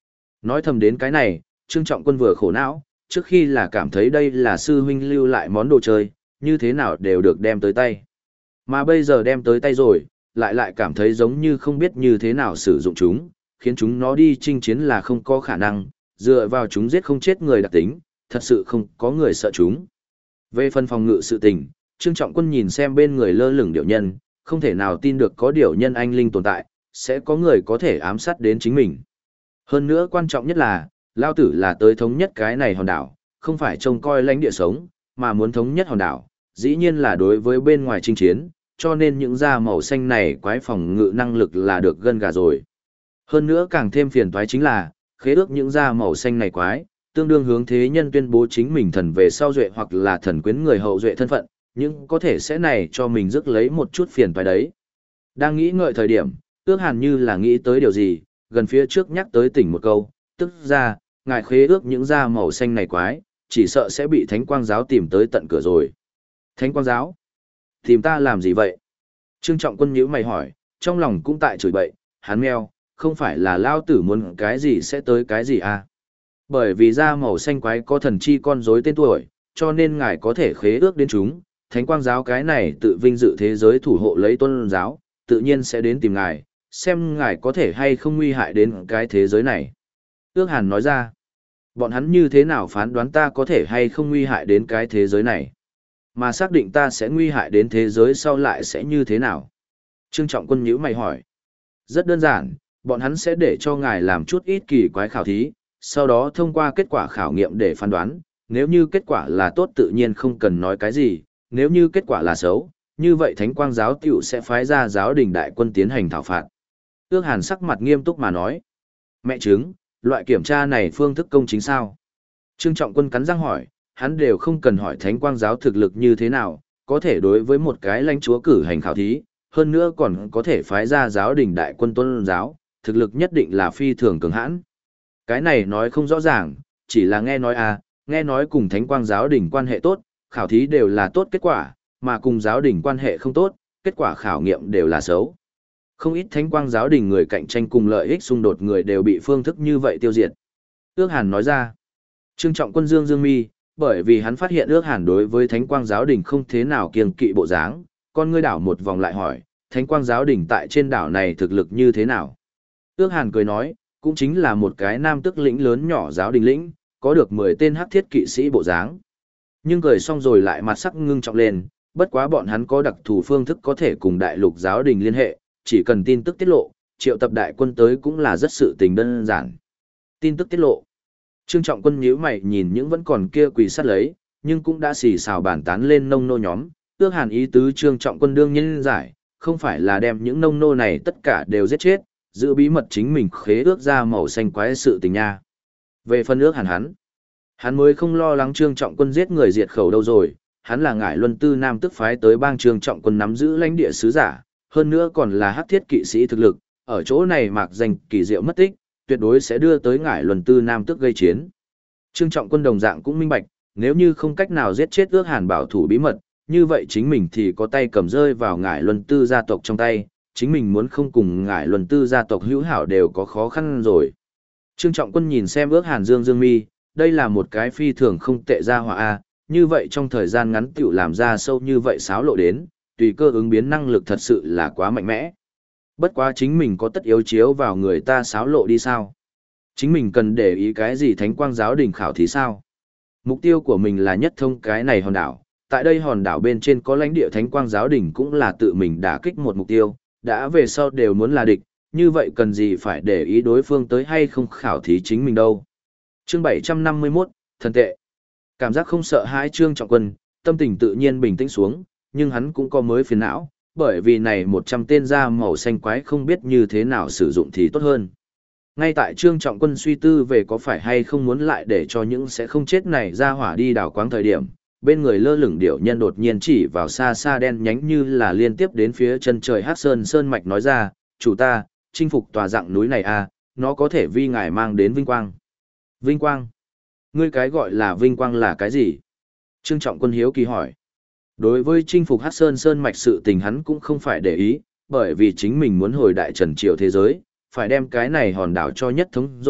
Nói thầm đến cái này, Trương Trọng Quân vừa khổ não, trước khi là cảm thấy đây là sư huynh lưu lại món đồ chơi, như thế nào đều được đem tới tay. Mà bây giờ đem tới tay rồi, lại cảm thấy giống như không biết như thế nào sử dụng chúng, khiến chúng nó đi chinh chiến là không có khả năng, dựa vào chúng giết không chết người đặc tính, thật sự không có người sợ chúng. Về phần phòng ngự sự tình, Trương Trọng Quân nhìn xem bên người lơ lửng điểu nhân, không thể nào tin được có điểu nhân anh linh tồn tại, sẽ có người có thể ám sát đến chính mình. Hơn nữa quan trọng nhất là, Lao Tử là tới thống nhất cái này hòn đảo, không phải trông coi lãnh địa sống, mà muốn thống nhất hòn đảo, dĩ nhiên là đối với bên ngoài chinh chiến, cho nên những da màu xanh này quái phòng ngự năng lực là được gân gà rồi. Hơn nữa càng thêm phiền toái chính là, khế ước những da màu xanh này quái, tương đương hướng thế nhân tuyên bố chính mình thần về sau duệ hoặc là thần quyến người hậu duệ thân phận, nhưng có thể sẽ này cho mình rước lấy một chút phiền toái đấy. Đang nghĩ ngợi thời điểm, ước hàn như là nghĩ tới điều gì, gần phía trước nhắc tới tỉnh một câu, tức ra, ngài khế ước những da màu xanh này quái, chỉ sợ sẽ bị Thánh Quang Giáo tìm tới tận cửa rồi. Thánh Quang Giáo? Tìm ta làm gì vậy? Trương Trọng Quân nhíu mày hỏi, trong lòng cũng tại chửi bậy, hắn meo, không phải là Lao Tử muốn cái gì sẽ tới cái gì à? Bởi vì da màu xanh quái có thần chi con rối tên tuổi, cho nên ngài có thể khế ước đến chúng, Thánh Quang Giáo cái này tự vinh dự thế giới thủ hộ lấy tôn giáo, tự nhiên sẽ đến tìm ngài, xem ngài có thể hay không nguy hại đến cái thế giới này. Ước Hàn nói ra, bọn hắn như thế nào phán đoán ta có thể hay không nguy hại đến cái thế giới này? Mà xác định ta sẽ nguy hại đến thế giới sau lại sẽ như thế nào? Trương Trọng Quân nhíu mày hỏi. Rất đơn giản, bọn hắn sẽ để cho ngài làm chút ít kỳ quái khảo thí, sau đó thông qua kết quả khảo nghiệm để phán đoán, nếu như kết quả là tốt tự nhiên không cần nói cái gì, nếu như kết quả là xấu, như vậy Thánh Quang Giáo tiểu sẽ phái ra giáo đình đại quân tiến hành thảo phạt. Ước Hàn sắc mặt nghiêm túc mà nói. Mẹ chứng, loại kiểm tra này phương thức công chính sao? Trương Trọng Quân cắn răng hỏi, hắn đều không cần hỏi Thánh Quang Giáo thực lực như thế nào, có thể đối với một cái lãnh chúa cử hành khảo thí, hơn nữa còn có thể phái ra giáo đình đại quân tôn giáo, thực lực nhất định là phi thường cường hãn. Cái này nói không rõ ràng, chỉ là nghe nói nghe nói cùng Thánh Quang Giáo đình quan hệ tốt, khảo thí đều là tốt kết quả, mà cùng giáo đình quan hệ không tốt, kết quả khảo nghiệm đều là xấu. Không ít Thánh Quang Giáo đình người cạnh tranh cùng lợi ích xung đột người đều bị phương thức như vậy tiêu diệt. Ước Hàn nói ra. Trương Trọng Quân dương mi, bởi vì hắn phát hiện Ước Hàn đối với Thánh Quang Giáo đình không thế nào kiêng kỵ bộ dáng, con ngươi đảo một vòng lại hỏi, Thánh Quang Giáo đình tại trên đảo này thực lực như thế nào? Ước Hàn cười nói, cũng chính là một cái nam tước lĩnh lớn nhỏ giáo đình lĩnh, có được 10 tên hắc thiết kỵ sĩ bộ dáng. Nhưng cười xong rồi lại mặt sắc ngưng trọng lên, bất quá bọn hắn có đặc thù phương thức có thể cùng đại lục giáo đình liên hệ, chỉ cần tin tức tiết lộ, triệu tập đại quân tới cũng là rất sự tình đơn giản. Tin tức tiết lộ. Trương Trọng Quân nhíu mày nhìn những vẫn còn kia quỳ sát lấy, nhưng cũng đã xì xào bàn tán lên nông nô nhóm, Ước Hàn ý tứ Trương Trọng Quân đương nhiên giải, không phải là đem những nông nô này tất cả đều giết chết, giữ bí mật chính mình khế ước ra màu xanh quái sự tình nha. Về phần Ước Hàn hắn mới không lo lắng Trương Trọng Quân giết người diệt khẩu đâu rồi, hắn là Ngải Luân Tư Nam tức phái tới bang Trương Trọng Quân nắm giữ lãnh địa sứ giả, hơn nữa còn là hắc thiết kỵ sĩ thực lực, ở chỗ này mạc danh kỳ diệu mất tích, tuyệt đối sẽ đưa tới Ngải Luân Tư Nam tức gây chiến. Trương Trọng Quân đồng dạng cũng minh bạch, nếu như không cách nào giết chết Ước Hàn bảo thủ bí mật, như vậy chính mình thì có tay cầm rơi vào Ngải Luân Tư gia tộc trong tay, chính mình muốn không cùng Ngải Luân Tư gia tộc hữu hảo đều có khó khăn rồi. Trương Trọng Quân nhìn xem Ước Hàn dương mi, đây là một cái phi thường không tệ gia hỏa a, như vậy trong thời gian ngắn tiểu làm ra sâu như vậy xáo lộ đến, tùy cơ ứng biến năng lực thật sự là quá mạnh mẽ. Bất quá chính mình có tất yếu chiếu vào người ta xáo lộ đi sao? Chính mình cần để ý cái gì Thánh Quang Giáo đình khảo thí sao? Mục tiêu của mình là nhất thông cái này hòn đảo, tại đây hòn đảo bên trên có lãnh địa Thánh Quang Giáo đình cũng là tự mình đả kích một mục tiêu, đã về sau đều muốn là địch, như vậy cần gì phải để ý đối phương tới hay không khảo thí chính mình đâu. Chương 751, thần tệ. Cảm giác không sợ hãi Trương Trọng Quân, tâm tình tự nhiên bình tĩnh xuống, nhưng hắn cũng có mới phiền não, bởi vì này 100 tên da màu xanh quái không biết như thế nào sử dụng thì tốt hơn. Ngay tại Trương Trọng Quân suy tư về có phải hay không muốn lại để cho những sẽ không chết này ra hỏa đi đào quáng thời điểm, bên người lơ lửng điểu nhân đột nhiên chỉ vào xa xa đen nhánh như là liên tiếp đến phía chân trời hát sơn mạch nói ra, chủ ta, chinh phục tòa dạng núi này à, nó có thể vi ngài mang đến vinh quang. Vinh quang? Ngươi cái gọi là vinh quang là cái gì? Trương Trọng Quân hiếu kỳ hỏi. Đối với chinh phục hát sơn mạch sự tình hắn cũng không phải để ý, bởi vì chính mình muốn hồi đại trần triều thế giới, phải đem cái này hòn đảo cho nhất thống rồi,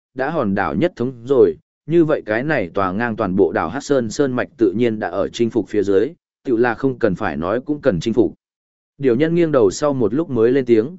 đã hòn đảo nhất thống rồi, như vậy cái này tòa ngang toàn bộ đảo Hắc Sơn Sơn Mạch tự nhiên đã ở chinh phục phía dưới, tự là không cần phải nói cũng cần chinh phục. Điều nhân nghiêng đầu sau một lúc mới lên tiếng,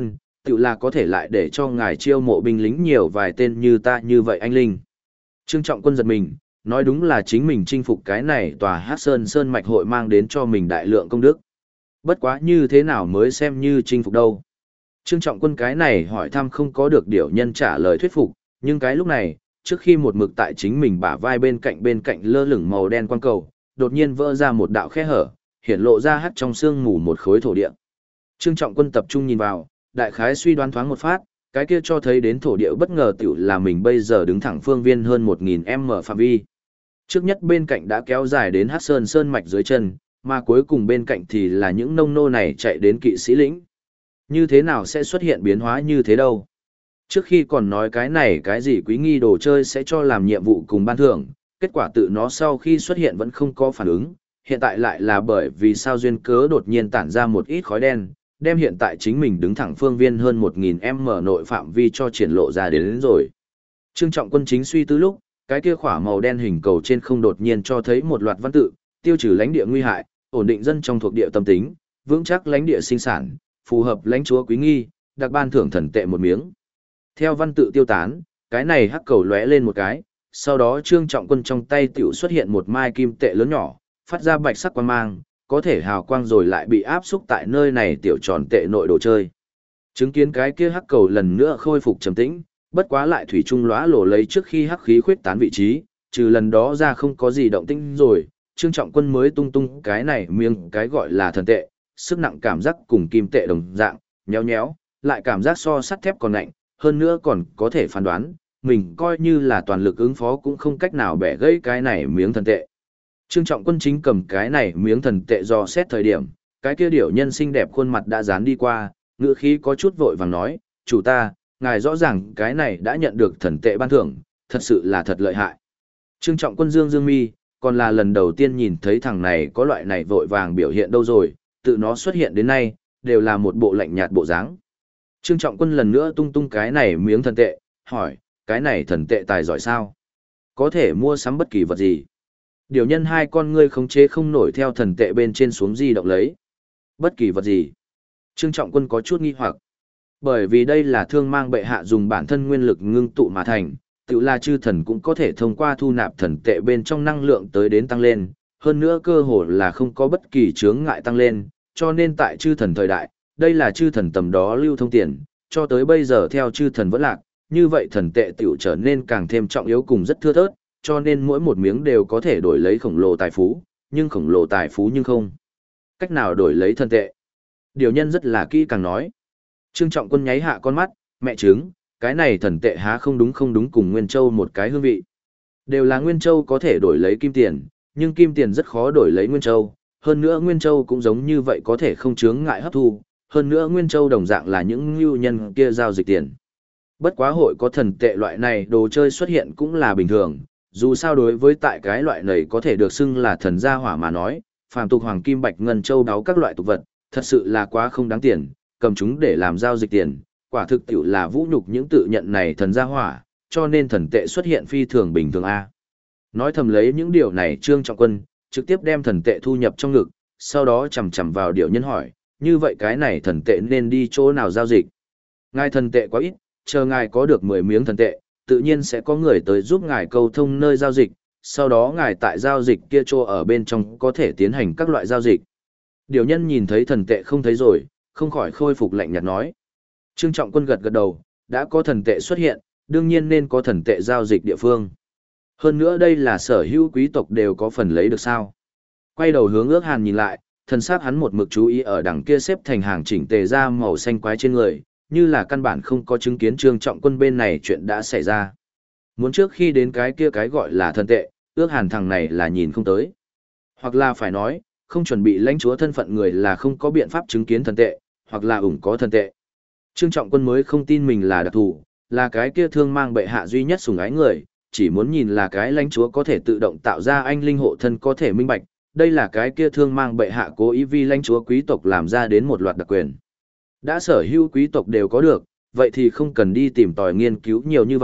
tự là có thể lại để cho ngài chiêu mộ binh lính nhiều vài tên như ta như vậy anh linh. Trương Trọng Quân giật mình, nói đúng là chính mình chinh phục cái này tòa Hắc Sơn Sơn Mạch hội mang đến cho mình đại lượng công đức. Bất quá như thế nào mới xem như chinh phục đâu. Trương Trọng Quân cái này hỏi thăm không có được điều nhân trả lời thuyết phục, nhưng cái lúc này, trước khi một mực tại chính mình bả vai bên cạnh lơ lửng màu đen quang cầu, đột nhiên vỡ ra một đạo khe hở, hiển lộ ra hắt trong xương mù một khối thổ địa. Trương Trọng Quân tập trung nhìn vào, đại khái suy đoán thoáng một phát, cái kia cho thấy đến thổ địa bất ngờ tiểu là mình bây giờ đứng thẳng phương viên hơn 1000m phạm vi. Trước nhất bên cạnh đã kéo dài đến Hắc Sơn Sơn Mạch dưới chân, mà cuối cùng bên cạnh thì là những nông nô này chạy đến kỵ sĩ lĩnh. Như thế nào sẽ xuất hiện biến hóa như thế đâu? Trước khi còn nói cái này cái gì quý nghi đồ chơi sẽ cho làm nhiệm vụ cùng ban thưởng, kết quả tự nó sau khi xuất hiện vẫn không có phản ứng, hiện tại lại là bởi vì sao duyên cớ đột nhiên tản ra một ít khói đen, đem hiện tại chính mình đứng thẳng phương viên hơn 1000m nội phạm vi cho triển lộ ra đến rồi. Trương Trọng Quân chính suy tư lúc, cái kia khỏa màu đen hình cầu trên không đột nhiên cho thấy một loạt văn tự, tiêu trừ lãnh địa nguy hại, ổn định dân trong thuộc địa tâm tính, vững chắc lãnh địa sinh sản, phù hợp lãnh chúa quý nghi, đặc ban thưởng thần tệ một miếng. Theo văn tự tiêu tán, cái này hắc cầu lóe lên một cái, sau đó Trương Trọng Quân trong tay tiểu xuất hiện một mai kim tệ lớn nhỏ, phát ra bạch sắc quang mang, có thể hào quang rồi lại bị áp xúc tại nơi này tiểu tròn tệ nội đồ chơi. Chứng kiến cái kia hắc cầu lần nữa khôi phục trầm tĩnh, bất quá lại thủy chung lóa lổ lấy trước khi hắc khí khuyết tán vị trí, trừ lần đó ra không có gì động tĩnh rồi, Trương Trọng Quân mới tung tung cái này miếng cái gọi là thần tệ, sức nặng cảm giác cùng kim tệ đồng dạng, nhéo nhéo, lại cảm giác so sắt thép còn nạnh, hơn nữa còn có thể phán đoán, mình coi như là toàn lực ứng phó cũng không cách nào bẻ gãy cái này miếng thần tệ. Trương Trọng Quân chính cầm cái này miếng thần tệ do xét thời điểm, cái kia điểu nhân xinh đẹp khuôn mặt đã dán đi qua, ngữ khí có chút vội vàng nói, chủ ta, ngài rõ ràng cái này đã nhận được thần tệ ban thưởng, thật sự là thật lợi hại. Trương Trọng Quân dương mi, còn là lần đầu tiên nhìn thấy thằng này có loại này vội vàng biểu hiện đâu rồi, tự nó xuất hiện đến nay, đều là một bộ lạnh nhạt bộ dáng. Trương Trọng Quân lần nữa tung tung cái này miếng thần tệ, hỏi, cái này thần tệ tài giỏi sao? Có thể mua sắm bất kỳ vật gì? Điều nhân hai con ngươi khống chế không nổi theo thần tệ bên trên xuống di động lấy. Bất kỳ vật gì? Trương Trọng Quân có chút nghi hoặc. Bởi vì đây là thương mang bệ hạ dùng bản thân nguyên lực ngưng tụ mà thành, tự là chư thần cũng có thể thông qua thu nạp thần tệ bên trong năng lượng tới đến tăng lên, hơn nữa cơ hồ là không có bất kỳ chướng ngại tăng lên, cho nên tại chư thần thời đại, đây là chư thần tầm đó lưu thông tiền, cho tới bây giờ theo chư thần vẫn lạc, như vậy thần tệ tiểu trở nên càng thêm trọng yếu cùng rất thưa thớt, cho nên mỗi một miếng đều có thể đổi lấy khổng lồ tài phú, nhưng khổng lồ tài phú nhưng không cách nào đổi lấy thần tệ. Điều nhân rất là kỹ càng nói. Trương Trọng Quân nháy hạ con mắt, mẹ chứng, cái này thần tệ há không đúng cùng Nguyên Châu một cái hương vị. Đều là Nguyên Châu có thể đổi lấy kim tiền, nhưng kim tiền rất khó đổi lấy Nguyên Châu, hơn nữa Nguyên Châu cũng giống như vậy có thể không chướng ngại hấp thu, hơn nữa Nguyên Châu đồng dạng là những nhu nhân kia giao dịch tiền. Bất quá hội có thần tệ loại này đồ chơi xuất hiện cũng là bình thường, dù sao đối với tại cái loại này có thể được xưng là thần gia hỏa mà nói, phàm tục hoàng kim bạch ngân châu đáo các loại tục vật, thật sự là quá không đáng tiền, cầm chúng để làm giao dịch tiền, quả thực tiểu là vũ nhục những tự nhận này thần gia hỏa, cho nên thần tệ xuất hiện phi thường bình thường a. Nói thầm lấy những điều này Trương Trọng Quân trực tiếp đem thần tệ thu nhập trong ngực, sau đó chầm chầm vào điều nhân hỏi, như vậy cái này thần tệ nên đi chỗ nào giao dịch? Ngài thần tệ quá ít, chờ ngài có được 10 miếng thần tệ, tự nhiên sẽ có người tới giúp ngài câu thông nơi giao dịch, sau đó ngài tại giao dịch kia chỗ ở bên trong có thể tiến hành các loại giao dịch. Điều nhân nhìn thấy thần tệ không thấy rồi, không khỏi khôi phục lạnh nhạt nói. Trương Trọng Quân gật gật đầu, đã có thần tệ xuất hiện, đương nhiên nên có thần tệ giao dịch địa phương. Hơn nữa đây là sở hữu quý tộc đều có phần lấy được sao. Quay đầu hướng ước hàn nhìn lại, thần sắc hắn một mực chú ý ở đằng kia xếp thành hàng chỉnh tề ra màu xanh quái trên người, như là căn bản không có chứng kiến Trương Trọng Quân bên này chuyện đã xảy ra. Muốn trước khi đến cái kia cái gọi là thần tệ, ước hàn thằng này là nhìn không tới. Hoặc là phải nói, không chuẩn bị lãnh chúa thân phận người là không có biện pháp chứng kiến thần tệ, hoặc là ủng có thần tệ. Trương Trọng Quân mới không tin mình là đặc thù, là cái kia thương mang bệ hạ duy nhất sủng ái người, chỉ muốn nhìn là cái lãnh chúa có thể tự động tạo ra anh linh hộ thân có thể minh bạch, đây là cái kia thương mang bệ hạ cố ý vì lãnh chúa quý tộc làm ra đến một loạt đặc quyền. Đã sở hữu quý tộc đều có được, vậy thì không cần đi tìm tòi nghiên cứu nhiều như vậy,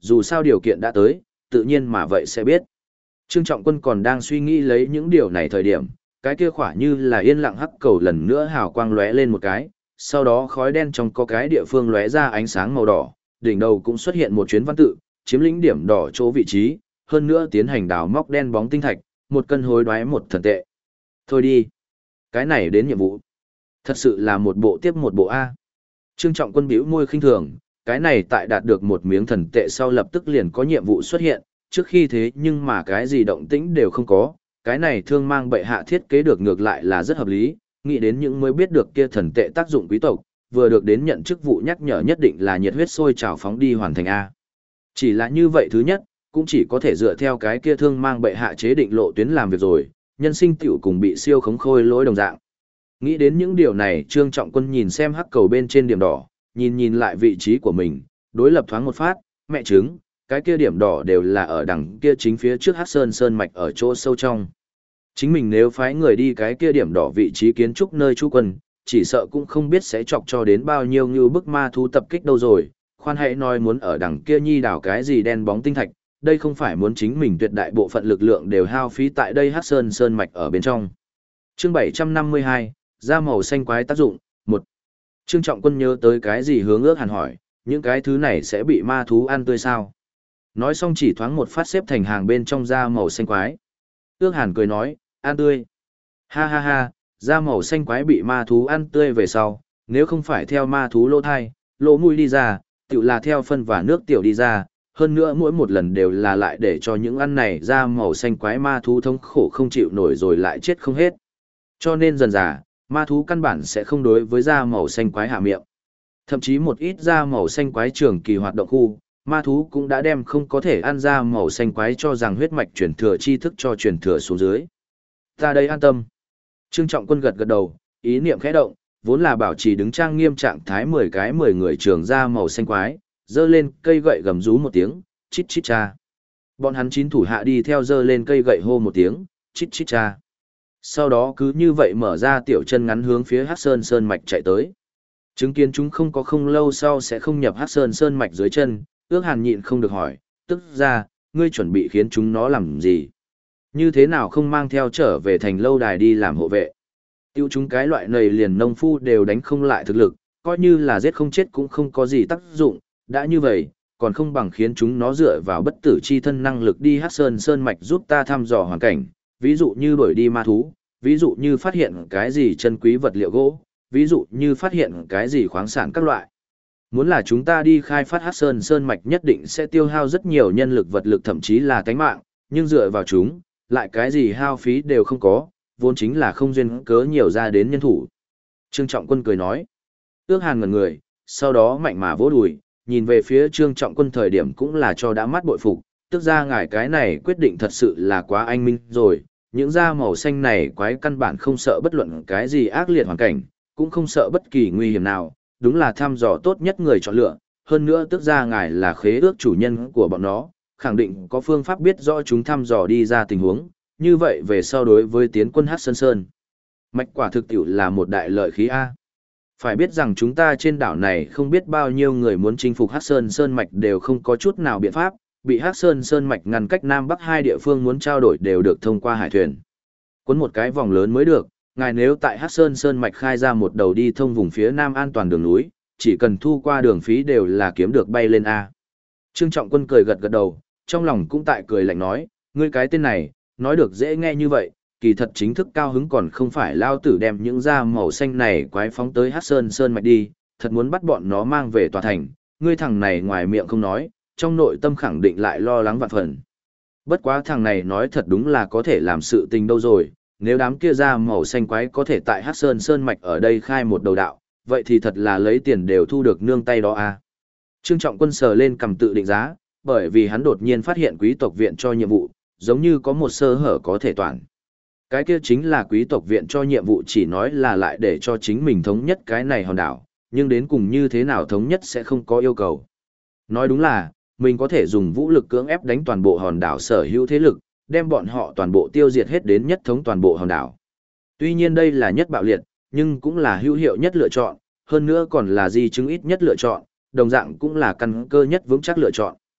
dù sao điều kiện đã tới, tự nhiên mà vậy sẽ biết. Trương Trọng Quân còn đang suy nghĩ lấy những điều này thời điểm, cái kia khỏa như là yên lặng hắc cầu lần nữa hào quang lóe lên một cái, sau đó khói đen trong có cái địa phương lóe ra ánh sáng màu đỏ, đỉnh đầu cũng xuất hiện một chuyến văn tự, chiếm lĩnh điểm đỏ chỗ vị trí, hơn nữa tiến hành đào móc đen bóng tinh thạch, một cân hối đoái một thần tệ. Thôi đi, cái này đến nhiệm vụ. Thật sự là một bộ tiếp một bộ A. Trương Trọng Quân bĩu môi khinh thường, cái này tại đạt được một miếng thần tệ sau lập tức liền có nhiệm vụ xuất hiện, trước khi thế nhưng mà cái gì động tĩnh đều không có, cái này thương mang bệ hạ thiết kế được ngược lại là rất hợp lý, nghĩ đến những mới biết được kia thần tệ tác dụng quý tộc, vừa được đến nhận chức vụ nhắc nhở nhất định là nhiệt huyết sôi trào phóng đi hoàn thành A. Chỉ là như vậy thứ nhất, cũng chỉ có thể dựa theo cái kia thương mang bệ hạ chế định lộ tuyến làm việc rồi, nhân sinh tiểu cùng bị siêu khống khôi lỗi đồng dạng. Nghĩ đến những điều này, Trương Trọng Quân nhìn xem hắc cầu bên trên điểm đỏ, nhìn lại vị trí của mình, đối lập thoáng một phát, mẹ chứng, cái kia điểm đỏ đều là ở đằng kia chính phía trước Hắc Sơn Sơn mạch ở chỗ sâu trong. Chính mình nếu phái người đi cái kia điểm đỏ vị trí kiến trúc nơi trú quân, chỉ sợ cũng không biết sẽ chọc cho đến bao nhiêu như bức ma thú tập kích đâu rồi, khoan hãy nói muốn ở đằng kia nhi đảo cái gì đen bóng tinh thạch, đây không phải muốn chính mình tuyệt đại bộ phận lực lượng đều hao phí tại đây Hắc Sơn Sơn mạch ở bên trong. Chương 752, da màu xanh quái tác dụng, 1. Trương Trọng Quân nhớ tới cái gì hướng ước hàn hỏi, những cái thứ này sẽ bị ma thú ăn tươi sao? Nói xong chỉ thoáng một phát xếp thành hàng bên trong da màu xanh quái. Ước hàn cười nói, ăn tươi. Ha ha ha, da màu xanh quái bị ma thú ăn tươi về sau, nếu không phải theo ma thú lỗ thai, lỗ mũi đi ra, tự là theo phân và nước tiểu đi ra, hơn nữa mỗi một lần đều là lại để cho những ăn này da màu xanh quái ma thú thống khổ không chịu nổi rồi lại chết không hết. Cho nên dần dà, ma thú căn bản sẽ không đối với da màu xanh quái hạ miệng. Thậm chí một ít da màu xanh quái trường kỳ hoạt động khu, ma thú cũng đã đem không có thể ăn da màu xanh quái cho rằng huyết mạch truyền thừa tri thức cho truyền thừa xuống dưới. Ta đây an tâm. Trương Trọng Quân gật gật đầu, ý niệm khẽ động, vốn là bảo trì đứng trang nghiêm trạng thái 10 người trường da màu xanh quái, dơ lên cây gậy gầm rú một tiếng, chít chít cha. Bọn hắn 9 thủ hạ đi theo dơ lên cây gậy hô một tiếng, chít chít cha. Sau đó cứ như vậy mở ra tiểu chân ngắn hướng phía Hắc Sơn Sơn mạch chạy tới. Chứng kiến chúng không có không lâu sau sẽ không nhập Hắc Sơn Sơn mạch dưới chân, ước hàn nhịn không được hỏi, tức ra, ngươi chuẩn bị khiến chúng nó làm gì? Như thế nào không mang theo trở về thành lâu đài đi làm hộ vệ? Tiêu chúng cái loại này liền nông phu đều đánh không lại thực lực, coi như là giết không chết cũng không có gì tác dụng, đã như vậy, còn không bằng khiến chúng nó dựa vào bất tử chi thân năng lực đi Hắc Sơn Sơn mạch giúp ta thăm dò hoàn cảnh, ví dụ như đuổi đi ma thú, ví dụ như phát hiện cái gì chân quý vật liệu gỗ, ví dụ như phát hiện cái gì khoáng sản các loại. Muốn là chúng ta đi khai phát Hắc Sơn Sơn mạch nhất định sẽ tiêu hao rất nhiều nhân lực vật lực thậm chí là tánh mạng, nhưng dựa vào chúng, lại cái gì hao phí đều không có, vốn chính là không duyên cớ nhiều ra đến nhân thủ. Trương Trọng Quân cười nói. Ước hàn ngẩn người, sau đó mạnh mà vỗ đùi, nhìn về phía Trương Trọng Quân thời điểm cũng là cho đã mắt bội phục, tức ra ngài cái này quyết định thật sự là quá anh minh rồi, những da màu xanh này quái căn bản không sợ bất luận cái gì ác liệt hoàn cảnh, cũng không sợ bất kỳ nguy hiểm nào, đúng là thăm dò tốt nhất người chọn lựa, hơn nữa tức ra ngài là khế ước chủ nhân của bọn nó, khẳng định có phương pháp biết rõ chúng thăm dò đi ra tình huống, như vậy về sau đối với tiến quân Hắc Sơn Sơn. Mạch quả thực tiểu là một đại lợi khí A. Phải biết rằng chúng ta trên đảo này không biết bao nhiêu người muốn chinh phục Hắc Sơn Sơn Mạch đều không có chút nào biện pháp, bị Hắc Sơn Sơn Mạch ngăn cách Nam Bắc hai địa phương muốn trao đổi đều được thông qua hải thuyền. Cuốn một cái vòng lớn mới được, ngài nếu tại Hắc Sơn Sơn Mạch khai ra một đầu đi thông vùng phía Nam an toàn đường núi, chỉ cần thu qua đường phí đều là kiếm được bay lên A. Trương Trọng Quân cười gật gật đầu, trong lòng cũng tại cười lạnh nói, ngươi cái tên này, nói được dễ nghe như vậy, kỳ thật chính thức cao hứng còn không phải lao tử đem những da màu xanh này quái phóng tới Hắc Sơn Sơn Mạch đi, thật muốn bắt bọn nó mang về tòa thành, ngươi thằng này ngoài miệng không nói, trong nội tâm khẳng định lại lo lắng vạn phần. Bất quá thằng này nói thật đúng là có thể làm sự tình đâu rồi, nếu đám kia da màu xanh quái có thể tại Hắc Sơn Sơn Mạch ở đây khai một đầu đạo, vậy thì thật là lấy tiền đều thu được nương tay đó à. Trương Trọng Quân sờ lên cầm tự định giá, bởi vì hắn đột nhiên phát hiện quý tộc viện cho nhiệm vụ, giống như có một sơ hở có thể toàn. Cái kia chính là quý tộc viện cho nhiệm vụ chỉ nói là lại để cho chính mình thống nhất cái này hòn đảo, nhưng đến cùng như thế nào thống nhất sẽ không có yêu cầu. Nói đúng là, mình có thể dùng vũ lực cưỡng ép đánh toàn bộ hòn đảo sở hữu thế lực, đem bọn họ toàn bộ tiêu diệt hết đến nhất thống toàn bộ hòn đảo. Tuy nhiên đây là nhất bạo liệt, nhưng cũng là hữu hiệu nhất lựa chọn, hơn nữa còn là di chứng ít nhất lựa chọn, đồng dạng cũng là căn cơ nhất vững chắc lựa chọn.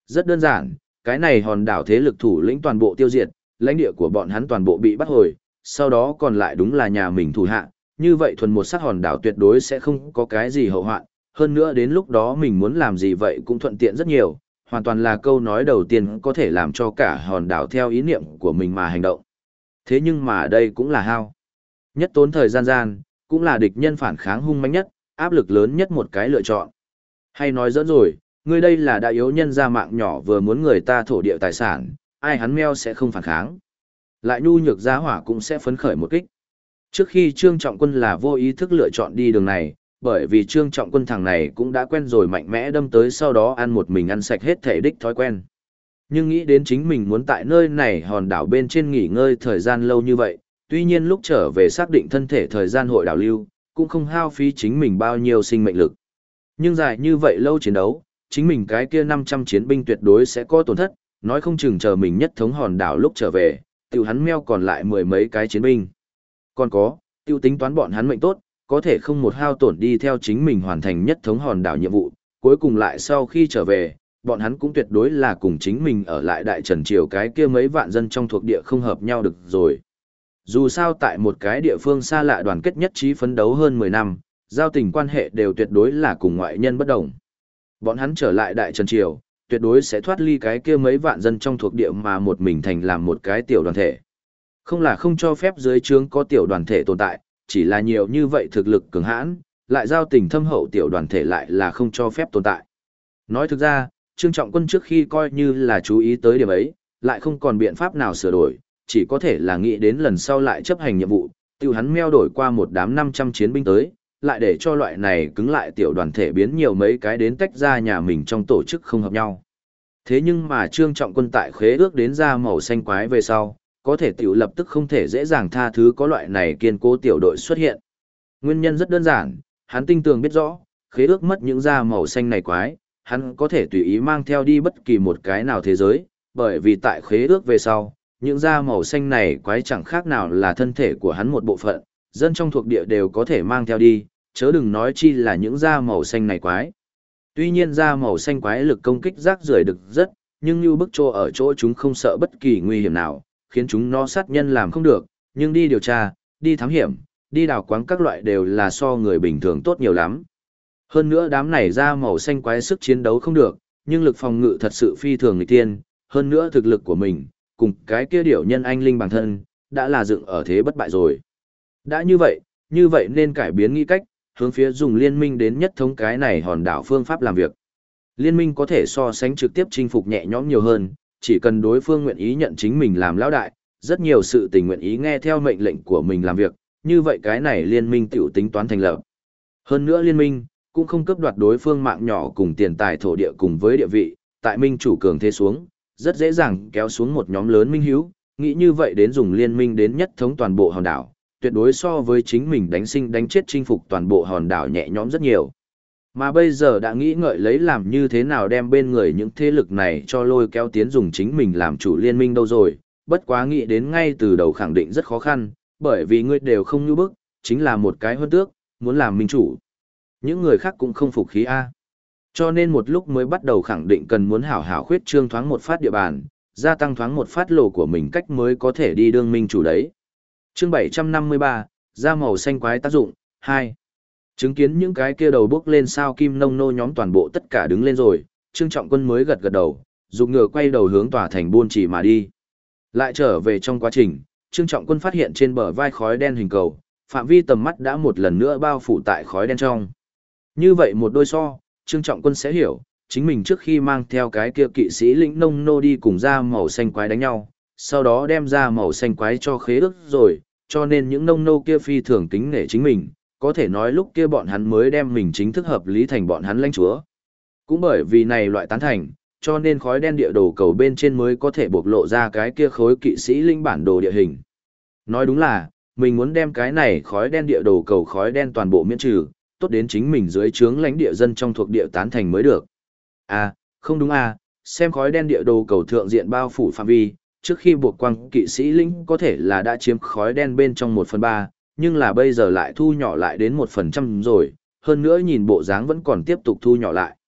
Rất đơn giản, cái này hòn đảo thế lực thủ lĩnh toàn bộ tiêu diệt, lãnh địa của bọn hắn toàn bộ bị bắt hồi, sau đó còn lại đúng là nhà mình thủ hạ, như vậy thuần một sắc hòn đảo tuyệt đối sẽ không có cái gì hậu hoạn, hơn nữa đến lúc đó mình muốn làm gì vậy cũng thuận tiện rất nhiều, hoàn toàn là câu nói đầu tiên có thể làm cho cả hòn đảo theo ý niệm của mình mà hành động. Thế nhưng mà đây cũng là hao nhất tốn thời gian, cũng là địch nhân phản kháng hung mãnh nhất, áp lực lớn nhất một cái lựa chọn. Hay nói dẫn rồi, ngươi đây là đã yếu nhân ra mạng nhỏ vừa muốn người ta thổ địa tài sản, ai hắn meo sẽ không phản kháng. Lại nhu nhược giá hỏa cũng sẽ phấn khởi một kích. Trước khi Trương Trọng Quân là vô ý thức lựa chọn đi đường này, bởi vì Trương Trọng Quân thằng này cũng đã quen rồi mạnh mẽ đâm tới sau đó ăn một mình ăn sạch hết thể đích thói quen. Nhưng nghĩ đến chính mình muốn tại nơi này hòn đảo bên trên nghỉ ngơi thời gian lâu như vậy, tuy nhiên lúc trở về xác định thân thể thời gian hội đảo lưu, cũng không hao phí chính mình bao nhiêu sinh mệnh lực. Nhưng dài như vậy lâu chiến đấu, chính mình cái kia 500 chiến binh tuyệt đối sẽ có tổn thất, nói không chừng chờ mình nhất thống hòn đảo lúc trở về, tiểu hắn meo còn lại mười mấy cái chiến binh. Còn có, tiêu tính toán bọn hắn mệnh tốt, có thể không một hao tổn đi theo chính mình hoàn thành nhất thống hòn đảo nhiệm vụ, cuối cùng lại sau khi trở về, bọn hắn cũng tuyệt đối là cùng chính mình ở lại Đại Trần Triều cái kia mấy vạn dân trong thuộc địa không hợp nhau được rồi. Dù sao tại một cái địa phương xa lạ đoàn kết nhất trí phấn đấu hơn 10 năm, giao tình quan hệ đều tuyệt đối là cùng ngoại nhân bất đồng. Bọn hắn trở lại Đại Trần Triều, tuyệt đối sẽ thoát ly cái kia mấy vạn dân trong thuộc địa mà một mình thành làm một cái tiểu đoàn thể. Không là không cho phép dưới trướng có tiểu đoàn thể tồn tại, chỉ là nhiều như vậy thực lực cường hãn, lại giao tình thâm hậu tiểu đoàn thể lại là không cho phép tồn tại. Nói thực ra, Trương Trọng Quân trước khi coi như là chú ý tới điểm ấy, lại không còn biện pháp nào sửa đổi, chỉ có thể là nghĩ đến lần sau lại chấp hành nhiệm vụ, tiêu hắn meo đổi qua một đám 500 chiến binh tới, lại để cho loại này cứng lại tiểu đoàn thể biến nhiều mấy cái đến tách ra nhà mình trong tổ chức không hợp nhau. Thế nhưng mà Trương Trọng Quân tại khế ước đến ra màu xanh quái về sau, có thể tiểu lập tức không thể dễ dàng tha thứ có loại này kiên cố tiểu đội xuất hiện. Nguyên nhân rất đơn giản, hắn tinh tường biết rõ, khế ước mất những da màu xanh này quái, hắn có thể tùy ý mang theo đi bất kỳ một cái nào thế giới, bởi vì tại khế ước về sau, những da màu xanh này quái chẳng khác nào là thân thể của hắn một bộ phận, dân trong thuộc địa đều có thể mang theo đi, chớ đừng nói chi là những da màu xanh này quái. Tuy nhiên da màu xanh quái lực công kích rác rưởi được rất, nhưng như bức trô ở chỗ chúng không sợ bất kỳ nguy hiểm nào, khiến chúng nó sát nhân làm không được, nhưng đi điều tra, đi thám hiểm, đi đào quáng các loại đều là so người bình thường tốt nhiều lắm. Hơn nữa đám này da màu xanh quái sức chiến đấu không được, nhưng lực phòng ngự thật sự phi thường người tiên, hơn nữa thực lực của mình, cùng cái kia điểu nhân anh linh bản thân, đã là dựng ở thế bất bại rồi. Đã như vậy nên cải biến nghĩ cách, hướng phía dùng liên minh đến nhất thống cái này hòn đảo phương pháp làm việc. Liên minh có thể so sánh trực tiếp chinh phục nhẹ nhõm nhiều hơn, chỉ cần đối phương nguyện ý nhận chính mình làm lão đại, rất nhiều sự tình nguyện ý nghe theo mệnh lệnh của mình làm việc, như vậy cái này liên minh tiểu tính toán thành lập. Hơn nữa liên minh, cũng không cướp đoạt đối phương mạng nhỏ cùng tiền tài thổ địa cùng với địa vị, tại minh chủ cường thế xuống, rất dễ dàng kéo xuống một nhóm lớn minh hiếu, nghĩ như vậy đến dùng liên minh đến nhất thống toàn bộ hòn đảo, tuyệt đối so với chính mình đánh sinh đánh chết chinh phục toàn bộ hòn đảo nhẹ nhõm rất nhiều. Mà bây giờ đã nghĩ ngợi lấy làm như thế nào đem bên người những thế lực này cho lôi kéo tiến dùng chính mình làm chủ liên minh đâu rồi, bất quá nghĩ đến ngay từ đầu khẳng định rất khó khăn, bởi vì ngươi đều không như bức, chính là một cái hơn tước, muốn làm minh chủ. Những người khác cũng không phục khí A. Cho nên một lúc mới bắt đầu khẳng định cần muốn hảo hảo khuyết trương thoáng một phát địa bàn, gia tăng thoáng một phát lộ của mình cách mới có thể đi đương minh chủ đấy. Chương 753, da màu xanh quái tác dụng, 2. Chứng kiến những cái kia đầu bước lên sao kim nông nô nhóm toàn bộ tất cả đứng lên rồi, Trương Trọng Quân mới gật gật đầu, dùng ngựa quay đầu hướng tòa thành buôn chỉ mà đi. Lại trở về trong quá trình, Trương Trọng Quân phát hiện trên bờ vai khói đen hình cầu, phạm vi tầm mắt đã một lần nữa bao phủ tại khói đen trong. Như vậy một đôi so, Trương Trọng Quân sẽ hiểu, chính mình trước khi mang theo cái kia kỵ sĩ lĩnh nông nô đi cùng da màu xanh quái đánh nhau, sau đó đem ra màu xanh quái cho khế ước rồi, cho nên những nông nô kia phi thường kính nể chính mình, có thể nói lúc kia bọn hắn mới đem mình chính thức hợp lý thành bọn hắn lãnh chúa. Cũng bởi vì này loại tán thành, cho nên khói đen địa đồ cầu bên trên mới có thể bộc lộ ra cái kia khối kỵ sĩ linh bản đồ địa hình. Nói đúng là, mình muốn đem cái này khói đen địa đồ cầu khói đen toàn bộ miễn trừ, tốt đến chính mình dưới trướng lãnh địa dân trong thuộc địa tán thành mới được. À, không đúng à, xem khói đen địa đồ cầu thượng diện bao phủ phạm vi, trước khi buộc quang kỵ sĩ lĩnh có thể là đã chiếm khói đen bên trong 1/3, nhưng là bây giờ lại thu nhỏ lại đến 1% rồi, hơn nữa nhìn bộ dáng vẫn còn tiếp tục thu nhỏ lại.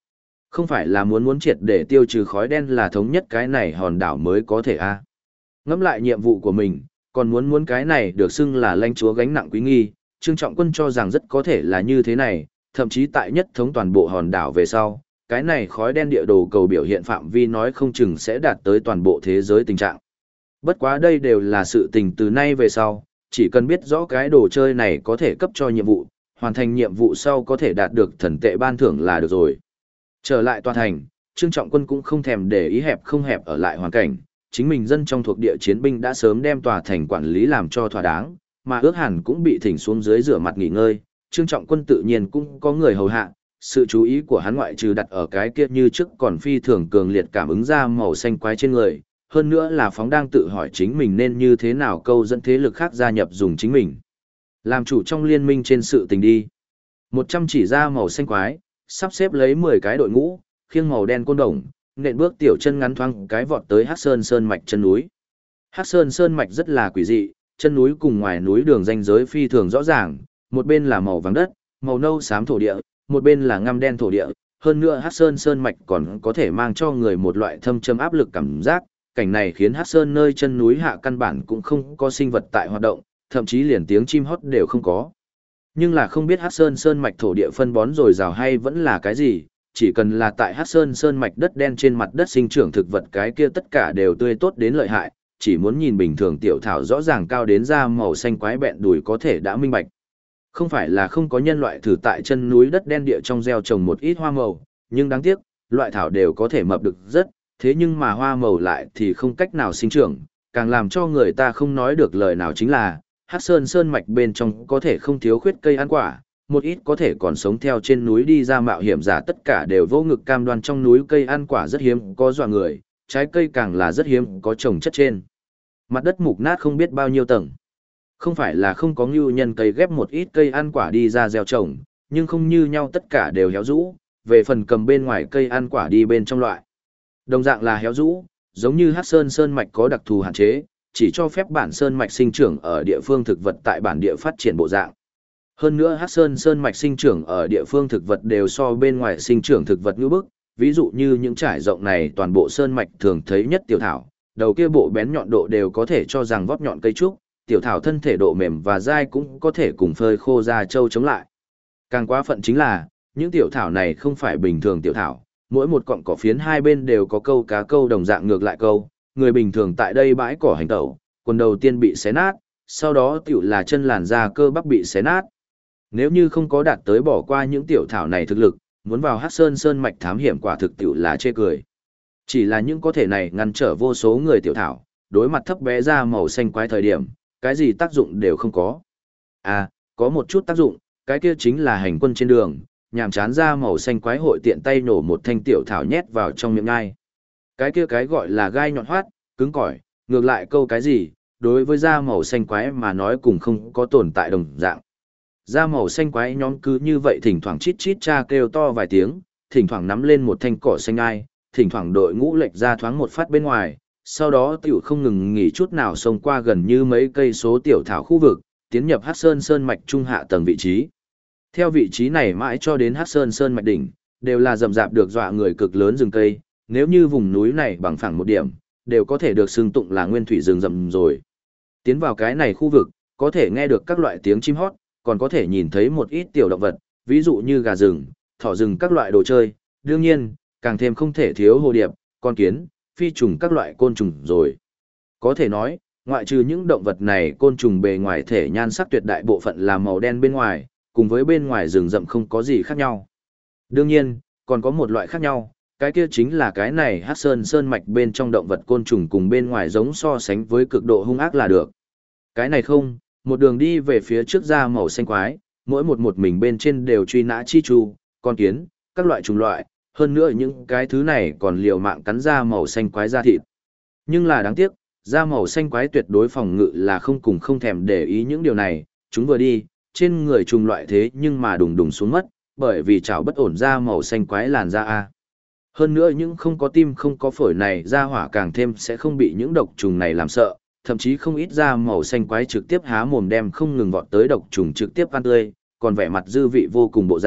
Không phải là muốn triệt để tiêu trừ khói đen là thống nhất cái này hòn đảo mới có thể a. Ngẫm lại nhiệm vụ của mình, còn muốn cái này được xưng là lãnh chúa gánh nặng quý nghi, Trương Trọng Quân cho rằng rất có thể là như thế này, thậm chí tại nhất thống toàn bộ hòn đảo về sau, cái này khói đen địa đồ cầu biểu hiện phạm vi nói không chừng sẽ đạt tới toàn bộ thế giới tình trạng. Bất quá đây đều là sự tình từ nay về sau, chỉ cần biết rõ cái đồ chơi này có thể cấp cho nhiệm vụ, hoàn thành nhiệm vụ sau có thể đạt được thần tệ ban thưởng là được rồi. Trở lại tòa thành, Trương Trọng Quân cũng không thèm để ý hẹp không hẹp ở lại hoàn cảnh, chính mình dân trong thuộc địa chiến binh đã sớm đem tòa thành quản lý làm cho thỏa đáng, mà ước hẳn cũng bị thỉnh xuống dưới rửa mặt nghỉ ngơi, Trương Trọng Quân tự nhiên cũng có người hầu hạ, sự chú ý của hắn ngoại trừ đặt ở cái kia như trước còn phi thường cường liệt cảm ứng ra màu xanh quái trên người, hơn nữa là phóng đang tự hỏi chính mình nên như thế nào câu dẫn thế lực khác gia nhập dùng chính mình. Làm chủ trong liên minh trên sự tình đi. 100 chỉ ra màu xanh quái, sắp xếp lấy 10 cái đội ngũ, khiêng màu đen côn đồng, nện bước tiểu chân ngắn thoáng cái vọt tới Hắc Sơn Sơn mạch chân núi. Hắc Sơn Sơn mạch rất là quỷ dị, chân núi cùng ngoài núi đường ranh giới phi thường rõ ràng, một bên là màu vàng đất, màu nâu xám thổ địa, một bên là ngăm đen thổ địa, hơn nữa Hắc Sơn Sơn mạch còn có thể mang cho người một loại thâm châm áp lực cảm giác, cảnh này khiến Hắc Sơn nơi chân núi hạ căn bản cũng không có sinh vật tại hoạt động, thậm chí liền tiếng chim hót đều không có. Nhưng là không biết Hắc Sơn Sơn mạch thổ địa phân bón dồi dào hay vẫn là cái gì, chỉ cần là tại Hắc Sơn Sơn mạch đất đen trên mặt đất sinh trưởng thực vật cái kia tất cả đều tươi tốt đến lợi hại, chỉ muốn nhìn bình thường tiểu thảo rõ ràng cao đến da màu xanh quái bẹn đùi có thể đã minh bạch. Không phải là không có nhân loại thử tại chân núi đất đen địa trong gieo trồng một ít hoa màu, nhưng đáng tiếc, loại thảo đều có thể mập được rất, thế nhưng mà hoa màu lại thì không cách nào sinh trưởng, càng làm cho người ta không nói được lời nào chính là, Hắc Sơn Sơn mạch bên trong có thể không thiếu khuyết cây ăn quả, một ít có thể còn sống theo trên núi đi ra mạo hiểm giả tất cả đều vô ngực cam đoan trong núi cây ăn quả rất hiếm có dọa người, trái cây càng là rất hiếm có trồng chất trên. Mặt đất mục nát không biết bao nhiêu tầng. Không phải là không có ngưu nhân cây ghép một ít cây ăn quả đi ra gieo trồng, nhưng không như nhau tất cả đều héo rũ, về phần cầm bên ngoài cây ăn quả đi bên trong loại. Đồng dạng là héo rũ, giống như Hắc Sơn Sơn mạch có đặc thù hạn chế, chỉ cho phép bản sơn mạch sinh trưởng ở địa phương thực vật tại bản địa phát triển bộ dạng. Hơn nữa Hắc Sơn Sơn mạch sinh trưởng ở địa phương thực vật đều so bên ngoài sinh trưởng thực vật ngữ bức, ví dụ như những trải rộng này toàn bộ sơn mạch thường thấy nhất tiểu thảo, đầu kia bộ bén nhọn độ đều có thể cho rằng vót nhọn cây trúc, tiểu thảo thân thể độ mềm và dai cũng có thể cùng phơi khô ra châu chống lại. Càng quá phận chính là, những tiểu thảo này không phải bình thường tiểu thảo, mỗi một cọng cỏ phiến hai bên đều có câu cá câu đồng dạng ngược lại câu, người bình thường tại đây bãi cỏ hành tẩu, quần đầu tiên bị xé nát, sau đó tiểu là chân làn da cơ bắp bị xé nát. Nếu như không có đạt tới bỏ qua những tiểu thảo này thực lực, muốn vào Hắc Sơn Sơn mạch thám hiểm quả thực tiểu là chê cười. Chỉ là những có thể này ngăn trở vô số người tiểu thảo, đối mặt thấp bé ra màu xanh quái thời điểm, cái gì tác dụng đều không có. À, có một chút tác dụng, cái kia chính là hành quân trên đường, nhàm chán ra màu xanh quái hội tiện tay nổ một thanh tiểu thảo nhét vào trong miệng ngai. Cái kia cái gọi là gai nhọn hoắt, cứng cỏi, ngược lại câu cái gì, đối với da màu xanh quái mà nói cùng không có tồn tại đồng dạng. Da màu xanh quái nhóm cứ như vậy thỉnh thoảng chít chít cha kêu to vài tiếng, thỉnh thoảng nắm lên một thanh cỏ xanh ai, thỉnh thoảng đội ngũ lệch ra thoáng một phát bên ngoài, sau đó tiểu không ngừng nghỉ chút nào xông qua gần như mấy cây số tiểu thảo khu vực, tiến nhập Hắc Sơn Sơn mạch trung hạ tầng vị trí. Theo vị trí này mãi cho đến Hắc Sơn Sơn mạch đỉnh, đều là rậm rạp được dọa người cực lớn rừng cây, nếu như vùng núi này bằng phẳng một điểm, đều có thể được xưng tụng là nguyên thủy rừng rậm rồi. Tiến vào cái này khu vực, có thể nghe được các loại tiếng chim hót, còn có thể nhìn thấy một ít tiểu động vật, ví dụ như gà rừng, thỏ rừng các loại đồ chơi, đương nhiên, càng thêm không thể thiếu hồ điệp, con kiến, phi trùng các loại côn trùng rồi. Có thể nói, ngoại trừ những động vật này côn trùng bề ngoài thể nhan sắc tuyệt đại bộ phận là màu đen bên ngoài, cùng với bên ngoài rừng rậm không có gì khác nhau. Đương nhiên, còn có một loại khác nhau, cái kia chính là cái này Hắc Sơn Sơn mạch bên trong động vật côn trùng cùng bên ngoài giống so sánh với cực độ hung ác là được. Cái này không, một đường đi về phía trước ra màu xanh quái, mỗi một mình bên trên đều truy nã chi chu, con kiến, các loại trùng loại, hơn nữa những cái thứ này còn liều mạng cắn ra màu xanh quái da thịt. Nhưng là đáng tiếc, da màu xanh quái tuyệt đối phòng ngự là không cùng không thèm để ý những điều này, chúng vừa đi, trên người trùng loại thế nhưng mà đùng đùng xuống mất, bởi vì chảo bất ổn da màu xanh quái làn da A. Hơn nữa những không có tim không có phổi này ra hỏa càng thêm sẽ không bị những độc trùng này làm sợ, thậm chí không ít da màu xanh quái trực tiếp há mồm đem không ngừng vọt tới độc trùng trực tiếp ăn tươi, còn vẻ mặt dư vị vô cùng bộ dạng,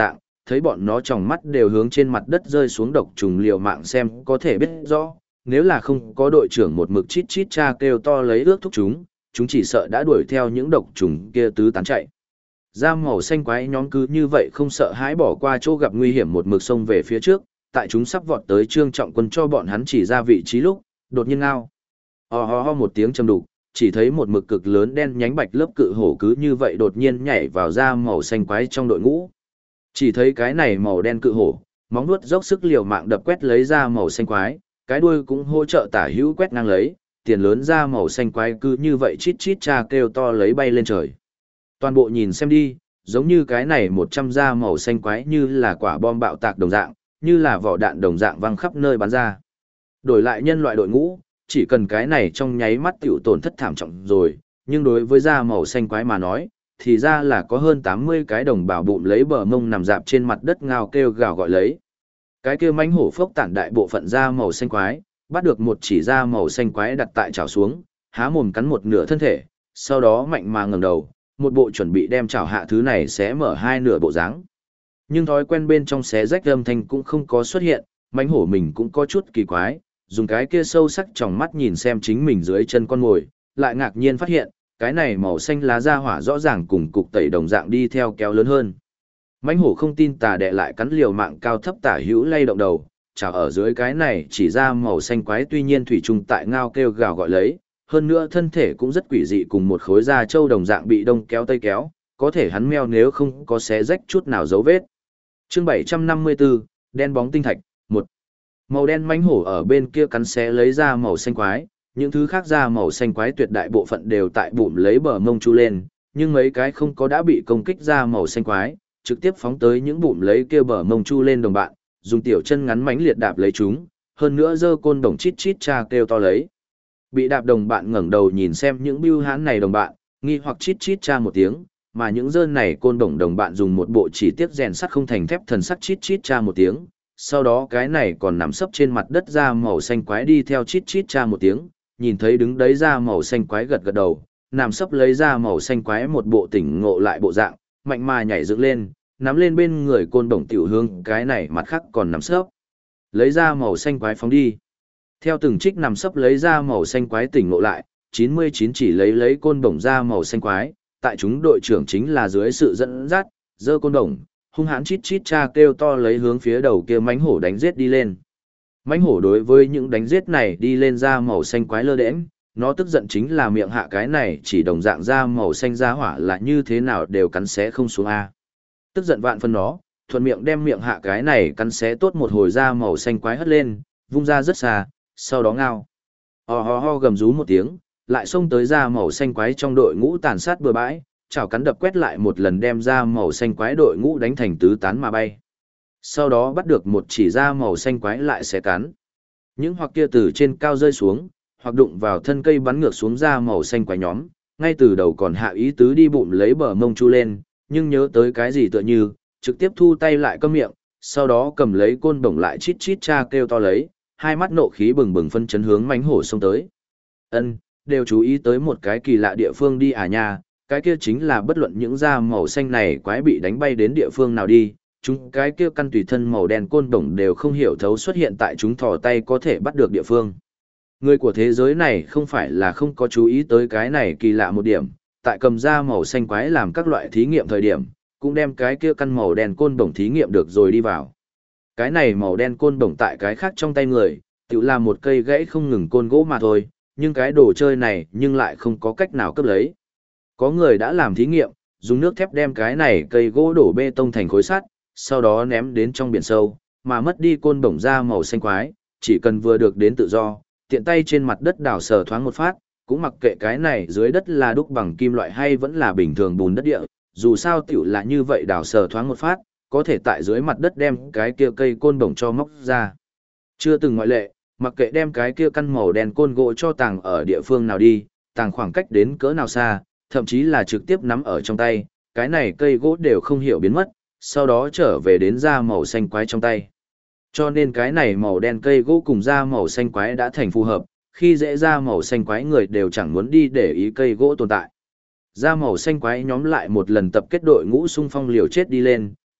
thấy bọn nó tròng mắt đều hướng trên mặt đất rơi xuống độc trùng liều mạng xem có thể biết rõ, nếu là không có đội trưởng một mực chít chít cha kêu to lấy ước thúc chúng chỉ sợ đã đuổi theo những độc trùng kia tứ tán chạy. Da màu xanh quái nhóm cứ như vậy không sợ hãi bỏ qua chỗ gặp nguy hiểm một mực xông về phía trước, tại chúng sắp vọt tới Trương Trọng Quân cho bọn hắn chỉ ra vị trí lúc, đột nhiên ngao. Ho một tiếng trầm đục, chỉ thấy một mực cực lớn đen nhánh bạch lớp cự hổ cứ như vậy đột nhiên nhảy vào da màu xanh quái trong đội ngũ. Chỉ thấy cái này màu đen cự hổ, móng vuốt dốc sức liều mạng đập quét lấy da màu xanh quái, cái đuôi cũng hỗ trợ tả hữu quét ngang lấy, tiền lớn da màu xanh quái cứ như vậy chít chít cha kêu to lấy bay lên trời. Toàn bộ nhìn xem đi, giống như cái này 100 da màu xanh quái như là quả bom bạo tạc đồng dạng, như là vỏ đạn đồng dạng văng khắp nơi bắn ra. Đổi lại nhân loại đội ngũ, chỉ cần cái này trong nháy mắt tiểu tổn thất thảm trọng rồi, nhưng đối với da màu xanh quái mà nói, thì ra là có hơn 80 cái đồng bào bụng lấy bờ mông nằm dạp trên mặt đất ngao kêu gào gọi lấy. Cái kia mãnh hổ phốc tản đại bộ phận da màu xanh quái, bắt được một chỉ da màu xanh quái đặt tại chảo xuống, há mồm cắn một nửa thân thể, sau đó mạnh mà ngẩng đầu, một bộ chuẩn bị đem chảo hạ thứ này sẽ mở hai nửa bộ dáng. Nhưng thói quen bên trong xé rách âm thanh cũng không có xuất hiện, mãnh hổ mình cũng có chút kỳ quái, dùng cái kia sâu sắc tròng mắt nhìn xem chính mình dưới chân con ngồi, lại ngạc nhiên phát hiện, cái này màu xanh lá da hỏa rõ ràng cùng cục tẩy đồng dạng đi theo kéo lớn hơn. Mãnh hổ không tin tà đè lại cắn liều mạng cao thấp tả hữu lay động đầu, chảo ở dưới cái này chỉ ra màu xanh quái tuy nhiên thủy trùng tại ngao kêu gào gọi lấy, hơn nữa thân thể cũng rất quỷ dị cùng một khối da trâu đồng dạng bị đông kéo tây kéo, có thể hắn meo nếu không có xé rách chút nào dấu vết. Chương 754, đen bóng tinh thạch, 1. Màu đen mãnh hổ ở bên kia cắn xé lấy ra màu xanh quái, những thứ khác ra màu xanh quái tuyệt đại bộ phận đều tại bụng lấy bờ mông chu lên, nhưng mấy cái không có đã bị công kích ra màu xanh quái, trực tiếp phóng tới những bụng lấy kia bờ mông chu lên đồng bạn, dùng tiểu chân ngắn mãnh liệt đạp lấy chúng, hơn nữa giơ côn đồng chít chít cha kêu to lấy. Bị đạp đồng bạn ngẩng đầu nhìn xem những bưu hãn này đồng bạn, nghi hoặc chít chít cha một tiếng, mà những dơn này côn đồng bạn dùng một bộ chỉ tiếc rèn sắt không thành thép thần sắt chít chít cha một tiếng, sau đó cái này còn nằm sấp trên mặt đất ra màu xanh quái đi theo chít chít cha một tiếng, nhìn thấy đứng đấy ra màu xanh quái gật gật đầu, nằm sấp lấy ra màu xanh quái một bộ tỉnh ngộ lại bộ dạng, mạnh mà nhảy dựng lên, nắm lên bên người côn đồng tiểu hương, cái này mặt khác còn nằm sấp. Lấy ra màu xanh quái phóng đi. Theo từng trích nằm sấp lấy ra màu xanh quái tỉnh ngộ lại, 99 chỉ lấy côn đồng ra màu xanh quái, tại chúng đội trưởng chính là dưới sự dẫn dắt, giơ côn đồng, hung hãn chít chít cha kêu to lấy hướng phía đầu kia mãnh hổ đánh giết đi lên. Mãnh hổ đối với những đánh giết này đi lên ra màu xanh quái lơ đễnh, nó tức giận chính là miệng hạ cái này chỉ đồng dạng ra màu xanh ra hỏa là như thế nào đều cắn xé không xuống a. Tức giận vạn phân nó, thuận miệng đem miệng hạ cái này cắn xé tốt một hồi ra màu xanh quái hất lên, vung ra rất xa, sau đó ngao. Ho gầm rú một tiếng, lại xông tới ra màu xanh quái trong đội ngũ tàn sát bừa bãi, chảo cắn đập quét lại một lần đem ra màu xanh quái đội ngũ đánh thành tứ tán mà bay. Sau đó bắt được một chỉ ra màu xanh quái lại xé cắn. Những hoặc kia từ trên cao rơi xuống, hoặc đụng vào thân cây bắn ngược xuống ra màu xanh quái nhóm, ngay từ đầu còn hạ ý tứ đi bụng lấy bờ mông chu lên, nhưng nhớ tới cái gì tựa như, trực tiếp thu tay lại câm miệng, sau đó cầm lấy côn đồng lại chít chít cha kêu to lấy, hai mắt nộ khí bừng bừng phân chấn hướng mãnh hổ xông tới. Ân, đều chú ý tới một cái kỳ lạ địa phương đi à nha, cái kia chính là bất luận những da màu xanh này quái bị đánh bay đến địa phương nào đi, chúng cái kia căn tùy thân màu đen côn đồng đều không hiểu thấu xuất hiện tại chúng thò tay có thể bắt được địa phương. Người của thế giới này không phải là không có chú ý tới cái này kỳ lạ một điểm, tại cầm da màu xanh quái làm các loại thí nghiệm thời điểm, cũng đem cái kia căn màu đen côn đồng thí nghiệm được rồi đi vào. Cái này màu đen côn đồng tại cái khác trong tay người, tự là một cây gãy không ngừng côn gỗ mà thôi, nhưng cái đồ chơi này nhưng lại không có cách nào cấp lấy. Có người đã làm thí nghiệm, dùng nước thép đem cái này cây gỗ đổ bê tông thành khối sắt, sau đó ném đến trong biển sâu, mà mất đi côn đồng da màu xanh quái, chỉ cần vừa được đến tự do, tiện tay trên mặt đất đào sờ thoáng một phát, cũng mặc kệ cái này dưới đất là đúc bằng kim loại hay vẫn là bình thường bùn đất địa, dù sao tiểu là như vậy đào sờ thoáng một phát, có thể tại dưới mặt đất đem cái kia cây côn đồng cho móc ra. Chưa từng ngoại lệ, mặc kệ đem cái kia căn màu đen côn gỗ cho tàng ở địa phương nào đi, tàng khoảng cách đến cỡ nào xa, thậm chí là trực tiếp nắm ở trong tay, cái này cây gỗ đều không hiểu biến mất, sau đó trở về đến da màu xanh quái trong tay. Cho nên cái này màu đen cây gỗ cùng da màu xanh quái đã thành phù hợp, khi dễ da màu xanh quái người đều chẳng muốn đi để ý cây gỗ tồn tại. Da màu xanh quái nhóm lại một lần tập kết đội ngũ xung phong liều chết đi lên,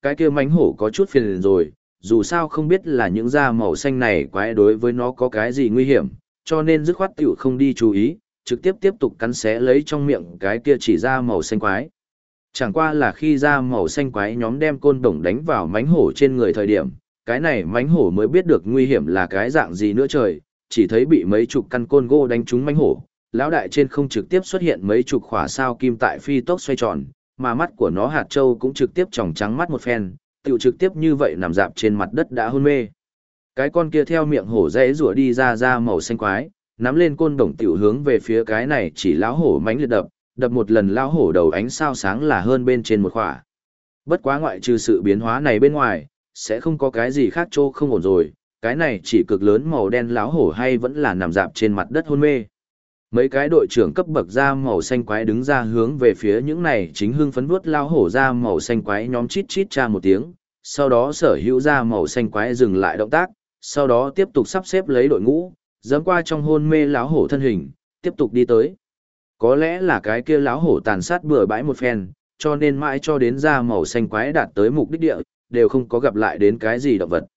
cái kia mánh hổ có chút phiền rồi, dù sao không biết là những da màu xanh này quái đối với nó có cái gì nguy hiểm, cho nên dứt khoát tiểu không đi chú ý, trực tiếp tiếp tục cắn xé lấy trong miệng cái kia chỉ da màu xanh quái. Chẳng qua là khi da màu xanh quái nhóm đem côn đồng đánh vào mánh hổ trên người thời điểm, cái này mánh hổ mới biết được nguy hiểm là cái dạng gì nữa trời, chỉ thấy bị mấy chục căn côn gỗ đánh trúng mánh hổ, lão đại trên không trực tiếp xuất hiện mấy chục khỏa sao kim tại phi tốc xoay tròn, mà mắt của nó hạt châu cũng trực tiếp tròng trắng mắt một phen, tiểu trực tiếp như vậy nằm dạp trên mặt đất đã hôn mê. Cái con kia theo miệng hổ rẽ rủa đi ra da màu xanh quái, nắm lên côn đồng tiểu hướng về phía cái này chỉ lão hổ mãnh liệt đập một lần lão hổ đầu ánh sao sáng là hơn bên trên một khỏa. Bất quá ngoại trừ sự biến hóa này bên ngoài, sẽ không có cái gì khác trô không ổn rồi, cái này chỉ cực lớn màu đen lão hổ hay vẫn là nằm dạp trên mặt đất hôn mê. Mấy cái đội trưởng cấp bậc da màu xanh quái đứng ra hướng về phía những này chính hưng phấn vuốt lão hổ da màu xanh quái nhóm chít chít cha một tiếng, sau đó sở hữu da màu xanh quái dừng lại động tác, sau đó tiếp tục sắp xếp lấy đội ngũ, dẫm qua trong hôn mê lão hổ thân hình, tiếp tục đi tới. Có lẽ là cái kia lão hổ tàn sát bừa bãi một phen, cho nên mãi cho đến da màu xanh quái đạt tới mục đích địa, đều không có gặp lại đến cái gì động vật.